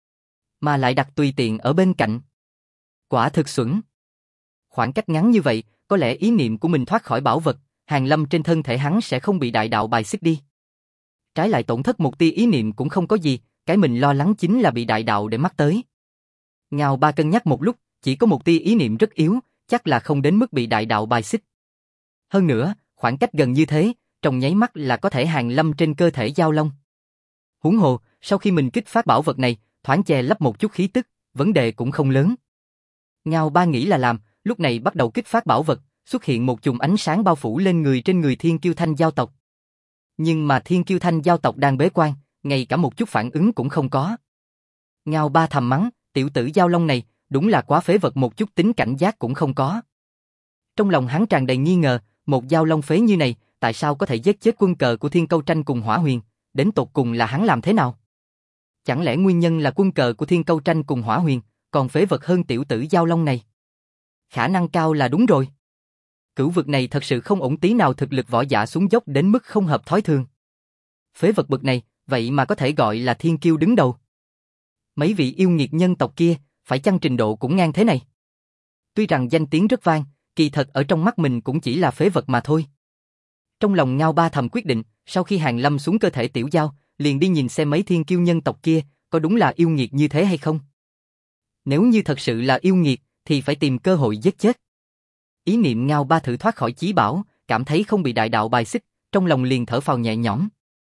mà lại đặt tùy tiện ở bên cạnh. Quả thực xuẩn. Khoảng cách ngắn như vậy, có lẽ ý niệm của mình thoát khỏi bảo vật, Hàn Lâm trên thân thể hắn sẽ không bị đại đạo bài xích đi. Trái lại tổn thất một tia ý niệm cũng không có gì, cái mình lo lắng chính là bị đại đạo để mắt tới. Ngao Ba cân nhắc một lúc, chỉ có một tia ý niệm rất yếu, chắc là không đến mức bị đại đạo bài xích. Hơn nữa, khoảng cách gần như thế, trong nháy mắt là có thể Hàn Lâm trên cơ thể giao long. Huống hồ, sau khi mình kích phát bảo vật này, thoáng che lấp một chút khí tức, vấn đề cũng không lớn. Ngao Ba nghĩ là làm, lúc này bắt đầu kích phát bảo vật, xuất hiện một chùm ánh sáng bao phủ lên người trên người Thiên Kiêu Thanh giao tộc. Nhưng mà Thiên Kiêu Thanh giao tộc đang bế quan, ngay cả một chút phản ứng cũng không có. Ngao Ba thầm mắng, tiểu tử giao long này, đúng là quá phế vật, một chút tính cảnh giác cũng không có. Trong lòng hắn tràn đầy nghi ngờ, một giao long phế như này, tại sao có thể giết chết quân cờ của Thiên Câu Tranh cùng Hỏa Huyền, đến tột cùng là hắn làm thế nào? Chẳng lẽ nguyên nhân là quân cờ của Thiên Câu Tranh cùng Hỏa Huyền, còn phế vật hơn tiểu tử giao long này? Khả năng cao là đúng rồi. Cửu vực này thật sự không ổn tí nào, thực lực võ giả xuống dốc đến mức không hợp thói thường. Phế vật bực này, vậy mà có thể gọi là thiên kiêu đứng đầu. Mấy vị yêu nghiệt nhân tộc kia, phải chăng trình độ cũng ngang thế này? Tuy rằng danh tiếng rất vang, kỳ thật ở trong mắt mình cũng chỉ là phế vật mà thôi. Trong lòng Ngao Ba thầm quyết định, sau khi Hàn Lâm xuống cơ thể tiểu giao, liền đi nhìn xem mấy thiên kiêu nhân tộc kia, có đúng là yêu nghiệt như thế hay không? Nếu như thật sự là yêu nghiệt, thì phải tìm cơ hội giết chết. Ý niệm Ngao Ba thử thoát khỏi chí bảo, cảm thấy không bị đại đạo bài xích, trong lòng liền thở phào nhẹ nhõm.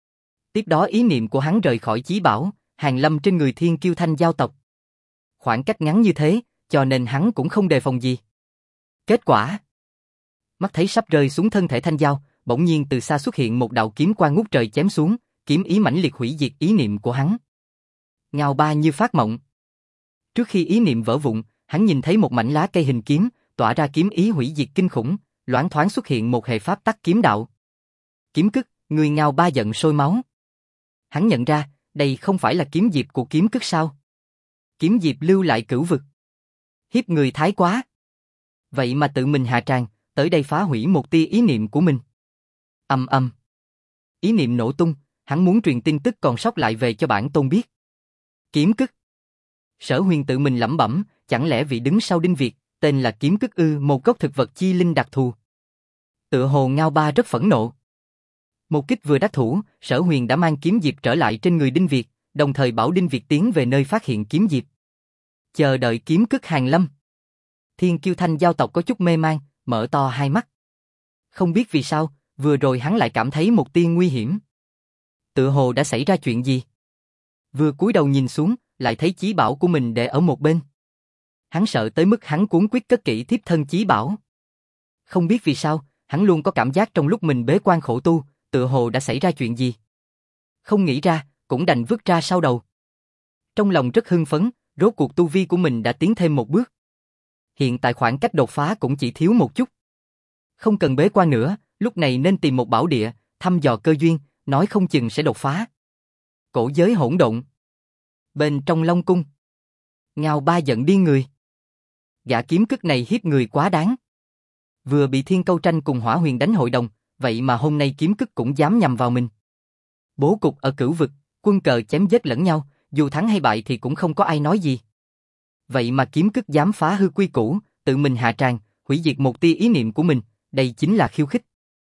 Tiếp đó ý niệm của hắn rời khỏi chí bảo, hàng lâm trên người Thiên Kiêu Thanh giao tộc. Khoảng cách ngắn như thế, cho nên hắn cũng không đề phòng gì. Kết quả, mắt thấy sắp rơi xuống thân thể Thanh Giao, bỗng nhiên từ xa xuất hiện một đạo kiếm quang ngút trời chém xuống, kiếm ý mãnh liệt hủy diệt ý niệm của hắn. Ngao Ba như phát mộng. Trước khi ý niệm vỡ vụn, hắn nhìn thấy một mảnh lá cây hình kiếm, tỏa ra kiếm ý hủy diệt kinh khủng, loáng thoáng xuất hiện một hệ pháp tắc kiếm đạo. Kiếm cức, người Ngao Ba giận sôi máu. Hắn nhận ra, đây không phải là kiếm diệp của kiếm cức sao? Kiếm diệp lưu lại cửu vực. Hiếp người thái quá. Vậy mà tự mình hạ tràng, tới đây phá hủy một tia ý niệm của mình. Ầm ầm. Ý niệm nổ tung, hắn muốn truyền tin tức còn sót lại về cho bản tôn biết. Kiếm cức. Sở Huyền tự mình lẩm bẩm, chẳng lẽ vị đứng sau Đinh Việt, tên là kiếm cức ư? Một gốc thực vật chi linh đặc thù. Tựa hồ Ngao Ba rất phẫn nộ. Một kích vừa đắc thủ, Sở Huyền đã mang kiếm diệp trở lại trên người Đinh Việt, đồng thời bảo Đinh Việt tiến về nơi phát hiện kiếm diệp. Chờ đợi kiếm cức hàng lâm. Thiên Kiêu Thanh giao tộc có chút mê man, mở to hai mắt. Không biết vì sao, vừa rồi hắn lại cảm thấy một tia nguy hiểm. Tựa hồ đã xảy ra chuyện gì? Vừa cúi đầu nhìn xuống, lại thấy chí bảo của mình để ở một bên. Hắn sợ tới mức hắn cuống quýt cất kỹ thiếp thân chí bảo. Không biết vì sao, hắn luôn có cảm giác trong lúc mình bế quan khổ tu, tựa hồ đã xảy ra chuyện gì. Không nghĩ ra, cũng đành vứt ra sau đầu. Trong lòng rất hưng phấn, rốt cuộc tu vi của mình đã tiến thêm một bước. Hiện tại khoảng cách đột phá cũng chỉ thiếu một chút. Không cần bế quan nữa, lúc này nên tìm một bảo địa, thăm dò cơ duyên, nói không chừng sẽ đột phá. Cổ giới hỗn độn. Bên trong Long cung, Ngao Ba giận điên người. Gã kiếm cức này hiếp người quá đáng. Vừa bị Thiên Câu Tranh cùng Hỏa Huyền đánh hội đồng, vậy mà hôm nay kiếm cức cũng dám nhằm vào mình. Bố cục ở cửu vực, quân cờ chém giết lẫn nhau, dù thắng hay bại thì cũng không có ai nói gì. Vậy mà kiếm cức dám phá hư quy củ, tự mình hạ tràng, hủy diệt một tia ý niệm của mình, đây chính là khiêu khích.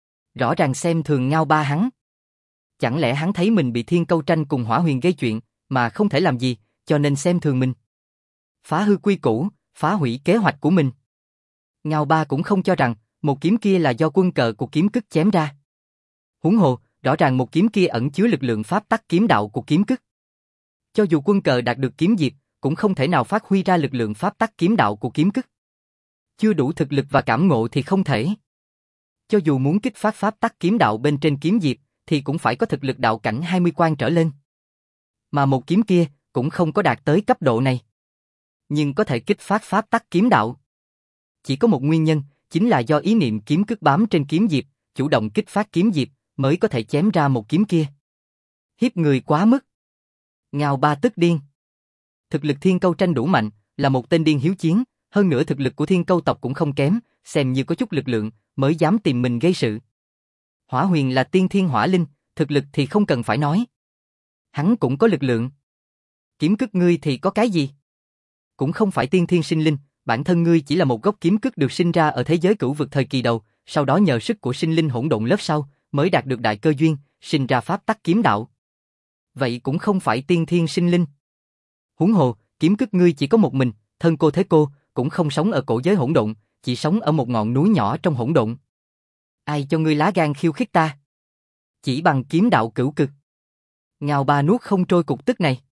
Rõ ràng xem thường Ngao Ba hắn. Chẳng lẽ hắn thấy mình bị Thiên Câu Tranh cùng Hỏa Huyền gây chuyện, mà không thể làm gì, cho nên xem thường mình. Phá hư quy củ, phá hủy kế hoạch của mình. Ngao Ba cũng không cho rằng, một kiếm kia là do quân cờ của kiếm cức chém ra. Huống hồ, rõ ràng một kiếm kia ẩn chứa lực lượng pháp tắc kiếm đạo của kiếm cức. Cho dù quân cờ đạt được kiếm diệp, cũng không thể nào phát huy ra lực lượng pháp tắc kiếm đạo của kiếm cức. Chưa đủ thực lực và cảm ngộ thì không thể. Cho dù muốn kích phát pháp tắc kiếm đạo bên trên kiếm diệp, thì cũng phải có thực lực đạo cảnh 20 quan trở lên. Mà một kiếm kia, cũng không có đạt tới cấp độ này. Nhưng có thể kích phát pháp tắc kiếm đạo. Chỉ có một nguyên nhân, chính là do ý niệm kiếm cức bám trên kiếm diệp, chủ động kích phát kiếm diệp, mới có thể chém ra một kiếm kia. Hiếp người quá mức. Ngao Ba tức điên. Thực lực Thiên Câu Tranh đủ mạnh, là một tên điên hiếu chiến, hơn nữa thực lực của Thiên Câu tộc cũng không kém, xem như có chút lực lượng, mới dám tìm mình gây sự. Hỏa Huyền là tiên thiên hỏa linh, thực lực thì không cần phải nói. Hắn cũng có lực lượng. Kiếm cức ngươi thì có cái gì? Cũng không phải tiên thiên sinh linh, bản thân ngươi chỉ là một gốc kiếm cức được sinh ra ở thế giới cửu vực thời kỳ đầu, sau đó nhờ sức của sinh linh hỗn độn lớp sau, mới đạt được đại cơ duyên, sinh ra pháp tắc kiếm đạo. Vậy cũng không phải tiên thiên sinh linh. Huống hồ, kiếm cức ngươi chỉ có một mình, thân cô thế cô, cũng không sống ở cổ giới hỗn độn, chỉ sống ở một ngọn núi nhỏ trong hỗn độn. Ai cho ngươi lá gan khiêu khích ta? Chỉ bằng kiếm đạo cửu cực. Ngao Ba nuốt không trôi cục tức này.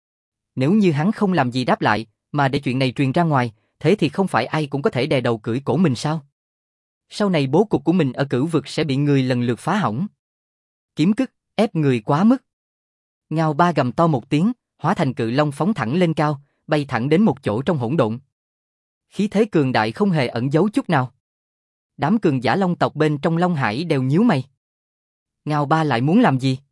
Nếu như hắn không làm gì đáp lại, mà để chuyện này truyền ra ngoài, thế thì không phải ai cũng có thể đè đầu cưỡi cổ mình sao? Sau này bố cục của mình ở cửu vực sẽ bị người lần lượt phá hỏng. Kiếm cức, ép người quá mức. Ngao Ba gầm to một tiếng, hóa thành cự long phóng thẳng lên cao, bay thẳng đến một chỗ trong hỗn độn. Khí thế cường đại không hề ẩn giấu chút nào. Đám cường giả long tộc bên trong Long Hải đều nhíu mày. Ngao Ba lại muốn làm gì?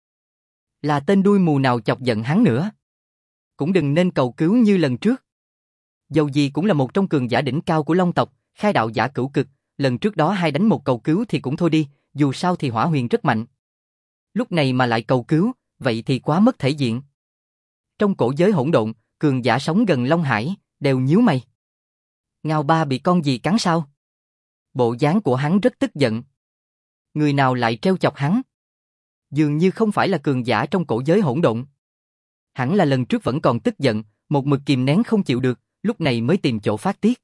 Là tên đuôi mù nào chọc giận hắn nữa? Cũng đừng nên cầu cứu như lần trước. Dầu gì cũng là một trong cường giả đỉnh cao của Long tộc, khai đạo giả cửu cực, lần trước đó hai đánh một cầu cứu thì cũng thôi đi, dù sao thì Hỏa Huyền rất mạnh. Lúc này mà lại cầu cứu, vậy thì quá mất thể diện. Trong cổ giới hỗn độn, cường giả sống gần Long Hải, đều nhíu mày. Ngao Ba bị con gì cắn sao? Bộ dáng của hắn rất tức giận. Người nào lại trêu chọc hắn? Dường như không phải là cường giả trong cổ giới hỗn độn. Hẳn là lần trước vẫn còn tức giận, một mực kìm nén không chịu được, lúc này mới tìm chỗ phát tiết.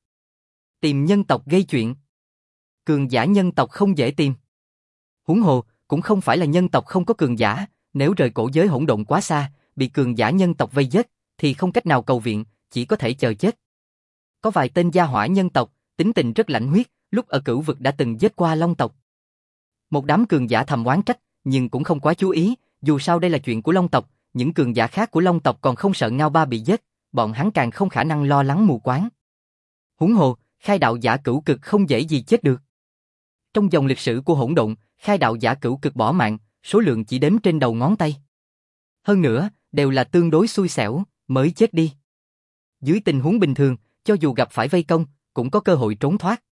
Tìm nhân tộc gây chuyện. Cường giả nhân tộc không dễ tìm. Huống hồ, cũng không phải là nhân tộc không có cường giả, nếu rời cổ giới hỗn độn quá xa, bị cường giả nhân tộc vây giết, thì không cách nào cầu viện, chỉ có thể chờ chết. Có vài tên gia hỏa nhân tộc, tính tình rất lạnh huyết, lúc ở cửu vực đã từng giết qua Long tộc. Một đám cường giả thầm oán trách, nhưng cũng không quá chú ý, dù sao đây là chuyện của Long tộc, những cường giả khác của Long tộc còn không sợ Ngao Ba bị giết, bọn hắn càng không khả năng lo lắng mù quáng. Huống hồ, khai đạo giả cửu cực không dễ gì chết được. Trong dòng lịch sử của hỗn độn, khai đạo giả cửu cực bỏ mạng, số lượng chỉ đếm trên đầu ngón tay. Hơn nữa, đều là tương đối xui xẻo, mới chết đi. Dưới tình huống bình thường, cho dù gặp phải vây công, cũng có cơ hội trốn thoát.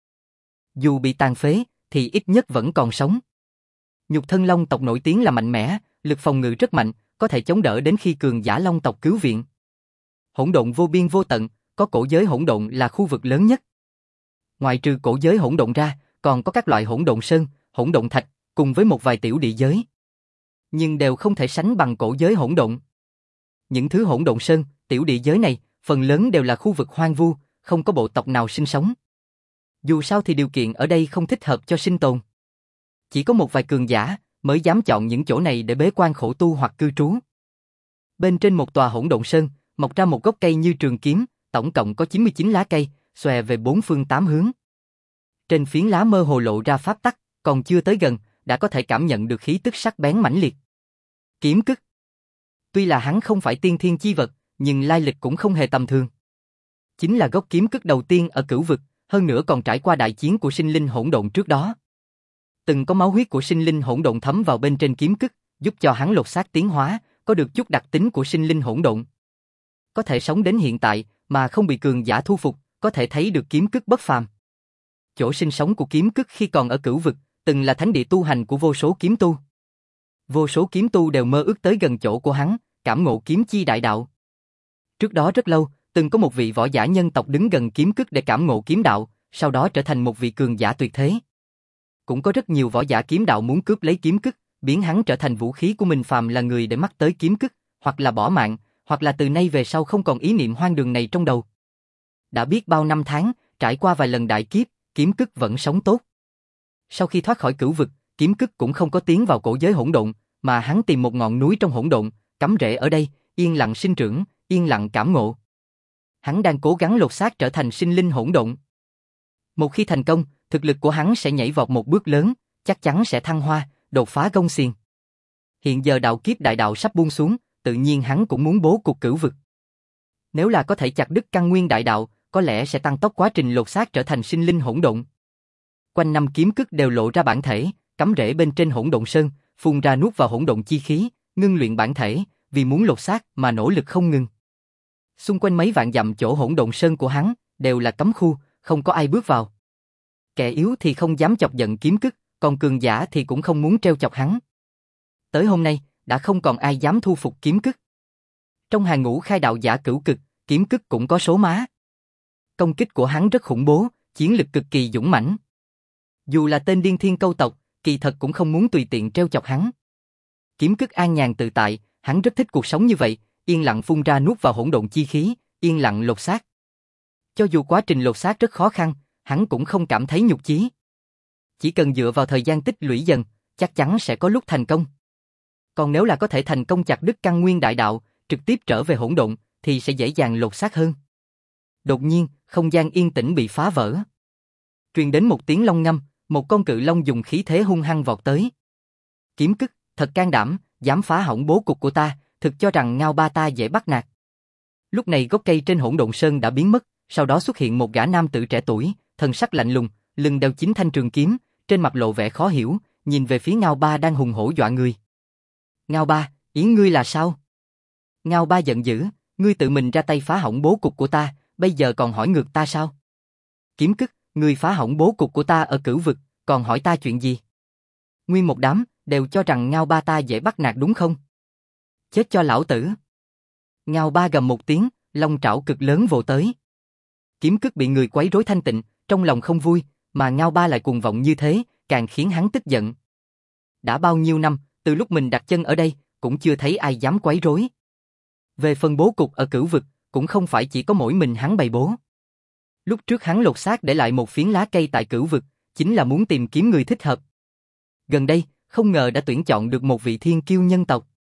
Dù bị tàn phế, thì ít nhất vẫn còn sống. Nhục thân Long tộc nổi tiếng là mạnh mẽ, lực phòng ngự rất mạnh, có thể chống đỡ đến khi cường giả Long tộc cứu viện. Hỗn độn vô biên vô tận, có cổ giới hỗn độn là khu vực lớn nhất. Ngoài trừ cổ giới hỗn độn ra, còn có các loại hỗn độn sơn, hỗn độn thạch, cùng với một vài tiểu địa giới. Nhưng đều không thể sánh bằng cổ giới hỗn độn. Những thứ hỗn độn sơn, tiểu địa giới này, phần lớn đều là khu vực hoang vu, không có bộ tộc nào sinh sống. Dù sao thì điều kiện ở đây không thích hợp cho sinh tồn. Chỉ có một vài cường giả mới dám chọn những chỗ này để bế quan khổ tu hoặc cư trú. Bên trên một tòa hỗn độn sơn, mọc ra một gốc cây như trường kiếm, tổng cộng có 99 lá cây, xòe về bốn phương tám hướng. Trên phiến lá mơ hồ lộ ra pháp tắc, còn chưa tới gần, đã có thể cảm nhận được khí tức sắc bén mãnh liệt. Kiếm cức. Tuy là hắn không phải tiên thiên chi vật, nhưng lai lịch cũng không hề tầm thường. Chính là gốc kiếm cức đầu tiên ở cửu vực, hơn nữa còn trải qua đại chiến của sinh linh hỗn độn trước đó. Từng có máu huyết của sinh linh hỗn độn thấm vào bên trên kiếm cức, giúp cho hắn lột xác tiến hóa, có được chút đặc tính của sinh linh hỗn độn. Có thể sống đến hiện tại mà không bị cường giả thu phục, có thể thấy được kiếm cức bất phàm. Chỗ sinh sống của kiếm cức khi còn ở cửu vực, từng là thánh địa tu hành của vô số kiếm tu. Vô số kiếm tu đều mơ ước tới gần chỗ của hắn, cảm ngộ kiếm chi đại đạo. Trước đó rất lâu, từng có một vị võ giả nhân tộc đứng gần kiếm cức để cảm ngộ kiếm đạo, sau đó trở thành một vị cường giả tuyệt thế. Cũng có rất nhiều võ giả kiếm đạo muốn cướp lấy kiếm cức, biến hắn trở thành vũ khí của mình, phàm là người để mắt tới kiếm cức, hoặc là bỏ mạng, hoặc là từ nay về sau không còn ý niệm hoang đường này trong đầu. Đã biết bao năm tháng, trải qua vài lần đại kiếp, kiếm cức vẫn sống tốt. Sau khi thoát khỏi cửu vực, kiếm cức cũng không có tiến vào cổ giới hỗn độn, mà hắn tìm một ngọn núi trong hỗn độn, cắm rễ ở đây, yên lặng sinh trưởng, yên lặng cảm ngộ. Hắn đang cố gắng lột xác trở thành sinh linh hỗn độn. Một khi thành công, thực lực của hắn sẽ nhảy vọt một bước lớn, chắc chắn sẽ thăng hoa, đột phá gông xiềng. Hiện giờ đạo kiếp đại đạo sắp buông xuống, tự nhiên hắn cũng muốn bố cục cửu vực. Nếu là có thể chặt đứt căn nguyên đại đạo, có lẽ sẽ tăng tốc quá trình lột xác trở thành sinh linh hỗn độn. Quanh năm kiếm cức đều lộ ra bản thể, cắm rễ bên trên hỗn độn sơn, phun ra nuốt vào hỗn độn chi khí, ngưng luyện bản thể, vì muốn lột xác mà nỗ lực không ngừng. Xung quanh mấy vạn dặm chỗ hỗn độn sơn của hắn đều là cấm khu, không có ai bước vào. Kẻ yếu thì không dám chọc giận kiếm cức, còn cường giả thì cũng không muốn trêu chọc hắn. Tới hôm nay, đã không còn ai dám thu phục kiếm cức. Trong hàng ngũ khai đạo giả cửu cực, kiếm cức cũng có số má. Công kích của hắn rất khủng bố, chiến lực cực kỳ dũng mãnh. Dù là tên điên thiên câu tộc, kỳ thật cũng không muốn tùy tiện trêu chọc hắn. Kiếm cức an nhàn tự tại, hắn rất thích cuộc sống như vậy, yên lặng phun ra nuốt vào hỗn độn chi khí, yên lặng lột xác. Cho dù quá trình lột xác rất khó khăn, hắn cũng không cảm thấy nhục chí. Chỉ cần dựa vào thời gian tích lũy dần, chắc chắn sẽ có lúc thành công. Còn nếu là có thể thành công chặt đứt căn nguyên đại đạo, trực tiếp trở về hỗn độn, thì sẽ dễ dàng lột xác hơn. Đột nhiên, không gian yên tĩnh bị phá vỡ. Truyền đến một tiếng long ngâm, một con cự long dùng khí thế hung hăng vọt tới. Kiếm cức, thật can đảm, dám phá hỏng bố cục của ta, thực cho rằng Ngao Ba ta dễ bắt nạt. Lúc này gốc cây trên hỗn độn sơn đã biến mất, sau đó xuất hiện một gã nam tử trẻ tuổi, thần sắc lạnh lùng, lưng đeo 9 thanh trường kiếm, trên mặt lộ vẻ khó hiểu, nhìn về phía Ngao Ba đang hùng hổ dọa người. Ngao Ba, ý ngươi là sao? Ngao Ba giận dữ, ngươi tự mình ra tay phá hỏng bố cục của ta, bây giờ còn hỏi ngược ta sao? Kiếm cức, ngươi phá hỏng bố cục của ta ở cửu vực, còn hỏi ta chuyện gì? Nguyên một đám, đều cho rằng Ngao Ba ta dễ bắt nạt đúng không? Chết cho lão tử! Ngao Ba gầm một tiếng, long trảo cực lớn vồ tới. Kiếm cức bị người quấy rối thanh tịnh, trong lòng không vui, mà Ngao Ba lại cuồng vọng như thế, càng khiến hắn tức giận. Đã bao nhiêu năm, từ lúc mình đặt chân ở đây, cũng chưa thấy ai dám quấy rối. Về phần bố cục ở cửu vực, cũng không phải chỉ có mỗi mình hắn bày bố. Lúc trước hắn lột xác để lại một phiến lá cây tại cửu vực, chính là muốn tìm kiếm người thích hợp. Gần đây, không ngờ đã tuyển chọn được một vị thiên kiêu nhân tộc.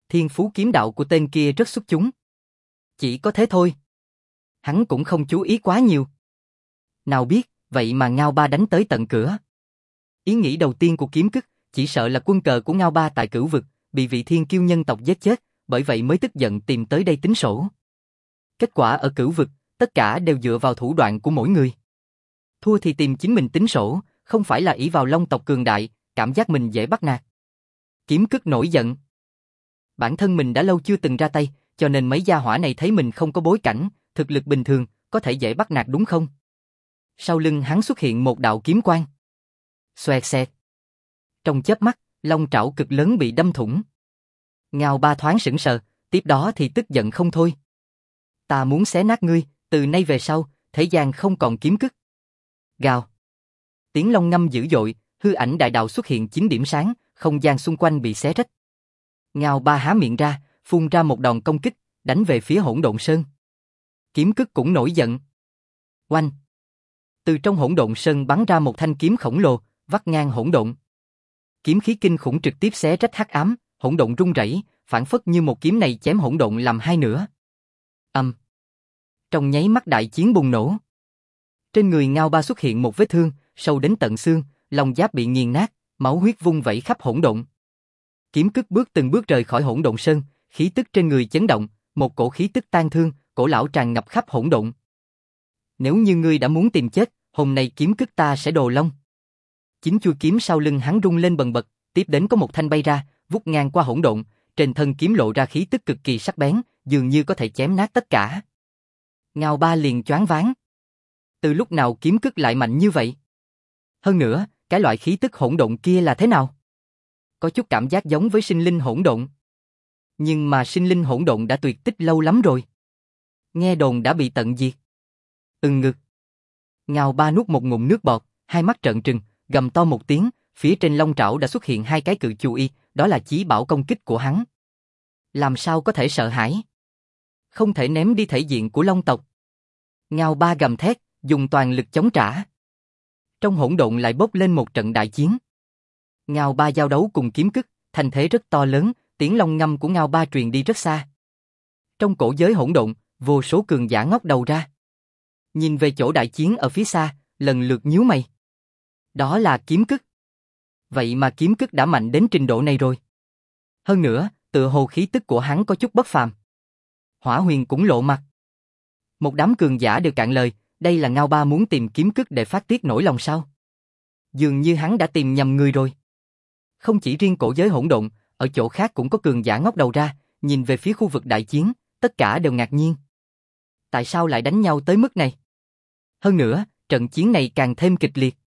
Thiên phú kiếm đạo của tên kia rất xuất chúng. Chỉ có thế thôi. Hắn cũng không chú ý quá nhiều. Nào biết, vậy mà Ngao Ba đánh tới tận cửa. Ý nghĩ đầu tiên của Kiếm Cức, chỉ sợ là quân cờ của Ngao Ba tại Cửu Vực, bị vị thiên kiêu nhân tộc giết chết, bởi vậy mới tức giận tìm tới đây tính sổ. Kết quả ở Cửu Vực, tất cả đều dựa vào thủ đoạn của mỗi người. Thua thì tìm chính mình tính sổ, không phải là ỷ vào Long tộc cường đại, cảm giác mình dễ bắt nạt. Kiếm Cức nổi giận. Bản thân mình đã lâu chưa từng ra tay, cho nên mấy gia hỏa này thấy mình không có bối cảnh, thực lực bình thường, có thể dễ bắt nạt đúng không? Sau lưng hắn xuất hiện một đạo kiếm quang. Xoẹt xẹt. Trong chớp mắt, long trảo cực lớn bị đâm thủng. Ngao Ba thoáng sững sờ, tiếp đó thì tức giận không thôi. Ta muốn xé nát ngươi, từ nay về sau, thế gian không còn Kiếm Cức. Gào. Tiếng long ngâm dữ dội, hư ảnh đại đạo xuất hiện 9 điểm sáng, không gian xung quanh bị xé rách. Ngao Ba há miệng ra, phun ra một đòn công kích, đánh về phía Hỗn Độn Sơn. Kiếm Cức cũng nổi giận. Oanh. Từ trong Hỗn Độn Sơn bắn ra một thanh kiếm khổng lồ, vắt ngang hỗn độn. Kiếm khí kinh khủng trực tiếp xé rách hắc ám, hỗn độn rung rẩy, phảng phất như một kiếm này chém hỗn độn làm hai nửa. Trong nháy mắt đại chiến bùng nổ. Trên người Ngao Ba xuất hiện một vết thương, sâu đến tận xương, lông giáp bị nghiền nát, máu huyết vung vẩy khắp hỗn độn. Kiếm Cức từng bước rời khỏi Hỗn Độn Sơn, khí tức trên người chấn động, một cổ khí tức tan thương, cổ lão tràn ngập khắp hỗn độn. Nếu như ngươi đã muốn tìm chết, hôm nay Kiếm Cức ta sẽ đồ long. Chính chuôi kiếm sau lưng hắn rung lên bần bật, tiếp đến có một thanh bay ra, vút ngang qua hỗn độn, trên thân kiếm lộ ra khí tức cực kỳ sắc bén, dường như có thể chém nát tất cả. Ngao Ba liền choáng váng. Từ lúc nào Kiếm Cức lại mạnh như vậy? Hơn nữa, cái loại khí tức hỗn độn kia là thế nào? Có chút cảm giác giống với sinh linh hỗn độn. Nhưng mà sinh linh hỗn độn đã tuyệt tích lâu lắm rồi. Nghe đồn đã bị tận diệt. Ngực. Ngao Ba nuốt một ngụm nước bọt, hai mắt trợn trừng, gầm to một tiếng, phía trên long trảo đã xuất hiện hai cái cự chu y, đó là chí bảo công kích của hắn. Làm sao có thể sợ hãi? Không thể ném đi thể diện của long tộc. Ngao Ba gầm thét, dùng toàn lực chống trả. Trong hỗn độn lại bốc lên một trận đại chiến. Ngao Ba giao đấu cùng Kiếm Cức, thành thế rất to lớn, tiếng long ngâm của Ngao Ba truyền đi rất xa. Trong cổ giới hỗn độn, vô số cường giả ngóc đầu ra. Nhìn về chỗ đại chiến ở phía xa, lần lượt nhíu mày. Đó là Kiếm Cức. Vậy mà Kiếm Cức đã mạnh đến trình độ này rồi. Hơn nữa, tựa hồ khí tức của hắn có chút bất phàm. Hỏa Huyền cũng lộ mặt. Một đám cường giả đều cạn lời, đây là Ngao Ba muốn tìm Kiếm Cức để phát tiết nỗi lòng sao? Dường như hắn đã tìm nhầm người rồi. Không chỉ riêng cổ giới hỗn độn, ở chỗ khác cũng có cường giả ngóc đầu ra, nhìn về phía khu vực đại chiến, tất cả đều ngạc nhiên. Tại sao lại đánh nhau tới mức này? Hơn nữa, trận chiến này càng thêm kịch liệt.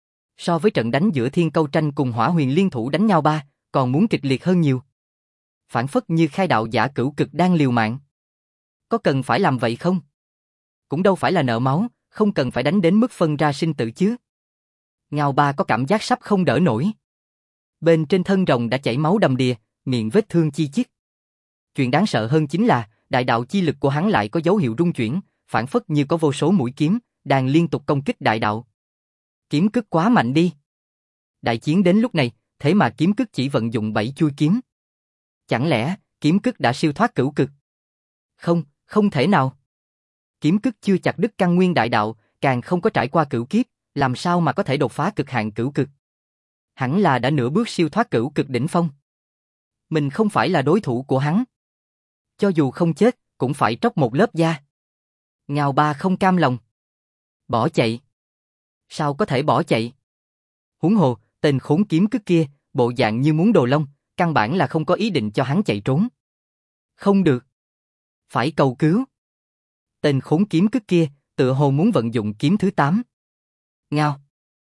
So với trận đánh giữa Thiên Câu Tranh cùng Hỏa Huyền liên thủ đánh nhau ba, còn muốn kịch liệt hơn nhiều. Phản phất như khai đạo giả cửu cực đang liều mạng. Có cần phải làm vậy không? Cũng đâu phải là nợ máu, không cần phải đánh đến mức phân ra sinh tử chứ. Ngao Ba có cảm giác sắp không đỡ nổi. Bên trên thân rồng đã chảy máu đầm đìa, miệng vết thương chi chít. Chuyện đáng sợ hơn chính là, đại đạo chi lực của hắn lại có dấu hiệu rung chuyển, phản phất như có vô số mũi kiếm, đang liên tục công kích đại đạo. Kiếm Cức quá mạnh đi. Đại chiến đến lúc này, thế mà Kiếm Cức chỉ vận dụng 7 chuôi kiếm. Chẳng lẽ, Kiếm Cức đã siêu thoát cửu cực? Không, không thể nào. Kiếm Cức chưa chặt đứt căn nguyên đại đạo, càng không có trải qua cửu kiếp, làm sao mà có thể đột phá cực hạn cửu cực? Hẳn là đã nửa bước siêu thoát cửu cực đỉnh phong. Mình không phải là đối thủ của hắn. Cho dù không chết, cũng phải tróc một lớp da. Ngao Ba không cam lòng. Bỏ chạy. Sao có thể bỏ chạy? Huống hồ, tên khốn Kiếm Cức kia, bộ dạng như muốn đồ long, căn bản là không có ý định cho hắn chạy trốn. Không được. Phải cầu cứu. Tên khốn Kiếm Cức kia, tựa hồ muốn vận dụng kiếm thứ 8. Ngao.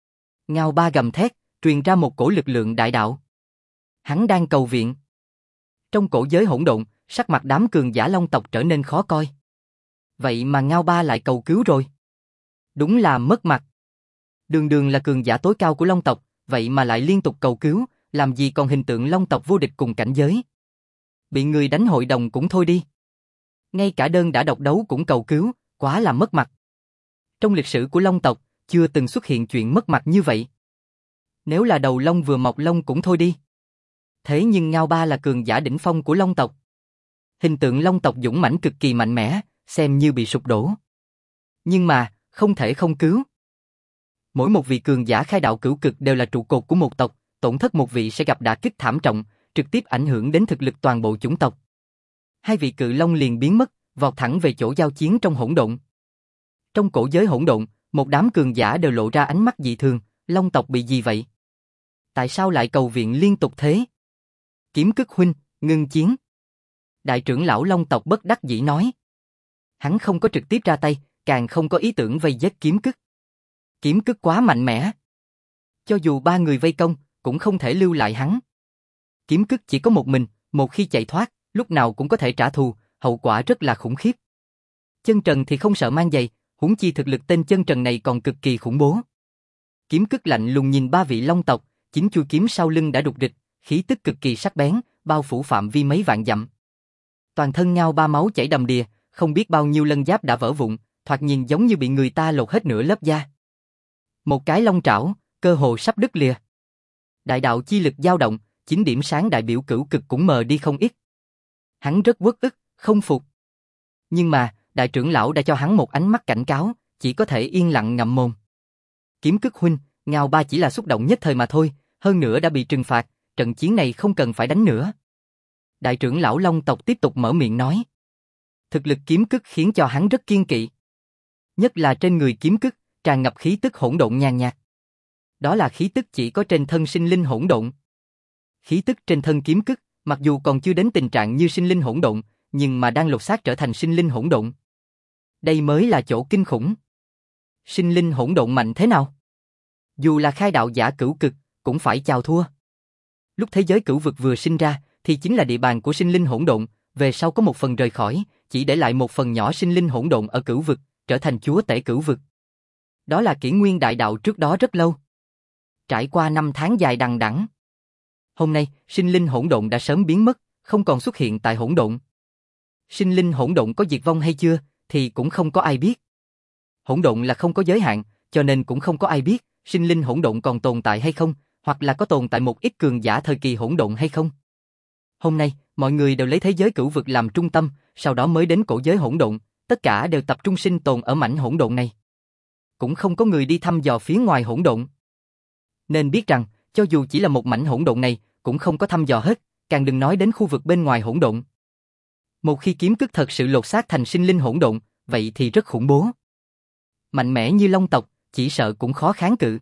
Ngao Ba gầm thét, truyền ra một cổ lực lượng đại đạo. Hắn đang cầu viện. Trong cổ giới hỗn độn, sắc mặt đám cường giả long tộc trở nên khó coi. Vậy mà Ngao Ba lại cầu cứu rồi. Đúng là mất mặt. Đường đường là cường giả tối cao của long tộc, vậy mà lại liên tục cầu cứu, làm gì còn hình tượng long tộc vô địch cùng cảnh giới. Bị người đánh hội đồng cũng thôi đi. Ngay cả đơn đã độc đấu cũng cầu cứu, quá là mất mặt. Trong lịch sử của long tộc, chưa từng xuất hiện chuyện mất mặt như vậy. Nếu là đầu long vừa mọc lông cũng thôi đi. Thế nhưng Ngao Ba là cường giả đỉnh phong của Long tộc. Hình tượng Long tộc dũng mãnh cực kỳ mạnh mẽ, xem như bị sụp đổ. Nhưng mà, không thể không cứu. Mỗi một vị cường giả khai đạo cửu cực đều là trụ cột của một tộc, tổn thất một vị sẽ gặp đả kích thảm trọng, trực tiếp ảnh hưởng đến thực lực toàn bộ chủng tộc. Hai vị cự long liền biến mất, vọt thẳng về chỗ giao chiến trong hỗn độn. Trong cổ giới hỗn độn, một đám cường giả đều lộ ra ánh mắt dị thường, Long tộc bị gì vậy? Tại sao lại cầu viện liên tục thế? Kiếm Cức huynh, ngưng chiến. Đại trưởng lão Long tộc bất đắc dĩ nói. Hắn không có trực tiếp ra tay, càng không có ý tưởng vây giết Kiếm Cức. Kiếm Cức quá mạnh mẽ. Cho dù ba người vây công, cũng không thể lưu lại hắn. Kiếm Cức chỉ có một mình, một khi chạy thoát, lúc nào cũng có thể trả thù, hậu quả rất là khủng khiếp. Chân trần thì không sợ mang giày, huống chi thực lực tên chân trần này còn cực kỳ khủng bố. Kiếm Cức lạnh lùng nhìn ba vị Long tộc, chính chui kiếm sau lưng đã đục rịch, khí tức cực kỳ sắc bén, bao phủ phạm vi mấy vạn dặm. Toàn thân Ngao Ba máu chảy đầm đìa, không biết bao nhiêu lân giáp đã vỡ vụn, thoạt nhìn giống như bị người ta lột hết nửa lớp da. Một cái long trảo, cơ hồ sắp đứt lìa. Đại đạo chi lực dao động, 9 điểm sáng đại biểu cửu cực cũng mờ đi không ít. Hắn rất uất ức, không phục. Nhưng mà, đại trưởng lão đã cho hắn một ánh mắt cảnh cáo, chỉ có thể yên lặng ngậm mồm. Kiếm Cức huynh, Ngao Ba chỉ là xúc động nhất thời mà thôi, hơn nữa đã bị trừng phạt, trận chiến này không cần phải đánh nữa. Đại trưởng lão Long tộc tiếp tục mở miệng nói. Thực lực Kiếm Cức khiến cho hắn rất kiên kỵ. Nhất là trên người Kiếm Cức, tràn ngập khí tức hỗn độn nhàn nhạt. Đó là khí tức chỉ có trên thân sinh linh hỗn độn. Khí tức trên thân Kiếm Cức, mặc dù còn chưa đến tình trạng như sinh linh hỗn độn, nhưng mà đang lột xác trở thành sinh linh hỗn độn. Đây mới là chỗ kinh khủng. Sinh linh hỗn độn mạnh thế nào? Dù là khai đạo giả cửu cực, cũng phải chào thua. Lúc thế giới cửu vực vừa sinh ra, thì chính là địa bàn của sinh linh hỗn độn, về sau có một phần rời khỏi, chỉ để lại một phần nhỏ sinh linh hỗn độn ở cửu vực, trở thành chúa tể cửu vực. Đó là kỷ nguyên đại đạo trước đó rất lâu. Trải qua 5 tháng dài đằng đẵng. Hôm nay, sinh linh hỗn độn đã sớm biến mất, không còn xuất hiện tại hỗn độn. Sinh linh hỗn độn có diệt vong hay chưa, thì cũng không có ai biết. Hỗn độn là không có giới hạn, cho nên cũng không có ai biết, sinh linh hỗn độn còn tồn tại hay không, hoặc là có tồn tại một ít cường giả thời kỳ hỗn độn hay không. Hôm nay, mọi người đều lấy thế giới cửu vực làm trung tâm, sau đó mới đến cổ giới hỗn độn, tất cả đều tập trung sinh tồn ở mảnh hỗn độn này. Cũng không có người đi thăm dò phía ngoài hỗn độn. Nên biết rằng, cho dù chỉ là một mảnh hỗn độn này, cũng không có thăm dò hết, càng đừng nói đến khu vực bên ngoài hỗn độn. Một khi Kiếm Cức thật sự lột xác thành sinh linh hỗn độn, vậy thì rất khủng bố. Mạnh mẽ như Long tộc, chỉ sợ cũng khó kháng cự.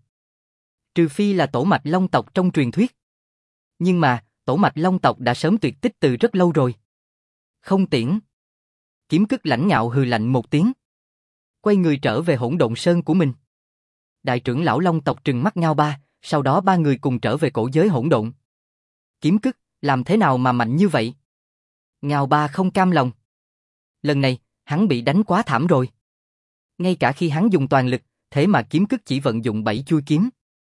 Trừ phi là tổ mạch Long tộc trong truyền thuyết. Nhưng mà, tổ mạch Long tộc đã sớm tuyệt tích từ rất lâu rồi. Không tiễn. Kiếm Cức lãnh ngạo hừ lạnh một tiếng. Quay người trở về hỗn độn sơn của mình. Đại trưởng lão Long tộc trừng mắt Ngao Ba, sau đó ba người cùng trở về cổ giới hỗn độn. Kiếm Cức, làm thế nào mà mạnh như vậy? Ngao Ba không cam lòng. Lần này, hắn bị đánh quá thảm rồi. Ngay cả khi hắn dùng toàn lực, thế mà Kiếm Cức chỉ vận dụng 7 chui kiếm.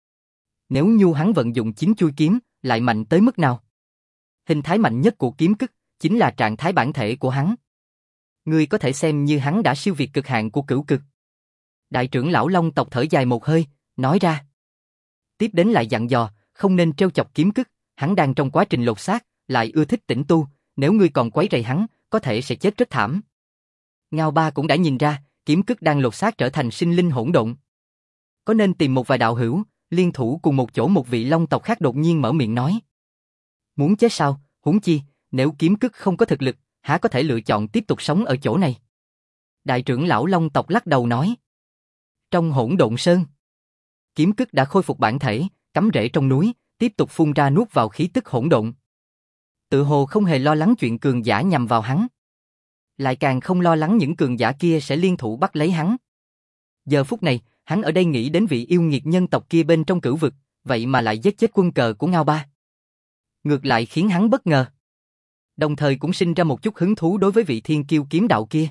Nếu như hắn vận dụng 9 chui kiếm, lại mạnh tới mức nào? Hình thái mạnh nhất của Kiếm Cức, chính là trạng thái bản thể của hắn. Ngươi có thể xem như hắn đã siêu việt cực hạn của cửu cực. Đại trưởng lão Long tộc thở dài một hơi, nói ra. Tiếp đến lại dặn dò, không nên trêu chọc Kiếm Cức, hắn đang trong quá trình lột xác, lại ưa thích tĩnh tu, nếu ngươi còn quấy rầy hắn, có thể sẽ chết rất thảm. Ngao Ba cũng đã nhìn ra, Kiếm Cức đang lột xác trở thành sinh linh hỗn độn. Có nên tìm một vài đạo hữu, liên thủ cùng một chỗ. Một vị Long tộc khác đột nhiên mở miệng nói. Muốn chết sao, huống chi, nếu Kiếm Cức không có thực lực, há có thể lựa chọn tiếp tục sống ở chỗ này. Đại trưởng lão Long tộc lắc đầu nói. Trong hỗn độn sơn, Kiếm Cức đã khôi phục bản thể, cắm rễ trong núi, tiếp tục phun ra nuốt vào khí tức hỗn độn. Tự hồ không hề lo lắng chuyện cường giả nhằm vào hắn. Lại càng không lo lắng những cường giả kia sẽ liên thủ bắt lấy hắn. Giờ phút này, hắn ở đây nghĩ đến vị yêu nghiệt nhân tộc kia bên trong cửu vực, vậy mà lại giết chết quân cờ của Ngao Ba. Ngược lại khiến hắn bất ngờ. Đồng thời cũng sinh ra một chút hứng thú đối với vị thiên kiêu kiếm đạo kia.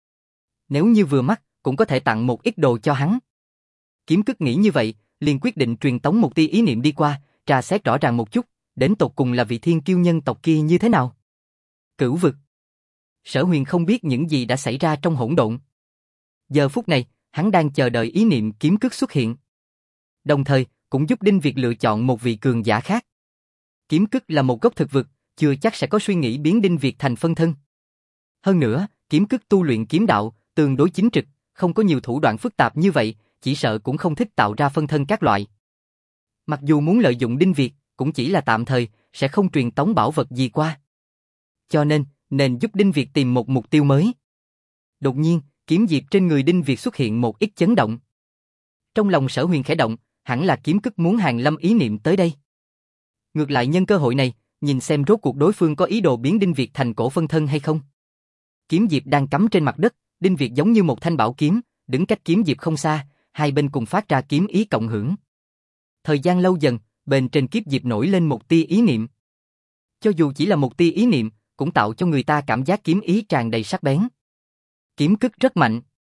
Nếu như vừa mắt, cũng có thể tặng một ít đồ cho hắn. Kiếm Cức nghĩ như vậy, liền quyết định truyền tống một tia ý niệm đi qua, tra xét rõ ràng một chút, đến tột cùng là vị thiên kiêu nhân tộc kia như thế nào. Cửu vực. Sở Huyền không biết những gì đã xảy ra trong hỗn độn. Giờ phút này, hắn đang chờ đợi ý niệm Kiếm Cức xuất hiện. Đồng thời, cũng giúp Đinh Việt lựa chọn một vị cường giả khác. kiếm cức là một gốc thực vật, chưa chắc sẽ có suy nghĩ biến Đinh Việt thành phân thân. Hơn nữa, kiếm cức tu luyện kiếm đạo, tương đối chính trực, không có nhiều thủ đoạn phức tạp như vậy, chỉ sợ cũng không thích tạo ra phân thân các loại. Mặc dù muốn lợi dụng Đinh Việt, cũng chỉ là tạm thời, sẽ không truyền tống bảo vật gì qua. Cho nên giúp Đinh Việt tìm một mục tiêu mới. Đột nhiên, kiếm diệp trên người Đinh Việt xuất hiện một ít chấn động. Trong lòng Sở Huyền khẽ động, hẳn là kiếm cức muốn hàng lâm ý niệm tới đây. Ngược lại nhân cơ hội này, nhìn xem rốt cuộc đối phương có ý đồ biến Đinh Việt thành cổ phân thân hay không. Kiếm diệp đang cắm trên mặt đất, Đinh Việt giống như một thanh bảo kiếm, đứng cách kiếm diệp không xa, hai bên cùng phát ra kiếm ý cộng hưởng. Thời gian lâu dần, bên trên kiếp diệp nổi lên một tia ý niệm. Cho dù chỉ là một tia ý niệm, cũng tạo cho người ta cảm giác kiếm ý tràn đầy sắc bén. Kiếm cức rất mạnh.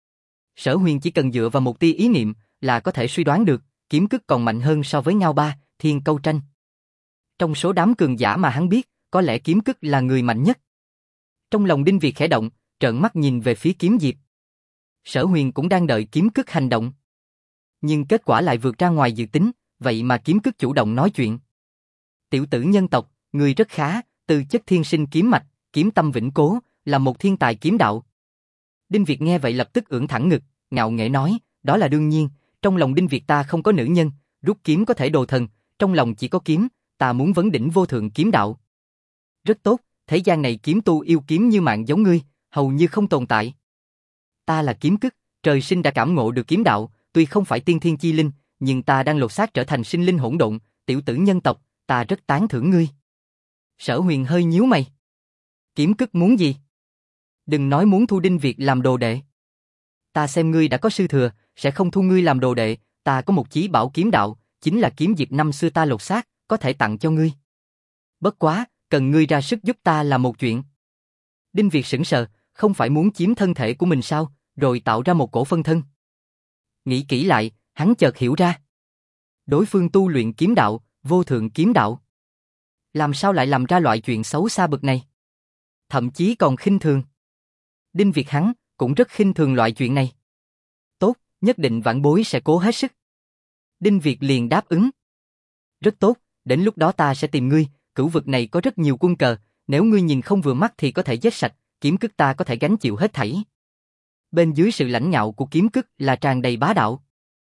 Sở Huyền chỉ cần dựa vào một tia ý niệm là có thể suy đoán được, kiếm cức còn mạnh hơn so với Ngao Ba, Thiên Câu Tranh. Trong số đám cường giả mà hắn biết, có lẽ kiếm cức là người mạnh nhất. Trong lòng Đinh Việt khẽ động, trợn mắt nhìn về phía kiếm diệp. Sở Huyền cũng đang đợi kiếm cức hành động. Nhưng kết quả lại vượt ra ngoài dự tính, vậy mà kiếm cức chủ động nói chuyện. Tiểu tử nhân tộc, người rất khá, từ chất thiên sinh kiếm mạch, kiếm tâm vĩnh cố, là một thiên tài kiếm đạo. Đinh Việt nghe vậy lập tức ưỡn thẳng ngực, ngạo nghễ nói, đó là đương nhiên, trong lòng Đinh Việt ta không có nữ nhân, rút kiếm có thể đồ thần, trong lòng chỉ có kiếm, ta muốn vấn đỉnh vô thượng kiếm đạo. Rất tốt, thế gian này kiếm tu yêu kiếm như mạng giống ngươi, hầu như không tồn tại. Ta là kiếm cức, trời sinh đã cảm ngộ được kiếm đạo, tuy không phải tiên thiên chi linh, nhưng ta đang lột xác trở thành sinh linh hỗn độn, tiểu tử nhân tộc, ta rất tán thưởng ngươi. Sở Huyền hơi nhíu mày. Kiếm cức muốn gì? Đừng nói muốn thu Đinh Việt làm đồ đệ. Ta xem ngươi đã có sư thừa, sẽ không thu ngươi làm đồ đệ, ta có một chí bảo kiếm đạo, chính là kiếm diệp năm xưa ta lột xác, có thể tặng cho ngươi. Bất quá, cần ngươi ra sức giúp ta là một chuyện. Đinh Việt sững sờ, không phải muốn chiếm thân thể của mình sao, rồi tạo ra một cổ phân thân. Nghĩ kỹ lại, hắn chợt hiểu ra. Đối phương tu luyện kiếm đạo, vô thượng kiếm đạo. Làm sao lại làm ra loại chuyện xấu xa bực này? Thậm chí còn khinh thường. Đinh Việt hắn cũng rất khinh thường loại chuyện này. Tốt, nhất định vãn bối sẽ cố hết sức. Đinh Việt liền đáp ứng. Rất tốt, đến lúc đó ta sẽ tìm ngươi, cửu vực này có rất nhiều quân cờ, nếu ngươi nhìn không vừa mắt thì có thể giết sạch, kiếm cức ta có thể gánh chịu hết thảy. Bên dưới sự lãnh ngạo của kiếm cức là tràn đầy bá đạo.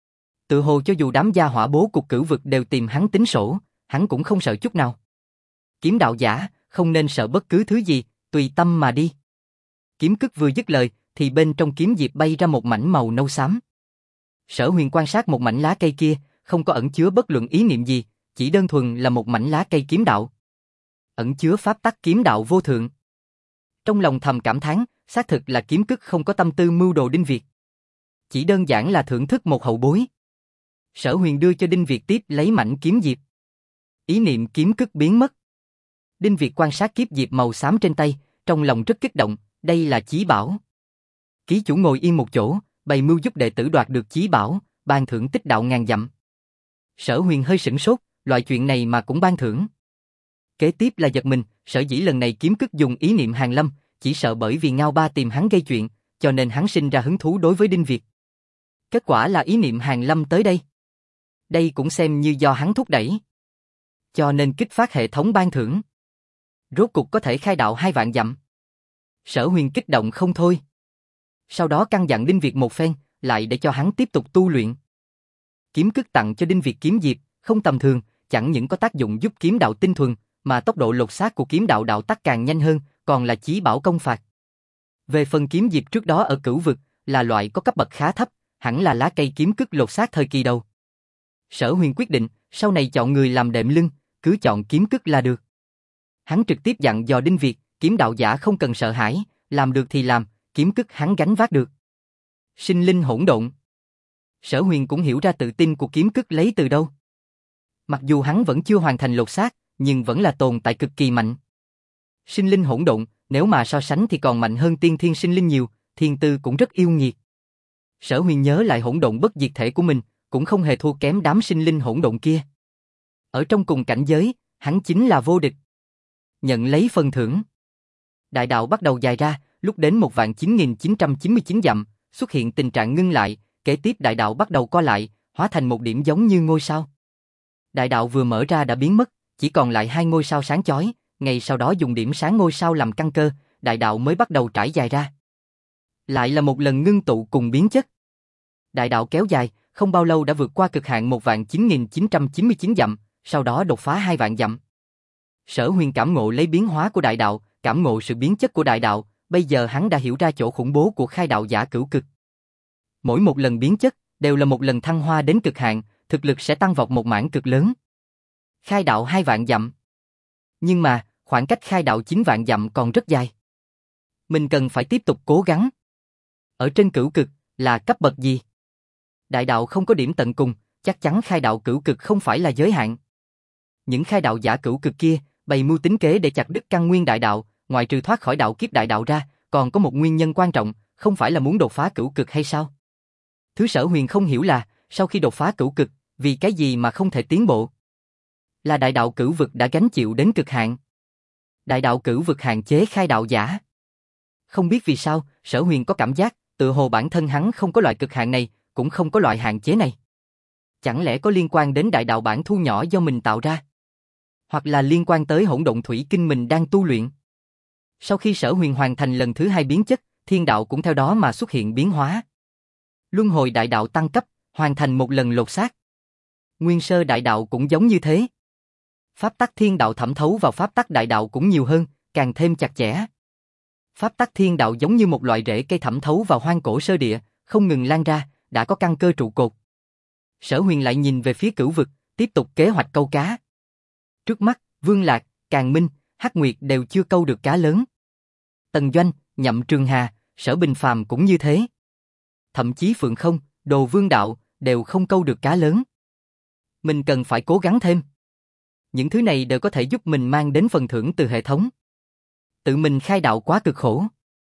Tự hồ cho dù đám gia hỏa bố cục cửu vực đều tìm hắn tính sổ, hắn cũng không sợ chút nào. Kiếm đạo giả, không nên sợ bất cứ thứ gì, tùy tâm mà đi. Kiếm cức vừa dứt lời, thì bên trong kiếm diệp bay ra một mảnh màu nâu xám. Sở Huyền quan sát một mảnh lá cây kia, không có ẩn chứa bất luận ý niệm gì, chỉ đơn thuần là một mảnh lá cây kiếm đạo. Ẩn chứa pháp tắc kiếm đạo vô thượng. Trong lòng thầm cảm thán, xác thực là kiếm cức không có tâm tư mưu đồ Đinh Việt. Chỉ đơn giản là thưởng thức một hậu bối. Sở Huyền đưa cho Đinh Việt tiếp lấy mảnh kiếm diệp. Ý niệm kiếm cức biến mất. Đinh Việt quan sát kiếp diệp màu xám trên tay, trong lòng rất kích động, đây là chí bảo. Ký chủ ngồi yên một chỗ, bày mưu giúp đệ tử đoạt được chí bảo, ban thưởng tích đạo ngàn dặm. Sở Huyền hơi sửng sốt, loại chuyện này mà cũng ban thưởng. Kế tiếp là giật mình, sở dĩ lần này kiếm cức dùng ý niệm hàng lâm, chỉ sợ bởi vì Ngao Ba tìm hắn gây chuyện, cho nên hắn sinh ra hứng thú đối với Đinh Việt. Kết quả là ý niệm hàng lâm tới đây. Đây cũng xem như do hắn thúc đẩy. Cho nên kích phát hệ thống ban thưởng. Rốt cục có thể khai đạo 2 vạn dặm. Sở Huyền kích động không thôi. Sau đó căn dặn Đinh Việt một phen, lại để cho hắn tiếp tục tu luyện. Kiếm cức tặng cho Đinh Việt kiếm diệp, không tầm thường, chẳng những có tác dụng giúp kiếm đạo tinh thuần, mà tốc độ lột xác của kiếm đạo đạo tắc càng nhanh hơn, còn là chí bảo công phạt. Về phần kiếm diệp trước đó ở cửu vực, là loại có cấp bậc khá thấp, hẳn là lá cây kiếm cức lột xác thời kỳ đầu. Sở Huyền quyết định, sau này chọn người làm đệm lưng, cứ chọn kiếm cức là được. Hắn trực tiếp dặn dò Đinh Việt, kiếm đạo giả không cần sợ hãi, làm được thì làm, kiếm cức hắn gánh vác được. Sinh linh hỗn độn. Sở Huyền cũng hiểu ra tự tin của kiếm cức lấy từ đâu. Mặc dù hắn vẫn chưa hoàn thành lột xác, nhưng vẫn là tồn tại cực kỳ mạnh. Sinh linh hỗn độn, nếu mà so sánh thì còn mạnh hơn tiên thiên sinh linh nhiều, thiên tư cũng rất yêu nghiệt. Sở Huyền nhớ lại hỗn độn bất diệt thể của mình, cũng không hề thua kém đám sinh linh hỗn độn kia. Ở trong cùng cảnh giới, hắn chính là vô địch. Nhận lấy phần thưởng. Đại đạo bắt đầu dài ra, lúc đến 1.9999 dặm, xuất hiện tình trạng ngưng lại, kế tiếp đại đạo bắt đầu co lại, hóa thành một điểm giống như ngôi sao. Đại đạo vừa mở ra đã biến mất, chỉ còn lại 2 ngôi sao sáng chói, ngay sau đó dùng điểm sáng ngôi sao làm căn cơ, đại đạo mới bắt đầu trải dài ra. Lại là một lần ngưng tụ cùng biến chất. Đại đạo kéo dài, không bao lâu đã vượt qua cực hạn 1.999 dặm, sau đó đột phá 2 vạn dặm. Sở Huyền cảm ngộ lấy biến hóa của đại đạo, cảm ngộ sự biến chất của đại đạo, bây giờ hắn đã hiểu ra chỗ khủng bố của khai đạo giả cửu cực. Mỗi một lần biến chất, đều là một lần thăng hoa đến cực hạn, thực lực sẽ tăng vọt một mảng cực lớn. Khai đạo 2 vạn dặm. Nhưng mà, khoảng cách khai đạo 9 vạn dặm còn rất dài. Mình cần phải tiếp tục cố gắng. Ở trên cửu cực, là cấp bậc gì? Đại đạo không có điểm tận cùng, chắc chắn khai đạo cửu cực không phải là giới hạn. Những khai đạo giả cửu cực kia, bày mưu tính kế để chặt đứt căn nguyên đại đạo, ngoại trừ thoát khỏi đạo kiếp đại đạo ra, còn có một nguyên nhân quan trọng, không phải là muốn đột phá cửu cực hay sao? Thứ Sở Huyền không hiểu là, sau khi đột phá cửu cực, vì cái gì mà không thể tiến bộ? Là đại đạo cửu vực đã gánh chịu đến cực hạn. Đại đạo cửu vực hạn chế khai đạo giả. Không biết vì sao, Sở Huyền có cảm giác, tự hồ bản thân hắn không có loại cực hạn này, cũng không có loại hạn chế này. Chẳng lẽ có liên quan đến đại đạo bản thu nhỏ do mình tạo ra? Hoặc là liên quan tới hỗn độn thủy kinh mình đang tu luyện? Sau khi Sở Huyền hoàn thành lần thứ 2 biến chất, thiên đạo cũng theo đó mà xuất hiện biến hóa. Luân hồi đại đạo tăng cấp, hoàn thành một lần lột xác. Nguyên sơ đại đạo cũng giống như thế. Pháp tắc thiên đạo thẩm thấu vào pháp tắc đại đạo cũng nhiều hơn, càng thêm chặt chẽ. Pháp tắc thiên đạo giống như một loại rễ cây thẩm thấu vào hoang cổ sơ địa, không ngừng lan ra, đã có căn cơ trụ cột. Sở Huyền lại nhìn về phía cửu vực, tiếp tục kế hoạch câu cá. Trước mắt, Vương Lạc, Càn Minh, Hắc Nguyệt đều chưa câu được cá lớn. Tần Doanh, Nhậm Trường Hà, Sở Bình Phàm cũng như thế. Thậm chí Phượng Không, Đồ Vương Đạo đều không câu được cá lớn. Mình cần phải cố gắng thêm. Những thứ này đều có thể giúp mình mang đến phần thưởng từ hệ thống. Tự mình khai đạo quá cực khổ.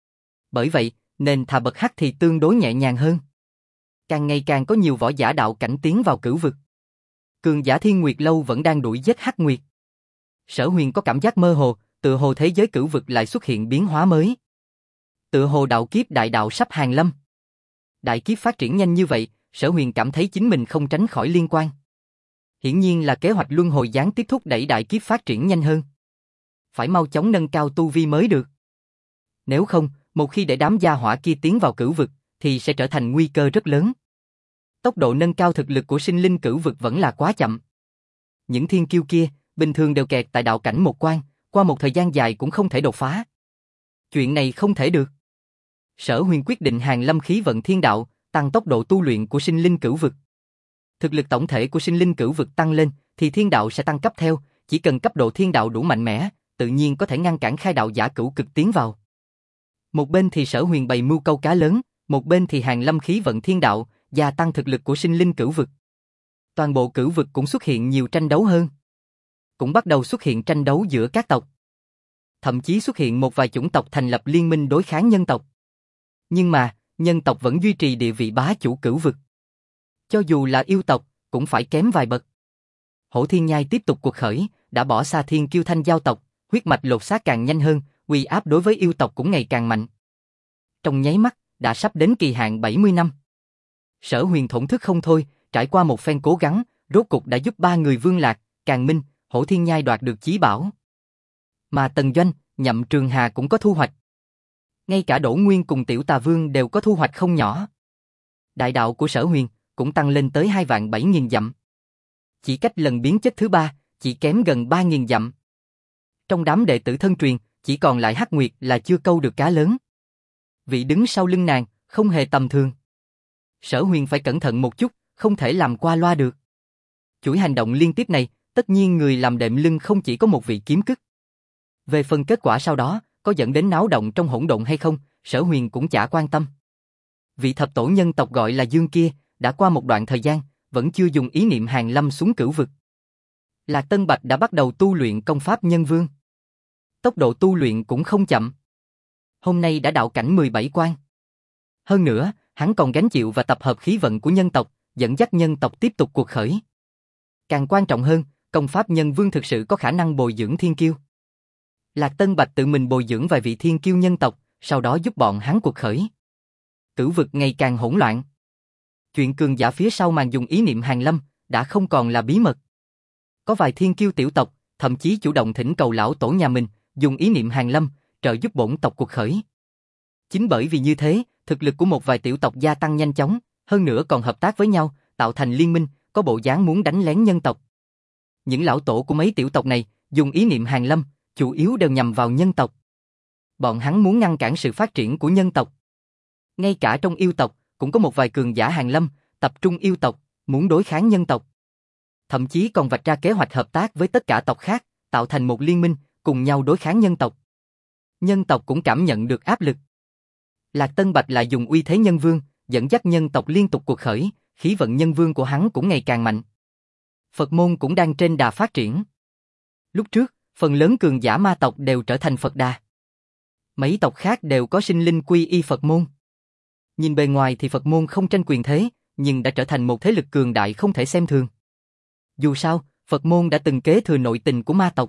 Bởi vậy, nên thà bậc hắc thì tương đối nhẹ nhàng hơn. Càng ngày càng có nhiều võ giả đạo cảnh tiến vào cửu vực. Cường giả Thiên Nguyệt Lâu vẫn đang đuổi giết Hắc Nguyệt. Sở Huyền có cảm giác mơ hồ, tự hồ thế giới cửu vực lại xuất hiện biến hóa mới. Tự hồ đạo kiếp đại đạo sắp hàng lâm. Đại kiếp phát triển nhanh như vậy, Sở Huyền cảm thấy chính mình không tránh khỏi liên quan. Hiển nhiên là kế hoạch luân hồi gián tiếp thúc đẩy đại kiếp phát triển nhanh hơn. Phải mau chóng nâng cao tu vi mới được. Nếu không, một khi để đám gia hỏa kia tiến vào cửu vực, thì sẽ trở thành nguy cơ rất lớn. Tốc độ nâng cao thực lực của sinh linh cửu vực vẫn là quá chậm. Những thiên kiêu kia, bình thường đều kẹt tại đạo cảnh một quan, qua một thời gian dài cũng không thể đột phá. Chuyện này không thể được. Sở Huyền quyết định hàng lâm khí vận thiên đạo, tăng tốc độ tu luyện của sinh linh cửu vực. Thực lực tổng thể của sinh linh cửu vực tăng lên, thì thiên đạo sẽ tăng cấp theo, chỉ cần cấp độ thiên đạo đủ mạnh mẽ, tự nhiên có thể ngăn cản khai đạo giả cửu cực tiến vào. Một bên thì Sở Huyền bày mưu câu cá lớn, một bên thì hàng lâm khí vận thiên đạo, gia tăng thực lực của sinh linh cửu vực. Toàn bộ cửu vực cũng xuất hiện nhiều tranh đấu hơn. Cũng bắt đầu xuất hiện tranh đấu giữa các tộc. Thậm chí xuất hiện một vài chủng tộc thành lập liên minh đối kháng nhân tộc. Nhưng mà, nhân tộc vẫn duy trì địa vị bá chủ cửu vực. Cho dù là yêu tộc, cũng phải kém vài bậc. Hổ Thiên Nhai tiếp tục cuộc khởi, đã bỏ xa thiên kiêu thanh giao tộc, huyết mạch lột xác càng nhanh hơn, uy áp đối với yêu tộc cũng ngày càng mạnh. Trong nháy mắt, đã sắp đến kỳ hạn 70 năm. Sở Huyền thổn thức không thôi, trải qua một phen cố gắng, rốt cục đã giúp 3 người Vương Lạc, Càn Minh, Hổ Thiên Nhai đoạt được chí bảo. Mà Tần Doanh, Nhậm Trường Hà cũng có thu hoạch. Ngay cả Đỗ Nguyên cùng Tiểu Tà Vương đều có thu hoạch không nhỏ. Đại đạo của Sở Huyền cũng tăng lên tới 2.700.000 dặm. Chỉ cách lần biến chất thứ 3, chỉ kém gần 3.000 dặm. Trong đám đệ tử thân truyền, chỉ còn lại Hắc Nguyệt là chưa câu được cá lớn. Vị đứng sau lưng nàng, không hề tầm thường. Sở Huyền phải cẩn thận một chút, không thể làm qua loa được. Chuỗi hành động liên tiếp này, tất nhiên người làm đệm lưng không chỉ có một vị kiếm cức. Về phần kết quả sau đó, có dẫn đến náo động trong hỗn độn hay không, Sở Huyền cũng chả quan tâm. Vị thập tổ nhân tộc gọi là Dương kia, đã qua một đoạn thời gian, vẫn chưa dùng ý niệm hàng lâm xuống cửu vực. Lạc Tân Bạch đã bắt đầu tu luyện công pháp nhân vương. Tốc độ tu luyện cũng không chậm. Hôm nay đã đạo cảnh 17 quan. Hơn nữa, hắn còn gánh chịu và tập hợp khí vận của nhân tộc, dẫn dắt nhân tộc tiếp tục cuộc khởi. Càng quan trọng hơn, công pháp nhân vương thực sự có khả năng bồi dưỡng thiên kiêu. Lạc Tân Bạch tự mình bồi dưỡng vài vị thiên kiêu nhân tộc, sau đó giúp bọn hắn cuộc khởi. Cửu vực ngày càng hỗn loạn. Chuyện cường giả phía sau màn dùng ý niệm hàng lâm, đã không còn là bí mật. Có vài thiên kiêu tiểu tộc, thậm chí chủ động thỉnh cầu lão tổ nhà mình, dùng ý niệm hàn lâm, trợ giúp bổn tộc cuộc khởi. Chính bởi vì như thế, thực lực của một vài tiểu tộc gia tăng nhanh chóng, hơn nữa còn hợp tác với nhau, tạo thành liên minh, có bộ dáng muốn đánh lén nhân tộc. Những lão tổ của mấy tiểu tộc này, dùng ý niệm hàn lâm, chủ yếu đều nhằm vào nhân tộc. Bọn hắn muốn ngăn cản sự phát triển của nhân tộc. Ngay cả trong yêu tộc, cũng có một vài cường giả hàn lâm, tập trung yêu tộc, muốn đối kháng nhân tộc. Thậm chí còn vạch ra kế hoạch hợp tác với tất cả tộc khác, tạo thành một liên minh, cùng nhau đối kháng nhân tộc. Nhân tộc cũng cảm nhận được áp lực. Lạc Tân Bạch lại dùng uy thế nhân vương, dẫn dắt nhân tộc liên tục cuộc khởi, khí vận nhân vương của hắn cũng ngày càng mạnh. Phật môn cũng đang trên đà phát triển. Lúc trước, phần lớn cường giả ma tộc đều trở thành Phật đà. Mấy tộc khác đều có sinh linh quy y Phật môn. Nhìn bề ngoài thì Phật môn không tranh quyền thế, nhưng đã trở thành một thế lực cường đại không thể xem thường. Dù sao, Phật môn đã từng kế thừa nội tình của ma tộc.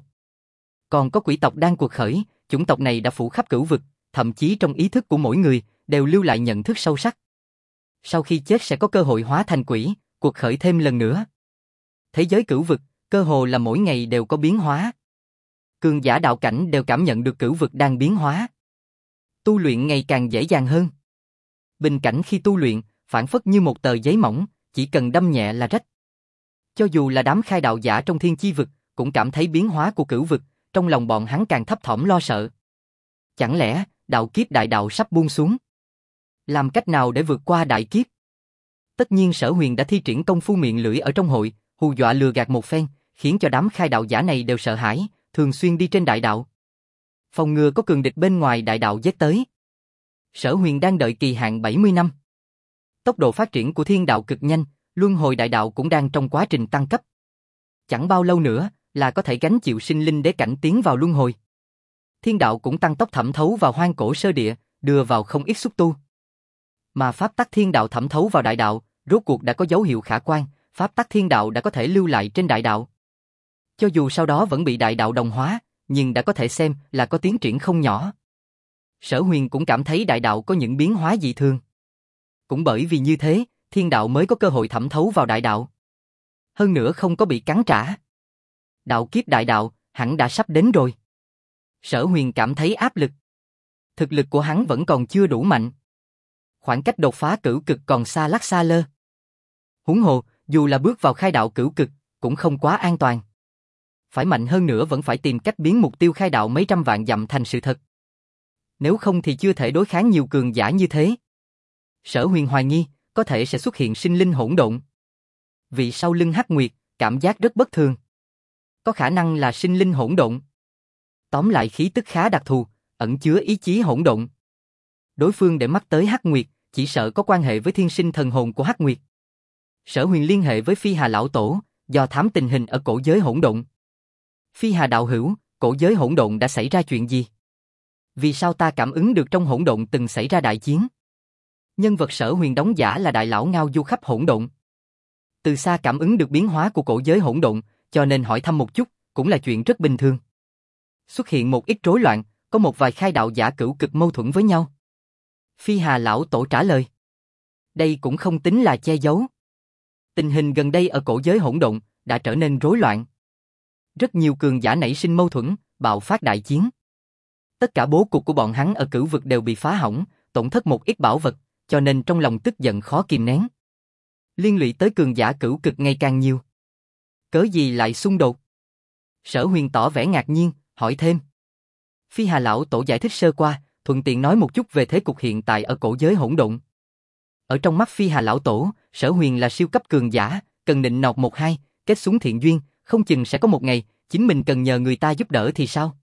Còn có quỷ tộc đang cuộc khởi, chủng tộc này đã phủ khắp cửu vực, thậm chí trong ý thức của mỗi người, đều lưu lại nhận thức sâu sắc. Sau khi chết sẽ có cơ hội hóa thành quỷ, cuộc khởi thêm lần nữa. Thế giới cửu vực, cơ hồ là mỗi ngày đều có biến hóa. Cường giả đạo cảnh đều cảm nhận được cửu vực đang biến hóa. Tu luyện ngày càng dễ dàng hơn. Bình cảnh khi tu luyện, phản phất như một tờ giấy mỏng, chỉ cần đâm nhẹ là rách. Cho dù là đám khai đạo giả trong thiên chi vực, cũng cảm thấy biến hóa của cửu vực, trong lòng bọn hắn càng thấp thỏm lo sợ. Chẳng lẽ, đạo kiếp đại đạo sắp buông xuống? Làm cách nào để vượt qua đại kiếp? Tất nhiên Sở Huyền đã thi triển công phu miệng lưỡi ở trong hội, hù dọa lừa gạt một phen, khiến cho đám khai đạo giả này đều sợ hãi, thường xuyên đi trên đại đạo. Phòng ngừa có cường địch bên ngoài đại đạo giết tới. Sở Huyền đang đợi kỳ hạn 70 năm. Tốc độ phát triển của thiên đạo cực nhanh, luân hồi đại đạo cũng đang trong quá trình tăng cấp. Chẳng bao lâu nữa là có thể gánh chịu sinh linh đế cảnh tiến vào luân hồi. Thiên đạo cũng tăng tốc thẩm thấu vào hoang cổ sơ địa, đưa vào không ít xúc tu. Mà pháp tắc thiên đạo thẩm thấu vào đại đạo, rốt cuộc đã có dấu hiệu khả quan, pháp tắc thiên đạo đã có thể lưu lại trên đại đạo. Cho dù sau đó vẫn bị đại đạo đồng hóa, nhưng đã có thể xem là có tiến triển không nhỏ. Sở Huyền cũng cảm thấy đại đạo có những biến hóa dị thường. Cũng bởi vì như thế, thiên đạo mới có cơ hội thẩm thấu vào đại đạo. Hơn nữa không có bị cắn trả. Đạo kiếp đại đạo, hẳn đã sắp đến rồi. Sở Huyền cảm thấy áp lực. Thực lực của hắn vẫn còn chưa đủ mạnh. Khoảng cách đột phá cửu cực còn xa lắc xa lơ. Huống hồ, dù là bước vào khai đạo cửu cực, cũng không quá an toàn. Phải mạnh hơn nữa vẫn phải tìm cách biến mục tiêu khai đạo mấy trăm vạn dặm thành sự thật. Nếu không thì chưa thể đối kháng nhiều cường giả như thế. Sở Huyền hoài nghi, có thể sẽ xuất hiện sinh linh hỗn độn. Vì sau lưng Hắc Nguyệt, cảm giác rất bất thường. Có khả năng là sinh linh hỗn độn. Tóm lại khí tức khá đặc thù, ẩn chứa ý chí hỗn độn. Đối phương để mắt tới Hắc Nguyệt, chỉ sợ có quan hệ với thiên sinh thần hồn của Hắc Nguyệt. Sở Huyền liên hệ với Phi Hà lão tổ, do thám tình hình ở cổ giới hỗn độn. Phi Hà đạo hữu, cổ giới hỗn độn đã xảy ra chuyện gì? Vì sao ta cảm ứng được trong hỗn độn từng xảy ra đại chiến? Nhân vật Sở Huyền đóng giả là đại lão ngao du khắp hỗn độn. Từ xa cảm ứng được biến hóa của cổ giới hỗn độn, cho nên hỏi thăm một chút, cũng là chuyện rất bình thường. Xuất hiện một ít rối loạn, có một vài khai đạo giả cửu cực mâu thuẫn với nhau. Phi Hà lão tổ trả lời. Đây cũng không tính là che giấu. Tình hình gần đây ở cổ giới hỗn độn đã trở nên rối loạn. Rất nhiều cường giả nảy sinh mâu thuẫn, bạo phát đại chiến. Tất cả bố cục của bọn hắn ở cửu vực đều bị phá hỏng, tổn thất một ít bảo vật, cho nên trong lòng tức giận khó kìm nén. Liên lụy tới cường giả cửu cực ngày càng nhiều. Cớ gì lại xung đột? Sở Huyền tỏ vẻ ngạc nhiên, hỏi thêm. Phi Hà lão tổ giải thích sơ qua, thuận tiện nói một chút về thế cục hiện tại ở cổ giới hỗn độn. Ở trong mắt Phi Hà lão tổ, Sở Huyền là siêu cấp cường giả, cần nịnh nọt một hai, kết xuống thiện duyên, không chừng sẽ có một ngày, chính mình cần nhờ người ta giúp đỡ thì sao?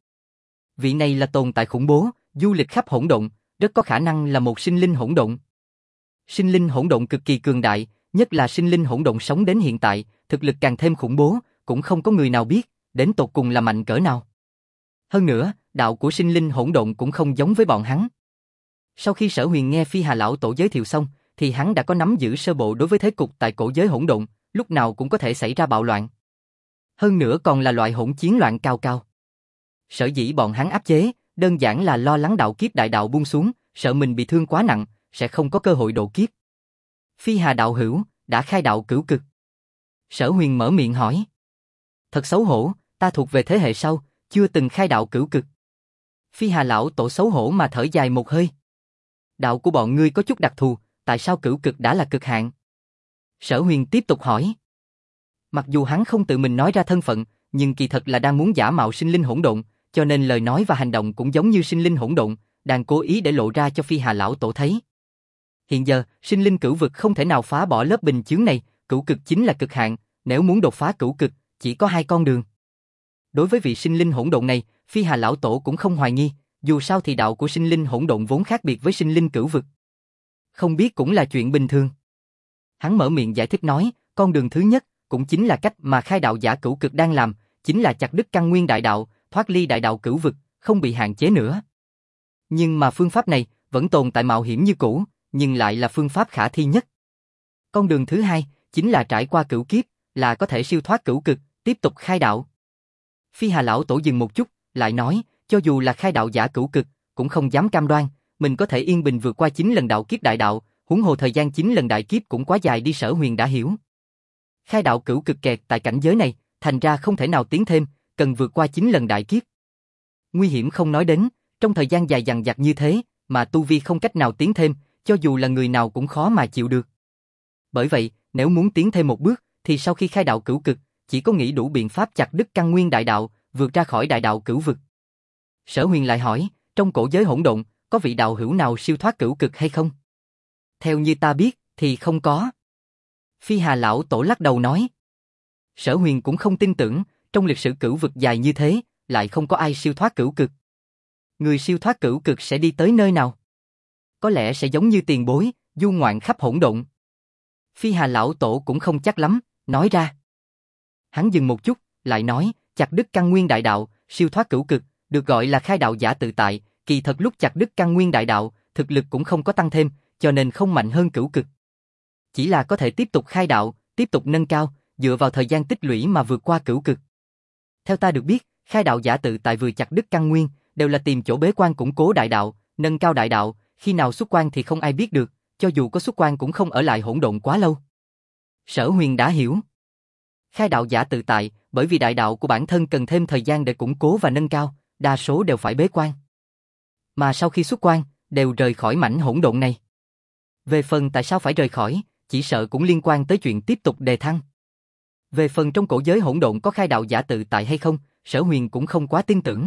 Vị này là tồn tại khủng bố, du lịch khắp hỗn độn, rất có khả năng là một sinh linh hỗn độn. Sinh linh hỗn độn cực kỳ cường đại, nhất là sinh linh hỗn độn sống đến hiện tại, thực lực càng thêm khủng bố, cũng không có người nào biết, đến tột cùng là mạnh cỡ nào. Hơn nữa, đạo của sinh linh hỗn độn cũng không giống với bọn hắn. Sau khi Sở Huyền nghe Phi Hà lão tổ giới thiệu xong, thì hắn đã có nắm giữ sơ bộ đối với thế cục tại cổ giới hỗn độn, lúc nào cũng có thể xảy ra bạo loạn. Hơn nữa còn là loại hỗn chiến loạn cao cao. Sở dĩ bọn hắn áp chế, đơn giản là lo lắng đạo kiếp đại đạo buông xuống, sợ mình bị thương quá nặng, sẽ không có cơ hội độ kiếp. Phi Hà đạo hữu, đã khai đạo cửu cực. Sở Huyền mở miệng hỏi. Thật xấu hổ, Ta thuộc về thế hệ sau, chưa từng khai đạo cửu cực. Phi Hà lão tổ xấu hổ mà thở dài một hơi. Đạo của bọn ngươi có chút đặc thù, tại sao cửu cực đã là cực hạn? Sở Huyền tiếp tục hỏi. Mặc dù hắn không tự mình nói ra thân phận, nhưng kỳ thật là đang muốn giả mạo sinh linh hỗn độn, cho nên lời nói và hành động cũng giống như sinh linh hỗn độn, đang cố ý để lộ ra cho Phi Hà lão tổ thấy. Hiện giờ, sinh linh cửu vực không thể nào phá bỏ lớp bình chướng này, cửu cực chính là cực hạn, nếu muốn đột phá cửu cực, chỉ có hai con đường. Đối với vị sinh linh hỗn độn này, Phi Hà lão tổ cũng không hoài nghi, dù sao thì đạo của sinh linh hỗn độn vốn khác biệt với sinh linh cửu vực. Không biết cũng là chuyện bình thường. Hắn mở miệng giải thích nói, con đường thứ nhất, cũng chính là cách mà khai đạo giả cửu cực đang làm, chính là chặt đứt căn nguyên đại đạo, thoát ly đại đạo cửu vực, không bị hạn chế nữa. Nhưng mà phương pháp này vẫn tồn tại mạo hiểm như cũ, nhưng lại là phương pháp khả thi nhất. Con đường thứ hai, chính là trải qua cửu kiếp, là có thể siêu thoát cửu cực, tiếp tục khai đạo. Phi Hà lão tổ dừng một chút, lại nói, cho dù là khai đạo giả cửu cực, cũng không dám cam đoan, mình có thể yên bình vượt qua 9 lần đạo kiếp đại đạo, huống hồ thời gian 9 lần đại kiếp cũng quá dài đi. Sở Huyền đã hiểu. Khai đạo cửu cực kẹt tại cảnh giới này, thành ra không thể nào tiến thêm, cần vượt qua 9 lần đại kiếp. Nguy hiểm không nói đến, trong thời gian dài dằng dặc như thế, mà tu vi không cách nào tiến thêm, cho dù là người nào cũng khó mà chịu được. Bởi vậy, nếu muốn tiến thêm một bước, thì sau khi khai đạo cửu cực, chỉ có nghĩ đủ biện pháp chặt đứt căn nguyên đại đạo, vượt ra khỏi đại đạo cửu vực. Sở Huyền lại hỏi, trong cổ giới hỗn độn, có vị đạo hữu nào siêu thoát cửu cực hay không? Theo như ta biết, thì không có. Phi Hà lão tổ lắc đầu nói. Sở Huyền cũng không tin tưởng, trong lịch sử cửu vực dài như thế, lại không có ai siêu thoát cửu cực. Người siêu thoát cửu cực sẽ đi tới nơi nào? Có lẽ sẽ giống như tiền bối, du ngoạn khắp hỗn độn. Phi Hà lão tổ cũng không chắc lắm, nói ra. Hắn dừng một chút, lại nói, chặt đứt căn nguyên đại đạo, siêu thoát cửu cực, được gọi là khai đạo giả tự tại, kỳ thật lúc chặt đứt căn nguyên đại đạo, thực lực cũng không có tăng thêm, cho nên không mạnh hơn cửu cực. Chỉ là có thể tiếp tục khai đạo, tiếp tục nâng cao, dựa vào thời gian tích lũy mà vượt qua cửu cực. Theo ta được biết, khai đạo giả tự tại vừa chặt đứt căn nguyên, đều là tìm chỗ bế quan củng cố đại đạo, nâng cao đại đạo, khi nào xuất quan thì không ai biết được, cho dù có xuất quan cũng không ở lại hỗn độn quá lâu. Sở Huyền đã hiểu. Khai đạo giả tự tại, bởi vì đại đạo của bản thân cần thêm thời gian để củng cố và nâng cao, đa số đều phải bế quan. Mà sau khi xuất quan, đều rời khỏi mảnh hỗn độn này. Về phần tại sao phải rời khỏi, chỉ sợ cũng liên quan tới chuyện tiếp tục đề thăng. Về phần trong cổ giới hỗn độn có khai đạo giả tự tại hay không, Sở Huyền cũng không quá tin tưởng.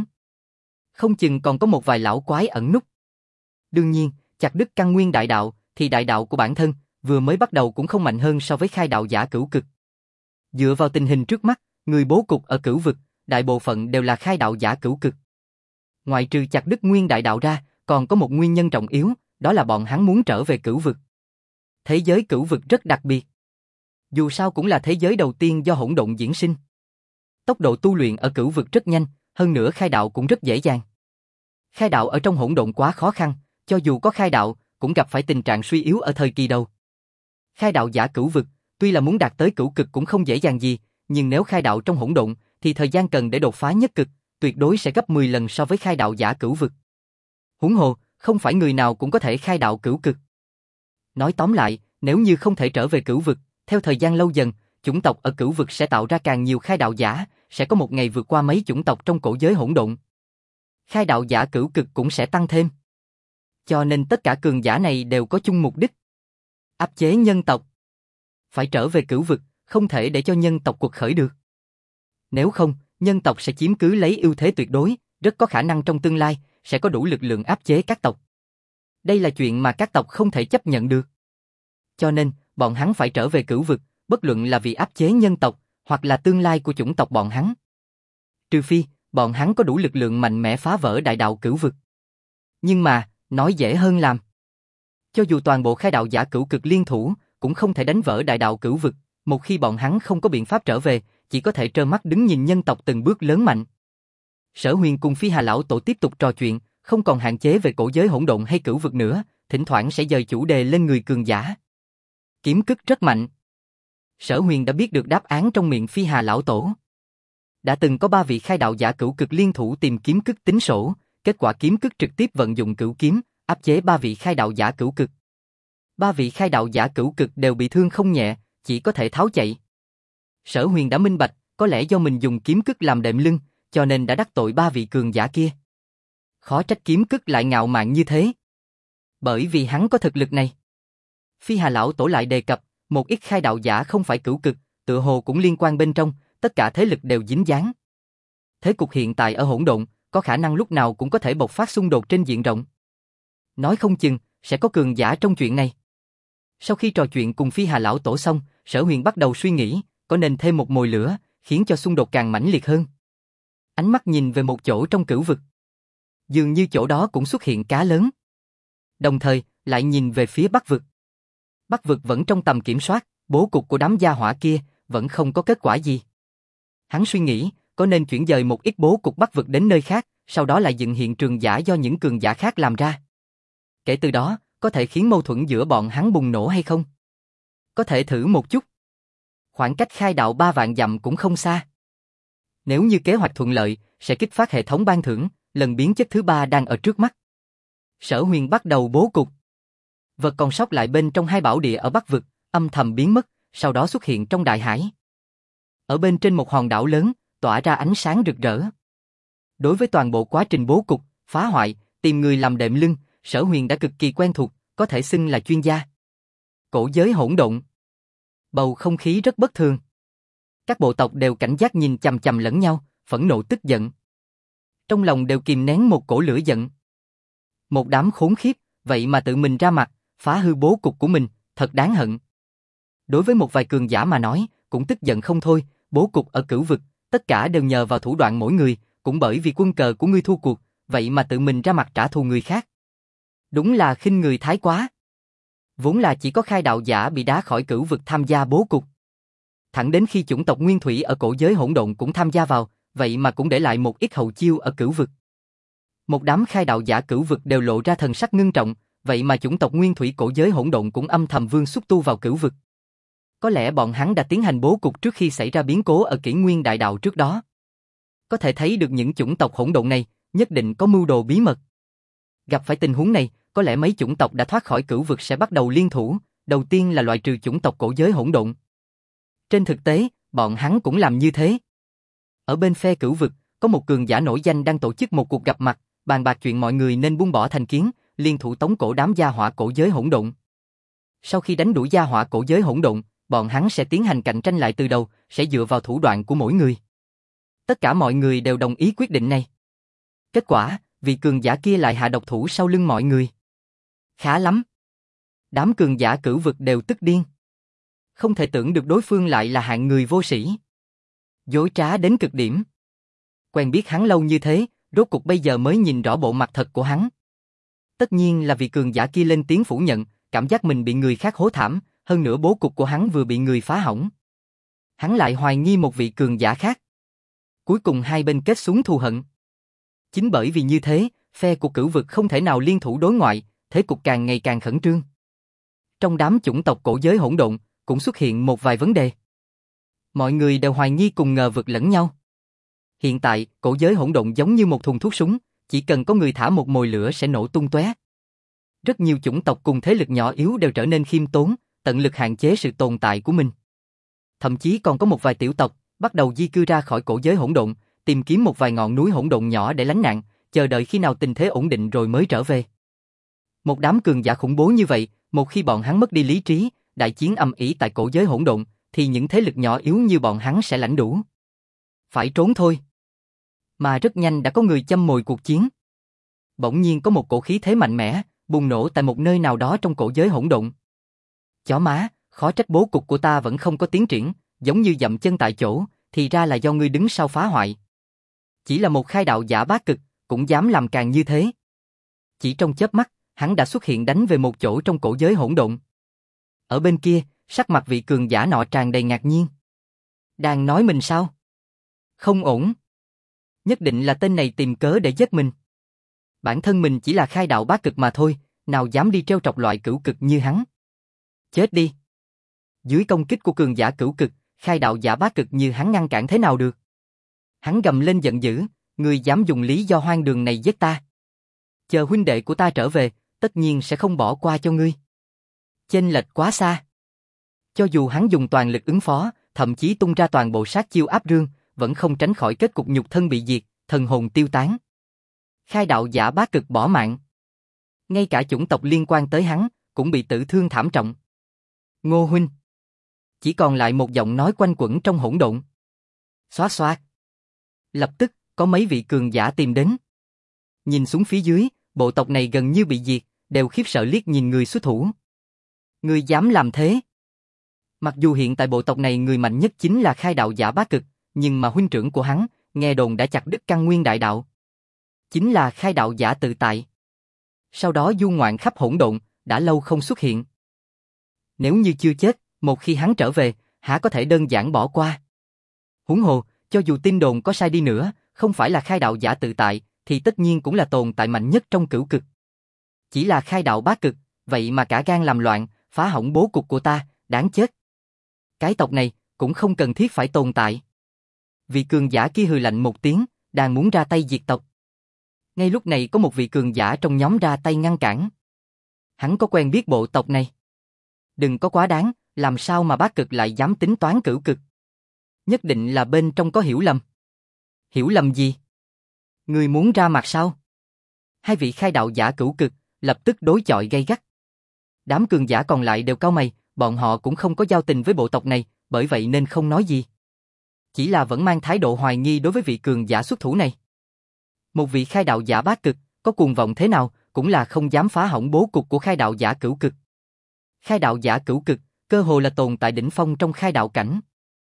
Không chừng còn có một vài lão quái ẩn núp. Đương nhiên, chặt đứt căn nguyên đại đạo, thì đại đạo của bản thân, vừa mới bắt đầu cũng không mạnh hơn so với khai đạo giả cửu cực. Dựa vào tình hình trước mắt, người bố cục ở cửu vực, đại bộ phận đều là khai đạo giả cửu cực. Ngoại trừ chặt đứt nguyên đại đạo ra, còn có một nguyên nhân trọng yếu, đó là bọn hắn muốn trở về cửu vực. Thế giới cửu vực rất đặc biệt. Dù sao cũng là thế giới đầu tiên do hỗn độn diễn sinh. Tốc độ tu luyện ở cửu vực rất nhanh, hơn nữa khai đạo cũng rất dễ dàng. Khai đạo ở trong hỗn độn quá khó khăn, cho dù có khai đạo, cũng gặp phải tình trạng suy yếu ở thời kỳ đầu. Khai đạo giả cửu vực, tuy là muốn đạt tới cửu cực cũng không dễ dàng gì, nhưng nếu khai đạo trong hỗn độn, thì thời gian cần để đột phá nhất cực, tuyệt đối sẽ gấp 10 lần so với khai đạo giả cửu vực. Huống hồ, không phải người nào cũng có thể khai đạo cửu cực. Nói tóm lại, nếu như không thể trở về cửu vực, theo thời gian lâu dần, chủng tộc ở cửu vực sẽ tạo ra càng nhiều khai đạo giả, sẽ có một ngày vượt qua mấy chủng tộc trong cổ giới hỗn độn. Khai đạo giả cửu cực cũng sẽ tăng thêm. Cho nên tất cả cường giả này đều có chung mục đích. Áp chế nhân tộc. Phải trở về cửu vực, không thể để cho nhân tộc quật khởi được. Nếu không, nhân tộc sẽ chiếm cứ lấy ưu thế tuyệt đối, rất có khả năng trong tương lai, sẽ có đủ lực lượng áp chế các tộc. Đây là chuyện mà các tộc không thể chấp nhận được. Cho nên, bọn hắn phải trở về cửu vực, bất luận là vì áp chế nhân tộc, hoặc là tương lai của chủng tộc bọn hắn. Trừ phi, bọn hắn có đủ lực lượng mạnh mẽ phá vỡ đại đạo cửu vực. Nhưng mà, nói dễ hơn làm. Cho dù toàn bộ khai đạo giả cửu cực liên thủ, cũng không thể đánh vỡ đại đạo cửu vực, một khi bọn hắn không có biện pháp trở về, chỉ có thể trơ mắt đứng nhìn nhân tộc từng bước lớn mạnh. Sở Huyền cùng Phi Hà lão tổ tiếp tục trò chuyện, không còn hạn chế về cổ giới hỗn độn hay cửu vực nữa, thỉnh thoảng sẽ dời chủ đề lên người cường giả. Kiếm cức rất mạnh. Sở Huyền đã biết được đáp án trong miệng Phi Hà lão tổ. Đã từng có 3 vị khai đạo giả cửu cực liên thủ tìm kiếm cức tính sổ, kết quả kiếm cức trực tiếp vận dụng cửu kiếm, áp chế 3 vị khai đạo giả cửu cực. 3 vị khai đạo giả cửu cực đều bị thương không nhẹ, chỉ có thể tháo chạy. Sở Huyền đã minh bạch, Có lẽ do mình dùng kiếm cức làm đệm lưng, cho nên đã đắc tội ba vị cường giả kia. Khó trách kiếm cức lại ngạo mạn như thế. Bởi vì hắn có thực lực này. Phi Hà lão tổ lại đề cập, một ít khai đạo giả không phải cửu cực, tựa hồ cũng liên quan bên trong, tất cả thế lực đều dính dáng. Thế cục hiện tại ở hỗn độn, có khả năng lúc nào cũng có thể bộc phát xung đột trên diện rộng. Nói không chừng, sẽ có cường giả trong chuyện này. Sau khi trò chuyện cùng Phi Hà lão tổ xong, Sở Huyền bắt đầu suy nghĩ, có nên thêm một mồi lửa, khiến cho xung đột càng mãnh liệt hơn. Ánh mắt nhìn về một chỗ trong cửu vực. Dường như chỗ đó cũng xuất hiện cá lớn. Đồng thời, lại nhìn về phía Bắc vực. Bắc vực vẫn trong tầm kiểm soát, bố cục của đám gia hỏa kia vẫn không có kết quả gì. Hắn suy nghĩ, có nên chuyển dời một ít bố cục Bắc vực đến nơi khác, sau đó lại dựng hiện trường giả do những cường giả khác làm ra. Kể từ đó, có thể khiến mâu thuẫn giữa bọn hắn bùng nổ hay không? Có thể thử một chút. Khoảng cách khai đạo 3 vạn dặm cũng không xa. Nếu như kế hoạch thuận lợi, sẽ kích phát hệ thống ban thưởng, lần biến chất thứ 3 đang ở trước mắt. Sở Huyền bắt đầu bố cục. Vật còn sót lại bên trong hai bảo địa ở Bắc vực, âm thầm biến mất, sau đó xuất hiện trong đại hải. Ở bên trên một hòn đảo lớn, tỏa ra ánh sáng rực rỡ. Đối với toàn bộ quá trình bố cục, phá hoại, tìm người làm đệm lưng, Sở Huyền đã cực kỳ quen thuộc, có thể xưng là chuyên gia. Cổ giới hỗn độn. Bầu không khí rất bất thường. Các bộ tộc đều cảnh giác nhìn chằm chằm lẫn nhau, phẫn nộ tức giận. Trong lòng đều kìm nén một cổ lửa giận. Một đám khốn khiếp, vậy mà tự mình ra mặt, phá hư bố cục của mình, thật đáng hận. Đối với một vài cường giả mà nói, cũng tức giận không thôi, bố cục ở cửu vực, tất cả đều nhờ vào thủ đoạn mỗi người, cũng bởi vì quân cờ của ngươi thua cuộc, vậy mà tự mình ra mặt trả thù người khác. Đúng là khinh người thái quá. Vốn là chỉ có khai đạo giả bị đá khỏi cửu vực tham gia bố cục. Thẳng đến khi chủng tộc Nguyên Thủy ở cổ giới hỗn độn cũng tham gia vào, vậy mà cũng để lại một ít hậu chiêu ở cửu vực. Một đám khai đạo giả cửu vực đều lộ ra thần sắc ngưng trọng, vậy mà chủng tộc Nguyên Thủy cổ giới hỗn độn cũng âm thầm vương xúc tu vào cửu vực. Có lẽ bọn hắn đã tiến hành bố cục trước khi xảy ra biến cố ở Kỷ Nguyên Đại Đạo trước đó. Có thể thấy được những chủng tộc hỗn độn này, nhất định có mưu đồ bí mật. Gặp phải tình huống này, có lẽ mấy chủng tộc đã thoát khỏi cửu vực sẽ bắt đầu liên thủ, đầu tiên là loại trừ chủng tộc cổ giới hỗn độn. Trên thực tế, bọn hắn cũng làm như thế. Ở bên phe cửu vực, có một cường giả nổi danh đang tổ chức một cuộc gặp mặt, bàn bạc chuyện mọi người nên buông bỏ thành kiến, liên thủ tống cổ đám gia hỏa cổ giới hỗn độn. Sau khi đánh đuổi gia hỏa cổ giới hỗn độn, bọn hắn sẽ tiến hành cạnh tranh lại từ đầu, sẽ dựa vào thủ đoạn của mỗi người. Tất cả mọi người đều đồng ý quyết định này. Kết quả, vị cường giả kia lại hạ độc thủ sau lưng mọi người. Khá lắm. Đám cường giả cửu vực đều tức điên. Không thể tưởng được đối phương lại là hạng người vô sĩ. Dối trá đến cực điểm. Quen biết hắn lâu như thế, rốt cuộc bây giờ mới nhìn rõ bộ mặt thật của hắn. Tất nhiên là vị cường giả kia lên tiếng phủ nhận, cảm giác mình bị người khác hố thảm, hơn nữa bố cục của hắn vừa bị người phá hỏng. Hắn lại hoài nghi một vị cường giả khác. Cuối cùng hai bên kết xuống thù hận. Chính bởi vì như thế, phe của cửu vực không thể nào liên thủ đối ngoại, thế cục càng ngày càng khẩn trương. Trong đám chủng tộc cổ giới hỗn độn, cũng xuất hiện một vài vấn đề. Mọi người đều hoài nghi cùng ngờ vực lẫn nhau. Hiện tại, cổ giới hỗn độn giống như một thùng thuốc súng, chỉ cần có người thả một mồi lửa sẽ nổ tung tóe. Rất nhiều chủng tộc cùng thế lực nhỏ yếu đều trở nên khiêm tốn, tận lực hạn chế sự tồn tại của mình. Thậm chí còn có một vài tiểu tộc bắt đầu di cư ra khỏi cổ giới hỗn độn, tìm kiếm một vài ngọn núi hỗn độn nhỏ để lánh nạn, chờ đợi khi nào tình thế ổn định rồi mới trở về. Một đám cường giả khủng bố như vậy, một khi bọn hắn mất đi lý trí, đại chiến ầm ĩ tại cổ giới hỗn độn, thì những thế lực nhỏ yếu như bọn hắn sẽ lãnh đủ. Phải trốn thôi. Mà rất nhanh đã có người châm mồi cuộc chiến. Bỗng nhiên có một cổ khí thế mạnh mẽ, bùng nổ tại một nơi nào đó trong cổ giới hỗn độn. Chó má, khó trách bố cục của ta vẫn không có tiến triển, giống như dậm chân tại chỗ, thì ra là do ngươi đứng sau phá hoại. Chỉ là một khai đạo giả bát cực, cũng dám làm càng như thế. Chỉ trong chớp mắt, hắn đã xuất hiện đánh về một chỗ trong cổ giới hỗn độn. Ở bên kia, sắc mặt vị cường giả nọ tràn đầy ngạc nhiên. Đang nói mình sao? Không ổn. Nhất định là tên này tìm cớ để giết mình. Bản thân mình chỉ là khai đạo bát cực mà thôi, nào dám đi trêu chọc loại cửu cực như hắn. Chết đi. Dưới công kích của cường giả cửu cực, khai đạo giả bát cực như hắn ngăn cản thế nào được? Hắn gầm lên giận dữ, ngươi dám dùng lý do hoang đường này giết ta. Chờ huynh đệ của ta trở về, tất nhiên sẽ không bỏ qua cho ngươi. Chênh lệch quá xa. Cho dù hắn dùng toàn lực ứng phó, thậm chí tung ra toàn bộ sát chiêu áp rương, vẫn không tránh khỏi kết cục nhục thân bị diệt, thần hồn tiêu tán. Khai đạo giả Bá Cực bỏ mạng. Ngay cả chủng tộc liên quan tới hắn, cũng bị tử thương thảm trọng. Ngô huynh. Chỉ còn lại một giọng nói quanh quẩn trong hỗn độn. Xoát xoát. Lập tức, có mấy vị cường giả tìm đến. Nhìn xuống phía dưới, bộ tộc này gần như bị diệt, đều khiếp sợ liếc nhìn người xuất thủ. Người dám làm thế? Mặc dù hiện tại bộ tộc này người mạnh nhất chính là khai đạo giả Bá Cực, nhưng mà huynh trưởng của hắn, nghe đồn đã chặt đứt căn nguyên đại đạo. Chính là khai đạo giả tự tại. Sau đó du ngoạn khắp hỗn độn, đã lâu không xuất hiện. Nếu như chưa chết, một khi hắn trở về, há có thể đơn giản bỏ qua. Huống hồ, cho dù tin đồn có sai đi nữa, không phải là khai đạo giả tự tại, thì tất nhiên cũng là tồn tại mạnh nhất trong cửu cực. Chỉ là khai đạo Bá Cực, vậy mà cả gan làm loạn, phá hỏng bố cục của ta, đáng chết. Cái tộc này, cũng không cần thiết phải tồn tại. Vị cường giả kia hừ lạnh một tiếng, đang muốn ra tay diệt tộc. Ngay lúc này có một vị cường giả trong nhóm ra tay ngăn cản. Hắn có quen biết bộ tộc này. Đừng có quá đáng, làm sao mà Bá Cực lại dám tính toán cửu cực. Nhất định là bên trong có hiểu lầm. Hiểu lầm gì? Người muốn ra mặt sao? Hai vị khai đạo giả cửu cực, lập tức đối chọi gay gắt. Đám cường giả còn lại đều cau mày, bọn họ cũng không có giao tình với bộ tộc này, bởi vậy nên không nói gì. Chỉ là vẫn mang thái độ hoài nghi đối với vị cường giả xuất thủ này. Một vị khai đạo giả Bá Cực, có cuồng vọng thế nào, cũng là không dám phá hỏng bố cục của khai đạo giả cửu cực. Khai đạo giả cửu cực, cơ hồ là tồn tại đỉnh phong trong khai đạo cảnh.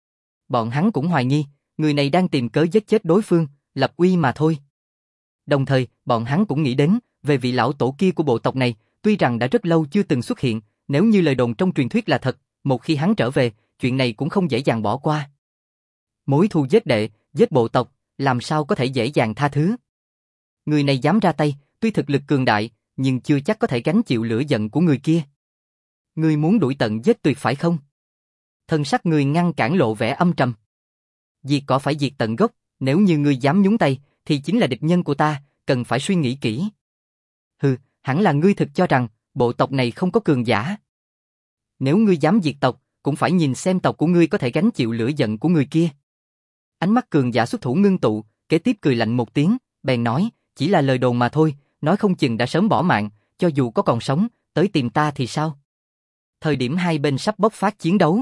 Bọn hắn cũng hoài nghi, người này đang tìm cớ giết chết đối phương, lập uy mà thôi. Đồng thời, bọn hắn cũng nghĩ đến, về vị lão tổ kia của bộ tộc này, tuy rằng đã rất lâu chưa từng xuất hiện, nếu như lời đồn trong truyền thuyết là thật, một khi hắn trở về, chuyện này cũng không dễ dàng bỏ qua. Mối thù giết đệ, giết bộ tộc, làm sao có thể dễ dàng tha thứ. Người này dám ra tay, tuy thực lực cường đại, nhưng chưa chắc có thể gánh chịu lửa giận của người kia. Người muốn đuổi tận giết tuyệt phải không? Thân sắc người ngăn cản lộ vẻ âm trầm. Diệt cỏ phải diệt tận gốc, nếu như ngươi dám nhúng tay, thì chính là địch nhân của ta, cần phải suy nghĩ kỹ. Hừ, hẳn là ngươi thực cho rằng, bộ tộc này không có cường giả. Nếu ngươi dám diệt tộc, cũng phải nhìn xem tộc của ngươi có thể gánh chịu lửa giận của người kia. Ánh mắt cường giả xuất thủ ngưng tụ, kế tiếp cười lạnh một tiếng, bèn nói, chỉ là lời đồn mà thôi, nói không chừng đã sớm bỏ mạng, cho dù có còn sống, tới tìm ta thì sao? Thời điểm hai bên sắp bộc phát chiến đấu,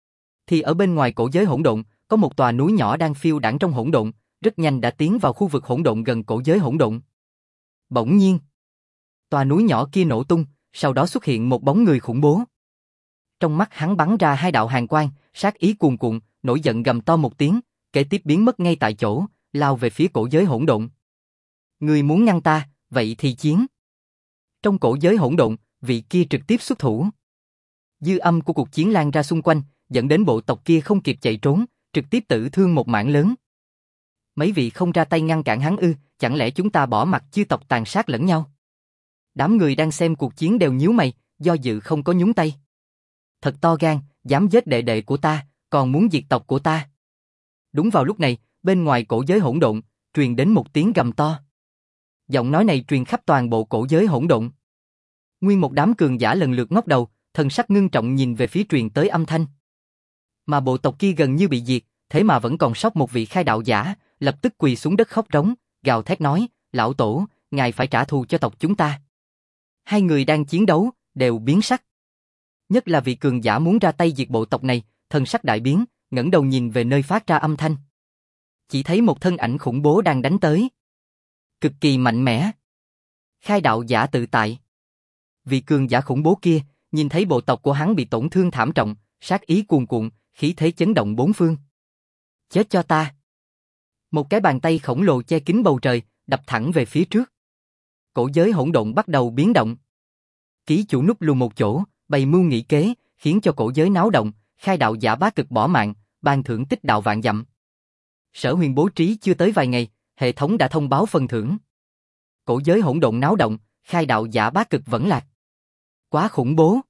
thì ở bên ngoài cổ giới hỗn độn, có một tòa núi nhỏ đang phiêu đãng trong hỗn độn, rất nhanh đã tiến vào khu vực hỗn độn gần cổ giới hỗn độn. Bỗng nhiên, tòa núi nhỏ kia nổ tung, sau đó xuất hiện một bóng người khủng bố. Trong mắt hắn bắn ra hai đạo hàn quang, sát ý cuồn cuộn, nổi giận gầm to một tiếng, kế tiếp biến mất ngay tại chỗ, lao về phía cổ giới hỗn độn. Người muốn ngăn ta, vậy thì chiến. Trong cổ giới hỗn độn, vị kia trực tiếp xuất thủ. Dư âm của cuộc chiến lan ra xung quanh, dẫn đến bộ tộc kia không kịp chạy trốn, trực tiếp tử thương một mảng lớn. Mấy vị không ra tay ngăn cản hắn ư, chẳng lẽ chúng ta bỏ mặc chư tộc tàn sát lẫn nhau? Đám người đang xem cuộc chiến đều nhíu mày, do dự không có nhúng tay. Thật to gan, dám giết đệ đệ của ta, còn muốn diệt tộc của ta. Đúng vào lúc này, bên ngoài cổ giới hỗn độn, truyền đến một tiếng gầm to. Giọng nói này truyền khắp toàn bộ cổ giới hỗn độn. Nguyên một đám cường giả lần lượt ngóc đầu, thần sắc ngưng trọng nhìn về phía truyền tới âm thanh. Mà bộ tộc kia gần như bị diệt, thế mà vẫn còn sót một vị khai đạo giả, lập tức quỳ xuống đất khóc rống, gào thét nói, lão tổ, ngài phải trả thù cho tộc chúng ta. Hai người đang chiến đấu, đều biến sắc. Nhất là vị cường giả muốn ra tay diệt bộ tộc này, thần sắc đại biến, ngẩng đầu nhìn về nơi phát ra âm thanh. Chỉ thấy một thân ảnh khủng bố đang đánh tới. Cực kỳ mạnh mẽ. Khai đạo giả tự tại. Vị cường giả khủng bố kia, nhìn thấy bộ tộc của hắn bị tổn thương thảm trọng, sát ý cuồn cuộn, khí thế chấn động bốn phương. Chết cho ta. Một cái bàn tay khổng lồ che kín bầu trời, đập thẳng về phía trước. Cổ giới hỗn độn bắt đầu biến động. Ký chủ núp lùi một chỗ, bày mưu nghị kế, khiến cho cổ giới náo động, khai đạo giả Bá Cực bỏ mạng, ban thưởng tích đạo vạn dặm. Sở Huyền bố trí chưa tới vài ngày, hệ thống đã thông báo phần thưởng. Cổ giới hỗn độn náo động, khai đạo giả Bá Cực vẫn lạc. Quá khủng bố.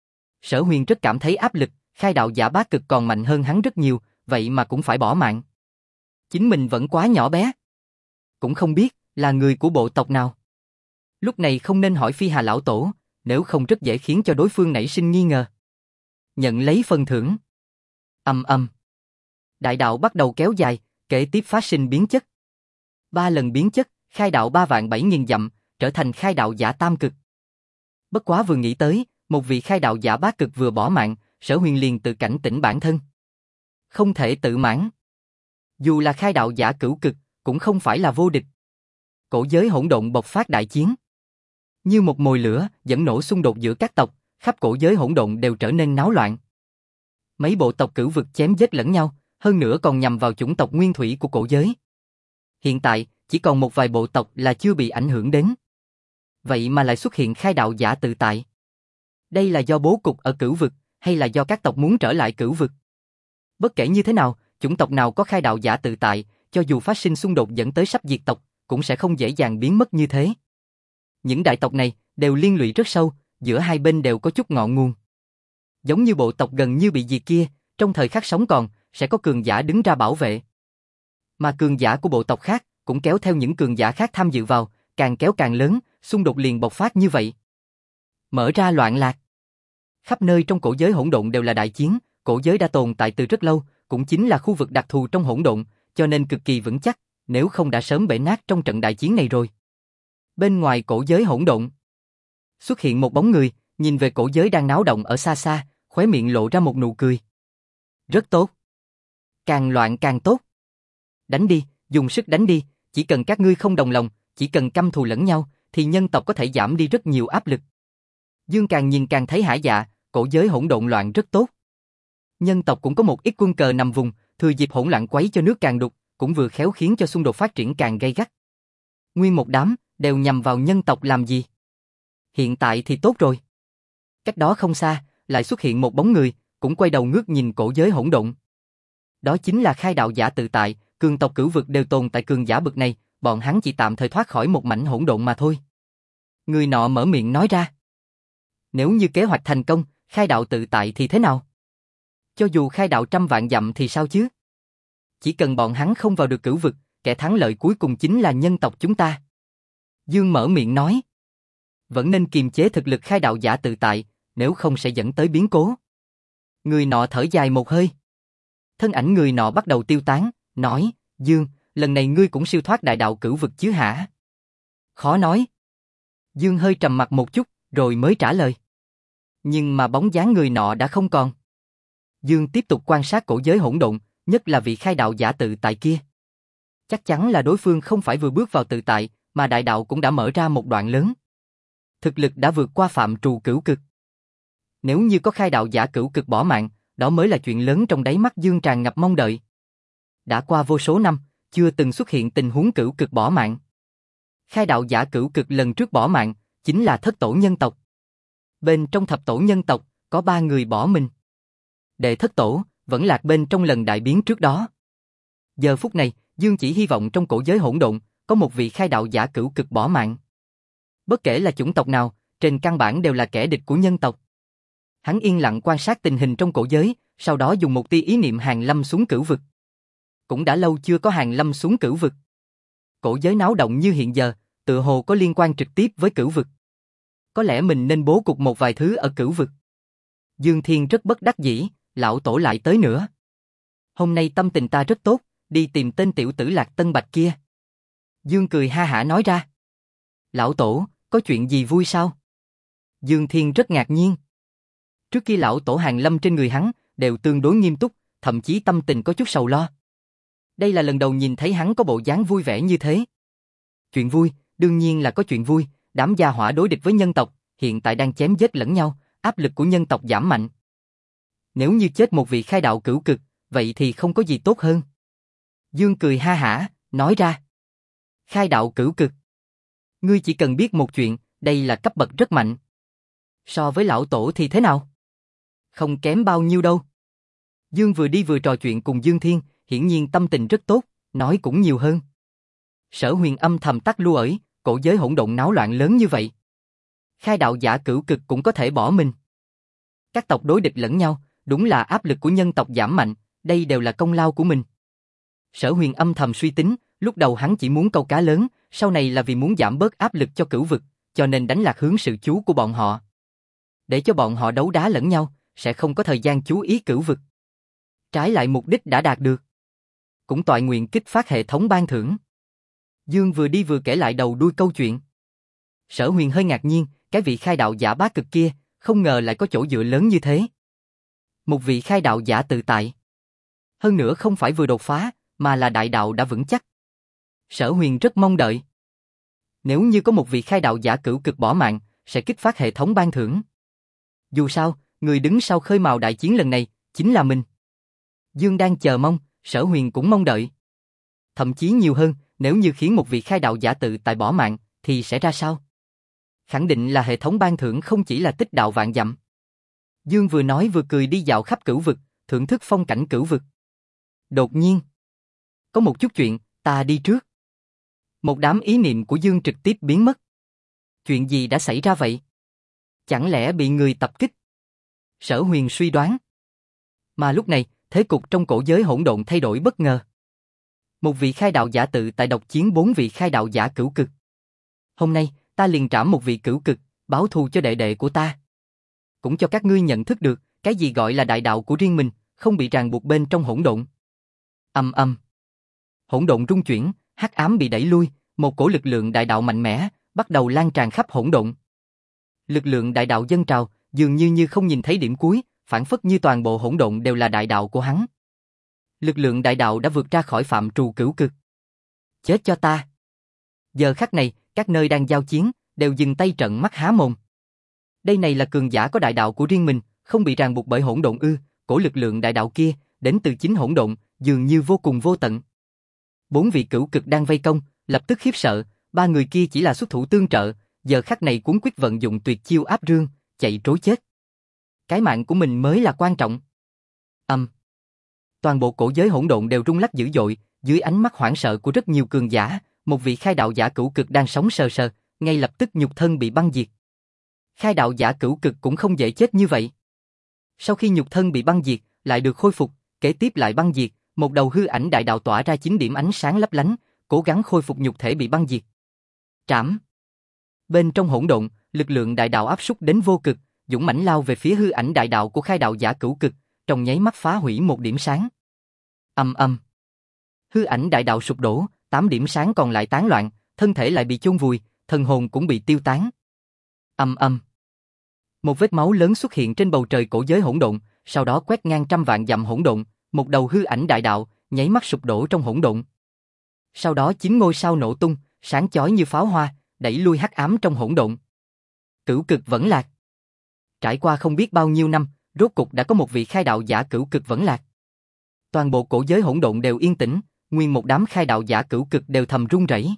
Sở Huyền rất cảm thấy áp lực, khai đạo giả Bá Cực còn mạnh hơn hắn rất nhiều, vậy mà cũng phải bỏ mạng. Chính mình vẫn quá nhỏ bé. Cũng không biết là người của bộ tộc nào. Lúc này không nên hỏi Phi Hà lão tổ, nếu không rất dễ khiến cho đối phương nảy sinh nghi ngờ. Nhận lấy phần thưởng. Ầm ầm. Đại đạo bắt đầu kéo dài, kế tiếp phát sinh biến chất. 3 lần biến chất, khai đạo 3.700.000 dặm, trở thành khai đạo giả tam cực. Bất quá vừa nghĩ tới, một vị khai đạo giả bát cực vừa bỏ mạng, Sở Huyền liền tự cảnh tỉnh bản thân. Không thể tự mãn. Dù là khai đạo giả cửu cực, cũng không phải là vô địch. Cổ giới hỗn độn bộc phát đại chiến. Như một mồi lửa, dẫn nổ xung đột giữa các tộc, khắp cổ giới hỗn độn đều trở nên náo loạn. Mấy bộ tộc cửu vực chém giết lẫn nhau, hơn nữa còn nhằm vào chủng tộc nguyên thủy của cổ giới. Hiện tại, chỉ còn một vài bộ tộc là chưa bị ảnh hưởng đến. Vậy mà lại xuất hiện khai đạo giả tự tại. Đây là do bố cục ở cửu vực, hay là do các tộc muốn trở lại cửu vực? Bất kể như thế nào, chủng tộc nào có khai đạo giả tự tại, cho dù phát sinh xung đột dẫn tới sắp diệt tộc, cũng sẽ không dễ dàng biến mất như thế. Những đại tộc này đều liên lụy rất sâu, giữa hai bên đều có chút ngọn nguồn. Giống như bộ tộc gần như bị diệt kia, trong thời khắc sống còn, sẽ có cường giả đứng ra bảo vệ. Mà cường giả của bộ tộc khác, cũng kéo theo những cường giả khác tham dự vào, càng kéo càng lớn, xung đột liền bộc phát như vậy. Mở ra loạn lạc. Khắp nơi trong cổ giới hỗn độn đều là đại chiến, cổ giới đã tồn tại từ rất lâu, cũng chính là khu vực đặc thù trong hỗn độn, cho nên cực kỳ vững chắc, nếu không đã sớm bể nát trong trận đại chiến này rồi. Bên ngoài cổ giới hỗn độn, xuất hiện một bóng người, nhìn về cổ giới đang náo động ở xa xa, khóe miệng lộ ra một nụ cười. Rất tốt. Càng loạn càng tốt. Đánh đi, dùng sức đánh đi, chỉ cần các ngươi không đồng lòng, chỉ cần căm thù lẫn nhau, thì nhân tộc có thể giảm đi rất nhiều áp lực. Dương càng nhìn càng thấy hả dạ, cổ giới hỗn độn loạn rất tốt. Nhân tộc cũng có một ít quân cờ nằm vùng, thừa dịp hỗn loạn quấy cho nước càng đục, cũng vừa khéo khiến cho xung đột phát triển càng gay gắt. Nguyên một đám, đều nhằm vào nhân tộc làm gì? Hiện tại thì tốt rồi. Cách đó không xa, lại xuất hiện một bóng người, cũng quay đầu ngước nhìn cổ giới hỗn độn. Đó chính là khai đạo giả tự tại, cường tộc cửu vực đều tồn tại cường giả bực này, bọn hắn chỉ tạm thời thoát khỏi một mảnh hỗn độn mà thôi. Người nọ mở miệng nói ra. Nếu như kế hoạch thành công, khai đạo tự tại thì thế nào? Cho dù khai đạo 100 vạn dặm thì sao chứ? Chỉ cần bọn hắn không vào được cửu vực, kẻ thắng lợi cuối cùng chính là nhân tộc chúng ta. Dương mở miệng nói. Vẫn nên kiềm chế thực lực khai đạo giả tự tại, nếu không sẽ dẫn tới biến cố. Người nọ thở dài một hơi. Thân ảnh người nọ bắt đầu tiêu tán, nói, Dương, lần này ngươi cũng siêu thoát đại đạo cửu vực chứ hả? Khó nói. Dương hơi trầm mặt một chút, rồi mới trả lời. Nhưng mà bóng dáng người nọ đã không còn. Dương tiếp tục quan sát cổ giới hỗn độn, nhất là vị khai đạo giả tự tại kia. Chắc chắn là đối phương không phải vừa bước vào tự tại, mà đại đạo cũng đã mở ra một đoạn lớn. Thực lực đã vượt qua phạm trù cửu cực. Nếu như có khai đạo giả cửu cực bỏ mạng, đó mới là chuyện lớn trong đáy mắt Dương tràn ngập mong đợi. Đã qua vô số năm, chưa từng xuất hiện tình huống cửu cực bỏ mạng. Khai đạo giả cửu cực lần trước bỏ mạng, chính là thất tổ nhân tộc. Bên trong thập tổ nhân tộc, có 3 người bỏ mình. Đệ thất tổ, vẫn lạc bên trong lần đại biến trước đó. Giờ phút này, Dương chỉ hy vọng trong cổ giới hỗn độn, có một vị khai đạo giả cửu cực bỏ mạng. Bất kể là chủng tộc nào, trên căn bản đều là kẻ địch của nhân tộc. Hắn yên lặng quan sát tình hình trong cổ giới, sau đó dùng một tia ý niệm hàng lâm xuống cửu vực. Cũng đã lâu chưa có hàng lâm xuống cửu vực. Cổ giới náo động như hiện giờ, tựa hồ có liên quan trực tiếp với cửu vực. Có lẽ mình nên bố cục một vài thứ ở cửu vực. Dương Thiên rất bất đắc dĩ, lão tổ lại tới nữa. Hôm nay tâm tình ta rất tốt, đi tìm tên tiểu tử Lạc Tân Bạch kia. Dương cười ha hả nói ra. Lão tổ, có chuyện gì vui sao? Dương Thiên rất ngạc nhiên. Trước khi lão tổ hàng lâm trên người hắn, đều tương đối nghiêm túc, thậm chí tâm tình có chút sầu lo. Đây là lần đầu nhìn thấy hắn có bộ dáng vui vẻ như thế. Chuyện vui, đương nhiên là có chuyện vui, đám gia hỏa đối địch với nhân tộc, hiện tại đang chém giết lẫn nhau, áp lực của nhân tộc giảm mạnh. Nếu như chết một vị khai đạo cửu cực, vậy thì không có gì tốt hơn. Dương cười ha hả, nói ra. Khai đạo cửu cực. Ngươi chỉ cần biết một chuyện, đây là cấp bậc rất mạnh. So với lão tổ thì thế nào? Không kém bao nhiêu đâu. Dương vừa đi vừa trò chuyện cùng Dương Thiên, hiển nhiên tâm tình rất tốt, nói cũng nhiều hơn. Sở Huyền âm thầm tắt lưu ởi, cổ giới hỗn độn náo loạn lớn như vậy. Khai đạo giả cửu cực cũng có thể bỏ mình. Các tộc đối địch lẫn nhau, đúng là áp lực của nhân tộc giảm mạnh, đây đều là công lao của mình. Sở Huyền âm thầm suy tính, lúc đầu hắn chỉ muốn câu cá lớn, sau này là vì muốn giảm bớt áp lực cho cửu vực, cho nên đánh lạc hướng sự chú của bọn họ. Để cho bọn họ đấu đá lẫn nhau, sẽ không có thời gian chú ý cửu vực. Trái lại mục đích đã đạt được. cũng toại nguyện kích phát hệ thống ban thưởng. Dương vừa đi vừa kể lại đầu đuôi câu chuyện. Sở Huyền hơi ngạc nhiên, cái vị khai đạo giả bá cực kia, không ngờ lại có chỗ dựa lớn như thế. Một vị khai đạo giả tự tại. Hơn nữa không phải vừa đột phá, mà là đại đạo đã vững chắc. Sở Huyền rất mong đợi. Nếu như có một vị khai đạo giả cửu cực bỏ mạng, sẽ kích phát hệ thống ban thưởng. Dù sao, người đứng sau khơi mào đại chiến lần này, chính là mình. Dương đang chờ mong, Sở Huyền cũng mong đợi. Thậm chí nhiều hơn, nếu như khiến một vị khai đạo giả tự tại bỏ mạng, thì sẽ ra sao? Khẳng định là hệ thống ban thưởng không chỉ là tích đạo vạn dặm. Dương vừa nói vừa cười đi dạo khắp cửu vực, thưởng thức phong cảnh cửu vực. Đột nhiên, có một chút chuyện, ta đi trước. Một đám ý niệm của Dương trực tiếp biến mất. Chuyện gì đã xảy ra vậy? Chẳng lẽ bị người tập kích? Sở Huyền suy đoán. Mà lúc này, thế cục trong cổ giới hỗn độn thay đổi bất ngờ. Một vị khai đạo giả tự tại độc chiến 4 vị khai đạo giả cửu cực. Hôm nay, ta liền trảm một vị cửu cực, báo thù cho đệ đệ của ta. Cũng cho các ngươi nhận thức được, cái gì gọi là đại đạo của riêng mình, không bị ràng buộc bên trong hỗn độn. Ầm ầm. Hỗn độn rung chuyển, hắc ám bị đẩy lui, một cổ lực lượng đại đạo mạnh mẽ bắt đầu lan tràn khắp hỗn độn. Lực lượng đại đạo dâng trào, dường như không nhìn thấy điểm cuối, phản phất như toàn bộ hỗn độn đều là đại đạo của hắn. Lực lượng đại đạo đã vượt ra khỏi phạm trù cửu cực. Chết cho ta! Giờ khắc này, các nơi đang giao chiến đều dừng tay trợn mắt há mồm. Đây này là cường giả có đại đạo của riêng mình, không bị ràng buộc bởi hỗn độn ư? Cổ lực lượng đại đạo kia đến từ chính hỗn độn, dường như vô cùng vô tận. 4 vị cửu cực đang vây công, lập tức khiếp sợ, 3 người kia chỉ là xuất thủ tương trợ, giờ khắc này cuống quýt vận dụng tuyệt chiêu áp rương, chạy trối chết. Cái mạng của mình mới là quan trọng. Toàn bộ cổ giới hỗn độn đều rung lắc dữ dội, dưới ánh mắt hoảng sợ của rất nhiều cường giả, một vị khai đạo giả cửu cực đang sống sờ sờ, ngay lập tức nhục thân bị băng diệt. Khai đạo giả cửu cực cũng không dễ chết như vậy. Sau khi nhục thân bị băng diệt, lại được khôi phục, kế tiếp lại băng diệt, một đầu hư ảnh đại đạo tỏa ra 9 điểm ánh sáng lấp lánh, cố gắng khôi phục nhục thể bị băng diệt. Trảm. Bên trong hỗn độn, lực lượng đại đạo áp súc đến vô cực, dũng mãnh lao về phía hư ảnh đại đạo của khai đạo giả cửu cực, trong nháy mắt phá hủy một điểm sáng. Ầm ầm. Hư ảnh đại đạo sụp đổ, 8 điểm sáng còn lại tán loạn, thân thể lại bị chôn vùi, thần hồn cũng bị tiêu tán. Ầm ầm. Một vết máu lớn xuất hiện trên bầu trời cổ giới hỗn độn, sau đó quét ngang trăm vạn dặm hỗn độn, một đầu hư ảnh đại đạo nháy mắt sụp đổ trong hỗn độn. Sau đó 9 ngôi sao nổ tung, sáng chói như pháo hoa, đẩy lui hắc ám trong hỗn độn. Cửu cực vẫn lạc. Trải qua không biết bao nhiêu năm, rốt cục đã có một vị khai đạo giả cửu cực vẫn lạc. Toàn bộ cổ giới hỗn độn đều yên tĩnh, nguyên một đám khai đạo giả cửu cực đều thầm run rẩy.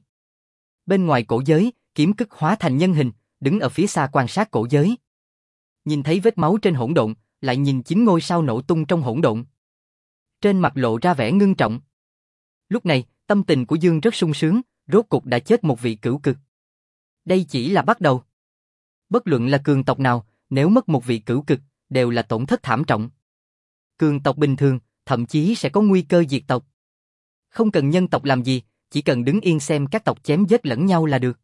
Bên ngoài cổ giới, kiếm cức hóa thành nhân hình, đứng ở phía xa quan sát cổ giới. Nhìn thấy vết máu trên hỗn độn, lại nhìn 9 ngôi sao nổ tung trong hỗn độn. Trên mặt lộ ra vẻ ngưng trọng. Lúc này, tâm tình của Dương rất sung sướng, rốt cục đã chết một vị cửu cực. Đây chỉ là bắt đầu. Bất luận là cường tộc nào, nếu mất một vị cửu cực, đều là tổn thất thảm trọng. Cường tộc bình thường, thậm chí sẽ có nguy cơ diệt tộc. Không cần nhân tộc làm gì, chỉ cần đứng yên xem các tộc chém giết lẫn nhau là được.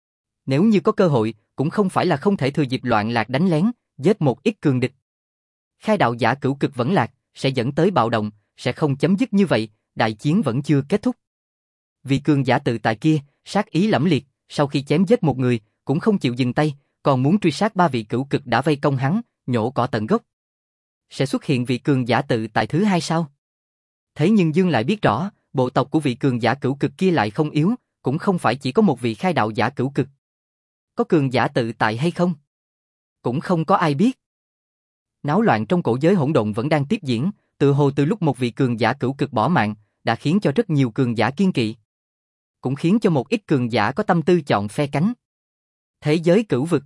Nếu như có cơ hội, cũng không phải là không thể thừa dịp loạn lạc đánh lén, giết một ít cường địch. Khai đạo giả cửu cực vẫn lạc, sẽ dẫn tới bạo động, sẽ không chấm dứt như vậy, đại chiến vẫn chưa kết thúc. Vì cường giả tự tại kia, sát ý lẫm liệt, sau khi chém giết một người, cũng không chịu dừng tay, còn muốn truy sát 3 vị cửu cực đã vây công hắn, nhổ cỏ tận gốc. Sẽ xuất hiện vị cường giả tự tại thứ hai sao? Thế nhưng Dương lại biết rõ, bộ tộc của vị cường giả cửu cực kia lại không yếu, cũng không phải chỉ có một vị khai đạo giả cửu cực. Có cường giả tự tại hay không? Cũng không có ai biết. Náo loạn trong cổ giới hỗn độn vẫn đang tiếp diễn, tự hồ từ lúc một vị cường giả cửu cực bỏ mạng, đã khiến cho rất nhiều cường giả kiên kỵ. Cũng khiến cho một ít cường giả có tâm tư chọn phe cánh. Thế giới cửu vực.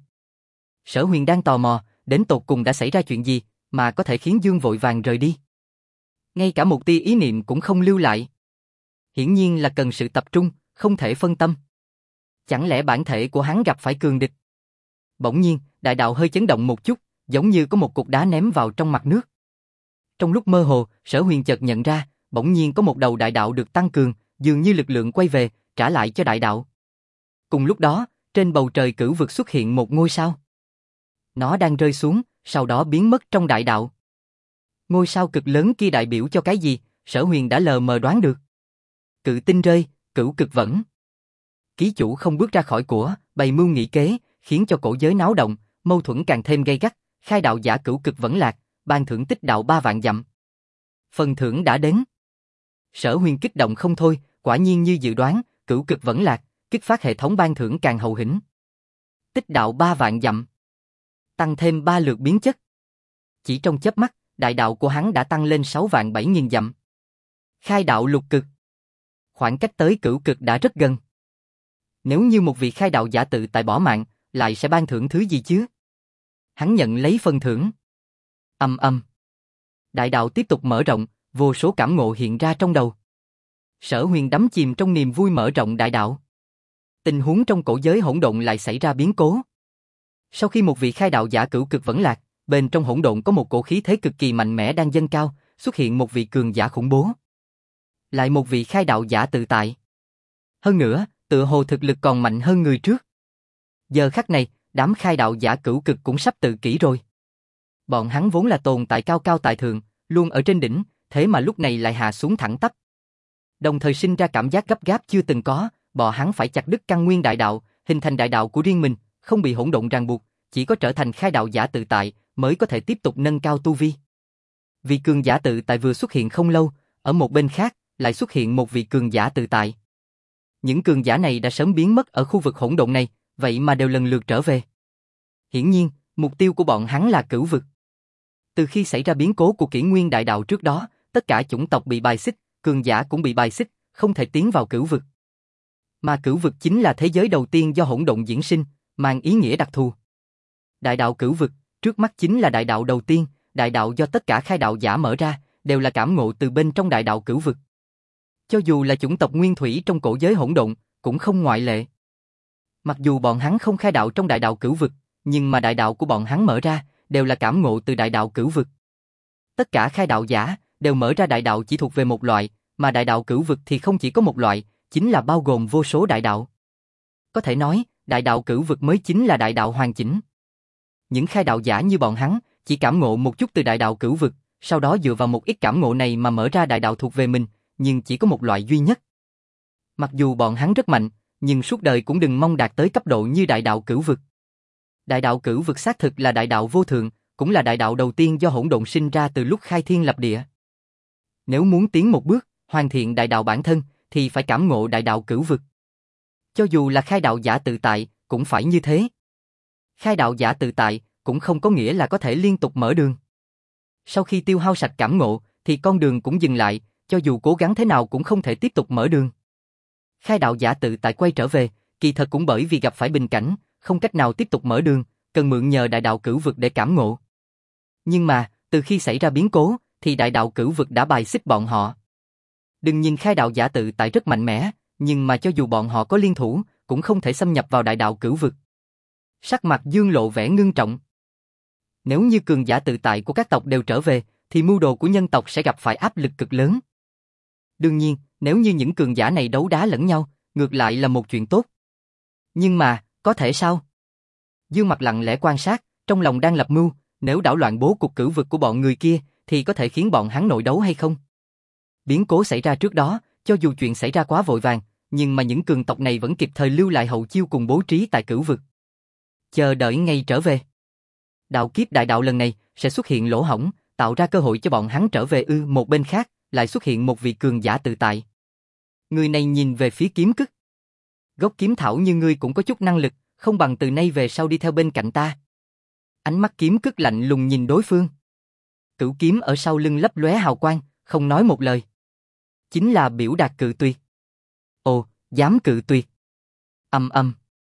Sở Huyền đang tò mò, đến tột cùng đã xảy ra chuyện gì, mà có thể khiến Dương vội vàng rời đi. Ngay cả một tia ý niệm cũng không lưu lại. Hiển nhiên là cần sự tập trung, không thể phân tâm. Chẳng lẽ bản thể của hắn gặp phải cường địch? Bỗng nhiên, đại đạo hơi chấn động một chút, giống như có một cục đá ném vào trong mặt nước. Trong lúc mơ hồ, Sở Huyền chợt nhận ra, bỗng nhiên có một đầu đại đạo được tăng cường, dường như lực lượng quay về, trả lại cho đại đạo. Cùng lúc đó, trên bầu trời cửu vực xuất hiện một ngôi sao. Nó đang rơi xuống, sau đó biến mất trong đại đạo. Ngôi sao cực lớn kia đại biểu cho cái gì, Sở Huyền đã lờ mờ đoán được. Cự tinh rơi, cửu cực vẫn. Ký chủ không bước ra khỏi của, bày mưu nghị kế, khiến cho cổ giới náo động, mâu thuẫn càng thêm gay gắt, khai đạo giả cửu cực vẫn lạc, ban thưởng tích đạo 3 vạn dặm. Phần thưởng đã đến. Sở Huyền kích động không thôi, quả nhiên như dự đoán, cửu cực vẫn lạc, kích phát hệ thống ban thưởng càng hậu hĩnh. Tích đạo 3 vạn dặm. Tăng thêm 3 lượt biến chất. Chỉ trong chớp mắt, đại đạo của hắn đã tăng lên 6 vạn 7 nghìn dặm. Khai đạo lục cực. Khoảng cách tới cửu cực đã rất gần. Nếu như một vị khai đạo giả tự tại bỏ mạng, lại sẽ ban thưởng thứ gì chứ? Hắn nhận lấy phần thưởng. Ầm ầm. Đại đạo tiếp tục mở rộng, vô số cảm ngộ hiện ra trong đầu. Sở Huyền đắm chìm trong niềm vui mở rộng đại đạo. Tình huống trong cổ giới hỗn độn lại xảy ra biến cố. Sau khi một vị khai đạo giả cửu cực vẫn lạc, bên trong hỗn độn có một cổ khí thế cực kỳ mạnh mẽ đang dâng cao, xuất hiện một vị cường giả khủng bố. Lại một vị khai đạo giả tự tại. Hơn nữa, tựa hồ thực lực còn mạnh hơn người trước. Giờ khắc này, đám khai đạo giả cửu cực cũng sắp tự kỷ rồi. Bọn hắn vốn là tồn tại cao cao tại thượng, luôn ở trên đỉnh, thế mà lúc này lại hạ xuống thẳng tắp. Đồng thời sinh ra cảm giác gấp gáp chưa từng có, bọn hắn phải chặt đứt căn nguyên đại đạo, hình thành đại đạo của riêng mình, không bị hỗn độn ràng buộc, chỉ có trở thành khai đạo giả tự tại mới có thể tiếp tục nâng cao tu vi. Vị cường giả tự tại vừa xuất hiện không lâu, ở một bên khác lại xuất hiện một vị cường giả tự tại. Những cường giả này đã sớm biến mất ở khu vực hỗn độn này, vậy mà đều lần lượt trở về. Hiển nhiên, mục tiêu của bọn hắn là cửu vực. Từ khi xảy ra biến cố của kỷ nguyên đại đạo trước đó, tất cả chủng tộc bị bài xích, cường giả cũng bị bài xích, không thể tiến vào cửu vực. Mà cửu vực chính là thế giới đầu tiên do hỗn độn diễn sinh, mang ý nghĩa đặc thù. Đại đạo cửu vực, trước mắt chính là đại đạo đầu tiên, đại đạo do tất cả khai đạo giả mở ra, đều là cảm ngộ từ bên trong đại đạo cửu vực. Cho dù là chủng tộc nguyên thủy trong cổ giới hỗn độn, cũng không ngoại lệ. Mặc dù bọn hắn không khai đạo trong đại đạo cửu vực, nhưng mà đại đạo của bọn hắn mở ra, đều là cảm ngộ từ đại đạo cửu vực. Tất cả khai đạo giả đều mở ra đại đạo chỉ thuộc về một loại, mà đại đạo cửu vực thì không chỉ có một loại, chính là bao gồm vô số đại đạo. Có thể nói, đại đạo cửu vực mới chính là đại đạo hoàn chỉnh. Những khai đạo giả như bọn hắn, chỉ cảm ngộ một chút từ đại đạo cửu vực, sau đó dựa vào một ít cảm ngộ này mà mở ra đại đạo thuộc về mình, nhưng chỉ có một loại duy nhất. Mặc dù bọn hắn rất mạnh, nhưng suốt đời cũng đừng mong đạt tới cấp độ như đại đạo cửu vực. Đại đạo cửu vực xác thực là đại đạo vô thượng, cũng là đại đạo đầu tiên do hỗn độn sinh ra từ lúc khai thiên lập địa. Nếu muốn tiến một bước, hoàn thiện đại đạo bản thân, thì phải cảm ngộ đại đạo cửu vực. Cho dù là khai đạo giả tự tại, cũng phải như thế. Khai đạo giả tự tại, cũng không có nghĩa là có thể liên tục mở đường. Sau khi tiêu hao sạch cảm ngộ, thì con đường cũng dừng lại, cho dù cố gắng thế nào cũng không thể tiếp tục mở đường. Khai đạo giả tự tại quay trở về, kỳ thật cũng bởi vì gặp phải bình cảnh, không cách nào tiếp tục mở đường, cần mượn nhờ đại đạo cửu vực để cảm ngộ. Nhưng mà, từ khi xảy ra biến cố, thì đại đạo cửu vực đã bài xích bọn họ. Đừng nhìn khai đạo giả tự tại rất mạnh mẽ, nhưng mà cho dù bọn họ có liên thủ, cũng không thể xâm nhập vào đại đạo cửu vực. Sắc mặt Dương lộ vẻ ngưng trọng. Nếu như cường giả tự tại của các tộc đều trở về, thì mưu đồ của nhân tộc sẽ gặp phải áp lực cực lớn. Đương nhiên, nếu như những cường giả này đấu đá lẫn nhau, ngược lại là một chuyện tốt. Nhưng mà, có thể sao? Dương mặt lặng lẽ quan sát, trong lòng đang lập mưu, nếu đảo loạn bố cục cửu vực của bọn người kia, thì có thể khiến bọn hắn nội đấu hay không? Biến cố xảy ra trước đó, cho dù chuyện xảy ra quá vội vàng, nhưng mà những cường tộc này vẫn kịp thời lưu lại hậu chiêu cùng bố trí tại cửu vực. Chờ đợi ngày trở về. Đạo kiếp đại đạo lần này sẽ xuất hiện lỗ hổng, tạo ra cơ hội cho bọn hắn trở về một bên khác, lại xuất hiện một vị cường giả tự tại. Người này nhìn về phía kiếm cức. Gốc kiếm thảo như ngươi cũng có chút năng lực, không bằng từ nay về sau đi theo bên cạnh ta. Ánh mắt kiếm cức lạnh lùng nhìn đối phương. Cửu kiếm ở sau lưng lấp lóe hào quang, không nói một lời. Chính là biểu đạt cự tuyệt. Ồ, dám cự tuyệt. Ầm ầm.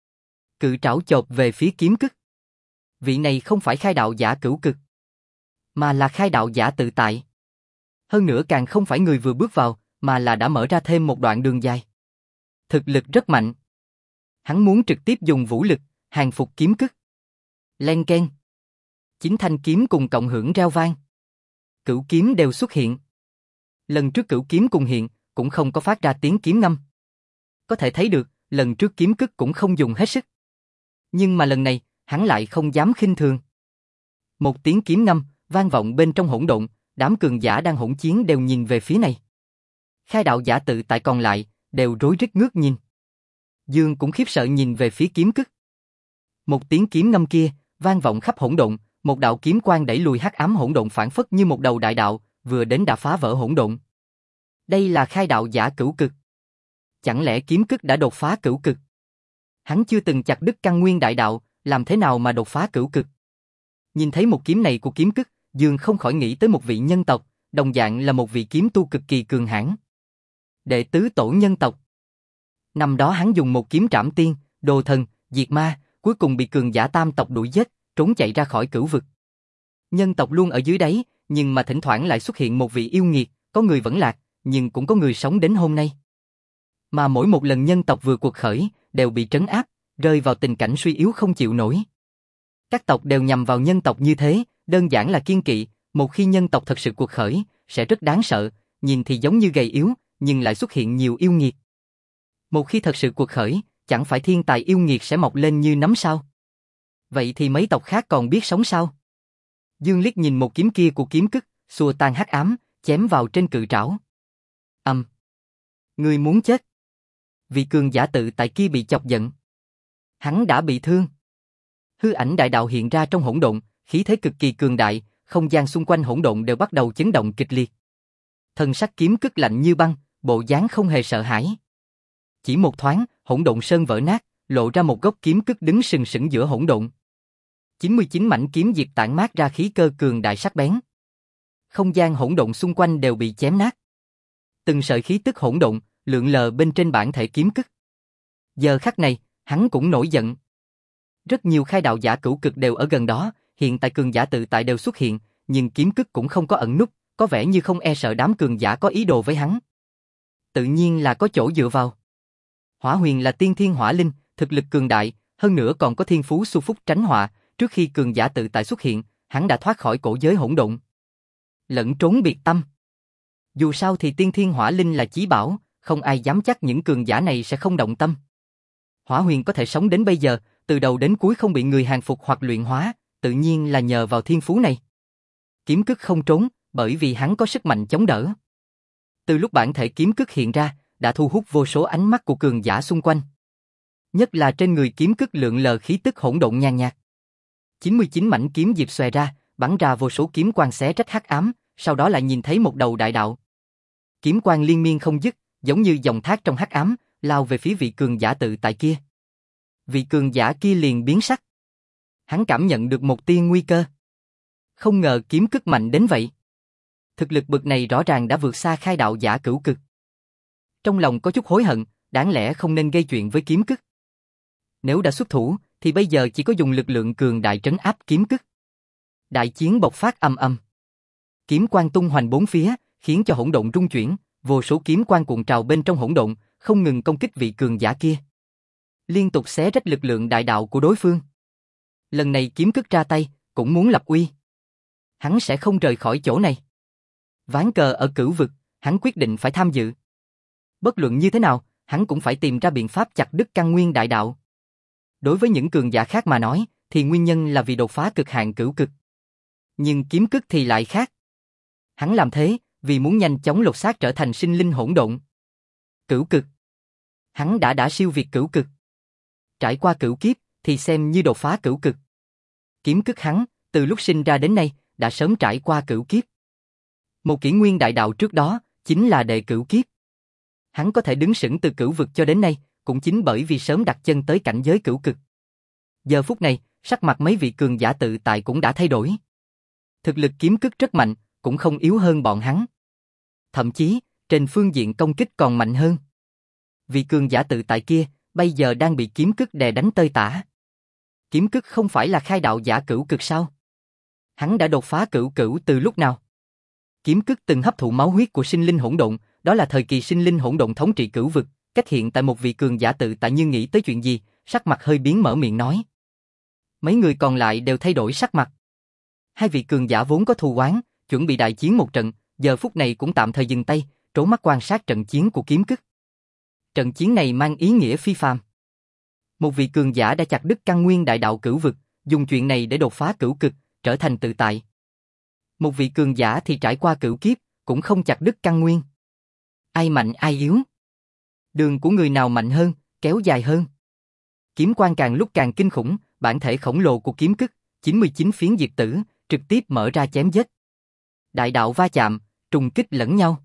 Cự trảo chộp về phía kiếm cức. Vị này không phải khai đạo giả cửu cực, mà là khai đạo giả tự tại. Hơn nữa càng không phải người vừa bước vào, mà là đã mở ra thêm một đoạn đường dài. Thực lực rất mạnh. Hắn muốn trực tiếp dùng vũ lực, hàng phục kiếm cức. Len keng. Chính thanh kiếm cùng cộng hưởng reo vang. Cửu kiếm đều xuất hiện. Lần trước cửu kiếm cùng hiện, cũng không có phát ra tiếng kiếm ngâm. Có thể thấy được, lần trước kiếm cức cũng không dùng hết sức. Nhưng mà lần này, hắn lại không dám khinh thường. Một tiếng kiếm ngâm, vang vọng bên trong hỗn độn, đám cường giả đang hỗn chiến đều nhìn về phía này. Khai đạo giả tự tại còn lại, đều rối rít ngước nhìn. Dương cũng khiếp sợ nhìn về phía kiếm cức. Một tiếng kiếm ngâm kia, vang vọng khắp hỗn độn, một đạo kiếm quang đẩy lùi hắc ám hỗn độn phản phất như một đầu đại đạo, vừa đến đã phá vỡ hỗn độn. Đây là khai đạo giả cửu cực. Chẳng lẽ kiếm cức đã đột phá cửu cực? Hắn chưa từng chặt đứt căn nguyên đại đạo, làm thế nào mà đột phá cửu cực? Nhìn thấy một kiếm này của kiếm cức, Dương không khỏi nghĩ tới một vị nhân tộc, đồng dạng là một vị kiếm tu cực kỳ cường hãn. Đệ tứ tổ nhân tộc. Năm đó hắn dùng một kiếm trảm tiên, đồ thần, diệt ma, cuối cùng bị cường giả tam tộc đuổi giết, trốn chạy ra khỏi cửu vực. Nhân tộc luôn ở dưới đáy, nhưng mà thỉnh thoảng lại xuất hiện một vị yêu nghiệt, có người vẫn lạc, nhưng cũng có người sống đến hôm nay. Mà mỗi một lần nhân tộc vừa cuộc khởi, đều bị trấn áp, rơi vào tình cảnh suy yếu không chịu nổi. Các tộc đều nhằm vào nhân tộc như thế, đơn giản là kiêng kỵ, một khi nhân tộc thật sự cuộc khởi, sẽ rất đáng sợ, nhìn thì giống như gầy yếu, nhưng lại xuất hiện nhiều yêu nghiệt. Một khi thật sự cuộc khởi, chẳng phải thiên tài yêu nghiệt sẽ mọc lên như nấm sao? Vậy thì mấy tộc khác còn biết sống sao? Dương liếc nhìn một kiếm kia của kiếm cức, xua tan hắc ám, chém vào trên cự trảo. Ngươi muốn chết. Vị cường giả tự tại kia bị chọc giận. Hắn đã bị thương. Hư ảnh đại đạo hiện ra trong hỗn độn, khí thế cực kỳ cường đại, không gian xung quanh hỗn độn đều bắt đầu chấn động kịch liệt. Thần sắc kiếm cức lạnh như băng, bộ dáng không hề sợ hãi. Chỉ một thoáng, hỗn độn sơn vỡ nát, lộ ra một gốc kiếm cức đứng sừng sững giữa hỗn độn. 99 mảnh kiếm diệt tản mát ra khí cơ cường đại sắc bén. Không gian hỗn độn xung quanh đều bị chém nát. Từng sợi khí tức hỗn độn lượn lờ bên trên bản thể kiếm cức. Giờ khắc này, hắn cũng nổi giận. Rất nhiều khai đạo giả cửu cực đều ở gần đó, hiện tại cường giả tự tại đều xuất hiện, nhưng kiếm cức cũng không có ẩn núp, có vẻ như không e sợ đám cường giả có ý đồ với hắn. Tự nhiên là có chỗ dựa vào. Hỏa Huyền là tiên thiên hỏa linh, thực lực cường đại, hơn nữa còn có thiên phú su phúc tránh họa, trước khi cường giả tự tại xuất hiện, hắn đã thoát khỏi cổ giới hỗn độn. Lẫn trốn biệt tâm. Dù sao thì tiên thiên hỏa linh là chí bảo, không ai dám chắc những cường giả này sẽ không động tâm. Hỏa Huyền có thể sống đến bây giờ, từ đầu đến cuối không bị người hàng phục hoặc luyện hóa, tự nhiên là nhờ vào thiên phú này. Kiếm cức không trốn, bởi vì hắn có sức mạnh chống đỡ. Từ lúc bản thể kiếm cức hiện ra, đã thu hút vô số ánh mắt của cường giả xung quanh. Nhất là trên người kiếm cức lượn lờ khí tức hỗn độn nhàn nhạt. 99 mảnh kiếm diệp xòe ra, bắn ra vô số kiếm quang xé rách hắc ám, sau đó lại nhìn thấy một đầu đại đạo. Kiếm quang liên miên không dứt, giống như dòng thác trong hắc ám, lao về phía vị cường giả tự tại kia. Vị cường giả kia liền biến sắc. Hắn cảm nhận được một tia nguy cơ. Không ngờ kiếm cức mạnh đến vậy. Thực lực bậc này rõ ràng đã vượt xa khai đạo giả cửu cực. Trong lòng có chút hối hận, đáng lẽ không nên gây chuyện với kiếm cức. Nếu đã xuất thủ, thì bây giờ chỉ có dùng lực lượng cường đại trấn áp kiếm cức. Đại chiến bộc phát ầm ầm. Kiếm quang tung hoành bốn phía, khiến cho hỗn độn rung chuyển, vô số kiếm quang cuộn trào bên trong hỗn độn, không ngừng công kích vị cường giả kia. Liên tục xé rách lực lượng đại đạo của đối phương. Lần này kiếm cức ra tay, cũng muốn lập uy. Hắn sẽ không rời khỏi chỗ này. Ván cờ ở cửu vực, hắn quyết định phải tham dự. Bất luận như thế nào, hắn cũng phải tìm ra biện pháp chặt đứt căn nguyên đại đạo. Đối với những cường giả khác mà nói, thì nguyên nhân là vì đột phá cực hạn cửu cực. Nhưng kiếm cức thì lại khác. Hắn làm thế, vì muốn nhanh chóng lột xác trở thành sinh linh hỗn độn. Cửu cực. Hắn đã siêu việt cửu cực. Trải qua cửu kiếp, thì xem như đột phá cửu cực. Kiếm cức hắn, từ lúc sinh ra đến nay, đã sớm trải qua cửu kiếp. Một kỷ nguyên đại đạo trước đó, chính là đệ cửu kiếp. Hắn có thể đứng sững từ cửu vực cho đến nay, cũng chính bởi vì sớm đặt chân tới cảnh giới cửu cực. Giờ phút này, sắc mặt mấy vị cường giả tự tại cũng đã thay đổi. Thực lực kiếm cức rất mạnh, cũng không yếu hơn bọn hắn. Thậm chí, trên phương diện công kích còn mạnh hơn. Vị cường giả tự tại kia, bây giờ đang bị kiếm cức đè đánh tơi tả. Kiếm cức không phải là khai đạo giả cửu cực sao? Hắn đã đột phá cửu cửu từ lúc nào? Kiếm cức từng hấp thụ máu huyết của sinh linh hỗn độn, đó là thời kỳ sinh linh hỗn độn thống trị cửu vực, cách hiện tại một vị cường giả tự tại như nghĩ tới chuyện gì, sắc mặt hơi biến mở miệng nói. Mấy người còn lại đều thay đổi sắc mặt. Hai vị cường giả vốn có thù oán, chuẩn bị đại chiến một trận, giờ phút này cũng tạm thời dừng tay, trố mắt quan sát trận chiến của kiếm cức. Trận chiến này mang ý nghĩa phi phàm. Một vị cường giả đã chặt đứt căn nguyên đại đạo cửu vực, dùng chuyện này để đột phá cửu cực, trở thành tự tại. Một vị cường giả thì trải qua cửu kiếp, cũng không chặt đứt căn nguyên. Ai mạnh ai yếu? Đường của người nào mạnh hơn, kéo dài hơn? Kiếm quang càng lúc càng kinh khủng, bản thể khổng lồ của kiếm cức, 99 phiến diệt tử, trực tiếp mở ra chém giết. Đại đạo va chạm, trùng kích lẫn nhau.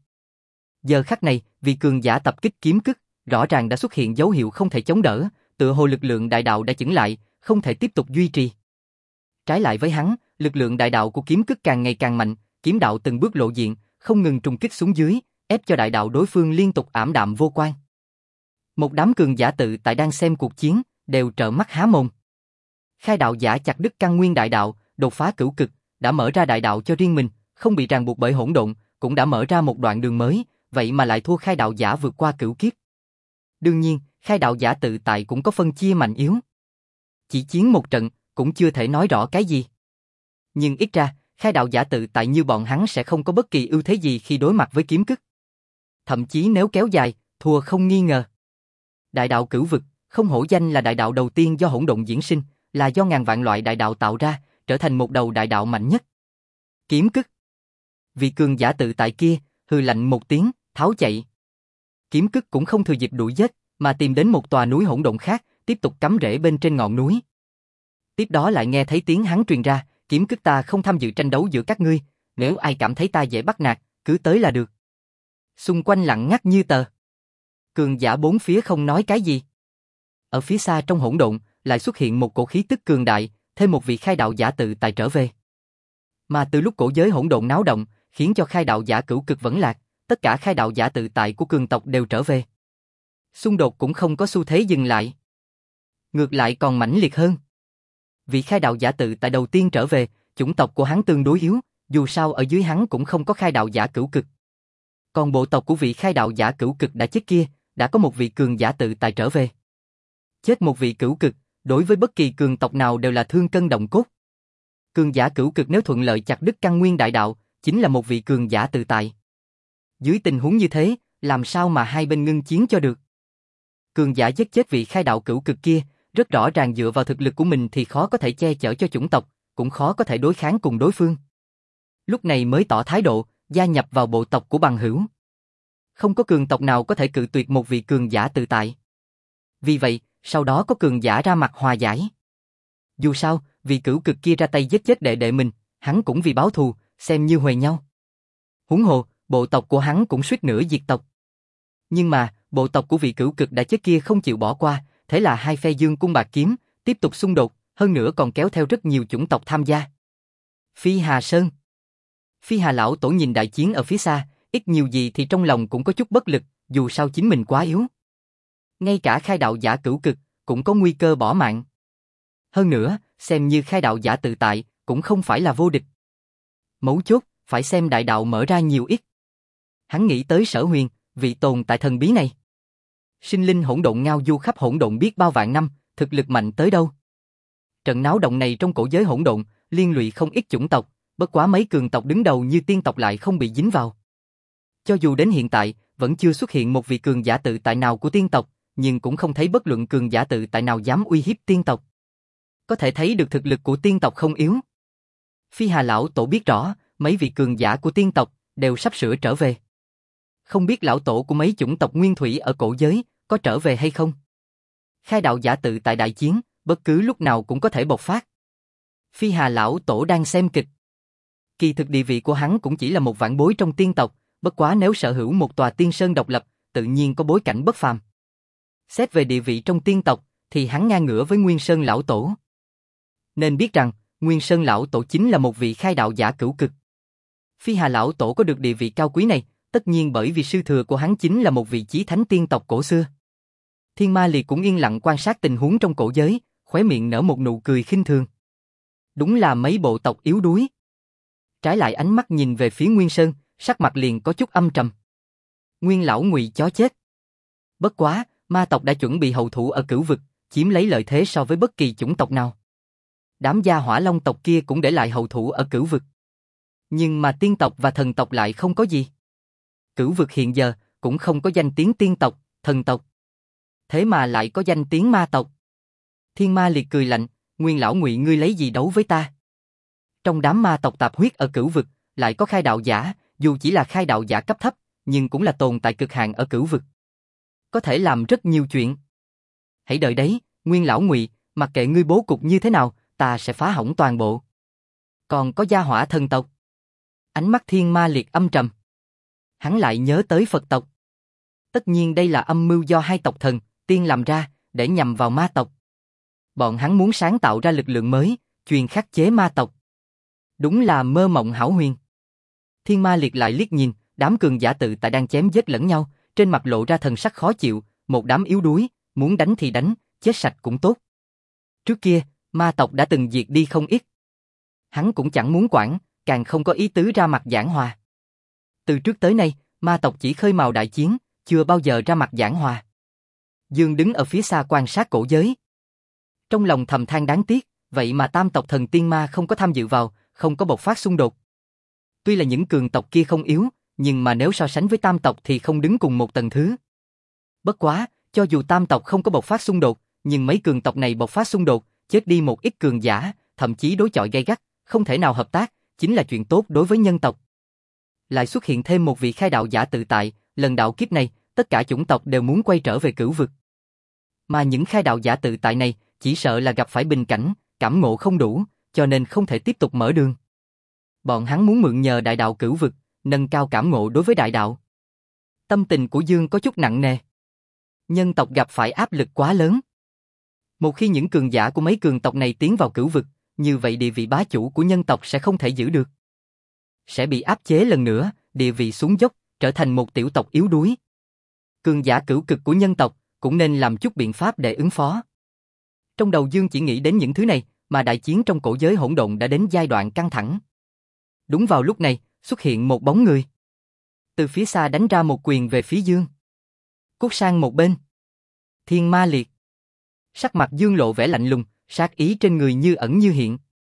Giờ khắc này, vì cường giả tập kích kiếm cức, rõ ràng đã xuất hiện dấu hiệu không thể chống đỡ, tựa hồ lực lượng đại đạo đã chững lại, không thể tiếp tục duy trì. Trái lại với hắn, lực lượng đại đạo của kiếm cức càng ngày càng mạnh, kiếm đạo từng bước lộ diện, không ngừng trùng kích xuống dưới, ép cho đại đạo đối phương liên tục ảm đạm vô quang. Một đám cường giả tự tại đang xem cuộc chiến, đều trợn mắt há mồm. Khai đạo giả chặt đứt căn nguyên đại đạo, đột phá cửu cực, đã mở ra đại đạo cho riêng mình, không bị ràng buộc bởi hỗn độn, cũng đã mở ra một đoạn đường mới, vậy mà lại thua khai đạo giả vượt qua cửu kiếp. Đương nhiên, khai đạo giả tự tại cũng có phân chia mạnh yếu. Chỉ chiến một trận, cũng chưa thể nói rõ cái gì. Nhưng ít ra, khai đạo giả tự tại như bọn hắn sẽ không có bất kỳ ưu thế gì khi đối mặt với kiếm cức. Thậm chí nếu kéo dài, thua không nghi ngờ. Đại đạo cửu vực, không hổ danh là đại đạo đầu tiên do hỗn độn diễn sinh, là do ngàn vạn loại đại đạo tạo ra, trở thành một đầu đại đạo mạnh nhất. Kiếm cức. Vị cường giả tự tại kia, hừ lạnh một tiếng, tháo chạy. Kiếm cức cũng không thừa dịp đuổi giết, mà tìm đến một tòa núi hỗn độn khác, tiếp tục cắm rễ bên trên ngọn núi. Tiếp đó lại nghe thấy tiếng hắn truyền ra, kiếm cức ta không tham dự tranh đấu giữa các ngươi, nếu ai cảm thấy ta dễ bắt nạt, cứ tới là được. Xung quanh lặng ngắt như tờ. Cường giả bốn phía không nói cái gì. Ở phía xa trong hỗn độn, lại xuất hiện một cổ khí tức cường đại, thêm một vị khai đạo giả tự tại trở về. Mà từ lúc cổ giới hỗn độn náo động, khiến cho khai đạo giả cửu cực vẫn lạc, tất cả khai đạo giả tự tại của cường tộc đều trở về. Xung đột cũng không có xu thế dừng lại. Ngược lại còn mãnh liệt hơn. Vị khai đạo giả tự tại đầu tiên trở về, chủng tộc của hắn tương đối yếu, dù sao ở dưới hắn cũng không có khai đạo giả cửu cực. Còn bộ tộc của vị khai đạo giả cửu cực đã chết kia, đã có một vị cường giả tự tại trở về. Chết một vị cửu cực, đối với bất kỳ cường tộc nào đều là thương cân động cốt. Cường giả cửu cực nếu thuận lợi chặt đứt căn nguyên đại đạo, chính là một vị cường giả tự tại. Dưới tình huống như thế, làm sao mà hai bên ngưng chiến cho được? Cường giả giết chết vị khai đạo cửu cực kia, rất rõ ràng dựa vào thực lực của mình thì khó có thể che chở cho chủng tộc, cũng khó có thể đối kháng cùng đối phương. Lúc này mới tỏ thái độ, gia nhập vào bộ tộc của bằng hữu. Không có cường tộc nào có thể cự tuyệt một vị cường giả tự tại. Vì vậy, sau đó có cường giả ra mặt hòa giải. Dù sao, vị cửu cực kia ra tay giết chết đệ đệ mình, hắn cũng vì báo thù, xem như huề nhau. Huống hồ, bộ tộc của hắn cũng suýt nữa diệt tộc. Nhưng mà, bộ tộc của vị cửu cực đã chết kia không chịu bỏ qua, thế là hai phe dương cung bạc kiếm, tiếp tục xung đột, hơn nữa còn kéo theo rất nhiều chủng tộc tham gia. Phi Hà Sơn. Phi Hà lão tổ nhìn đại chiến ở phía xa, ít nhiều gì thì trong lòng cũng có chút bất lực, dù sao chính mình quá yếu. Ngay cả khai đạo giả cửu cực, cũng có nguy cơ bỏ mạng. Hơn nữa, xem như khai đạo giả tự tại, cũng không phải là vô địch. Mấu chốt, phải xem đại đạo mở ra nhiều ít. Hắn nghĩ tới Sở Huyền, vị tồn tại thần bí này. Sinh linh hỗn độn ngao du khắp hỗn độn biết bao vạn năm, thực lực mạnh tới đâu. Trận náo động này trong cổ giới hỗn độn, liên lụy không ít chủng tộc, bất quá mấy cường tộc đứng đầu như tiên tộc lại không bị dính vào. Cho dù đến hiện tại, vẫn chưa xuất hiện một vị cường giả tự tại nào của tiên tộc, nhưng cũng không thấy bất luận cường giả tự tại nào dám uy hiếp tiên tộc. Có thể thấy được thực lực của tiên tộc không yếu. Phi Hà lão tổ biết rõ, mấy vị cường giả của tiên tộc đều sắp sửa trở về. Không biết lão tổ của mấy chủng tộc nguyên thủy ở cổ giới có trở về hay không? Khai đạo giả tự tại đại chiến, bất cứ lúc nào cũng có thể bộc phát. Phi Hà lão tổ đang xem kịch. Kỳ thực địa vị của hắn cũng chỉ là một vãn bối trong tiên tộc, bất quá nếu sở hữu một tòa tiên sơn độc lập, tự nhiên có bối cảnh bất phàm. Xét về địa vị trong tiên tộc, thì hắn ngang ngửa với Nguyên Sơn lão tổ. Nên biết rằng, Nguyên Sơn lão tổ chính là một vị khai đạo giả cửu cực. Phi Hà lão tổ có được địa vị cao quý này, tất nhiên bởi vì sư thừa của hắn chính là một vị chí thánh tiên tộc cổ xưa. Thiên Ma Liệt cũng yên lặng quan sát tình huống trong cổ giới, khóe miệng nở một nụ cười khinh thường. Đúng là mấy bộ tộc yếu đuối. Trái lại ánh mắt nhìn về phía Nguyên Sơn, sắc mặt liền có chút âm trầm. Nguyên lão Ngụy chó chết. Bất quá, ma tộc đã chuẩn bị hậu thủ ở cửu vực, chiếm lấy lợi thế so với bất kỳ chủng tộc nào. Đám gia Hỏa Long tộc kia cũng để lại hậu thủ ở cửu vực. Nhưng mà tiên tộc và thần tộc lại không có gì. Cửu vực hiện giờ cũng không có danh tiếng tiên tộc, thần tộc. Thế mà lại có danh tiếng ma tộc. Thiên Ma Liệt cười lạnh, Nguyên lão Ngụy ngươi lấy gì đấu với ta? Trong đám ma tộc tạp huyết ở cửu vực, lại có khai đạo giả, dù chỉ là khai đạo giả cấp thấp, nhưng cũng là tồn tại cực hạn ở cửu vực. Có thể làm rất nhiều chuyện. Hãy đợi đấy, Nguyên lão Ngụy, mặc kệ ngươi bố cục như thế nào, ta sẽ phá hỏng toàn bộ. Còn có gia hỏa thần tộc. Ánh mắt Thiên Ma Liệt âm trầm. Hắn lại nhớ tới Phật tộc. Tất nhiên đây là âm mưu do hai tộc thần, tiên làm ra, để nhằm vào ma tộc. Bọn hắn muốn sáng tạo ra lực lượng mới, truyền khắc chế ma tộc. Đúng là mơ mộng hão huyền. Thiên Ma Liệt lại liếc nhìn, đám cường giả tự tại đang chém giết lẫn nhau, trên mặt lộ ra thần sắc khó chịu, một đám yếu đuối, muốn đánh thì đánh, chết sạch cũng tốt. Trước kia, ma tộc đã từng diệt đi không ít. Hắn cũng chẳng muốn quản, càng không có ý tứ ra mặt giảng hòa. Từ trước tới nay, ma tộc chỉ khơi mào đại chiến, chưa bao giờ ra mặt giảng hòa. Dương đứng ở phía xa quan sát cổ giới. Trong lòng thầm than đáng tiếc, vậy mà tam tộc thần tiên ma không có tham dự vào, không có bộc phát xung đột. Tuy là những cường tộc kia không yếu, nhưng mà nếu so sánh với tam tộc thì không đứng cùng một tầng thứ. Bất quá, cho dù tam tộc không có bộc phát xung đột, nhưng mấy cường tộc này bộc phát xung đột, chết đi một ít cường giả, thậm chí đối chọi gay gắt, không thể nào hợp tác, chính là chuyện tốt đối với nhân tộc. Lại xuất hiện thêm một vị khai đạo giả tự tại, lần đạo kiếp này, tất cả chủng tộc đều muốn quay trở về cửu vực. Mà những khai đạo giả tự tại này, chỉ sợ là gặp phải bình cảnh, cảm ngộ không đủ, cho nên không thể tiếp tục mở đường. Bọn hắn muốn mượn nhờ đại đạo cửu vực, nâng cao cảm ngộ đối với đại đạo. Tâm tình của Dương có chút nặng nề. Nhân tộc gặp phải áp lực quá lớn. Một khi những cường giả của mấy cường tộc này tiến vào cửu vực, như vậy địa vị bá chủ của nhân tộc sẽ không thể giữ được. Sẽ bị áp chế lần nữa, địa vị xuống dốc, trở thành một tiểu tộc yếu đuối. Cường giả cửu cực của nhân tộc cũng nên làm chút biện pháp để ứng phó. Trong đầu Dương chỉ nghĩ đến những thứ này, mà đại chiến trong cổ giới hỗn độn đã đến giai đoạn căng thẳng. Đúng vào lúc này, xuất hiện một bóng người. Từ phía xa đánh ra một quyền về phía Dương. Cút sang một bên. Thiên Ma Liệt. Sắc mặt Dương lộ vẻ lạnh lùng, sát ý trên người như ẩn như hiện.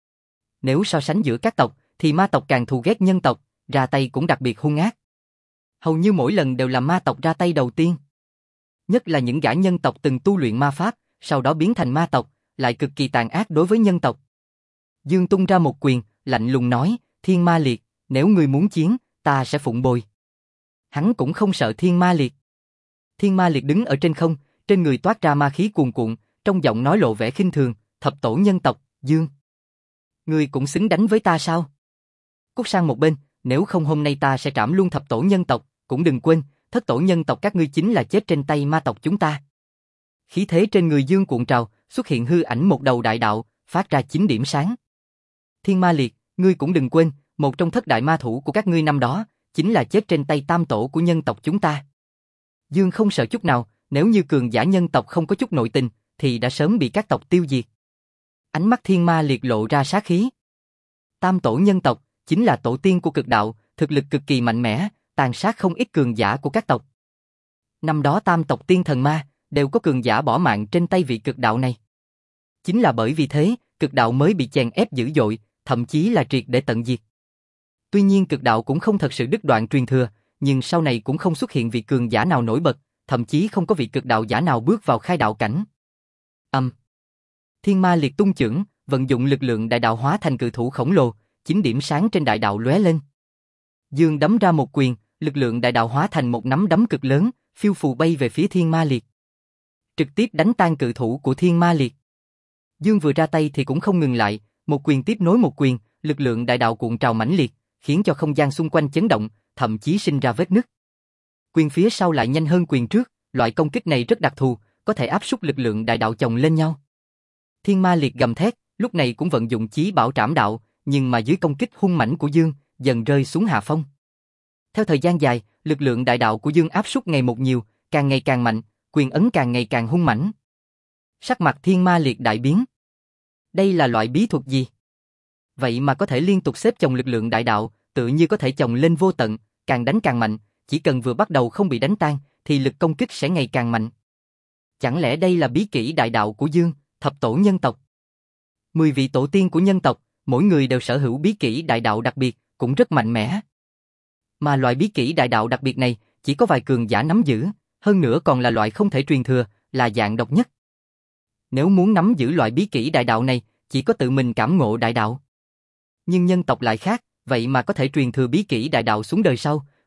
Nếu so sánh giữa các tộc, thì ma tộc càng thù ghét nhân tộc, ra tay cũng đặc biệt hung ác. Hầu như mỗi lần đều là ma tộc ra tay đầu tiên. Nhất là những gã nhân tộc từng tu luyện ma pháp, sau đó biến thành ma tộc, lại cực kỳ tàn ác đối với nhân tộc. Dương tung ra một quyền, lạnh lùng nói, Thiên Ma Liệt, nếu ngươi muốn chiến, ta sẽ phụng bồi. Hắn cũng không sợ Thiên Ma Liệt. Thiên Ma Liệt đứng ở trên không, trên người toát ra ma khí cuồn cuộn, trong giọng nói lộ vẻ khinh thường, thập tổ nhân tộc, Dương. Ngươi cũng xứng đánh với ta sao? Cút sang một bên, nếu không hôm nay ta sẽ trảm luôn thập tổ nhân tộc, cũng đừng quên, thất tổ nhân tộc các ngươi chính là chết trên tay ma tộc chúng ta. Khí thế trên người Dương cuộn trào, xuất hiện hư ảnh một đầu đại đạo, phát ra 9 điểm sáng. Thiên Ma Liệt, ngươi cũng đừng quên, một trong thất đại ma thủ của các ngươi năm đó, chính là chết trên tay tam tổ của nhân tộc chúng ta. Dương không sợ chút nào, nếu như cường giả nhân tộc không có chút nội tình, thì đã sớm bị các tộc tiêu diệt. Ánh mắt Thiên Ma Liệt lộ ra sát khí. Tam tổ nhân tộc, chính là tổ tiên của cực đạo, thực lực cực kỳ mạnh mẽ, tàn sát không ít cường giả của các tộc. Năm đó tam tộc tiên thần ma, đều có cường giả bỏ mạng trên tay vị cực đạo này. Chính là bởi vì thế, cực đạo mới bị chèn ép dữ dội, thậm chí là triệt để tận diệt. Tuy nhiên cực đạo cũng không thật sự đứt đoạn truyền thừa, nhưng sau này cũng không xuất hiện vị cường giả nào nổi bật, thậm chí không có vị cực đạo giả nào bước vào khai đạo cảnh. Thiên Ma Liệt tung chưởng, vận dụng lực lượng đại đạo hóa thành cự thủ khổng lồ, 9 điểm sáng trên đại đạo lóe lên. Dương đấm ra một quyền, lực lượng đại đạo hóa thành một nắm đấm cực lớn, phiêu phù bay về phía Thiên Ma Liệt. Trực tiếp đánh tan cự thủ của Thiên Ma Liệt. Dương vừa ra tay thì cũng không ngừng lại, một quyền tiếp nối một quyền, lực lượng đại đạo cuộn trào mãnh liệt, khiến cho không gian xung quanh chấn động, thậm chí sinh ra vết nứt. Quyền phía sau lại nhanh hơn quyền trước, loại công kích này rất đặc thù, có thể áp suất lực lượng đại đạo chồng lên nhau. Thiên Ma Liệt gầm thét, lúc này cũng vận dụng chí bảo trảm đạo, nhưng mà dưới công kích hung mãnh của Dương, dần rơi xuống hạ phong. Theo thời gian dài, lực lượng đại đạo của Dương áp suất ngày một nhiều, càng ngày càng mạnh, quyền ấn càng ngày càng hung mãnh. Sắc mặt Thiên Ma Liệt đại biến. Đây là loại bí thuật gì? Vậy mà có thể liên tục xếp chồng lực lượng đại đạo, tự như có thể chồng lên vô tận, càng đánh càng mạnh, chỉ cần vừa bắt đầu không bị đánh tan, thì lực công kích sẽ ngày càng mạnh. Chẳng lẽ đây là bí kỹ đại đạo của Dương, thập tổ nhân tộc? 10 vị tổ tiên của nhân tộc, mỗi người đều sở hữu bí kỹ đại đạo đặc biệt, cũng rất mạnh mẽ. Mà loại bí kỹ đại đạo đặc biệt này, chỉ có vài cường giả nắm giữ, hơn nữa còn là loại không thể truyền thừa, là dạng độc nhất. Nếu muốn nắm giữ loại bí kỹ đại đạo này, chỉ có tự mình cảm ngộ đại đạo. Nhưng nhân tộc lại khác, vậy mà có thể truyền thừa bí kỹ đại đạo xuống đời sau,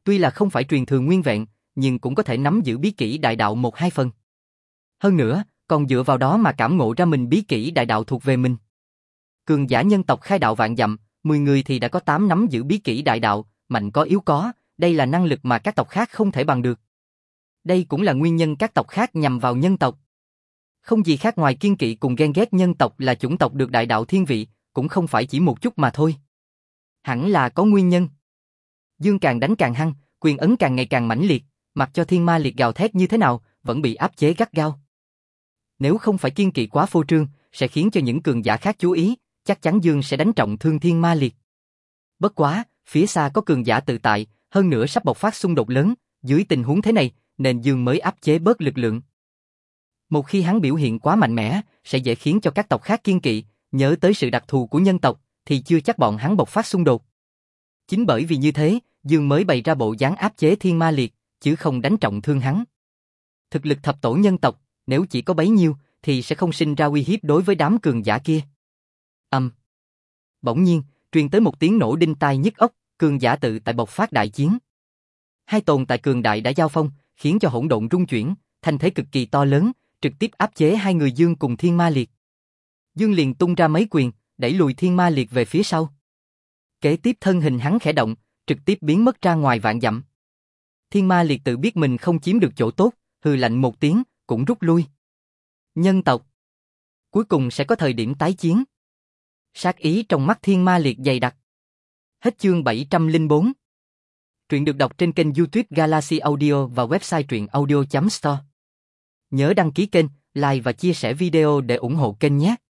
tuy là không phải truyền thừa nguyên vẹn, nhưng cũng có thể nắm giữ bí kỹ đại đạo 1-2 phần. Hơn nữa, còn dựa vào đó mà cảm ngộ ra mình bí kỹ đại đạo thuộc về mình. Cường giả nhân tộc khai đạo vạn dặm, 10 người thì đã có 8 nắm giữ bí kỹ đại đạo, mạnh có yếu có, đây là năng lực mà các tộc khác không thể bằng được. Đây cũng là nguyên nhân các tộc khác nhằm vào nhân tộc. Không gì khác ngoài kiêng kỵ cùng ghen ghét nhân tộc là chủng tộc được đại đạo thiên vị, cũng không phải chỉ một chút mà thôi. Hẳn là có nguyên nhân. Dương càng đánh càng hăng, quyền ấn càng ngày càng mãnh liệt, mặc cho thiên ma liệt gào thét như thế nào, vẫn bị áp chế gắt gao. Nếu không phải kiêng kỵ quá phô trương, sẽ khiến cho những cường giả khác chú ý, chắc chắn Dương sẽ đánh trọng thương thiên ma liệt. Bất quá, phía xa có cường giả tự tại, hơn nữa sắp bộc phát xung đột lớn, dưới tình huống thế này, nên Dương mới áp chế bớt lực lượng. Một khi hắn biểu hiện quá mạnh mẽ, sẽ dễ khiến cho các tộc khác kiêng kỵ, nhớ tới sự đặc thù của nhân tộc, thì chưa chắc bọn hắn bộc phát xung đột. Chính bởi vì như thế, Dương mới bày ra bộ dáng áp chế thiên ma liệt, chứ không đánh trọng thương hắn. Thực lực thập tổ nhân tộc, nếu chỉ có bấy nhiêu, thì sẽ không sinh ra uy hiếp đối với đám cường giả kia. Bỗng nhiên, truyền tới một tiếng nổ đinh tai nhức óc, cường giả tự tại bộc phát đại chiến. Hai tồn tại cường đại đã giao phong, khiến cho hỗn độn rung chuyển, thành thế cực kỳ to lớn, trực tiếp áp chế hai người Dương cùng thiên ma liệt. Dương liền tung ra mấy quyền, đẩy lùi thiên ma liệt về phía sau. Kế tiếp thân hình hắn khẽ động, trực tiếp biến mất ra ngoài vạn dặm. Thiên ma liệt tự biết mình không chiếm được chỗ tốt, hừ lạnh một tiếng, cũng rút lui. Nhân tộc cuối cùng sẽ có thời điểm tái chiến. Sát ý trong mắt thiên ma liệt dày đặc. Hết chương 704. Truyện được đọc trên kênh YouTube Galaxy Audio và website truyện audio.store. Nhớ đăng ký kênh, like và chia sẻ video để ủng hộ kênh nhé.